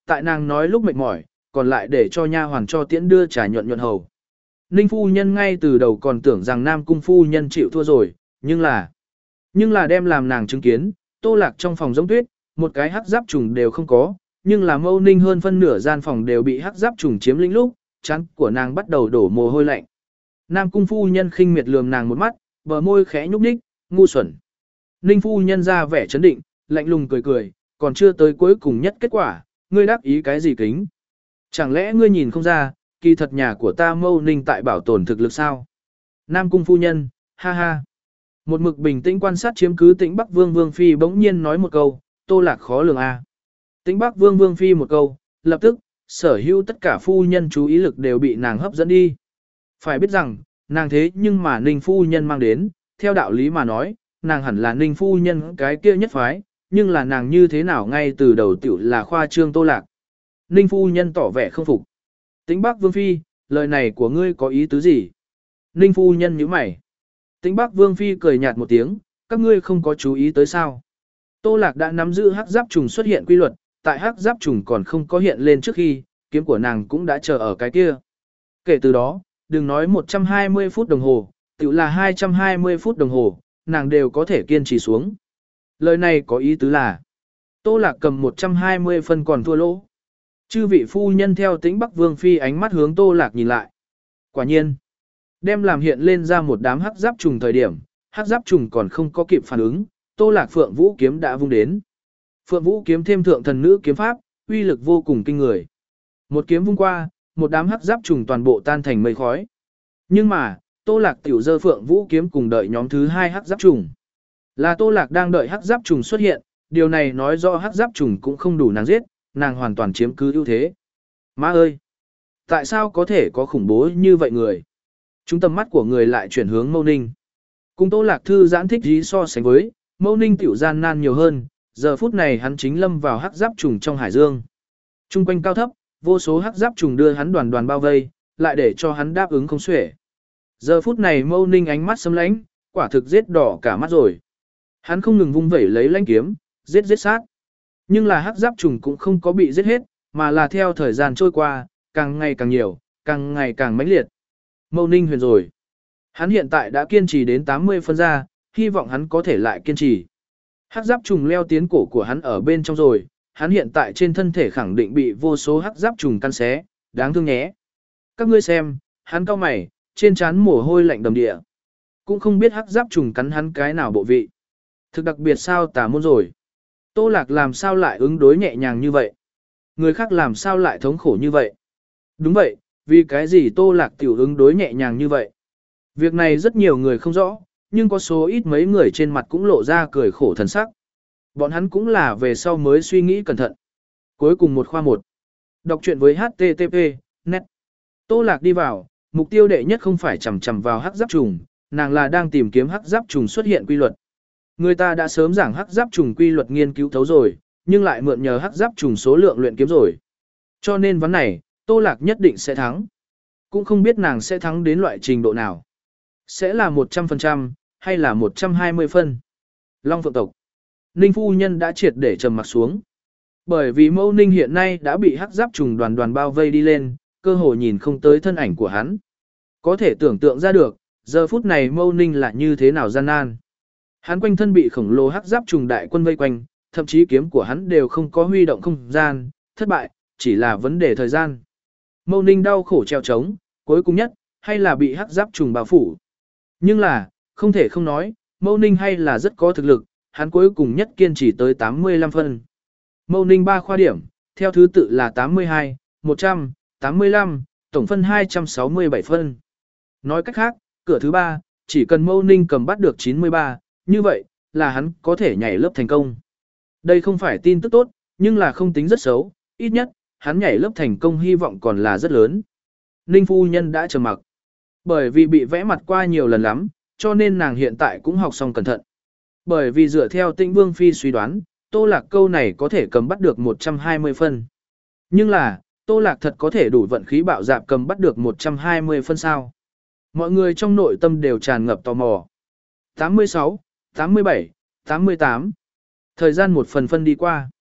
tại nàng nói lúc mệt mỏi, còn lại để cho nha hoàn cho tiễn đưa trà nhuận nhuận hầu. Ninh phu nhân ngay từ đầu còn tưởng rằng Nam cung phu nhân chịu thua rồi, nhưng là nhưng là đem làm nàng chứng kiến, Tô Lạc trong phòng giống tuyết, một cái hắc giáp trùng đều không có, nhưng là Mâu Ninh hơn phân nửa gian phòng đều bị hắc giáp trùng chiếm lĩnh lúc, trán của nàng bắt đầu đổ mồ hôi lạnh. Nam cung phu nhân khinh miệt lườm nàng một mắt, bờ môi khẽ nhúc nhích, ngu xuẩn. Ninh phu nhân ra vẻ chấn định, lạnh lùng cười cười, còn chưa tới cuối cùng nhất kết quả, ngươi đáp ý cái gì kính? Chẳng lẽ ngươi nhìn không ra, kỳ thật nhà của ta Mâu Ninh tại bảo tồn thực lực sao? Nam cung phu nhân, ha ha. Một mực bình tĩnh quan sát chiếm cứ Tĩnh Bắc Vương Vương Phi bỗng nhiên nói một câu, Tô Lạc khó lường a. Tĩnh Bắc Vương Vương Phi một câu, lập tức, sở hữu tất cả phu nhân chú ý lực đều bị nàng hấp dẫn đi. Phải biết rằng, nàng thế nhưng mà Ninh phu nhân mang đến, theo đạo lý mà nói, nàng hẳn là Ninh phu nhân cái kia nhất phái, nhưng là nàng như thế nào ngay từ đầu tiểu là khoa trương Tô Lạc. Ninh phu nhân tỏ vẻ không phục. Tĩnh Bắc Vương Phi, lời này của ngươi có ý tứ gì? Ninh phu nhân nhíu mày. Tĩnh Bắc Vương Phi cười nhạt một tiếng, các ngươi không có chú ý tới sao. Tô Lạc đã nắm giữ hắc giáp trùng xuất hiện quy luật, tại hắc giáp trùng còn không có hiện lên trước khi, kiếm của nàng cũng đã chờ ở cái kia. Kể từ đó, đừng nói một trăm hai mươi phút đồng hồ, tự là hai trăm hai mươi phút đồng hồ, nàng đều có thể kiên trì xuống. Lời này có ý tứ là, Tô Lạc cầm một trăm hai mươi phân còn thua lỗ. Chư vị phu nhân theo Tĩnh Bắc Vương Phi ánh mắt hướng Tô Lạc nhìn lại. Quả nhiên, đem làm hiện lên ra một đám hắc giáp trùng thời điểm, hắc giáp trùng còn không có kịp phản ứng, Tô Lạc Phượng Vũ kiếm đã vung đến. Phượng Vũ kiếm thêm thượng thần nữ kiếm pháp, uy lực vô cùng kinh người. Một kiếm vung qua, một đám hắc giáp trùng toàn bộ tan thành mây khói. Nhưng mà, Tô Lạc tiểu giơ Phượng Vũ kiếm cùng đợi nhóm thứ hai hắc giáp trùng. Là Tô Lạc đang đợi hắc giáp trùng xuất hiện, điều này nói rõ hắc giáp trùng cũng không đủ nàng giết, nàng hoàn toàn chiếm cứ ưu thế. Má ơi! Tại sao có thể có khủng bố như vậy người? Chúng tầm mắt của người lại chuyển hướng Mâu Ninh. Cùng Tô Lạc thư giãn thích ý so sánh với, Mâu Ninh tiểu gian nan nhiều hơn, giờ phút này hắn chính lâm vào hắc giáp trùng trong hải dương. Trung quanh cao thấp, vô số hắc giáp trùng đưa hắn đoàn đoàn bao vây, lại để cho hắn đáp ứng không xuể. Giờ phút này Mâu Ninh ánh mắt sấm lãnh, quả thực giết đỏ cả mắt rồi. Hắn không ngừng vung vẩy lấy lãnh kiếm, giết giết sát. Nhưng là hắc giáp trùng cũng không có bị giết hết, mà là theo thời gian trôi qua, càng ngày càng nhiều, càng ngày càng mãnh liệt. Mâu Ninh huyền rồi. Hắn hiện tại đã kiên trì đến tám mươi phân ra, hy vọng hắn có thể lại kiên trì. Hắc giáp trùng leo tiến cổ của hắn ở bên trong rồi, hắn hiện tại trên thân thể khẳng định bị vô số hắc giáp trùng căn xé, đáng thương nhé. Các ngươi xem, hắn cau mày, trên trán mồ hôi lạnh đầm địa. Cũng không biết hắc giáp trùng cắn hắn cái nào bộ vị. Thực đặc biệt sao tà môn rồi. Tô Lạc làm sao lại ứng đối nhẹ nhàng như vậy? Người khác làm sao lại thống khổ như vậy? Đúng vậy, vì cái gì Tô Lạc tiểu ứng đối nhẹ nhàng như vậy? Việc này rất nhiều người không rõ, nhưng có số ít mấy người trên mặt cũng lộ ra cười khổ thần sắc. Bọn hắn cũng là về sau mới suy nghĩ cẩn thận. Cuối cùng một khoa một. Đọc truyện với hát tê tê pê, net. Tô Lạc đi vào, mục tiêu đệ nhất không phải chằm chằm vào hắc giáp trùng, nàng là đang tìm kiếm hắc giáp trùng xuất hiện quy luật. Người ta đã sớm giảng hắc giáp trùng quy luật nghiên cứu thấu rồi, nhưng lại mượn nhờ hắc giáp trùng số lượng luyện kiếm rồi. Cho nên ván này, Tô Lạc nhất định sẽ thắng. Cũng không biết nàng sẽ thắng đến loại trình độ nào. Sẽ là một trăm phần trăm, hay là một trăm hai mươi phân. Long Phượng tộc. Ninh phu nhân đã triệt để trầm mặt xuống. Bởi vì Mâu Ninh hiện nay đã bị hắc giáp trùng đoàn đoàn bao vây đi lên, cơ hội nhìn không tới thân ảnh của hắn. Có thể tưởng tượng ra được, giờ phút này Mâu Ninh là như thế nào gian nan. Hắn quanh thân bị khổng lồ hắc giáp trùng đại quân vây quanh, thậm chí kiếm của hắn đều không có huy động không gian, thất bại, chỉ là vấn đề thời gian. Mâu Ninh đau khổ treo trống, cuối cùng nhất, hay là bị hắc giáp trùng bao phủ. Nhưng là, không thể không nói, Mâu Ninh hay là rất có thực lực, hắn cuối cùng nhất kiên trì tới tám mươi lăm phân. Mâu Ninh ba khoa điểm, theo thứ tự là tám mươi hai, một trăm, tám mươi lăm, tổng phân hai trăm sáu mươi bảy phân. Nói cách khác, cửa thứ ba, chỉ cần Mâu Ninh cầm bắt được chín mươi ba, như vậy, là hắn có thể nhảy lớp thành công. Đây không phải tin tức tốt, nhưng là không tính rất xấu, ít nhất, hắn nhảy lớp thành công hy vọng còn là rất lớn. Ninh phu nhân đã trầm mặc. Bởi vì bị vẽ mặt qua nhiều lần lắm, cho nên nàng hiện tại cũng học xong cẩn thận. Bởi vì dựa theo Tĩnh Vương Phi suy đoán, Tô Lạc câu này có thể cầm bắt được một trăm hai mươi phân. Nhưng là, Tô Lạc thật có thể đủ vận khí bạo dạp cầm bắt được một trăm hai mươi phân sao. Mọi người trong nội tâm đều tràn ngập tò mò. tám mươi sáu, tám mươi bảy, tám mươi tám. Thời gian một phần phân đi qua.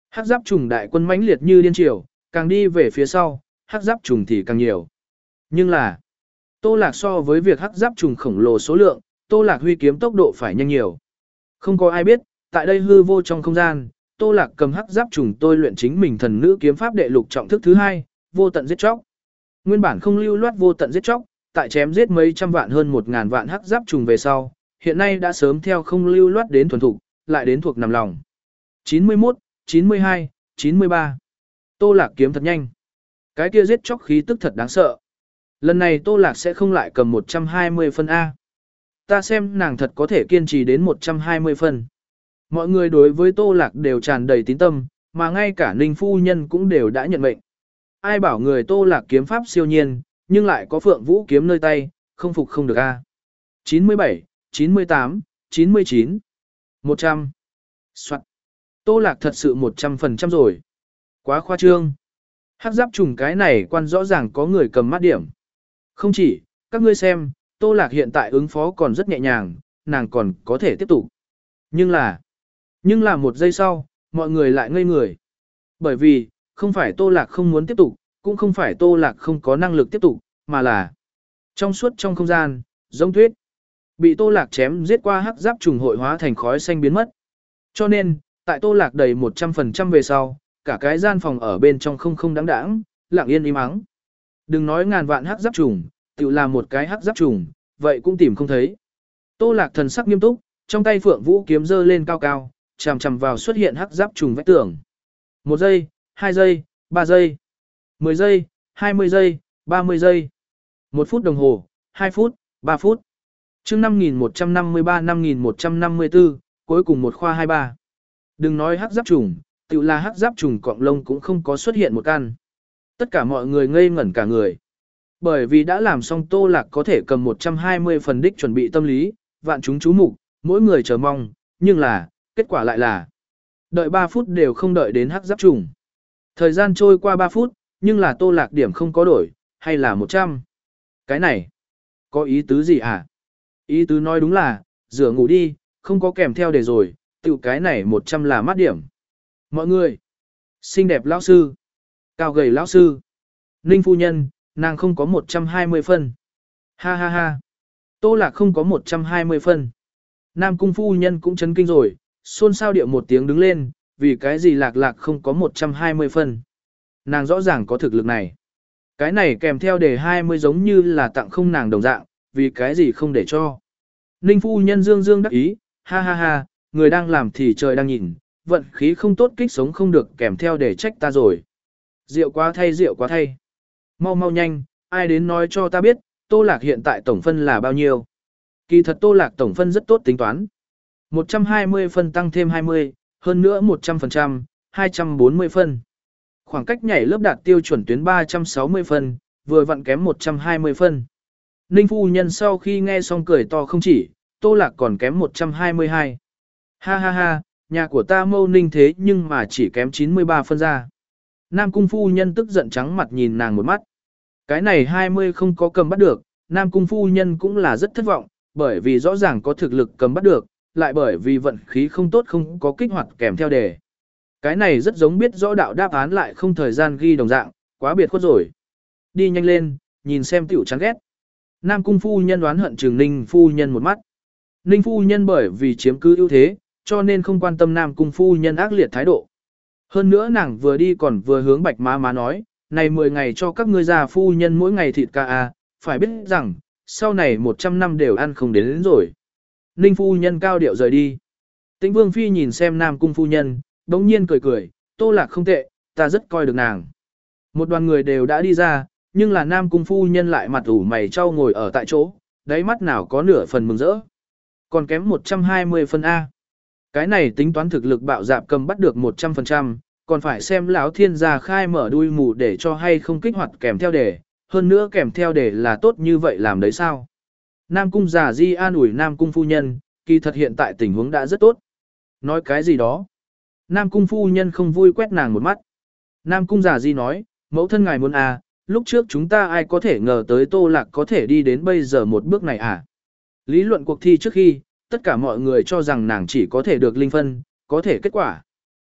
Hắc giáp trùng đại quân mãnh liệt như điên triều, càng đi về phía sau, hắc giáp trùng thì càng nhiều. Nhưng là, Tô Lạc so với việc hắc giáp trùng khổng lồ số lượng, Tô Lạc huy kiếm tốc độ phải nhanh nhiều. Không có ai biết, tại đây hư vô trong không gian, Tô Lạc cầm hắc giáp trùng tôi luyện chính mình thần nữ kiếm pháp đệ lục trọng thức thứ hai, vô tận giết chóc. Nguyên bản không lưu loát vô tận giết chóc, tại chém giết mấy trăm vạn hơn một ngàn vạn hắc giáp trùng về sau, hiện nay đã sớm theo không lưu loát đến thuần thục, lại đến thuộc nằm lòng. chín mươi mốt, chín mươi hai, chín mươi ba. Tô Lạc kiếm thật nhanh. Cái kia giết chóc khí tức thật đáng sợ. Lần này Tô Lạc sẽ không lại cầm một trăm hai mươi phân A. Ta xem nàng thật có thể kiên trì đến một trăm hai mươi phân. Mọi người đối với Tô Lạc đều tràn đầy tín tâm, mà ngay cả Ninh phu nhân cũng đều đã nhận mệnh. Ai bảo người Tô Lạc kiếm pháp siêu nhiên, nhưng lại có Phượng Vũ kiếm nơi tay, không phục không được A. chín mươi bảy, chín mươi tám, chín mươi chín, một trăm. Soạn. Tô Lạc thật sự một trăm phần trăm rồi. Quá khoa trương. Hắc giáp trùng cái này quan rõ ràng có người cầm mắt điểm. Không chỉ, các ngươi xem, Tô Lạc hiện tại ứng phó còn rất nhẹ nhàng, nàng còn có thể tiếp tục. Nhưng là, nhưng là một giây sau, mọi người lại ngây người. Bởi vì, không phải Tô Lạc không muốn tiếp tục, cũng không phải Tô Lạc không có năng lực tiếp tục, mà là trong suốt trong không gian, giống tuyết. Bị Tô Lạc chém giết qua hắc giáp trùng hội hóa thành khói xanh biến mất. Cho nên, tại Tô Lạc đầy một trăm phần trăm về sau, cả cái gian phòng ở bên trong không không đáng đáng, lặng yên im ắng. Đừng nói ngàn vạn hắc giáp trùng, tự là một cái hắc giáp trùng, vậy cũng tìm không thấy. Tô Lạc thần sắc nghiêm túc, trong tay Phượng Vũ kiếm giơ lên cao cao, chằm chằm vào xuất hiện hắc giáp trùng vách tường. Một giây, hai giây, ba giây, mười giây, hai mươi giây, ba mươi giây, một phút đồng hồ, hai phút, ba phút. Chương năm nghìn một trăm năm mươi ba năm nghìn một trăm năm mươi tư, cuối cùng một khoa hai ba. Đừng nói hắc giáp trùng, tự là hắc giáp trùng cọng lông cũng không có xuất hiện một căn. Tất cả mọi người ngây ngẩn cả người. Bởi vì đã làm xong Tô Lạc có thể cầm một trăm hai mươi phần đích chuẩn bị tâm lý, vạn chúng chú mục, mỗi người chờ mong, nhưng là, kết quả lại là đợi ba phút đều không đợi đến hắc giáp trùng. Thời gian trôi qua ba phút, nhưng là Tô Lạc điểm không có đổi, hay là một trăm. Cái này, có ý tứ gì hả? Ý tứ nói đúng là, rửa ngủ đi, không có kèm theo để rồi, tự cái này một trăm là mát điểm. Mọi người, xinh đẹp lão sư, cao gầy lão sư, Ninh phu nhân, nàng không có một trăm hai mươi phân. Ha ha ha. Tô Lạc không có một trăm hai mươi phân. Nam cung phu nhân cũng chấn kinh rồi, xôn xao điệu một tiếng đứng lên, vì cái gì Lạc Lạc không có một trăm hai mươi phân. Nàng rõ ràng có thực lực này. Cái này kèm theo đề hai mươi giống như là tặng không nàng đồng dạng, vì cái gì không để cho. Ninh phu nhân dương dương đắc ý, ha ha ha, người đang làm thì trời đang nhìn, vận khí không tốt kích sống không được kèm theo để trách ta rồi. Rượu quá thay rượu quá thay. Mau mau nhanh, ai đến nói cho ta biết, Tô Lạc hiện tại tổng phân là bao nhiêu. Kỳ thật Tô Lạc tổng phân rất tốt tính toán. một trăm hai mươi phân tăng thêm hai mươi, hơn nữa một trăm phần trăm, hai trăm bốn mươi phân. Khoảng cách nhảy lớp đạt tiêu chuẩn tuyến ba trăm sáu mươi phân, vừa vặn kém một trăm hai mươi phân. Ninh phu nhân sau khi nghe xong cười to không chỉ, Tô Lạc còn kém một trăm hai mươi hai. Ha ha ha, nhà của ta mâu ninh thế nhưng mà chỉ kém chín mươi ba phân ra. Nam cung phu nhân tức giận trắng mặt nhìn nàng một mắt. Cái này hai mươi không có cầm bắt được, Nam cung phu nhân cũng là rất thất vọng, bởi vì rõ ràng có thực lực cầm bắt được, lại bởi vì vận khí không tốt không có kích hoạt kèm theo đề. Cái này rất giống biết rõ đạo đáp án lại không thời gian ghi đồng dạng, quá biệt khuất rồi. Đi nhanh lên, nhìn xem tiểu chán ghét. Nam cung phu nhân đoán hận trừng Ninh phu nhân một mắt. Ninh phu nhân bởi vì chiếm cứ ưu thế, cho nên không quan tâm Nam cung phu nhân ác liệt thái độ. Hơn nữa nàng vừa đi còn vừa hướng bạch má má nói, này mười ngày cho các ngươi già phu nhân mỗi ngày thịt ca à, phải biết rằng, sau này một trăm năm đều ăn không đến, đến rồi. Ninh phu nhân cao điệu rời đi. Tĩnh Vương Phi nhìn xem Nam cung phu nhân, đống nhiên cười cười, Tô Lạc không tệ, ta rất coi được nàng. Một đoàn người đều đã đi ra, nhưng là Nam cung phu nhân lại mặt ủ mày trao ngồi ở tại chỗ, đáy mắt nào có nửa phần mừng rỡ. Còn kém một trăm hai mươi phân A. Cái này tính toán thực lực bạo dạp cầm bắt được một trăm phần trăm, còn phải xem lão thiên gia khai mở đuôi mù để cho hay không kích hoạt kèm theo đề, hơn nữa kèm theo đề là tốt như vậy làm đấy sao. Nam cung giả di an ủi Nam cung phu nhân, kỳ thật hiện tại tình huống đã rất tốt. Nói cái gì đó? Nam cung phu nhân không vui quét nàng một mắt. Nam cung giả di nói, mẫu thân ngài muốn à, lúc trước chúng ta ai có thể ngờ tới Tô Lạc có thể đi đến bây giờ một bước này à? Lý luận cuộc thi trước khi, tất cả mọi người cho rằng nàng chỉ có thể được linh phân, có thể kết quả.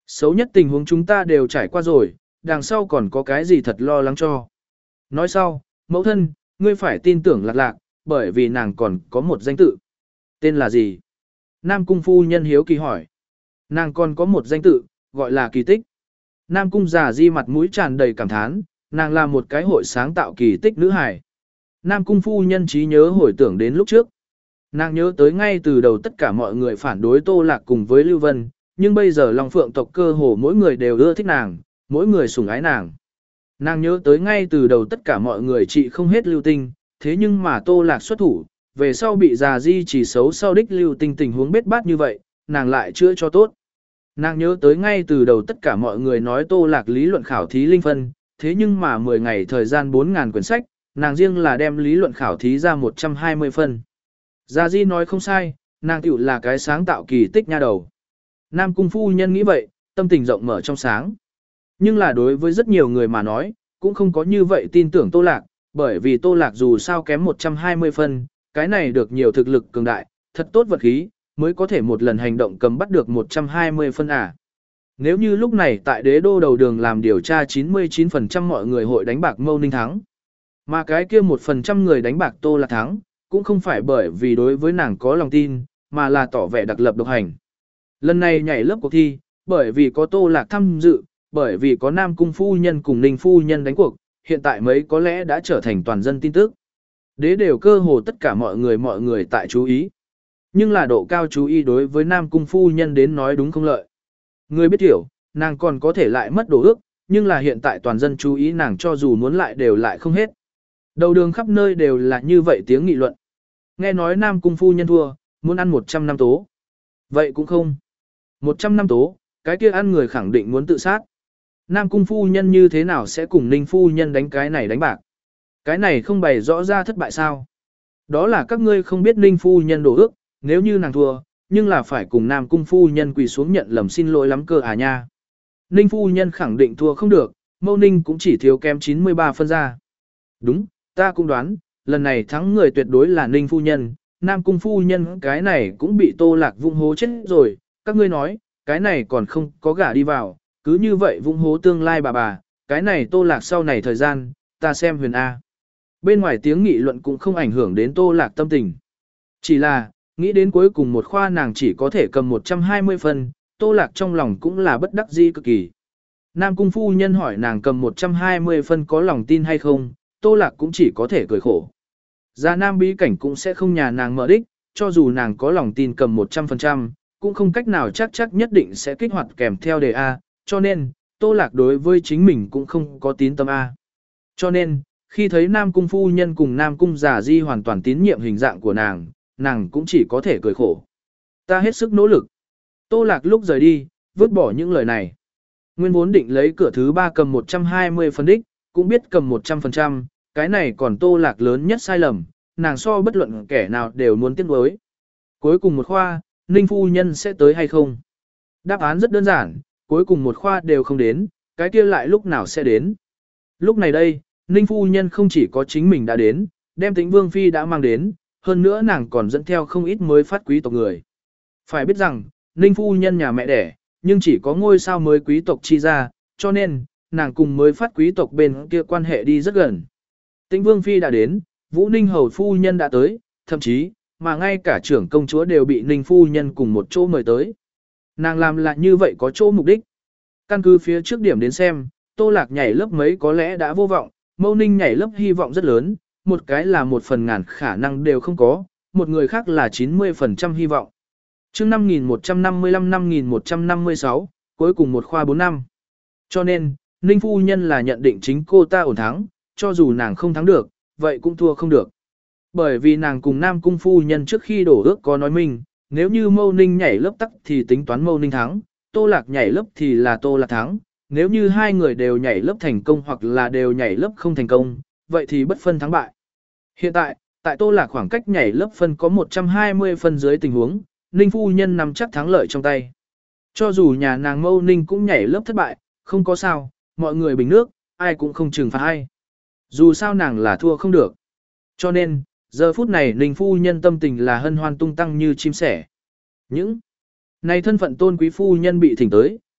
Xấu nhất tình huống chúng ta đều trải qua rồi, đằng sau còn có cái gì thật lo lắng cho. Nói sau, mẫu thân, ngươi phải tin tưởng lạc lạc, bởi vì nàng còn có một danh tự. Tên là gì? Nam cung phu nhân hiếu kỳ hỏi. Nàng còn có một danh tự, gọi là kỳ tích. Nam cung già di mặt mũi tràn đầy cảm thán, nàng là một cái hội sáng tạo kỳ tích nữ hài. Nam cung phu nhân trí nhớ hồi tưởng đến lúc trước. Nàng nhớ tới ngay từ đầu tất cả mọi người phản đối Tô Lạc cùng với Lưu Vân, nhưng bây giờ Long Phượng tộc cơ hồ mỗi người đều ưa thích nàng, mỗi người sủng ái nàng. Nàng nhớ tới ngay từ đầu tất cả mọi người trị không hết Lưu Tinh, thế nhưng mà Tô Lạc xuất thủ, về sau bị già di chỉ xấu sau đích Lưu Tinh tình huống bết bát như vậy, nàng lại chữa cho tốt. Nàng nhớ tới ngay từ đầu tất cả mọi người nói Tô Lạc lý luận khảo thí linh phân, thế nhưng mà mười ngày thời gian bốn nghìn quyển sách, nàng riêng là đem lý luận khảo thí ra một trăm hai mươi phân. Gia Di nói không sai, nàng tiểu là cái sáng tạo kỳ tích nha đầu. Nam cung phu nhân nghĩ vậy, tâm tình rộng mở trong sáng. Nhưng là đối với rất nhiều người mà nói, cũng không có như vậy tin tưởng Tô Lạc, bởi vì Tô Lạc dù sao kém một trăm hai mươi phân, cái này được nhiều thực lực cường đại, thật tốt vật khí, mới có thể một lần hành động cầm bắt được một trăm hai mươi phân à. Nếu như lúc này tại đế đô đầu đường làm điều tra chín mươi chín phần trăm mọi người hội đánh bạc Mâu Ninh thắng. Mà cái kia một phần trăm người đánh bạc Tô Lạc thắng, cũng không phải bởi vì đối với nàng có lòng tin, mà là tỏ vẻ đặc lập độc hành. Lần này nhảy lớp cuộc thi, bởi vì có Tô Lạc tham dự, bởi vì có Nam Cung phu nhân cùng Ninh phu nhân đánh cuộc, hiện tại mấy có lẽ đã trở thành toàn dân tin tức. Đế đều cơ hồ tất cả mọi người mọi người tại chú ý. Nhưng là độ cao chú ý đối với Nam Cung phu nhân đến nói đúng không lợi. Người biết hiểu, nàng còn có thể lại mất đồ ước, nhưng là hiện tại toàn dân chú ý nàng cho dù muốn lại đều lại không hết. Đầu đường khắp nơi đều là như vậy tiếng nghị luận. Nghe nói Nam Cung phu nhân thua, muốn ăn một trăm năm tố. Vậy cũng không. một trăm năm tố, cái kia ăn người khẳng định muốn tự sát. Nam Cung phu nhân như thế nào sẽ cùng Ninh phu nhân đánh cái này đánh bạc? Cái này không bày rõ ra thất bại sao? Đó là các ngươi không biết Ninh phu nhân đổ ước, nếu như nàng thua, nhưng là phải cùng Nam Cung phu nhân quỳ xuống nhận lầm xin lỗi lắm cơ à nha. Ninh phu nhân khẳng định thua không được, Mâu Ninh cũng chỉ thiếu kém chín mươi ba phân ra. Đúng, ta cũng đoán, lần này thắng người tuyệt đối là Ninh phu nhân, Nam Cung phu nhân cái này cũng bị Tô Lạc vung hố chết rồi, các ngươi nói, cái này còn không có gả đi vào, cứ như vậy vung hố tương lai bà bà, cái này Tô Lạc sau này thời gian, ta xem huyền A. Bên ngoài tiếng nghị luận cũng không ảnh hưởng đến Tô Lạc tâm tình. Chỉ là, nghĩ đến cuối cùng một khoa nàng chỉ có thể cầm một trăm hai mươi phân, Tô Lạc trong lòng cũng là bất đắc dĩ cực kỳ. Nam Cung phu nhân hỏi nàng cầm một trăm hai mươi phân có lòng tin hay không, Tô Lạc cũng chỉ có thể cười khổ. Gia Nam bí cảnh cũng sẽ không nhà nàng mở đích, cho dù nàng có lòng tin cầm một trăm phần trăm, cũng không cách nào chắc chắc nhất định sẽ kích hoạt kèm theo đề A, cho nên, Tô Lạc đối với chính mình cũng không có tín tâm A. Cho nên, khi thấy Nam Cung phu nhân cùng Nam Cung giả di hoàn toàn tín nhiệm hình dạng của nàng, nàng cũng chỉ có thể cười khổ. Ta hết sức nỗ lực. Tô Lạc lúc rời đi, vứt bỏ những lời này. Nguyên vốn định lấy cửa thứ ba cầm một trăm hai mươi phân đích, cũng biết cầm một trăm phần trăm, cái này còn Tô Lạc lớn nhất sai lầm, nàng so bất luận kẻ nào đều muốn tiếc nuối. Cuối cùng một khoa, Ninh phu nhân sẽ tới hay không? Đáp án rất đơn giản, cuối cùng một khoa đều không đến, cái kia lại lúc nào sẽ đến? Lúc này đây, Ninh phu nhân không chỉ có chính mình đã đến, đem Tĩnh Vương phi đã mang đến, hơn nữa nàng còn dẫn theo không ít mới phát quý tộc người. Phải biết rằng, Ninh phu nhân nhà mẹ đẻ, nhưng chỉ có ngôi sao mới quý tộc chi ra, cho nên, nàng cùng mới phát quý tộc bên kia quan hệ đi rất gần. Tĩnh Vương phi đã đến, Vũ Ninh hầu phu nhân đã tới, thậm chí, mà ngay cả trưởng công chúa đều bị Ninh phu nhân cùng một chỗ mời tới. Nàng làm lại như vậy có chỗ mục đích. Căn cứ phía trước điểm đến xem, Tô Lạc nhảy lớp mấy có lẽ đã vô vọng, Mâu Ninh nhảy lớp hy vọng rất lớn, một cái là một phần ngàn khả năng đều không có, một người khác là chín mươi phần trăm hy vọng. Chương năm nghìn một trăm năm mươi lăm năm nghìn một trăm năm mươi sáu, cuối cùng một khoa bốn năm. Cho nên, Ninh phu nhân là nhận định chính cô ta ổn thắng, cho dù nàng không thắng được, vậy cũng thua không được. Bởi vì nàng cùng Nam Cung phu nhân trước khi đổ ước có nói mình, nếu như Mâu Ninh nhảy lớp tắc thì tính toán Mâu Ninh thắng, Tô Lạc nhảy lớp thì là Tô Lạc thắng, nếu như hai người đều nhảy lớp thành công hoặc là đều nhảy lớp không thành công, vậy thì bất phân thắng bại. Hiện tại, tại Tô Lạc khoảng cách nhảy lớp phân có một trăm hai mươi phân dưới tình huống, Ninh phu nhân nắm chắc thắng lợi trong tay. Cho dù nhà nàng Mâu Ninh cũng nhảy lớp thất bại, không có sao, mọi người bình nước, ai cũng không trừng phạt ai. Dù sao nàng là thua không được. Cho nên, giờ phút này Ninh phu nhân tâm tình là hân hoan tung tăng như chim sẻ. Những này thân phận tôn quý phu nhân bị thỉnh tới,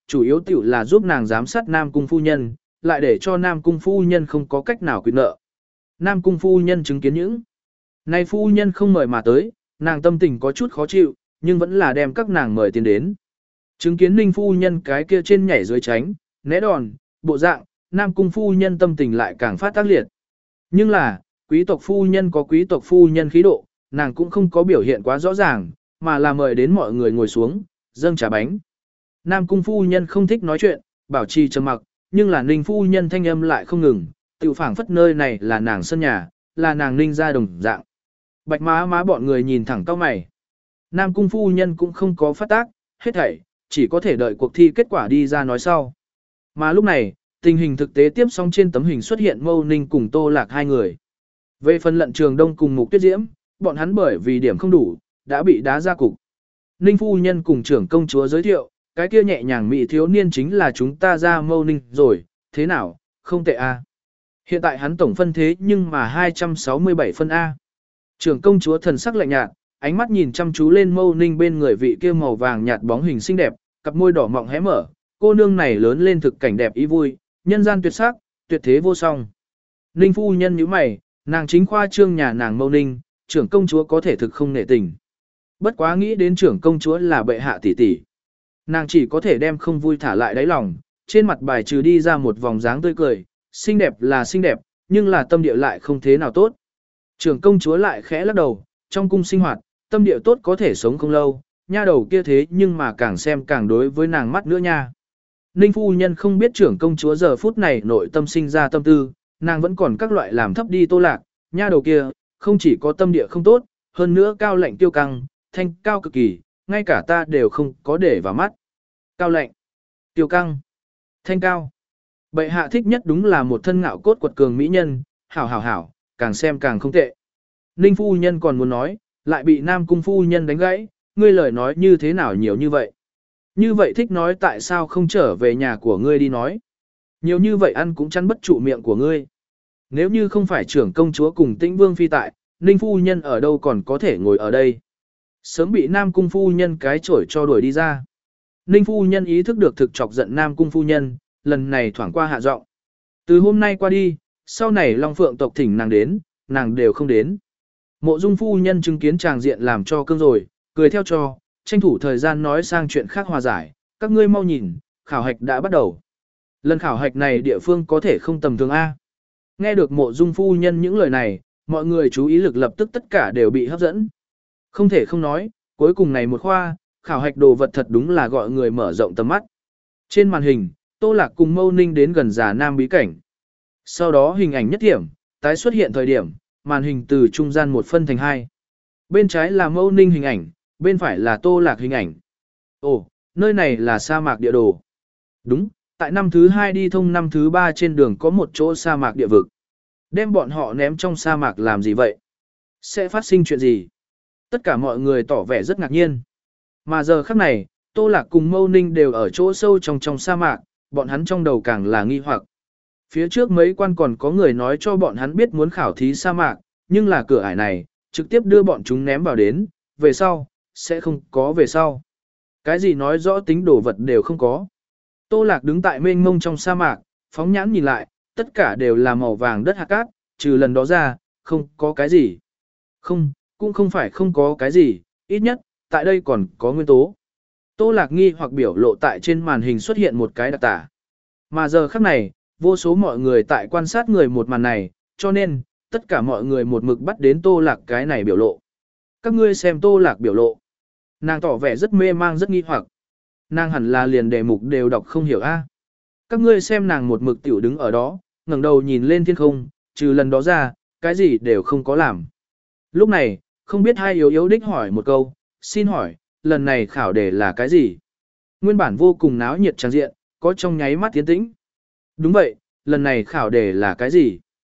Chủ yếu tiểu là giúp nàng giám sát Nam Cung phu nhân, lại để cho Nam Cung phu nhân không có cách nào quyền nợ. Nam Cung phu nhân chứng kiến những nay phu nhân không mời mà tới, nàng tâm tình có chút khó chịu, nhưng vẫn là đem các nàng mời tiến đến. Chứng kiến Ninh phu nhân cái kia trên nhảy dưới tránh, né đòn, bộ dạng, Nam Cung phu nhân tâm tình lại càng phát tác liệt. Nhưng là, quý tộc phu nhân có quý tộc phu nhân khí độ, nàng cũng không có biểu hiện quá rõ ràng, mà là mời đến mọi người ngồi xuống, dâng trà bánh. Nam Cung phu nhân không thích nói chuyện, bảo trì trầm mặc, nhưng là Ninh phu nhân thanh âm lại không ngừng, tự phảng phất nơi này là nàng sân nhà, là nàng Ninh gia đồng dạng. Bạch má má bọn người nhìn thẳng cao mày. Nam Cung phu nhân cũng không có phát tác, hết thảy, chỉ có thể đợi cuộc thi kết quả đi ra nói sau. Mà lúc này, tình hình thực tế tiếp xong trên tấm hình xuất hiện Mâu Ninh cùng Tô Lạc hai người. Về phần Lận Trường Đông cùng Mục Tuyết Diễm, bọn hắn bởi vì điểm không đủ, đã bị đá ra cục. Ninh phu nhân cùng trưởng công chúa giới thiệu, cái kia nhẹ nhàng mỹ thiếu niên chính là chúng ta ra Mâu Ninh rồi, thế nào, không tệ a. Hiện tại hắn tổng phân thế nhưng mà hai trăm sáu mươi bảy phân A. Trưởng công chúa thần sắc lạnh nhạt, ánh mắt nhìn chăm chú lên Mâu Ninh bên người vị kia màu vàng nhạt bóng hình xinh đẹp, cặp môi đỏ mọng hé mở, cô nương này lớn lên thực cảnh đẹp ý vui, nhân gian tuyệt sắc, tuyệt thế vô song. Ninh phu nhân nhíu mày, nàng chính khoa trương nhà nàng Mâu Ninh, trưởng công chúa có thể thực không nể tình. Bất quá nghĩ đến trưởng công chúa là bệ hạ tỷ tỷ, nàng chỉ có thể đem không vui thả lại đáy lòng, trên mặt bài trừ đi ra một vòng dáng tươi cười, xinh đẹp là xinh đẹp, nhưng là tâm địa lại không thế nào tốt. Trưởng công chúa lại khẽ lắc đầu, trong cung sinh hoạt, tâm địa tốt có thể sống không lâu, nha đầu kia thế nhưng mà càng xem càng đối với nàng mắt nữa nha. Ninh phu nhân không biết trưởng công chúa giờ phút này nội tâm sinh ra tâm tư, nàng vẫn còn các loại làm thấp đi Tô Lạc, nha đầu kia, không chỉ có tâm địa không tốt, hơn nữa cao lạnh tiêu căng, thanh cao cực kỳ, ngay cả ta đều không có để vào mắt. Cao lạnh, tiêu căng, thanh cao. Bệ hạ thích nhất đúng là một thân ngạo cốt quật cường mỹ nhân, hảo hảo hảo, càng xem càng không tệ. Ninh phu nhân còn muốn nói, lại bị Nam Cung phu nhân đánh gãy, ngươi lời nói như thế nào nhiều như vậy. Như vậy thích nói tại sao không trở về nhà của ngươi đi nói. Nhiều như vậy ăn cũng chắn bất trụ miệng của ngươi. Nếu như không phải trưởng công chúa cùng Tĩnh Vương phi tại, Ninh phu nhân ở đâu còn có thể ngồi ở đây. Sớm bị Nam Cung phu nhân cái chổi cho đuổi đi ra. Ninh phu nhân ý thức được thực chọc giận Nam Cung phu nhân, lần này thoảng qua hạ giọng. Từ hôm nay qua đi, sau này Long Phượng tộc thỉnh nàng đến, nàng đều không đến. Mộ Dung phu nhân chứng kiến tràng diện làm cho cương rồi, cười theo cho, tranh thủ thời gian nói sang chuyện khác hòa giải, các ngươi mau nhìn, khảo hạch đã bắt đầu. Lần khảo hạch này địa phương có thể không tầm thường A. Nghe được Mộ Dung phu nhân những lời này, mọi người chú ý lực lập tức tất cả đều bị hấp dẫn. Không thể không nói, cuối cùng này một khoa, khảo hạch đồ vật thật đúng là gọi người mở rộng tầm mắt. Trên màn hình, Tô Lạc cùng Mâu Ninh đến gần Già Nam bí cảnh. Sau đó hình ảnh nhất điểm, tái xuất hiện thời điểm, màn hình từ trung gian một phân thành hai. Bên trái là Mâu Ninh hình ảnh, bên phải là Tô Lạc hình ảnh. Ồ, nơi này là sa mạc địa đồ. Đúng, tại năm thứ hai đi thông năm thứ ba trên đường có một chỗ sa mạc địa vực. Đem bọn họ ném trong sa mạc làm gì vậy? Sẽ phát sinh chuyện gì? Tất cả mọi người tỏ vẻ rất ngạc nhiên. Mà giờ khắc này, Tô Lạc cùng Mâu Ninh đều ở chỗ sâu trong trong sa mạc, bọn hắn trong đầu càng là nghi hoặc. Phía trước mấy quan còn có người nói cho bọn hắn biết muốn khảo thí sa mạc, nhưng là cửa ải này, trực tiếp đưa bọn chúng ném vào đến, về sau, sẽ không có về sau. Cái gì nói rõ tính đồ vật đều không có. Tô Lạc đứng tại mênh mông trong sa mạc, phóng nhãn nhìn lại, tất cả đều là màu vàng đất hạt cát, trừ lần đó ra, không có cái gì. Không, cũng không phải không có cái gì, ít nhất, tại đây còn có nguyên tố. Tô Lạc nghi hoặc biểu lộ tại trên màn hình xuất hiện một cái đặc tả. Mà giờ khắc này, vô số mọi người tại quan sát người một màn này, cho nên, tất cả mọi người một mực bắt đến Tô Lạc cái này biểu lộ. Các ngươi xem Tô Lạc biểu lộ. Nàng tỏ vẻ rất mê mang rất nghi hoặc. Nàng hẳn là liền đề mục đều đọc không hiểu a. Các ngươi xem nàng một mực tiểu đứng ở đó, ngẩng đầu nhìn lên thiên không, trừ lần đó ra, cái gì đều không có làm. Lúc này, không biết hai yếu yếu đích hỏi một câu, xin hỏi, lần này khảo đề là cái gì? Nguyên bản vô cùng náo nhiệt tràn diện, có trong nháy mắt tiến tĩnh. Đúng vậy, lần này khảo đề là cái gì?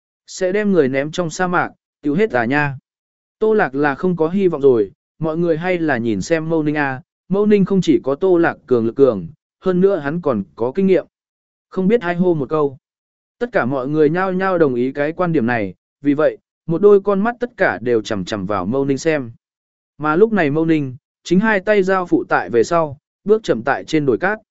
Sẽ đem người ném trong sa mạc, tiêu hết à nha. Tô Lạc là không có hy vọng rồi, mọi người hay là nhìn xem Mâu Ninh A. Mâu Ninh không chỉ có Tô Lạc cường lực cường, hơn nữa hắn còn có kinh nghiệm. Không biết hai hô một câu. Tất cả mọi người nhao nhao đồng ý cái quan điểm này, vì vậy, một đôi con mắt tất cả đều chằm chằm vào Mâu Ninh xem. Mà lúc này Mâu Ninh, chính hai tay giao phụ tại về sau, bước chậm tại trên đồi cát.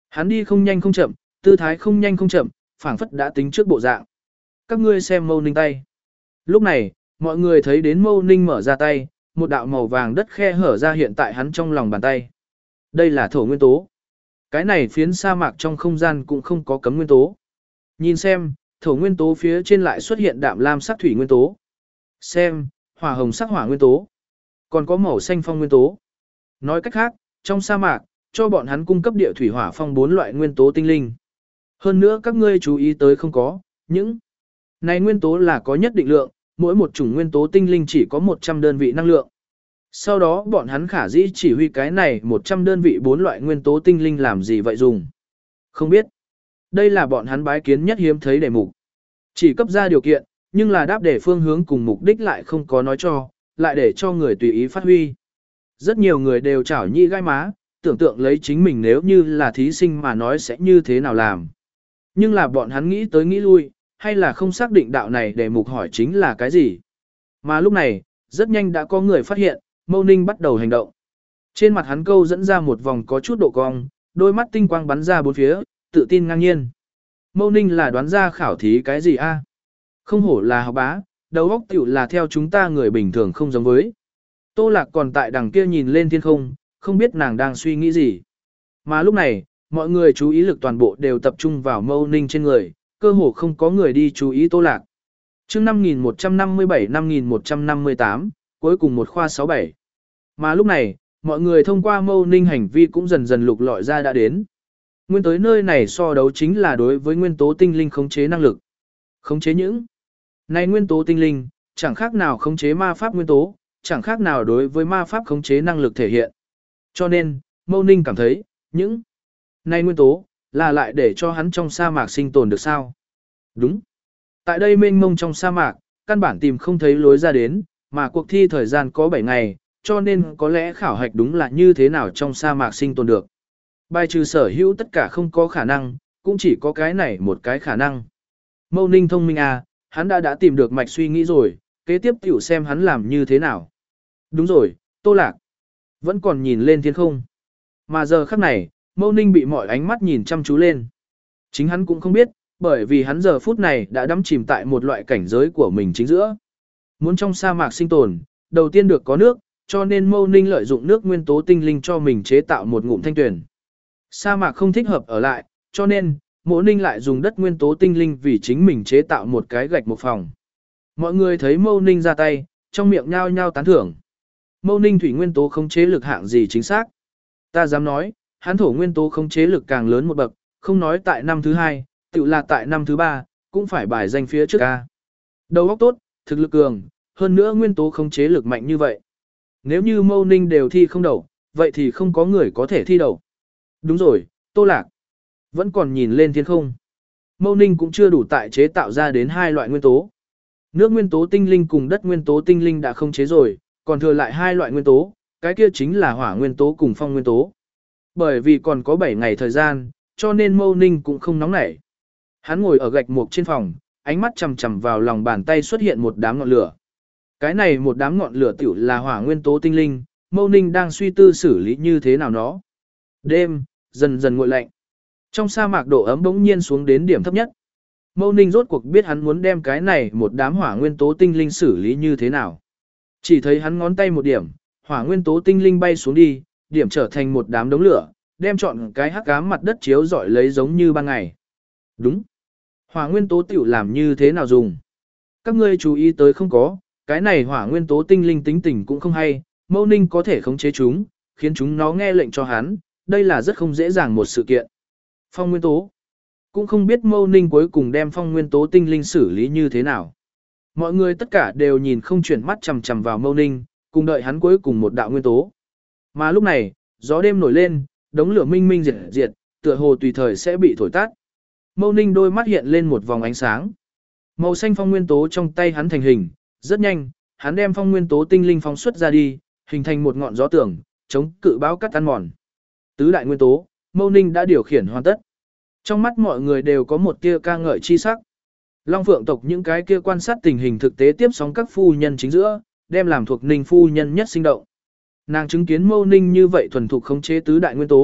Hắn đi không nhanh không chậm, tư thái không nhanh không chậm, phảng phất đã tính trước bộ dạng. Các ngươi xem Mâu Ninh tay. Lúc này, mọi người thấy đến Mâu Ninh mở ra tay, một đạo màu vàng đất khe hở ra hiện tại hắn trong lòng bàn tay. Đây là thổ nguyên tố. Cái này phiến sa mạc trong không gian cũng không có cấm nguyên tố. Nhìn xem, thổ nguyên tố phía trên lại xuất hiện đạm lam sắc thủy nguyên tố. Xem, hỏa hồng sắc hỏa nguyên tố. Còn có màu xanh phong nguyên tố. Nói cách khác, trong sa mạc, cho bọn hắn cung cấp địa thủy hỏa phong bốn loại nguyên tố tinh linh. Hơn nữa các ngươi chú ý tới không có, những này nguyên tố là có nhất định lượng, mỗi một chủng nguyên tố tinh linh chỉ có một trăm đơn vị năng lượng. Sau đó bọn hắn khả dĩ chỉ huy cái này một trăm đơn vị bốn loại nguyên tố tinh linh làm gì vậy dùng. Không biết. Đây là bọn hắn bái kiến nhất hiếm thấy đề mục. Chỉ cấp ra điều kiện, nhưng là đáp để phương hướng cùng mục đích lại không có nói cho, lại để cho người tùy ý phát huy. Rất nhiều người đều chảo nhị gai má, tưởng tượng lấy chính mình nếu như là thí sinh mà nói sẽ như thế nào làm. Nhưng là bọn hắn nghĩ tới nghĩ lui, hay là không xác định đạo này để mục hỏi chính là cái gì. Mà lúc này, rất nhanh đã có người phát hiện, Mâu Ninh bắt đầu hành động. Trên mặt hắn câu dẫn ra một vòng có chút độ cong, đôi mắt tinh quang bắn ra bốn phía, tự tin ngang nhiên. Mâu Ninh là đoán ra khảo thí cái gì a? Không hổ là học bá, đầu óc tiểu là theo chúng ta người bình thường không giống với. Tô Lạc còn tại đằng kia nhìn lên thiên không, không biết nàng đang suy nghĩ gì. Mà lúc này, mọi người chú ý lực toàn bộ đều tập trung vào Mâu Ninh trên người, cơ hồ không có người đi chú ý Tô Lạc. Chương năm nghìn một trăm năm mươi bảy năm nghìn một trăm năm mươi tám, cuối cùng một khoa sáu bảy. Mà lúc này, mọi người thông qua Mâu Ninh hành vi cũng dần dần lục lọi ra đã đến. Nguyên tới nơi này so đấu chính là đối với nguyên tố tinh linh khống chế năng lực. Khống chế những này nguyên tố tinh linh, chẳng khác nào khống chế ma pháp nguyên tố, chẳng khác nào đối với ma pháp khống chế năng lực thể hiện. Cho nên, Mâu Ninh cảm thấy, những này nguyên tố, là lại để cho hắn trong sa mạc sinh tồn được sao? Đúng. Tại đây mênh mông trong sa mạc, căn bản tìm không thấy lối ra đến, mà cuộc thi thời gian có bảy ngày, cho nên có lẽ khảo hạch đúng là như thế nào trong sa mạc sinh tồn được. Bài trừ sở hữu tất cả không có khả năng, cũng chỉ có cái này một cái khả năng. Mâu Ninh thông minh à, hắn đã đã tìm được mạch suy nghĩ rồi, kế tiếp tiểu xem hắn làm như thế nào. Đúng rồi, Tô Lạc. Vẫn còn nhìn lên thiên không. Mà giờ khắc này, Mâu Ninh bị mọi ánh mắt nhìn chăm chú lên. Chính hắn cũng không biết, bởi vì hắn giờ phút này đã đắm chìm tại một loại cảnh giới của mình chính giữa. Muốn trong sa mạc sinh tồn, đầu tiên được có nước, cho nên Mâu Ninh lợi dụng nước nguyên tố tinh linh cho mình chế tạo một ngụm thanh tuyển. Sa mạc không thích hợp ở lại, cho nên, Mâu Ninh lại dùng đất nguyên tố tinh linh vì chính mình chế tạo một cái gạch một phòng. Mọi người thấy Mâu Ninh ra tay, trong miệng nhao nhao tán thưởng. Mâu Ninh thủy nguyên tố không chế lực hạng gì chính xác. Ta dám nói, hắn thổ nguyên tố không chế lực càng lớn một bậc, không nói tại năm thứ hai, tự là tại năm thứ ba, cũng phải bài danh phía trước ca. Đầu óc tốt, thực lực cường, hơn nữa nguyên tố không chế lực mạnh như vậy. Nếu như Mâu Ninh đều thi không đậu, vậy thì không có người có thể thi đậu. Đúng rồi, Tô Lạc. Vẫn còn nhìn lên thiên không. Mâu Ninh cũng chưa đủ tại chế tạo ra đến hai loại nguyên tố. Nước nguyên tố tinh linh cùng đất nguyên tố tinh linh đã không chế rồi, còn thừa lại hai loại nguyên tố, cái kia chính là hỏa nguyên tố cùng phong nguyên tố. Bởi vì còn có bảy ngày thời gian, cho nên Mâu Ninh cũng không nóng nảy. Hắn ngồi ở gạch mục trên phòng, ánh mắt chằm chằm vào lòng bàn tay xuất hiện một đám ngọn lửa. Cái này một đám ngọn lửa tiểu là hỏa nguyên tố tinh linh, Mâu Ninh đang suy tư xử lý như thế nào nó. Đêm, dần dần nguội lạnh. Trong sa mạc độ ấm bỗng nhiên xuống đến điểm thấp nhất. Mâu Ninh rốt cuộc biết hắn muốn đem cái này một đám hỏa nguyên tố tinh linh xử lý như thế nào. Chỉ thấy hắn ngón tay một điểm, hỏa nguyên tố tinh linh bay xuống đi, điểm trở thành một đám đống lửa, đem trọn cái hắc ám mặt đất chiếu rọi lấy giống như ban ngày. Đúng. Hỏa nguyên tố tiểu làm như thế nào dùng? Các ngươi chú ý tới không có, cái này hỏa nguyên tố tinh linh tính tình cũng không hay, Mâu Ninh có thể khống chế chúng, khiến chúng nó nghe lệnh cho hắn, đây là rất không dễ dàng một sự kiện. Phong nguyên tố. Cũng không biết Mâu Ninh cuối cùng đem phong nguyên tố tinh linh xử lý như thế nào. Mọi người tất cả đều nhìn không chuyển mắt chằm chằm vào Mâu Ninh, cùng đợi hắn cuối cùng một đạo nguyên tố. Mà lúc này, gió đêm nổi lên, đống lửa minh minh diệt diệt, tựa hồ tùy thời sẽ bị thổi tắt. Mâu Ninh đôi mắt hiện lên một vòng ánh sáng. Màu xanh phong nguyên tố trong tay hắn thành hình, rất nhanh, hắn đem phong nguyên tố tinh linh phóng xuất ra đi, hình thành một ngọn gió tường, chống cự bão cắt ăn mòn. Tứ đại nguyên tố, Mâu Ninh đã điều khiển hoàn tất. Trong mắt mọi người đều có một tia ca ngợi chi sắc. Long Phượng tộc những cái kia quan sát tình hình thực tế tiếp sóng các phu nhân chính giữa, đem làm thuộc Ninh phu nhân nhất sinh động. Nàng chứng kiến Mâu Ninh như vậy thuần thục khống chế tứ đại nguyên tố,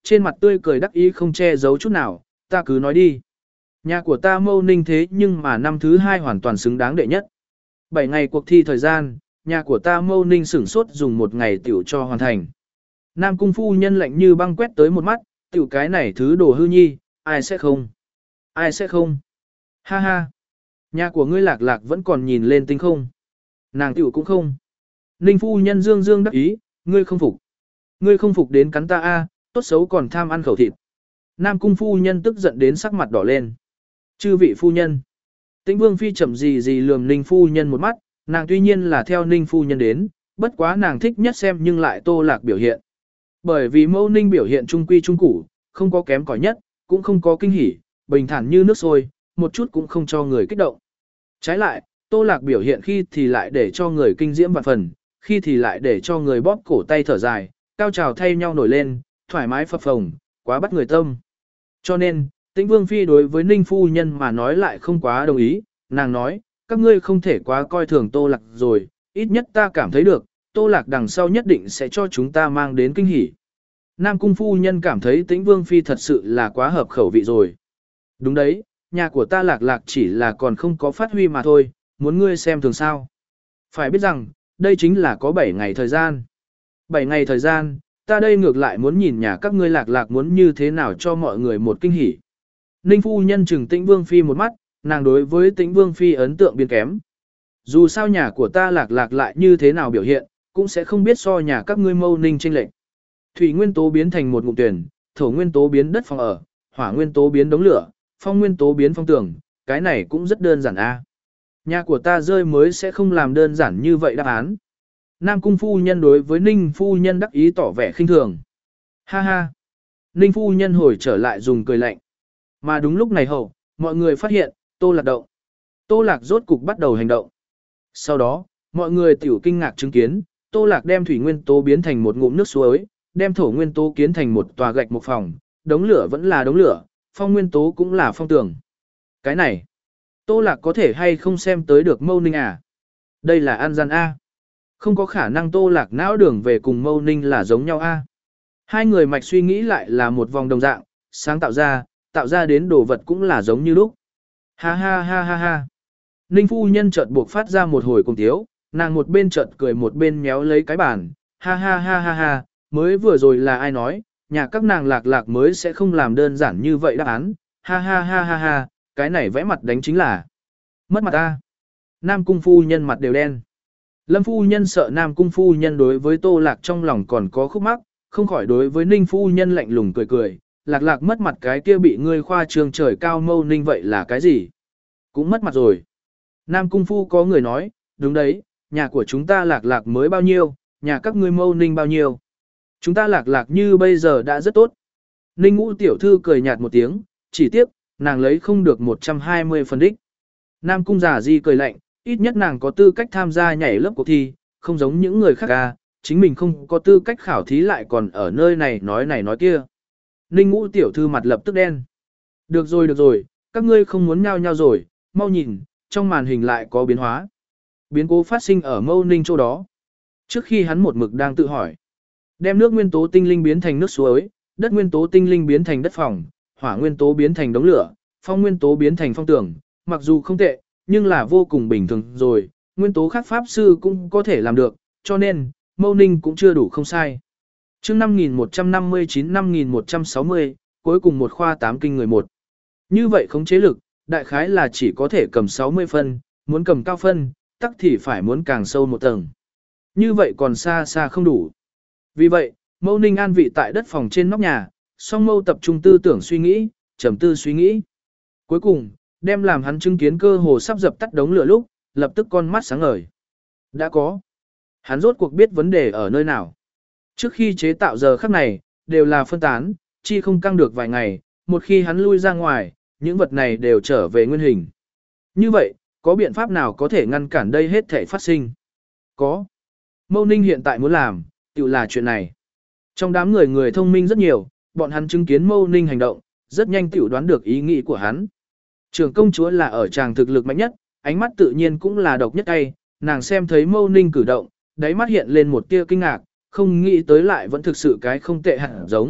trên mặt tươi cười đắc ý không che giấu chút nào, ta cứ nói đi. Nhà của ta Mâu Ninh thế nhưng mà năm thứ hai hoàn toàn xứng đáng đệ nhất. Bảy ngày cuộc thi thời gian, nhà của ta Mâu Ninh sửng sốt dùng một ngày tiểu cho hoàn thành. Nam cung phu nhân lạnh như băng quét tới một mắt, tiểu cái này thứ đồ hư nhi, ai sẽ không? Ai sẽ không? Ha ha! Nhà của ngươi lạc lạc vẫn còn nhìn lên tinh không. Nàng tiểu cũng không. Ninh phu nhân dương dương đắc ý, ngươi không phục. Ngươi không phục đến cắn ta a, tốt xấu còn tham ăn khẩu thịt. Nam cung phu nhân tức giận đến sắc mặt đỏ lên. Chư vị phu nhân. Tĩnh Vương phi chậm gì gì lườm Ninh phu nhân một mắt, nàng tuy nhiên là theo Ninh phu nhân đến, bất quá nàng thích nhất xem nhưng lại Tô Lạc biểu hiện. Bởi vì Mâu Ninh biểu hiện trung quy trung củ, không có kém cỏi nhất, cũng không có kinh hỉ, bình thản như nước sôi, một chút cũng không cho người kích động. Trái lại, Tô Lạc biểu hiện khi thì lại để cho người kinh diễm vạn phần, khi thì lại để cho người bóp cổ tay thở dài, cao trào thay nhau nổi lên, thoải mái phập phồng, quá bắt người tâm. Cho nên, Tĩnh Vương phi đối với Ninh phu nhân mà nói lại không quá đồng ý, nàng nói, các ngươi không thể quá coi thường Tô Lạc rồi, ít nhất ta cảm thấy được, Tô Lạc đằng sau nhất định sẽ cho chúng ta mang đến kinh hỉ. Nam cung phu nhân cảm thấy Tĩnh Vương phi thật sự là quá hợp khẩu vị rồi. Đúng đấy, nhà của ta Lạc Lạc chỉ là còn không có phát huy mà thôi, muốn ngươi xem thường sao. Phải biết rằng, đây chính là có bảy ngày thời gian. bảy ngày thời gian, ta đây ngược lại muốn nhìn nhà các ngươi Lạc Lạc muốn như thế nào cho mọi người một kinh hỉ. Ninh phu nhân chừng Tĩnh Vương phi một mắt, nàng đối với Tĩnh Vương phi ấn tượng biến kém. Dù sao nhà của ta Lạc Lạc lại như thế nào biểu hiện, cũng sẽ không biết so nhà các ngươi Mâu Ninh chênh lệch. Thủy nguyên tố biến thành một ngụm tuyển, thổ nguyên tố biến đất phòng ở, hỏa nguyên tố biến đống lửa, phong nguyên tố biến phong tường, cái này cũng rất đơn giản a. Nhà của ta rơi mới sẽ không làm đơn giản như vậy đáp án. Nam cung phu nhân đối với Ninh phu nhân đắc ý tỏ vẻ khinh thường. Ha ha. Ninh phu nhân hồi trở lại dùng cười lạnh. Mà đúng lúc này hậu, mọi người phát hiện, Tô Lạc động. Tô Lạc rốt cục bắt đầu hành động. Sau đó, mọi người tiểu kinh ngạc chứng kiến, Tô Lạc đem thủy nguyên tố biến thành một ngụm nước suối, đem thổ nguyên tố kiến thành một tòa gạch một phòng, đống lửa vẫn là đống lửa, phong nguyên tố cũng là phong tường. Cái này, Tô Lạc có thể hay không xem tới được Mâu Ninh à? Đây là an gian A. Không có khả năng Tô Lạc não đường về cùng Mâu Ninh là giống nhau A. Hai người mạch suy nghĩ lại là một vòng đồng dạng, sáng tạo ra, tạo ra đến đồ vật cũng là giống như lúc. Ha ha ha ha ha. Ninh phu nhân chợt buộc phát ra một hồi cùng tiếu, nàng một bên chợt cười một bên méo lấy cái bàn, ha ha ha ha ha, mới vừa rồi là ai nói, nhà các nàng Lạc Lạc mới sẽ không làm đơn giản như vậy đáp án, ha ha ha ha ha, cái này vẽ mặt đánh chính là mất mặt ta. Nam cung phu nhân mặt đều đen. Lâm phu nhân sợ Nam cung phu nhân đối với Tô Lạc trong lòng còn có khúc mắc, không khỏi đối với Ninh phu nhân lạnh lùng cười cười, Lạc Lạc mất mặt cái kia bị ngươi khoa trương trời cao Mâu Ninh vậy là cái gì? Cũng mất mặt rồi. Nam cung phu có người nói, đúng đấy, nhà của chúng ta Lạc Lạc mới bao nhiêu, nhà các ngươi Mâu Ninh bao nhiêu. Chúng ta Lạc Lạc như bây giờ đã rất tốt. Ninh ngũ tiểu thư cười nhạt một tiếng, chỉ tiếc, nàng lấy không được một trăm hai mươi phần đích. Nam cung giả di cười lạnh, ít nhất nàng có tư cách tham gia nhảy lớp cuộc thi, không giống những người khác ca, chính mình không có tư cách khảo thí lại còn ở nơi này nói này nói kia. Ninh ngũ tiểu thư mặt lập tức đen. Được rồi được rồi, các ngươi không muốn nhau nhau rồi, mau nhìn, trong màn hình lại có biến hóa. Biến cố phát sinh ở Mâu Ninh chỗ đó. Trước khi hắn một mực đang tự hỏi, đem nước nguyên tố tinh linh biến thành nước suối, đất nguyên tố tinh linh biến thành đất phòng, hỏa nguyên tố biến thành đống lửa, phong nguyên tố biến thành phong tường, mặc dù không tệ, nhưng là vô cùng bình thường rồi, nguyên tố khác pháp sư cũng có thể làm được, cho nên, Mâu Ninh cũng chưa đủ không sai. chương năm nghìn một trăm năm mươi chín năm nghìn một trăm sáu mươi, cuối cùng một khoa tám kinh người một. Như vậy khống chế lực, đại khái là chỉ có thể cầm sáu mươi phân, muốn cầm cao phân, tắc thì phải muốn càng sâu một tầng. Như vậy còn xa xa không đủ. Vì vậy, Mâu Ninh an vị tại đất phòng trên nóc nhà, song Mâu tập trung tư tưởng suy nghĩ, trầm tư suy nghĩ. Cuối cùng, đem làm hắn chứng kiến cơ hồ sắp dập tắt đống lửa lúc, lập tức con mắt sáng ngời. Đã có. Hắn rốt cuộc biết vấn đề ở nơi nào. Trước khi chế tạo giờ khắc này, đều là phân tán, chi không căng được vài ngày, một khi hắn lui ra ngoài, những vật này đều trở về nguyên hình. Như vậy, có biện pháp nào có thể ngăn cản đây hết thể phát sinh? Có. Mâu Ninh hiện tại muốn làm, tự là chuyện này. Trong đám người người thông minh rất nhiều, bọn hắn chứng kiến Mâu Ninh hành động, rất nhanh tự đoán được ý nghĩ của hắn. Trưởng công chúa là ở tràng thực lực mạnh nhất, ánh mắt tự nhiên cũng là độc nhất tay, nàng xem thấy Mâu Ninh cử động, đáy mắt hiện lên một tia kinh ngạc, không nghĩ tới lại vẫn thực sự cái không tệ hẳn giống,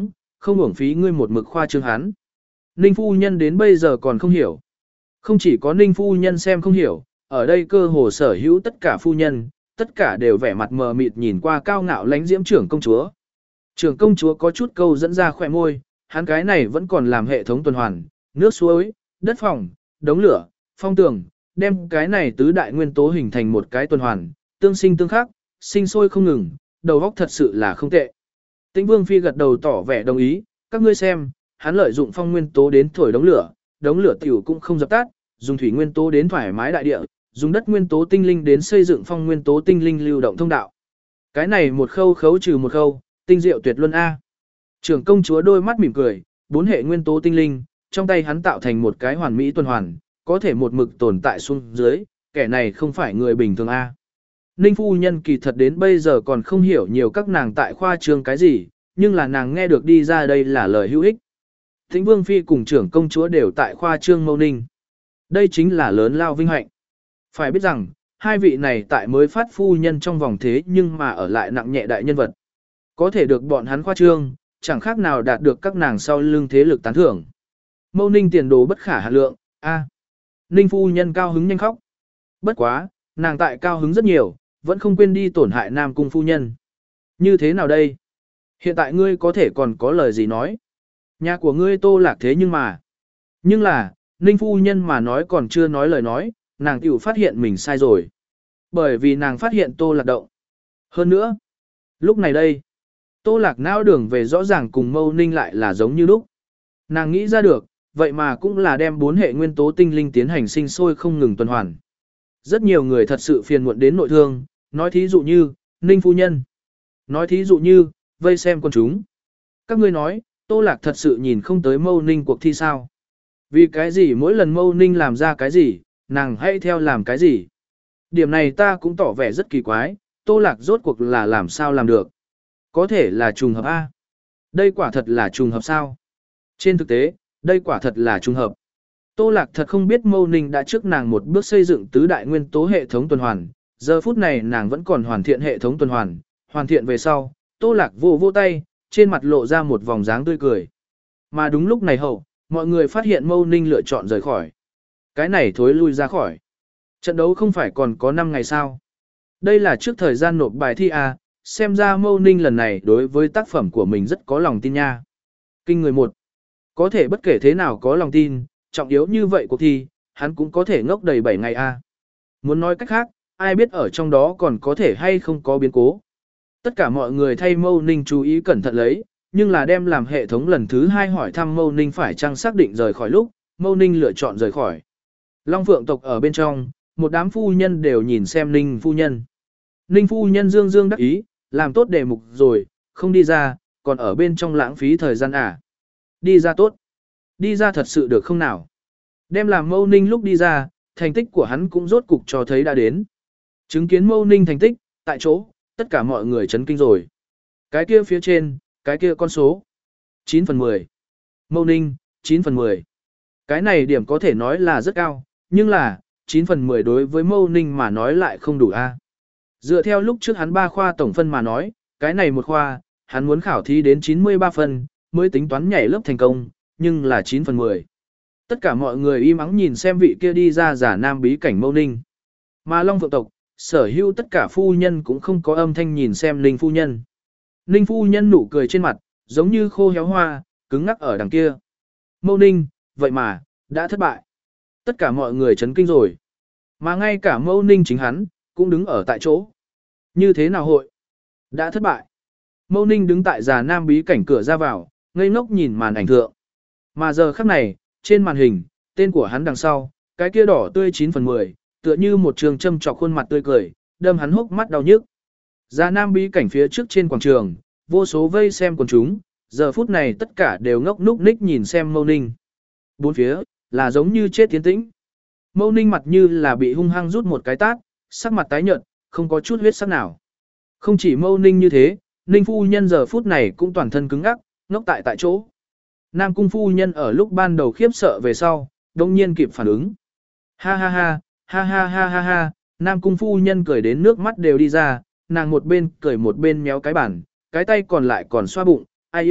không uổng phí ngươi một mực khoa trương hắn. Ninh phu nhân đến bây giờ còn không hiểu. Không chỉ có Ninh phu nhân xem không hiểu, ở đây cơ hồ sở hữu tất cả phu nhân, tất cả đều vẻ mặt mờ mịt nhìn qua cao ngạo lánh diễm trưởng công chúa. Trưởng công chúa có chút câu dẫn ra khỏe môi, hắn cái này vẫn còn làm hệ thống tuần hoàn, nước suối, đất phòng, đống lửa, phong tường, đem cái này tứ đại nguyên tố hình thành một cái tuần hoàn, tương sinh tương khắc, sinh sôi không ngừng, đầu óc thật sự là không tệ. Tĩnh Vương phi gật đầu tỏ vẻ đồng ý, các ngươi xem, hắn lợi dụng phong nguyên tố đến thổi đống lửa, đống lửa tiểu cũng không dập tắt, dùng thủy nguyên tố đến thoải mái đại địa, dùng đất nguyên tố tinh linh đến xây dựng phong nguyên tố tinh linh lưu động thông đạo. Cái này một khâu khấu trừ một khâu, tinh diệu tuyệt luân a. Trưởng công chúa đôi mắt mỉm cười, bốn hệ nguyên tố tinh linh, trong tay hắn tạo thành một cái hoàn mỹ tuần hoàn, có thể một mực tồn tại xuống dưới, kẻ này không phải người bình thường a. Ninh phu nhân kỳ thật đến bây giờ còn không hiểu nhiều các nàng tại khoa trương cái gì, nhưng là nàng nghe được đi ra đây là lời hữu ích. Thính Vương phi cùng trưởng công chúa đều tại khoa trương mâu ninh. Đây chính là lớn lao vinh hạnh. Phải biết rằng, hai vị này tại mới phát phu nhân trong vòng thế nhưng mà ở lại nặng nhẹ đại nhân vật. Có thể được bọn hắn khoa trương, chẳng khác nào đạt được các nàng sau lưng thế lực tán thưởng. Mâu ninh tiền đồ bất khả hạn lượng, a. Ninh phu nhân cao hứng nhanh khóc. Bất quá, nàng tại cao hứng rất nhiều, vẫn không quên đi tổn hại Nam cung phu nhân. Như thế nào đây? Hiện tại ngươi có thể còn có lời gì nói? Nhà của ngươi Tô Lạc thế nhưng mà. Nhưng là, Ninh phu nhân mà nói còn chưa nói lời nói, nàng tiểu phát hiện mình sai rồi. Bởi vì nàng phát hiện Tô Lạc động. Hơn nữa, lúc này đây, Tô Lạc não đường về rõ ràng cùng Mâu Ninh lại là giống như lúc. Nàng nghĩ ra được, vậy mà cũng là đem bốn hệ nguyên tố tinh linh tiến hành sinh sôi không ngừng tuần hoàn. Rất nhiều người thật sự phiền muộn đến nội thương, nói thí dụ như, Ninh phu nhân. Nói thí dụ như, vây xem con chúng. Các ngươi nói, Tô Lạc thật sự nhìn không tới Mâu Ninh cuộc thi sao? Vì cái gì mỗi lần Mâu Ninh làm ra cái gì, nàng hãy theo làm cái gì? Điểm này ta cũng tỏ vẻ rất kỳ quái, Tô Lạc rốt cuộc là làm sao làm được? Có thể là trùng hợp A. Đây quả thật là trùng hợp sao? Trên thực tế, đây quả thật là trùng hợp. Tô Lạc thật không biết Mâu Ninh đã trước nàng một bước xây dựng tứ đại nguyên tố hệ thống tuần hoàn, giờ phút này nàng vẫn còn hoàn thiện hệ thống tuần hoàn, hoàn thiện về sau, Tô Lạc vô vô tay, trên mặt lộ ra một vòng dáng tươi cười. Mà đúng lúc này hậu, mọi người phát hiện Mâu Ninh lựa chọn rời khỏi. Cái này thối lui ra khỏi. Trận đấu không phải còn có năm ngày sao. Đây là trước thời gian nộp bài thi A, xem ra Mâu Ninh lần này đối với tác phẩm của mình rất có lòng tin nha. Kinh người một. Có thể bất kể thế nào có lòng tin, trọng yếu như vậy cuộc thi, hắn cũng có thể ngốc đầy bảy ngày A. Muốn nói cách khác, ai biết ở trong đó còn có thể hay không có biến cố. Tất cả mọi người thay Mâu Ninh chú ý cẩn thận lấy, nhưng là đem làm hệ thống lần thứ hai hỏi thăm Mâu Ninh phải chăng xác định rời khỏi lúc, Mâu Ninh lựa chọn rời khỏi. Long Phượng tộc ở bên trong, một đám phu nhân đều nhìn xem Ninh phu nhân. Ninh phu nhân dương dương đắc ý, làm tốt đề mục rồi, không đi ra, còn ở bên trong lãng phí thời gian à. Đi ra tốt. Đi ra thật sự được không nào? Đem làm Mâu Ninh lúc đi ra, thành tích của hắn cũng rốt cục cho thấy đã đến. Chứng kiến Mâu Ninh thành tích, tại chỗ, tất cả mọi người chấn kinh rồi. Cái kia phía trên, cái kia con số. chín phần mười. Mâu Ninh, chín phần mười. Cái này điểm có thể nói là rất cao, nhưng là, chín phần mười đối với Mâu Ninh mà nói lại không đủ a. Dựa theo lúc trước hắn ba khoa tổng phân mà nói, cái này một khoa, hắn muốn khảo thí đến chín mươi ba phân, mới tính toán nhảy lớp thành công, nhưng là chín phần mười. Tất cả mọi người im ắng nhìn xem vị kia đi ra giả nam bí cảnh Mâu Ninh. Mà Long Phượng tộc, sở hữu tất cả phu nhân cũng không có âm thanh nhìn xem Ninh phu nhân. Ninh phu nhân nụ cười trên mặt, giống như khô héo hoa, cứng ngắc ở đằng kia. Mâu Ninh, vậy mà, đã thất bại. Tất cả mọi người chấn kinh rồi. Mà ngay cả Mâu Ninh chính hắn, cũng đứng ở tại chỗ. Như thế nào hội? Đã thất bại. Mâu Ninh đứng tại già nam bí cảnh cửa ra vào, ngây ngốc nhìn màn ảnh thượng. Mà giờ khắc này, trên màn hình, tên của hắn đằng sau, cái kia đỏ tươi chín phần mười, tựa như một trường châm trọc khuôn mặt tươi cười, đâm hắn hốc mắt đau nhức. Già nam bí cảnh phía trước trên quảng trường, vô số vây xem quần chúng, giờ phút này tất cả đều ngốc núc ních nhìn xem Mâu Ninh. Bốn phía, là giống như chết tiến tĩnh. Mâu Ninh mặt như là bị hung hăng rút một cái tát, sắc mặt tái nhợt, không có chút huyết sắc nào. Không chỉ Mâu Ninh như thế, Ninh phu nhân giờ phút này cũng toàn thân cứng ngắc, ngốc tại tại chỗ. Nam cung phu nhân ở lúc ban đầu khiếp sợ về sau, đông nhiên kịp phản ứng. Ha ha ha, ha ha ha ha ha, Nam cung phu nhân cười đến nước mắt đều đi ra, nàng một bên cười một bên méo cái bản, cái tay còn lại còn xoa bụng, ai yêu,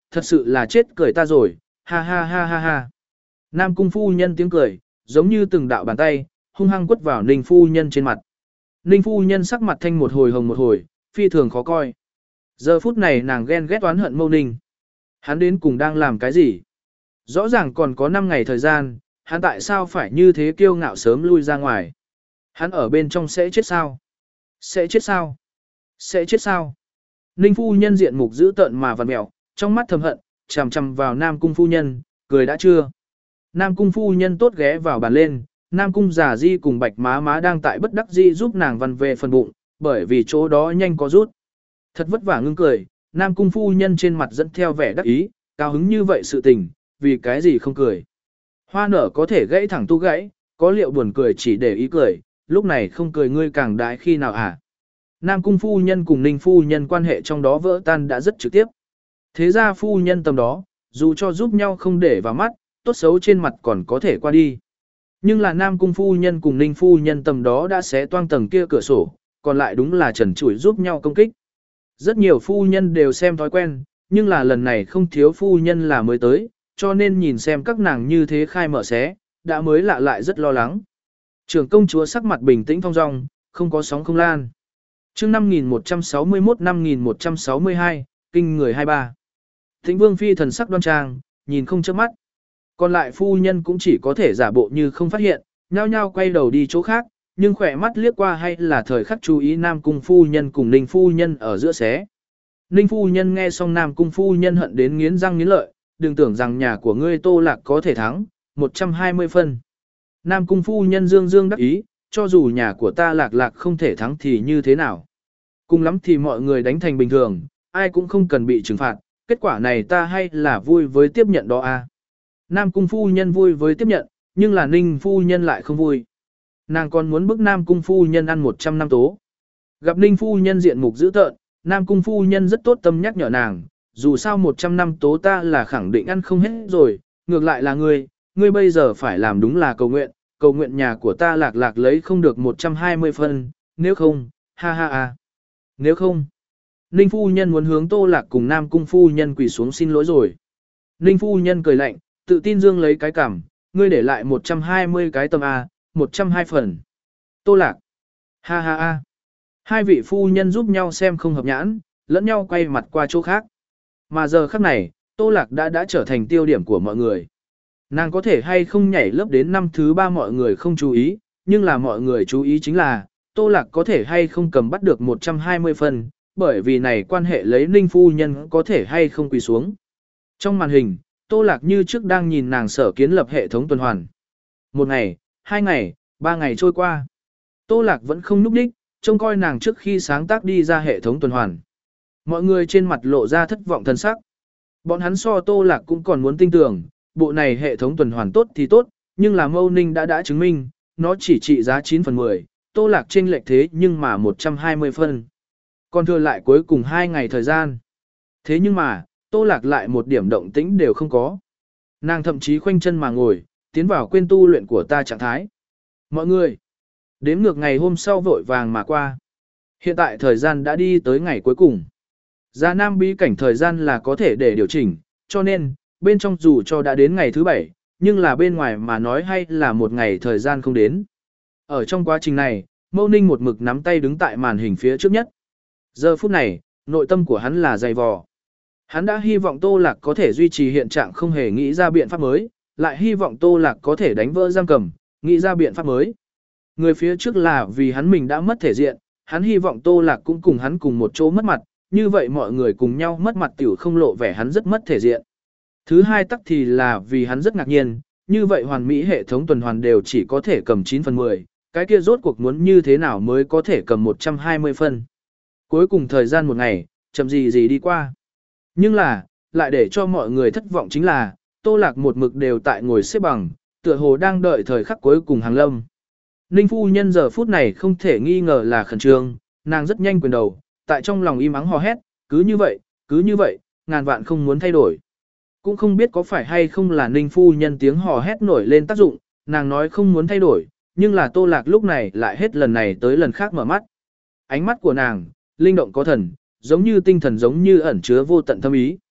thật sự là chết cười ta rồi, ha ha ha ha ha. Nam cung phu nhân tiếng cười, giống như từng đạo bàn tay, hung hăng quất vào Ninh phu nhân trên mặt. Ninh phu nhân sắc mặt thanh một hồi hồng một hồi, phi thường khó coi. Giờ phút này nàng ghen ghét oán hận Mâu Ninh. Hắn đến cùng đang làm cái gì? Rõ ràng còn có năm ngày thời gian, hắn tại sao phải như thế kiêu ngạo sớm lui ra ngoài? Hắn ở bên trong sẽ chết sao? Sẽ chết sao? Sẽ chết sao? Ninh phu nhân diện mục dữ tợn mà vằn mẹo, trong mắt thầm hận, chằm chằm vào Nam cung phu nhân, cười đã chưa? Nam cung phu nhân tốt ghé vào bàn lên, Nam cung giả di cùng bạch má má đang tại bất đắc di giúp nàng văn về phần bụng, bởi vì chỗ đó nhanh có rút. Thật vất vả ngưng cười, Nam cung phu nhân trên mặt dẫn theo vẻ đắc ý, cao hứng như vậy sự tình, vì cái gì không cười. Hoa nở có thể gãy thẳng tu gãy, có liệu buồn cười chỉ để ý cười, lúc này không cười ngươi càng đãi khi nào hả? Nam cung phu nhân cùng Ninh phu nhân quan hệ trong đó vỡ tan đã rất trực tiếp. Thế ra phu nhân tầm đó, dù cho giúp nhau không để vào mắt, tốt xấu trên mặt còn có thể qua đi. Nhưng là Nam cung phu nhân cùng Ninh phu nhân tầm đó đã xé toang tầng kia cửa sổ, còn lại đúng là trần trụi giúp nhau công kích. Rất nhiều phu nhân đều xem thói quen, nhưng là lần này không thiếu phu nhân là mới tới, cho nên nhìn xem các nàng như thế khai mở xé, đã mới lạ lại rất lo lắng. Trưởng công chúa sắc mặt bình tĩnh thong dong, không có sóng không lan. Chương năm nghìn một trăm sáu mươi mốt năm nghìn một trăm sáu mươi hai, kinh người hai ba. Thịnh Vương phi thần sắc đoan trang, nhìn không chớp mắt. Còn lại phu nhân cũng chỉ có thể giả bộ như không phát hiện, nhao nhao quay đầu đi chỗ khác, nhưng khỏe mắt liếc qua hay là thời khắc chú ý Nam cung phu nhân cùng Ninh phu nhân ở giữa xé. Ninh phu nhân nghe xong Nam cung phu nhân hận đến nghiến răng nghiến lợi, đừng tưởng rằng nhà của ngươi Tô Lạc có thể thắng, một trăm hai mươi phân. Nam cung phu nhân dương dương đắc ý, cho dù nhà của ta Lạc Lạc không thể thắng thì như thế nào. Cùng lắm thì mọi người đánh thành bình thường, ai cũng không cần bị trừng phạt, kết quả này ta hay là vui với tiếp nhận đó a. Nam cung phu nhân vui với tiếp nhận, nhưng là Ninh phu nhân lại không vui. Nàng còn muốn bức Nam cung phu nhân ăn một trăm năm tố. Gặp Ninh phu nhân diện mục dữ tợn, Nam cung phu nhân rất tốt tâm nhắc nhở nàng, dù sao một trăm năm tố ta là khẳng định ăn không hết rồi, ngược lại là ngươi, ngươi bây giờ phải làm đúng là cầu nguyện, cầu nguyện nhà của ta Lạc Lạc lấy không được một trăm hai mươi phân, nếu không, ha ha ha. Nếu không, Ninh phu nhân muốn hướng Tô Lạc cùng Nam cung phu nhân quỳ xuống xin lỗi rồi. Ninh phu nhân cười lạnh, tự tin dương lấy cái cằm, ngươi để lại một trăm hai mươi cái tâm A, một trăm hai phần. Tô Lạc, ha ha ha. Hai vị phu nhân giúp nhau xem không hợp nhãn, lẫn nhau quay mặt qua chỗ khác. Mà giờ khắc này, Tô Lạc đã đã trở thành tiêu điểm của mọi người. Nàng có thể hay không nhảy lớp đến năm thứ ba mọi người không chú ý, nhưng là mọi người chú ý chính là, Tô Lạc có thể hay không cầm bắt được một trăm hai mươi phần, bởi vì này quan hệ lấy Ninh phu nhân có thể hay không quỳ xuống. Trong màn hình, Tô Lạc như trước đang nhìn nàng sở kiến lập hệ thống tuần hoàn. Một ngày, hai ngày, ba ngày trôi qua. Tô Lạc vẫn không núp đích, trông coi nàng trước khi sáng tác đi ra hệ thống tuần hoàn. Mọi người trên mặt lộ ra thất vọng thân sắc. Bọn hắn so Tô Lạc cũng còn muốn tin tưởng, bộ này hệ thống tuần hoàn tốt thì tốt, nhưng là Mâu Ninh đã đã chứng minh, nó chỉ trị giá chín phần mười, Tô Lạc chênh lệch thế nhưng mà một trăm hai mươi phân. Còn thừa lại cuối cùng hai ngày thời gian. Thế nhưng mà, Tô Lạc lại một điểm động tĩnh đều không có. Nàng thậm chí khoanh chân mà ngồi, tiến vào quên tu luyện của ta trạng thái. Mọi người, đếm ngược ngày hôm sau vội vàng mà qua. Hiện tại thời gian đã đi tới ngày cuối cùng. Gia Nam bí cảnh thời gian là có thể để điều chỉnh, cho nên, bên trong dù cho đã đến ngày thứ bảy, nhưng là bên ngoài mà nói hay là một ngày thời gian không đến. Ở trong quá trình này, Mâu Ninh một mực nắm tay đứng tại màn hình phía trước nhất. Giờ phút này, nội tâm của hắn là dày vò. Hắn đã hy vọng Tô Lạc có thể duy trì hiện trạng không hề nghĩ ra biện pháp mới, lại hy vọng Tô Lạc có thể đánh vỡ giam cầm, nghĩ ra biện pháp mới. Người phía trước là vì hắn mình đã mất thể diện, hắn hy vọng Tô Lạc cũng cùng hắn cùng một chỗ mất mặt, như vậy mọi người cùng nhau mất mặt tiểu không lộ vẻ hắn rất mất thể diện. Thứ hai tắc thì là vì hắn rất ngạc nhiên, như vậy hoàn mỹ hệ thống tuần hoàn đều chỉ có thể cầm chín phần mười, cái kia rốt cuộc muốn như thế nào mới có thể cầm một trăm hai mươi phân. Cuối cùng thời gian một ngày, chậm gì gì đi qua. Nhưng là, lại để cho mọi người thất vọng chính là, Tô Lạc một mực đều tại ngồi xếp bằng, tựa hồ đang đợi thời khắc cuối cùng hàng lâm. Ninh phu nhân giờ phút này không thể nghi ngờ là khẩn trương, nàng rất nhanh quyền đầu, tại trong lòng im ắng hò hét, cứ như vậy, cứ như vậy, ngàn vạn không muốn thay đổi. Cũng không biết có phải hay không là Ninh phu nhân tiếng hò hét nổi lên tác dụng, nàng nói không muốn thay đổi, nhưng là Tô Lạc lúc này lại hết lần này tới lần khác mở mắt. Ánh mắt của nàng, linh động có thần, giống như tinh thần giống như ẩn chứa vô tận thâm ý.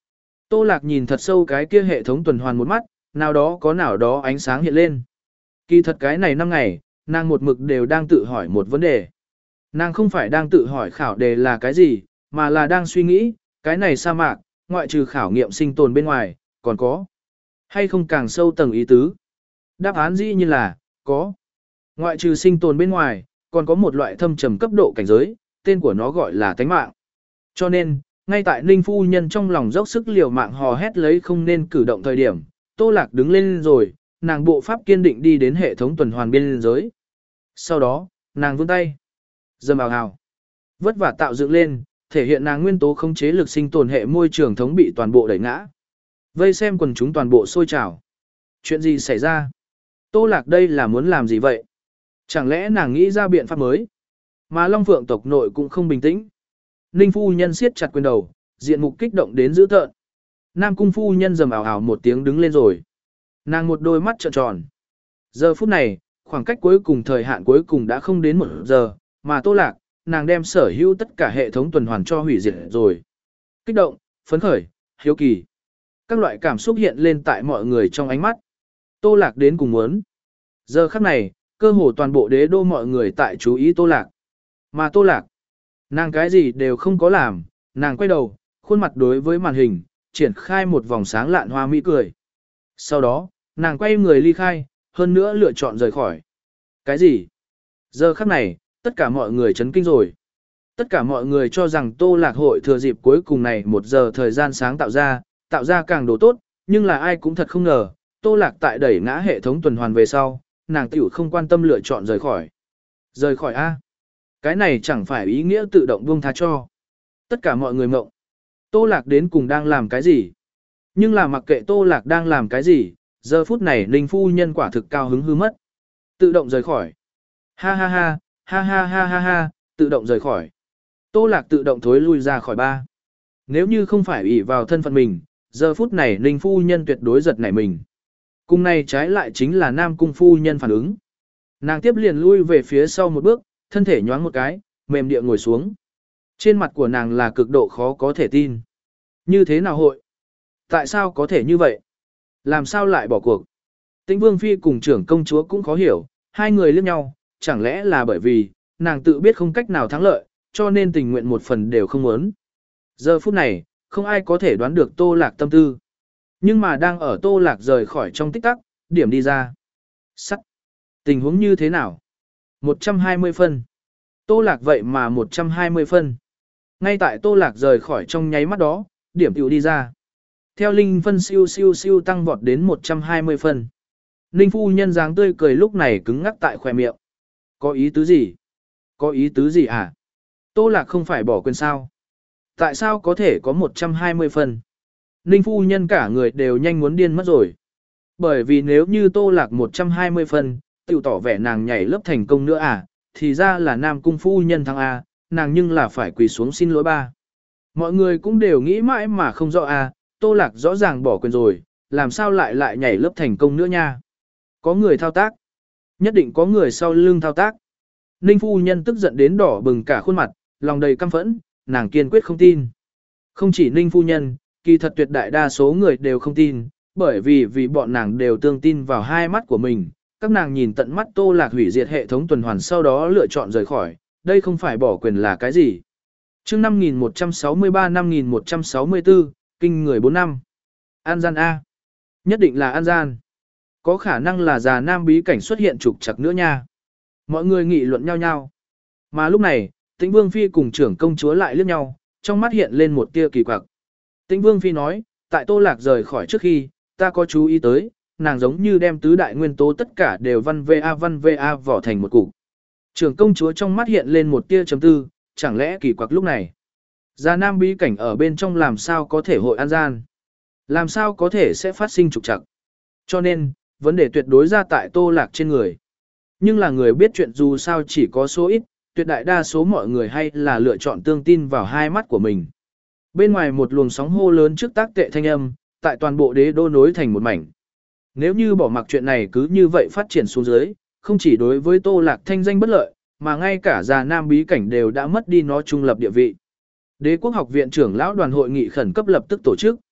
Tô Lạc nhìn thật sâu cái kia hệ thống tuần hoàn một mắt, nào đó có nào đó ánh sáng hiện lên. Kỳ thật cái này năm ngày, nàng một mực đều đang tự hỏi một vấn đề. Nàng không phải đang tự hỏi khảo đề là cái gì, mà là đang suy nghĩ, cái này sa mạc, ngoại trừ khảo nghiệm sinh tồn bên ngoài, còn có. Hay không càng sâu tầng ý tứ? Đáp án dĩ như là, có. Ngoại trừ sinh tồn bên ngoài, còn có một loại thâm trầm cấp độ cảnh giới, tên của nó gọi là tánh mạng. Cho nên, ngay tại Ninh Phu Nhân trong lòng dốc sức liều mạng hò hét lấy không nên cử động thời điểm, Tô Lạc đứng lên rồi, nàng bộ pháp kiên định đi đến hệ thống tuần hoàn biên giới. Sau đó, nàng vươn tay. Dầm ào hào. Vất vả tạo dựng lên, thể hiện nàng nguyên tố khống chế lực sinh tồn hệ môi trường thống bị toàn bộ đẩy ngã. Vây xem quần chúng toàn bộ sôi trào. Chuyện gì xảy ra? Tô Lạc đây là muốn làm gì vậy? Chẳng lẽ nàng nghĩ ra biện pháp mới? Mà Long Phượng tộc nội cũng không bình tĩnh. Ninh Phu Nhân siết chặt quyền đầu, diện mục kích động đến dữ tợn. Nam Cung Phu Nhân rầm ảo ảo một tiếng đứng lên rồi. Nàng một đôi mắt trợn tròn. Giờ phút này, khoảng cách cuối cùng thời hạn cuối cùng đã không đến một giờ, mà Tô Lạc, nàng đem sở hữu tất cả hệ thống tuần hoàn cho hủy diệt rồi. Kích động, phấn khởi, hiếu kỳ. Các loại cảm xúc hiện lên tại mọi người trong ánh mắt. Tô Lạc đến cùng muốn. Giờ khắc này, cơ hồ toàn bộ đế đô mọi người tại chú ý Tô Lạc. Mà Tô Lạc, nàng cái gì đều không có làm, nàng quay đầu, khuôn mặt đối với màn hình, triển khai một vòng sáng lạn hoa mỹ cười. Sau đó, nàng quay người ly khai, hơn nữa lựa chọn rời khỏi. Cái gì? Giờ khắc này, tất cả mọi người chấn kinh rồi. Tất cả mọi người cho rằng Tô Lạc hội thừa dịp cuối cùng này một giờ thời gian sáng tạo ra, tạo ra càng đồ tốt, nhưng là ai cũng thật không ngờ, Tô Lạc tại đẩy ngã hệ thống tuần hoàn về sau, nàng tiểu không quan tâm lựa chọn rời khỏi. Rời khỏi A. Cái này chẳng phải ý nghĩa tự động buông tha cho. Tất cả mọi người mộng. Tô Lạc đến cùng đang làm cái gì? Nhưng là mặc kệ Tô Lạc đang làm cái gì, giờ phút này Ninh Phu Nhân quả thực cao hứng hư mất. Tự động rời khỏi. Ha ha ha, ha ha ha ha ha, tự động rời khỏi. Tô Lạc tự động thối lui ra khỏi ba. Nếu như không phải ủy vào thân phận mình, giờ phút này Ninh Phu Nhân tuyệt đối giật nảy mình. Cùng này trái lại chính là Nam Cung Phu Nhân phản ứng. Nàng tiếp liền lui về phía sau một bước, thân thể nhoáng một cái, mềm địa ngồi xuống. Trên mặt của nàng là cực độ khó có thể tin. Như thế nào hội? Tại sao có thể như vậy? Làm sao lại bỏ cuộc? Tĩnh Vương Phi cùng trưởng công chúa cũng khó hiểu, hai người liếc nhau, chẳng lẽ là bởi vì, nàng tự biết không cách nào thắng lợi, cho nên tình nguyện một phần đều không muốn. Giờ phút này, không ai có thể đoán được Tô Lạc tâm tư. Nhưng mà đang ở Tô Lạc rời khỏi trong tích tắc, điểm đi ra. Sắt. Tình huống như thế nào? một trăm hai mươi phân. Tô Lạc vậy mà một trăm hai mươi phân. Ngay tại Tô Lạc rời khỏi trong nháy mắt đó, điểm tiểu đi ra. Theo linh phân siêu siêu siêu tăng vọt đến một trăm hai mươi phân. Ninh Phu Nhân dáng tươi cười lúc này cứng ngắc tại khóe miệng. Có ý tứ gì? Có ý tứ gì hả? Tô Lạc không phải bỏ quên sao? Tại sao có thể có một trăm hai mươi phân? Ninh Phu Nhân cả người đều nhanh muốn điên mất rồi. Bởi vì nếu như Tô Lạc một trăm hai mươi phân, tiểu tỏ vẻ nàng nhảy lớp thành công nữa à, thì ra là Nam Cung Phu Nhân thắng A, nàng nhưng là phải quỳ xuống xin lỗi ba. Mọi người cũng đều nghĩ mãi mà không rõ A, Tô Lạc rõ ràng bỏ quyền rồi, làm sao lại lại nhảy lớp thành công nữa nha. Có người thao tác. Nhất định có người sau lưng thao tác. Ninh Phu Nhân tức giận đến đỏ bừng cả khuôn mặt, lòng đầy căm phẫn, nàng kiên quyết không tin. Không chỉ Ninh Phu Nhân, kỳ thật tuyệt đại đa số người đều không tin, bởi vì vì bọn nàng đều tương tin vào hai mắt của mình. Các nàng nhìn tận mắt Tô Lạc hủy diệt hệ thống tuần hoàn sau đó lựa chọn rời khỏi, đây không phải bỏ quyền là cái gì. Chương năm nghìn một trăm sáu mươi ba năm nghìn một trăm sáu mươi tư, kinh người bốn năm. An gian A. Nhất định là an gian. Có khả năng là già nam bí cảnh xuất hiện trục trặc nữa nha. Mọi người nghị luận nhau nhau. Mà lúc này, Tĩnh Vương Phi cùng trưởng công chúa lại liếc nhau, trong mắt hiện lên một tia kỳ quặc. Tĩnh Vương Phi nói, tại Tô Lạc rời khỏi trước khi, ta có chú ý tới, nàng giống như đem tứ đại nguyên tố tất cả đều văn va văn va vỏ thành một cục. Trưởng công chúa trong mắt hiện lên một tia chấm tư, chẳng lẽ kỳ quặc lúc này. Già nam bí cảnh ở bên trong làm sao có thể hội an gian. Làm sao có thể sẽ phát sinh trục trặc. Cho nên, vấn đề tuyệt đối ra tại Tô Lạc trên người. Nhưng là người biết chuyện dù sao chỉ có số ít, tuyệt đại đa số mọi người hay là lựa chọn tương tin vào hai mắt của mình. Bên ngoài một luồng sóng hô lớn trước tác tệ thanh âm, tại toàn bộ đế đô nối thành một mảnh. Nếu như bỏ mặc chuyện này cứ như vậy phát triển xuống dưới, không chỉ đối với Tô Lạc thanh danh bất lợi, mà ngay cả già nam bí cảnh đều đã mất đi nó trung lập địa vị. Đế quốc học viện trưởng lão đoàn hội nghị khẩn cấp lập tức tổ chức.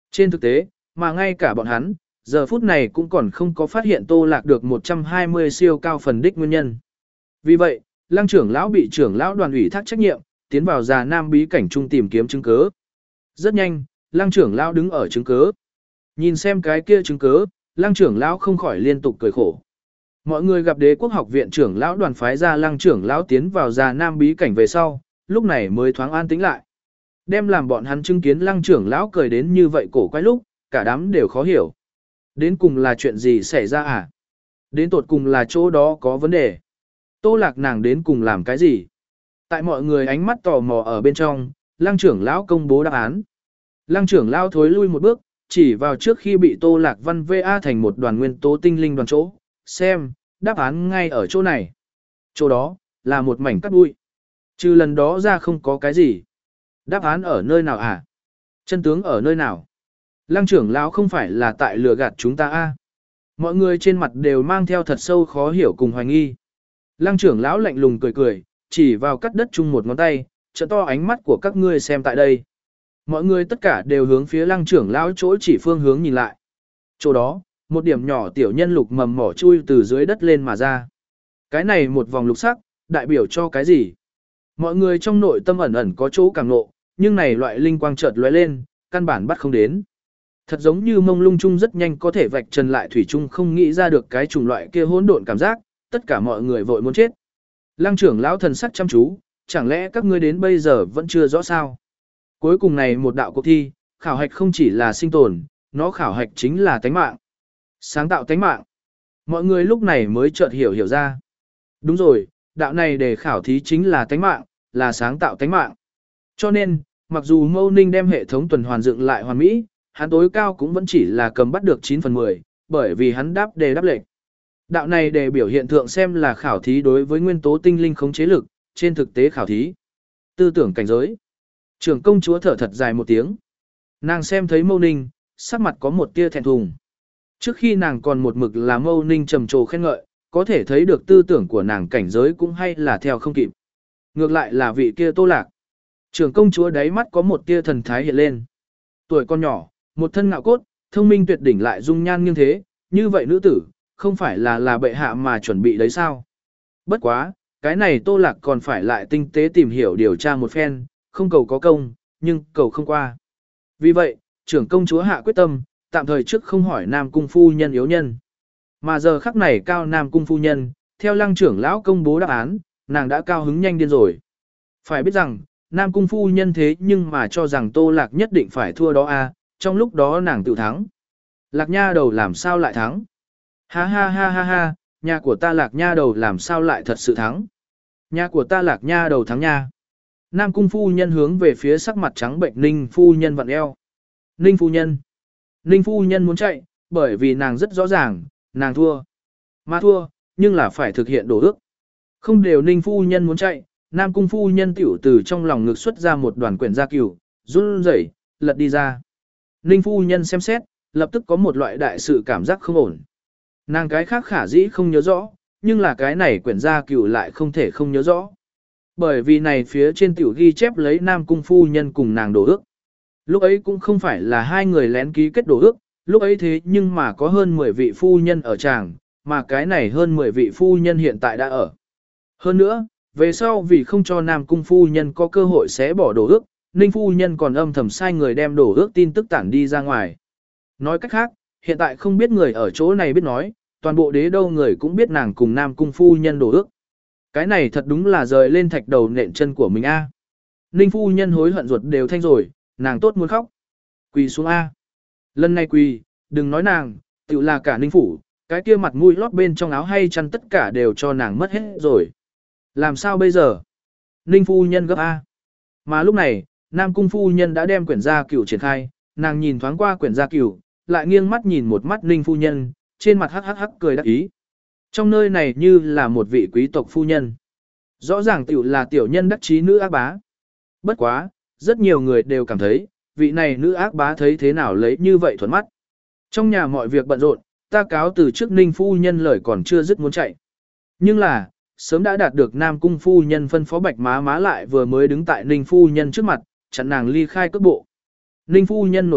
Trên thực tế, mà ngay cả bọn hắn, giờ phút này cũng còn không có phát hiện Tô Lạc được một trăm hai mươi siêu cao phần đích nguyên nhân. Vì vậy, Lăng trưởng lão bị trưởng lão đoàn ủy thác trách nhiệm, tiến vào Già Nam bí cảnh trung tìm kiếm chứng cứ. Rất nhanh, Lăng trưởng lão đứng ở chứng cứ. Nhìn xem cái kia chứng cứ, Lăng trưởng lão không khỏi liên tục cười khổ. Mọi người gặp Đế quốc học viện trưởng lão đoàn phái ra Lăng trưởng lão tiến vào Già Nam bí cảnh về sau, lúc này mới thoáng an tĩnh lại. Đem làm bọn hắn chứng kiến Lăng trưởng lão cười đến như vậy cổ quái lúc, cả đám đều khó hiểu. Đến cùng là chuyện gì xảy ra à? Đến tột cùng là chỗ đó có vấn đề. Tô Lạc nàng đến cùng làm cái gì? Tại mọi người ánh mắt tò mò ở bên trong, Lăng trưởng lão công bố đáp án. Lăng trưởng lão thối lui một bước, chỉ vào trước khi bị Tô Lạc Văn vê a thành một đoàn nguyên tố tinh linh đoàn chỗ, xem, đáp án ngay ở chỗ này. Chỗ đó, là một mảnh cát bụi. Trừ lần đó ra không có cái gì. Đáp án ở nơi nào à? Chân tướng ở nơi nào? Lăng trưởng lão không phải là tại lừa gạt chúng ta a? Mọi người trên mặt đều mang theo thật sâu khó hiểu cùng hoài nghi. Lăng trưởng lão lạnh lùng cười cười, chỉ vào cắt đất chung một ngón tay, trợ to ánh mắt của các ngươi xem tại đây. Mọi người tất cả đều hướng phía lăng trưởng lão chỗ chỉ phương hướng nhìn lại. Chỗ đó, một điểm nhỏ tiểu nhân lục mầm mỏ chui từ dưới đất lên mà ra. Cái này một vòng lục sắc, đại biểu cho cái gì? Mọi người trong nội tâm ẩn ẩn có chỗ càng nộ, nhưng này loại linh quang chợt lóe lên, căn bản bắt không đến. Thật giống như mông lung chung rất nhanh có thể vạch trần lại thủy chung không nghĩ ra được cái chủng loại kia hỗn độn cảm giác, tất cả mọi người vội muốn chết. Lăng trưởng lão thần sắc chăm chú, chẳng lẽ các ngươi đến bây giờ vẫn chưa rõ sao? Cuối cùng này một đạo cuộc thi, khảo hạch không chỉ là sinh tồn, nó khảo hạch chính là tánh mạng. Sáng tạo tánh mạng. Mọi người lúc này mới chợt hiểu hiểu ra. Đúng rồi, đạo này để khảo thí chính là tánh mạng, là sáng tạo tánh mạng. Cho nên, mặc dù Mâu Ninh đem hệ thống tuần hoàn dựng lại hoàn mỹ, hắn tối cao cũng vẫn chỉ là cầm bắt được chín phần mười, bởi vì hắn đáp đề đáp lệch. Đạo này để biểu hiện thượng xem là khảo thí đối với nguyên tố tinh linh khống chế lực, trên thực tế khảo thí. Tư tưởng cảnh giới. Trưởng công chúa thở thật dài một tiếng. Nàng xem thấy Mâu Ninh, sắc mặt có một tia thẹn thùng. Trước khi nàng còn một mực là Mâu Ninh trầm trồ khen ngợi, có thể thấy được tư tưởng của nàng cảnh giới cũng hay là theo không kịp. Ngược lại là vị kia Tô Lạc. Trưởng công chúa đáy mắt có một tia thần thái hiện lên. Tuổi con nhỏ, một thân ngạo cốt, thông minh tuyệt đỉnh lại dung nhan nghiêng thế, như vậy nữ tử, không phải là là bệ hạ mà chuẩn bị đấy sao? Bất quá, cái này Tô Lạc còn phải lại tinh tế tìm hiểu điều tra một phen, không cầu có công, nhưng cầu không qua. Vì vậy, trưởng công chúa hạ quyết tâm, tạm thời trước không hỏi Nam Cung phu nhân yếu nhân. Mà giờ khắc này cao Nam Cung phu nhân, theo lăng trưởng lão công bố đáp án, nàng đã cao hứng nhanh điên rồi. Phải biết rằng, Nam Cung phu nhân thế nhưng mà cho rằng Tô Lạc nhất định phải thua đó a, trong lúc đó nàng tự thắng. Lạc nha đầu làm sao lại thắng? Ha ha ha ha ha, nhà của ta Lạc nha đầu làm sao lại thật sự thắng? Nhà của ta Lạc nha đầu thắng nha. Nam Cung phu nhân hướng về phía sắc mặt trắng bệnh Ninh phu nhân vặn eo. Ninh phu nhân. Ninh phu nhân muốn chạy, bởi vì nàng rất rõ ràng, nàng thua. Mà thua, nhưng là phải thực hiện đổ ước. Không đều Ninh phu nhân muốn chạy, Nam Cung phu nhân tiểu từ trong lòng ngực xuất ra một đoàn quyển gia cửu, run rẩy, lật đi ra. Ninh phu nhân xem xét, lập tức có một loại đại sự cảm giác không ổn. Nàng cái khác khả dĩ không nhớ rõ, nhưng là cái này quyển gia cửu lại không thể không nhớ rõ. Bởi vì này phía trên tiểu ghi chép lấy Nam Cung phu nhân cùng nàng đổ ước. Lúc ấy cũng không phải là hai người lén ký kết đổ ước, lúc ấy thế nhưng mà có hơn mười vị phu nhân ở tràng, mà cái này hơn mười vị phu nhân hiện tại đã ở. Hơn nữa, về sau vì không cho Nam Cung phu nhân có cơ hội sẽ bỏ đổ ước, Ninh phu nhân còn âm thầm sai người đem đổ ước tin tức tản đi ra ngoài. Nói cách khác, hiện tại không biết người ở chỗ này biết nói, toàn bộ đế đâu người cũng biết nàng cùng Nam Cung phu nhân đổ ước. Cái này thật đúng là rời lên thạch đầu nện chân của mình a. Ninh phu nhân hối hận ruột đều thanh rồi, nàng tốt muốn khóc. Quỳ xuống a. Lần này quỳ, đừng nói nàng, tự là cả Ninh phủ, cái kia mặt mũi lót bên trong áo hay chăn tất cả đều cho nàng mất hết rồi. Làm sao bây giờ? Ninh phu nhân gấp a. Mà lúc này, Nam Cung phu nhân đã đem quyển gia cửu triển khai, nàng nhìn thoáng qua quyển gia cửu, lại nghiêng mắt nhìn một mắt Ninh phu nhân, trên mặt hắc hắc hắc cười đắc ý. Trong nơi này như là một vị quý tộc phu nhân. Rõ ràng tiểu là tiểu nhân đắc chí nữ ác bá. Bất quá, rất nhiều người đều cảm thấy, vị này nữ ác bá thấy thế nào lấy như vậy thuận mắt. Trong nhà mọi việc bận rộn, ta cáo từ trước Ninh phu nhân lời còn chưa dứt muốn chạy. Nhưng là, sớm đã đạt được Nam Cung phu nhân phân phó bạch má má lại vừa mới đứng tại Ninh phu nhân trước mặt, chặn nàng ly khai cước bộ. Ninh phu nhân nổi giận,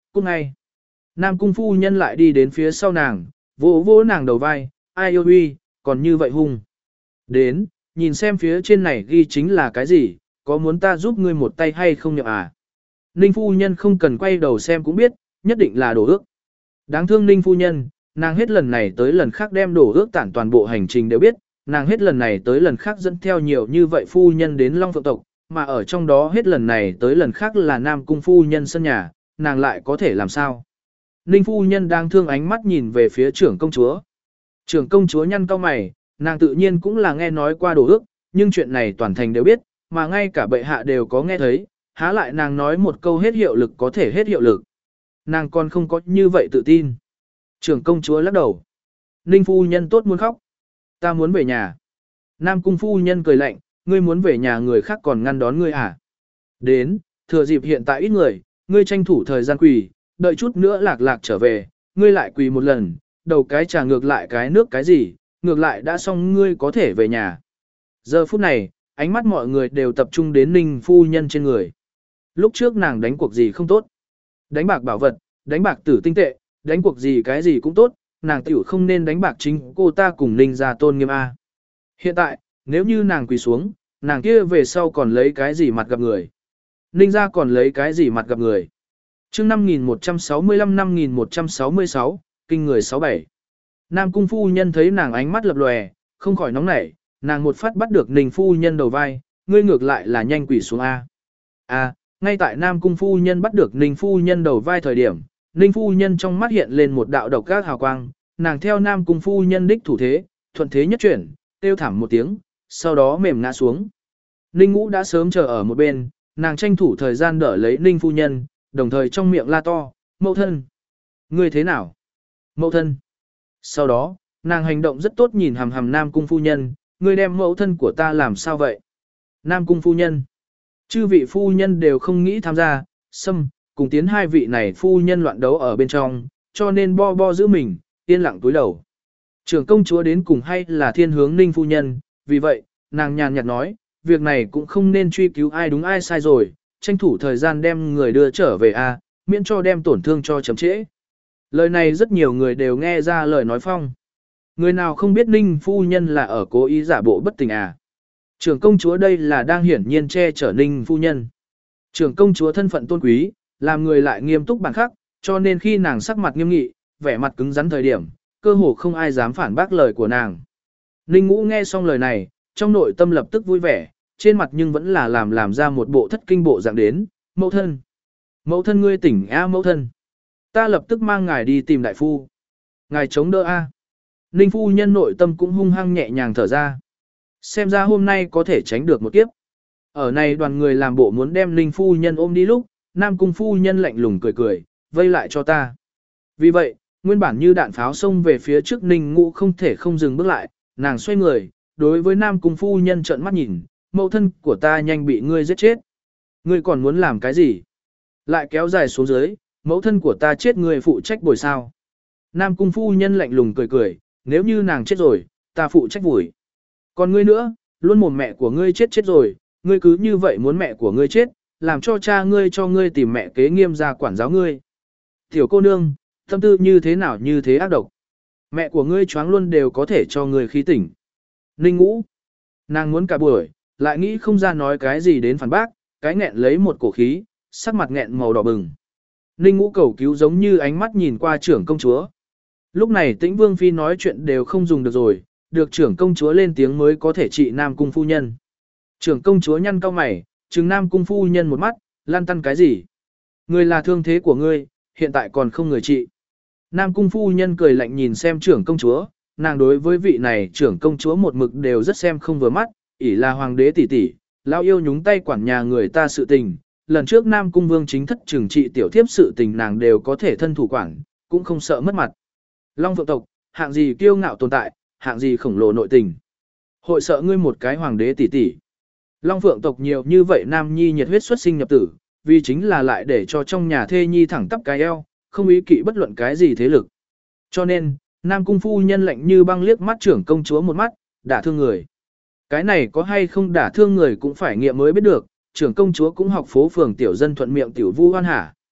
cút ngay. Nam cung phu nhân lại đi đến phía sau nàng, vỗ vỗ nàng đầu vai, ai yêu huy, còn như vậy hung. Đến, nhìn xem phía trên này ghi chính là cái gì, có muốn ta giúp ngươi một tay hay không nhậm à? Ninh phu nhân không cần quay đầu xem cũng biết, nhất định là đổ ước. Đáng thương Ninh phu nhân, nàng hết lần này tới lần khác đem đổ ước tản toàn bộ hành trình đều biết, nàng hết lần này tới lần khác dẫn theo nhiều như vậy phu nhân đến Long Phượng tộc, mà ở trong đó hết lần này tới lần khác là Nam cung phu nhân sân nhà, nàng lại có thể làm sao? Ninh phu nhân đang thương ánh mắt nhìn về phía trưởng công chúa. Trưởng công chúa nhăn cau mày, nàng tự nhiên cũng là nghe nói qua đổ ước, nhưng chuyện này toàn thành đều biết, mà ngay cả bệ hạ đều có nghe thấy, há lại nàng nói một câu hết hiệu lực có thể hết hiệu lực. Nàng còn không có như vậy tự tin. Trưởng công chúa lắc đầu. Ninh phu nhân tốt muốn khóc. Ta muốn về nhà. Nam cung phu nhân cười lạnh, ngươi muốn về nhà người khác còn ngăn đón ngươi à? Đến, thừa dịp hiện tại ít người, ngươi tranh thủ thời gian quỳ, đợi chút nữa lạc lạc trở về, ngươi lại quỳ một lần, đầu cái trà ngược lại cái nước cái gì, ngược lại đã xong ngươi có thể về nhà. Giờ phút này, ánh mắt mọi người đều tập trung đến Ninh phu nhân trên người. Lúc trước nàng đánh cuộc gì không tốt. Đánh bạc bảo vật, đánh bạc tử tinh tệ, đánh cuộc gì cái gì cũng tốt, nàng tiểu không nên đánh bạc chính cô ta cùng Ninh gia tôn nghiêm A. Hiện tại, nếu như nàng quỳ xuống, nàng kia về sau còn lấy cái gì mặt gặp người. Ninh gia còn lấy cái gì mặt gặp người. chương năm nghìn một trăm sáu mươi lăm năm nghìn một trăm sáu mươi sáu, kinh người sáu bảy. Nam cung phu nhân thấy nàng ánh mắt lập lòe, không khỏi nóng nảy, nàng một phát bắt được Ninh phu nhân đầu vai, ngươi ngược lại là nhanh quỳ xuống A. A, ngay tại Nam cung phu nhân bắt được Ninh phu nhân đầu vai thời điểm, Ninh phu nhân trong mắt hiện lên một đạo độc các hào quang, nàng theo Nam cung phu nhân đích thủ thế, thuận thế nhất chuyển, kêu thảm một tiếng, sau đó mềm ngã xuống. Ninh Ngũ đã sớm chờ ở một bên, nàng tranh thủ thời gian đỡ lấy Ninh phu nhân, đồng thời trong miệng la to, mẫu thân. Ngươi thế nào? Mẫu thân. Sau đó, nàng hành động rất tốt nhìn hằm hằm Nam cung phu nhân, ngươi đem mẫu thân của ta làm sao vậy? Nam cung phu nhân. Chư vị phu nhân đều không nghĩ tham gia, xâm, cùng tiến hai vị này phu nhân loạn đấu ở bên trong, cho nên bo bo giữ mình, yên lặng túi đầu. Trưởng công chúa đến cùng hay là thiên hướng Ninh phu nhân, vì vậy, nàng nhàn nhạt nói, việc này cũng không nên truy cứu ai đúng ai sai rồi, tranh thủ thời gian đem người đưa trở về a, miễn cho đem tổn thương cho chấm trễ. Lời này rất nhiều người đều nghe ra lời nói phong. Người nào không biết Ninh phu nhân là ở cố ý giả bộ bất tình à. Trưởng công chúa đây là đang hiển nhiên che chở Ninh phu nhân. Trưởng công chúa thân phận tôn quý, làm người lại nghiêm túc bản khắc, cho nên khi nàng sắc mặt nghiêm nghị, vẻ mặt cứng rắn thời điểm, cơ hồ không ai dám phản bác lời của nàng. Ninh Ngũ nghe xong lời này, trong nội tâm lập tức vui vẻ, trên mặt nhưng vẫn là làm làm ra một bộ thất kinh bộ dạng đến, mẫu thân. Mẫu thân ngươi tỉnh a mẫu thân. Ta lập tức mang ngài đi tìm đại phu. Ngài chống đỡ a. Ninh phu nhân nội tâm cũng hung hăng nhẹ nhàng thở ra. Xem ra hôm nay có thể tránh được một kiếp. Ở này đoàn người làm bộ muốn đem Ninh phu nhân ôm đi lúc, Nam cung phu nhân lạnh lùng cười cười, vây lại cho ta. Vì vậy, nguyên bản như đạn pháo xông về phía trước Ninh Ngũ không thể không dừng bước lại, nàng xoay người, đối với Nam cung phu nhân trợn mắt nhìn, mẫu thân của ta nhanh bị ngươi giết chết. Ngươi còn muốn làm cái gì? Lại kéo dài xuống dưới, mẫu thân của ta chết ngươi phụ trách bồi sao. Nam cung phu nhân lạnh lùng cười cười, nếu như nàng chết rồi, ta phụ trách vùi. Còn ngươi nữa, luôn mồm mẹ của ngươi chết chết rồi, ngươi cứ như vậy muốn mẹ của ngươi chết, làm cho cha ngươi cho ngươi tìm mẹ kế nghiêm ra quản giáo ngươi. Tiểu cô nương, tâm tư như thế nào như thế ác độc. Mẹ của ngươi choáng luôn đều có thể cho ngươi khí tỉnh. Ninh Ngũ, nàng muốn cả buổi, lại nghĩ không ra nói cái gì đến phản bác, cái nghẹn lấy một cổ khí, sắc mặt nghẹn màu đỏ bừng. Ninh Ngũ cầu cứu giống như ánh mắt nhìn qua trưởng công chúa. Lúc này Tĩnh Vương Phi nói chuyện đều không dùng được rồi, được trưởng công chúa lên tiếng mới có thể trị Nam cung phu nhân. Trưởng công chúa nhăn cau mày, trừng Nam cung phu nhân một mắt, lan tăn cái gì? Người là thương thế của ngươi, hiện tại còn không người trị. Nam cung phu nhân cười lạnh nhìn xem trưởng công chúa, nàng đối với vị này trưởng công chúa một mực đều rất xem không vừa mắt, ỷ là hoàng đế tỷ tỷ, lão yêu nhúng tay quản nhà người ta sự tình. Lần trước Nam cung vương chính thất trừng trị tiểu thiếp sự tình nàng đều có thể thân thủ quản, cũng không sợ mất mặt. Long Phượng tộc, hạng gì kiêu ngạo tồn tại, hạng gì khổng lồ nội tình. Hội sợ ngươi một cái hoàng đế tỷ tỷ. Long Phượng tộc nhiều như vậy nam nhi nhiệt huyết xuất sinh nhập tử, vì chính là lại để cho trong nhà thê nhi thẳng tắp cái eo, không ý kỵ bất luận cái gì thế lực. Cho nên, Nam cung phu nhân lạnh như băng liếc mắt trưởng công chúa một mắt, đả thương người. Cái này có hay không đả thương người cũng phải nghiệm mới biết được, trưởng công chúa cũng học phố phường tiểu dân thuận miệng tiểu vu hoan hả.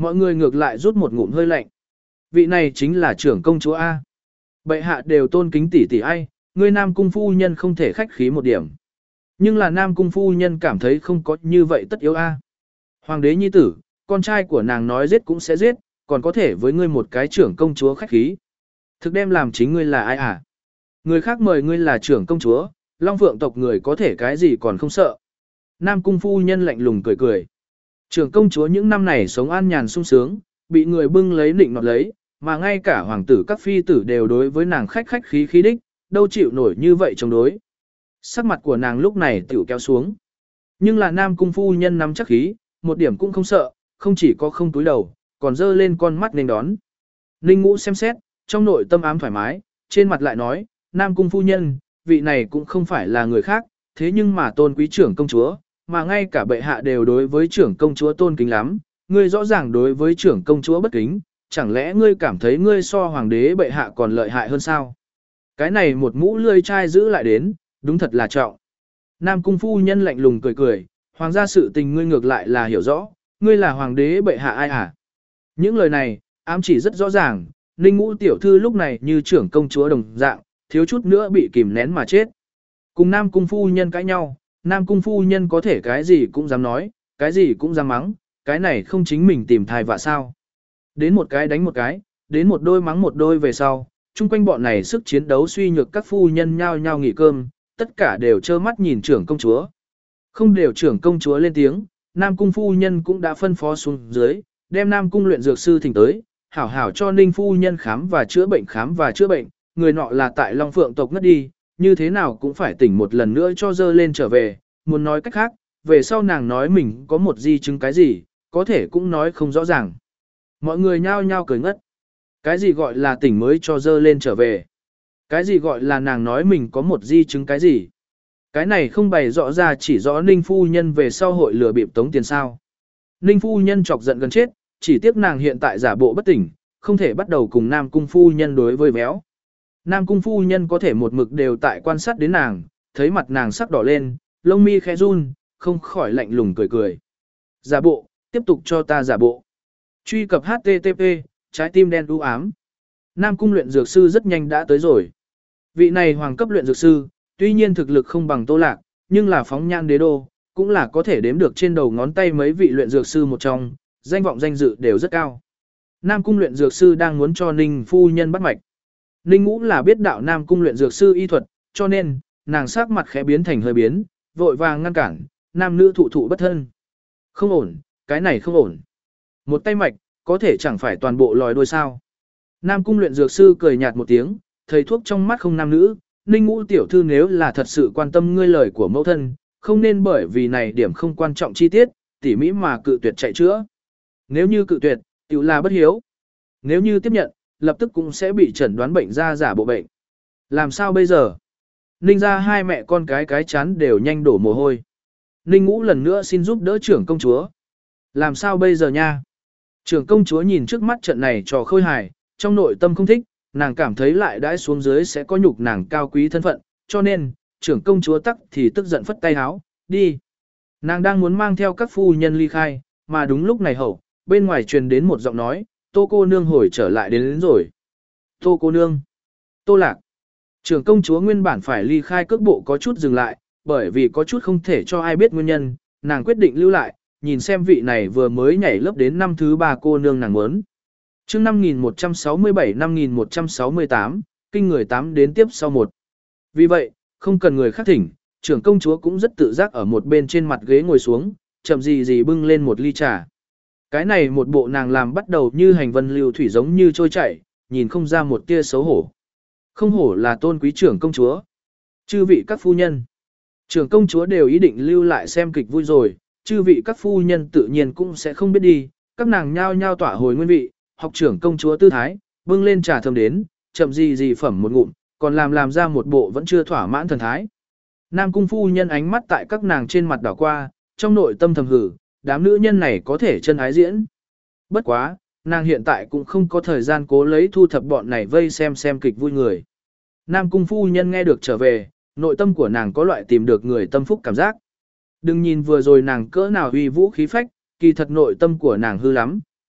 Mọi người ngược lại rút một ngụm hơi lạnh. Vị này chính là trưởng công chúa A. Bệ hạ đều tôn kính tỷ tỷ ai, ngươi Nam Cung phu nhân không thể khách khí một điểm. Nhưng là Nam Cung phu nhân cảm thấy không có như vậy tất yếu A. Hoàng đế nhi tử, con trai của nàng nói giết cũng sẽ giết, còn có thể với ngươi một cái trưởng công chúa khách khí. Thực đem làm chính ngươi là ai à? Người khác mời ngươi là trưởng công chúa, Long Phượng tộc người có thể cái gì còn không sợ. Nam Cung phu nhân lạnh lùng cười cười. Trưởng công chúa những năm này sống an nhàn sung sướng, bị người bưng lấy nịnh nọt lấy, mà ngay cả hoàng tử các phi tử đều đối với nàng khách khách khí khí đích, đâu chịu nổi như vậy chống đối. Sắc mặt của nàng lúc này tiểu kéo xuống. Nhưng là Nam Cung phu nhân nắm chắc khí, một điểm cũng không sợ, không chỉ có không túi đầu, còn dơ lên con mắt nên đón. Ninh Ngũ xem xét, trong nội tâm ám thoải mái, trên mặt lại nói, Nam Cung phu nhân, vị này cũng không phải là người khác, thế nhưng mà tôn quý trưởng công chúa, mà ngay cả bệ hạ đều đối với trưởng công chúa tôn kính lắm, ngươi rõ ràng đối với trưởng công chúa bất kính, chẳng lẽ ngươi cảm thấy ngươi so hoàng đế bệ hạ còn lợi hại hơn sao? Cái này một mũ lươi chai giữ lại đến, đúng thật là trọng. Nam Cung phu nhân lạnh lùng cười cười, hoàng gia sự tình ngươi ngược lại là hiểu rõ, ngươi là hoàng đế bệ hạ ai à? Những lời này, ám chỉ rất rõ ràng, Ninh Ngũ tiểu thư lúc này như trưởng công chúa đồng dạng, thiếu chút nữa bị kìm nén mà chết. Cùng Nam Cung phu nhân cãi nhau, Nam Cung phu nhân có thể cái gì cũng dám nói, cái gì cũng dám mắng, cái này không chính mình tìm thai vạ sao. Đến một cái đánh một cái, đến một đôi mắng một đôi về sau, chung quanh bọn này sức chiến đấu suy nhược các phu nhân nhao nhao nghỉ cơm, tất cả đều trơ mắt nhìn trưởng công chúa. Không đều trưởng công chúa lên tiếng, Nam Cung phu nhân cũng đã phân phó xuống dưới, đem Nam Cung luyện dược sư thỉnh tới, hảo hảo cho Ninh phu nhân khám và chữa bệnh khám và chữa bệnh, người nọ là tại Long Phượng tộc ngất đi, như thế nào cũng phải tỉnh một lần nữa cho dơ lên trở về, muốn nói cách khác, về sau nàng nói mình có một di chứng cái gì, có thể cũng nói không rõ ràng. Mọi người nhao nhao cười ngất. Cái gì gọi là tỉnh mới cho dơ lên trở về? Cái gì gọi là nàng nói mình có một di chứng cái gì? Cái này không bày rõ ra chỉ rõ Ninh phu nhân về sau hội lừa bịp tống tiền sao. Ninh phu nhân chọc giận gần chết, chỉ tiếc nàng hiện tại giả bộ bất tỉnh, không thể bắt đầu cùng Nam Cung phu nhân đối với véo. Nam Cung phu nhân có thể một mực đều tại quan sát đến nàng, thấy mặt nàng sắc đỏ lên, lông mi khẽ run, không khỏi lạnh lùng cười cười. Giả bộ, tiếp tục cho ta giả bộ. Truy cập H T T P, trái tim đen u ám. Nam Cung luyện dược sư rất nhanh đã tới rồi. Vị này hoàng cấp luyện dược sư, tuy nhiên thực lực không bằng Tô Lạc, nhưng là phóng nhan đế đô, cũng là có thể đếm được trên đầu ngón tay mấy vị luyện dược sư một trong, danh vọng danh dự đều rất cao. Nam Cung luyện dược sư đang muốn cho Ninh phu nhân bắt mạch. Ninh Ngũ là biết đạo Nam Cung luyện dược sư y thuật, cho nên, nàng sắc mặt khẽ biến thành hơi biến, vội vàng ngăn cản, nam nữ thụ thụ bất thân. Không ổn, cái này không ổn. Một tay mạch, có thể chẳng phải toàn bộ lòi đuôi sao. Nam Cung luyện dược sư cười nhạt một tiếng, thầy thuốc trong mắt không nam nữ, Ninh Ngũ tiểu thư nếu là thật sự quan tâm ngươi lời của mẫu thân, không nên bởi vì này điểm không quan trọng chi tiết, tỉ mỹ mà cự tuyệt chạy chữa. Nếu như cự tuyệt, tiểu là bất hiếu. Nếu như tiếp nhận, lập tức cũng sẽ bị chẩn đoán bệnh ra giả bộ bệnh. Làm sao bây giờ? Ninh ra hai mẹ con cái cái chán đều nhanh đổ mồ hôi. Ninh Ngũ lần nữa xin giúp đỡ trưởng công chúa. Làm sao bây giờ nha? Trưởng công chúa nhìn trước mắt trận này trò khôi hài, trong nội tâm không thích, nàng cảm thấy lại đãi xuống dưới sẽ có nhục nàng cao quý thân phận, cho nên, trưởng công chúa tắc thì tức giận phất tay háo, đi. Nàng đang muốn mang theo các phu nhân ly khai, mà đúng lúc này hậu, bên ngoài truyền đến một giọng nói, Tô cô nương hồi trở lại đến, đến rồi. Tô cô nương. Tô Lạc. Trưởng công chúa nguyên bản phải ly khai cước bộ có chút dừng lại, bởi vì có chút không thể cho ai biết nguyên nhân, nàng quyết định lưu lại, nhìn xem vị này vừa mới nhảy lớp đến năm thứ ba cô nương nàng muốn. Chương năm nghìn một trăm sáu mươi bảy năm nghìn một trăm sáu mươi tám, kinh người tám đến tiếp sau một. Vì vậy, không cần người khác thỉnh, trưởng công chúa cũng rất tự giác ở một bên trên mặt ghế ngồi xuống, chậm gì gì bưng lên một ly trà. Cái này một bộ nàng làm bắt đầu như hành vân lưu thủy giống như trôi chảy, nhìn không ra một tia xấu hổ. Không hổ là tôn quý trưởng công chúa. Chư vị các phu nhân. Trưởng công chúa đều ý định lưu lại xem kịch vui rồi, chư vị các phu nhân tự nhiên cũng sẽ không biết đi, các nàng nhao nhao tỏa hồi nguyên vị, học trưởng công chúa tư thái, bưng lên trà thơm đến, chậm gì gì phẩm một ngụm, còn làm làm ra một bộ vẫn chưa thỏa mãn thần thái. Nam cung phu nhân ánh mắt tại các nàng trên mặt đảo qua, trong nội tâm thầm hử, đám nữ nhân này có thể chân ái diễn. Bất quá, nàng hiện tại cũng không có thời gian cố lấy thu thập bọn này vây xem xem kịch vui người. Nam cung phu nhân nghe được trở về, nội tâm của nàng có loại tìm được người tâm phúc cảm giác. Đừng nhìn vừa rồi nàng cỡ nào uy vũ khí phách, kỳ thật nội tâm của nàng hư lắm,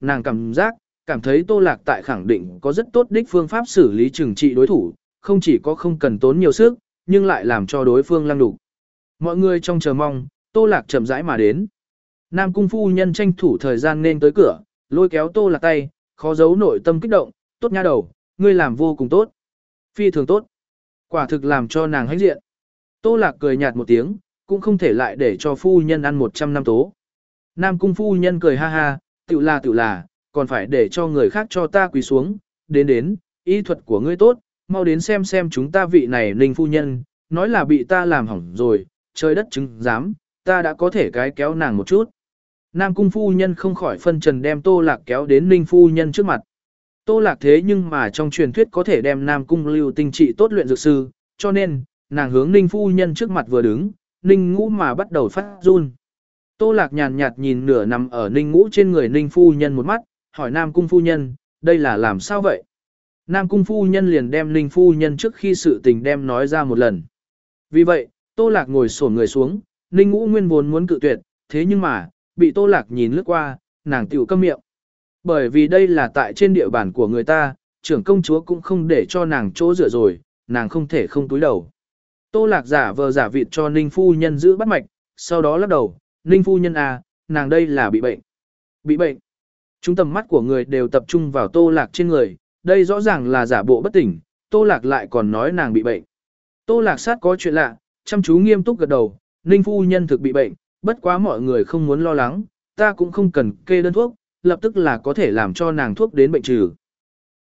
nàng cảm giác, cảm thấy Tô Lạc tại khẳng định có rất tốt đích phương pháp xử lý trừng trị đối thủ, không chỉ có không cần tốn nhiều sức, nhưng lại làm cho đối phương lăng đục. Mọi người trong chờ mong, Tô Lạc chậm rãi mà đến. Nam cung phu nhân tranh thủ thời gian nên tới cửa, lôi kéo Tô Lạc tay, khó giấu nội tâm kích động, tốt nha đầu, ngươi làm vô cùng tốt. Phi thường tốt. Quả thực làm cho nàng hãnh diện. Tô Lạc cười nhạt một tiếng, cũng không thể lại để cho phu nhân ăn một trăm năm tố. Nam cung phu nhân cười ha ha, tự là tự là, còn phải để cho người khác cho ta quỳ xuống, đến đến, y thuật của ngươi tốt, mau đến xem xem chúng ta vị này Ninh phu nhân, nói là bị ta làm hỏng rồi, trời đất chứng giám, ta đã có thể cái kéo nàng một chút. Nam cung phu nhân không khỏi phân trần đem Tô Lạc kéo đến Ninh phu nhân trước mặt. Tô Lạc thế nhưng mà trong truyền thuyết có thể đem Nam cung lưu tinh trị tốt luyện dược sư, cho nên, nàng hướng Ninh phu nhân trước mặt vừa đứng, Ninh Ngũ mà bắt đầu phát run. Tô Lạc nhàn nhạt nhìn nửa nằm ở Ninh Ngũ trên người Ninh phu nhân một mắt, hỏi Nam cung phu nhân, đây là làm sao vậy? Nam cung phu nhân liền đem Ninh phu nhân trước khi sự tình đem nói ra một lần. Vì vậy, Tô Lạc ngồi xổm người xuống, Ninh Ngũ nguyên vốn muốn cự tuyệt, thế nhưng mà, bị Tô Lạc nhìn lướt qua, nàng tiểu câm miệng. Bởi vì đây là tại trên địa bàn của người ta, trưởng công chúa cũng không để cho nàng chỗ dựa rồi, nàng không thể không túi đầu. Tô Lạc giả vờ giả vịt cho Ninh phu nhân giữ bắt mạch, sau đó lắc đầu, Ninh phu nhân à, nàng đây là bị bệnh. Bị bệnh. Chúng tầm mắt của người đều tập trung vào Tô Lạc trên người, đây rõ ràng là giả bộ bất tỉnh, Tô Lạc lại còn nói nàng bị bệnh. Tô Lạc sát có chuyện lạ, chăm chú nghiêm túc gật đầu, Ninh phu nhân thực bị bệnh, bất quá mọi người không muốn lo lắng, ta cũng không cần kê đơn thuốc, lập tức là có thể làm cho nàng thuốc đến bệnh trừ.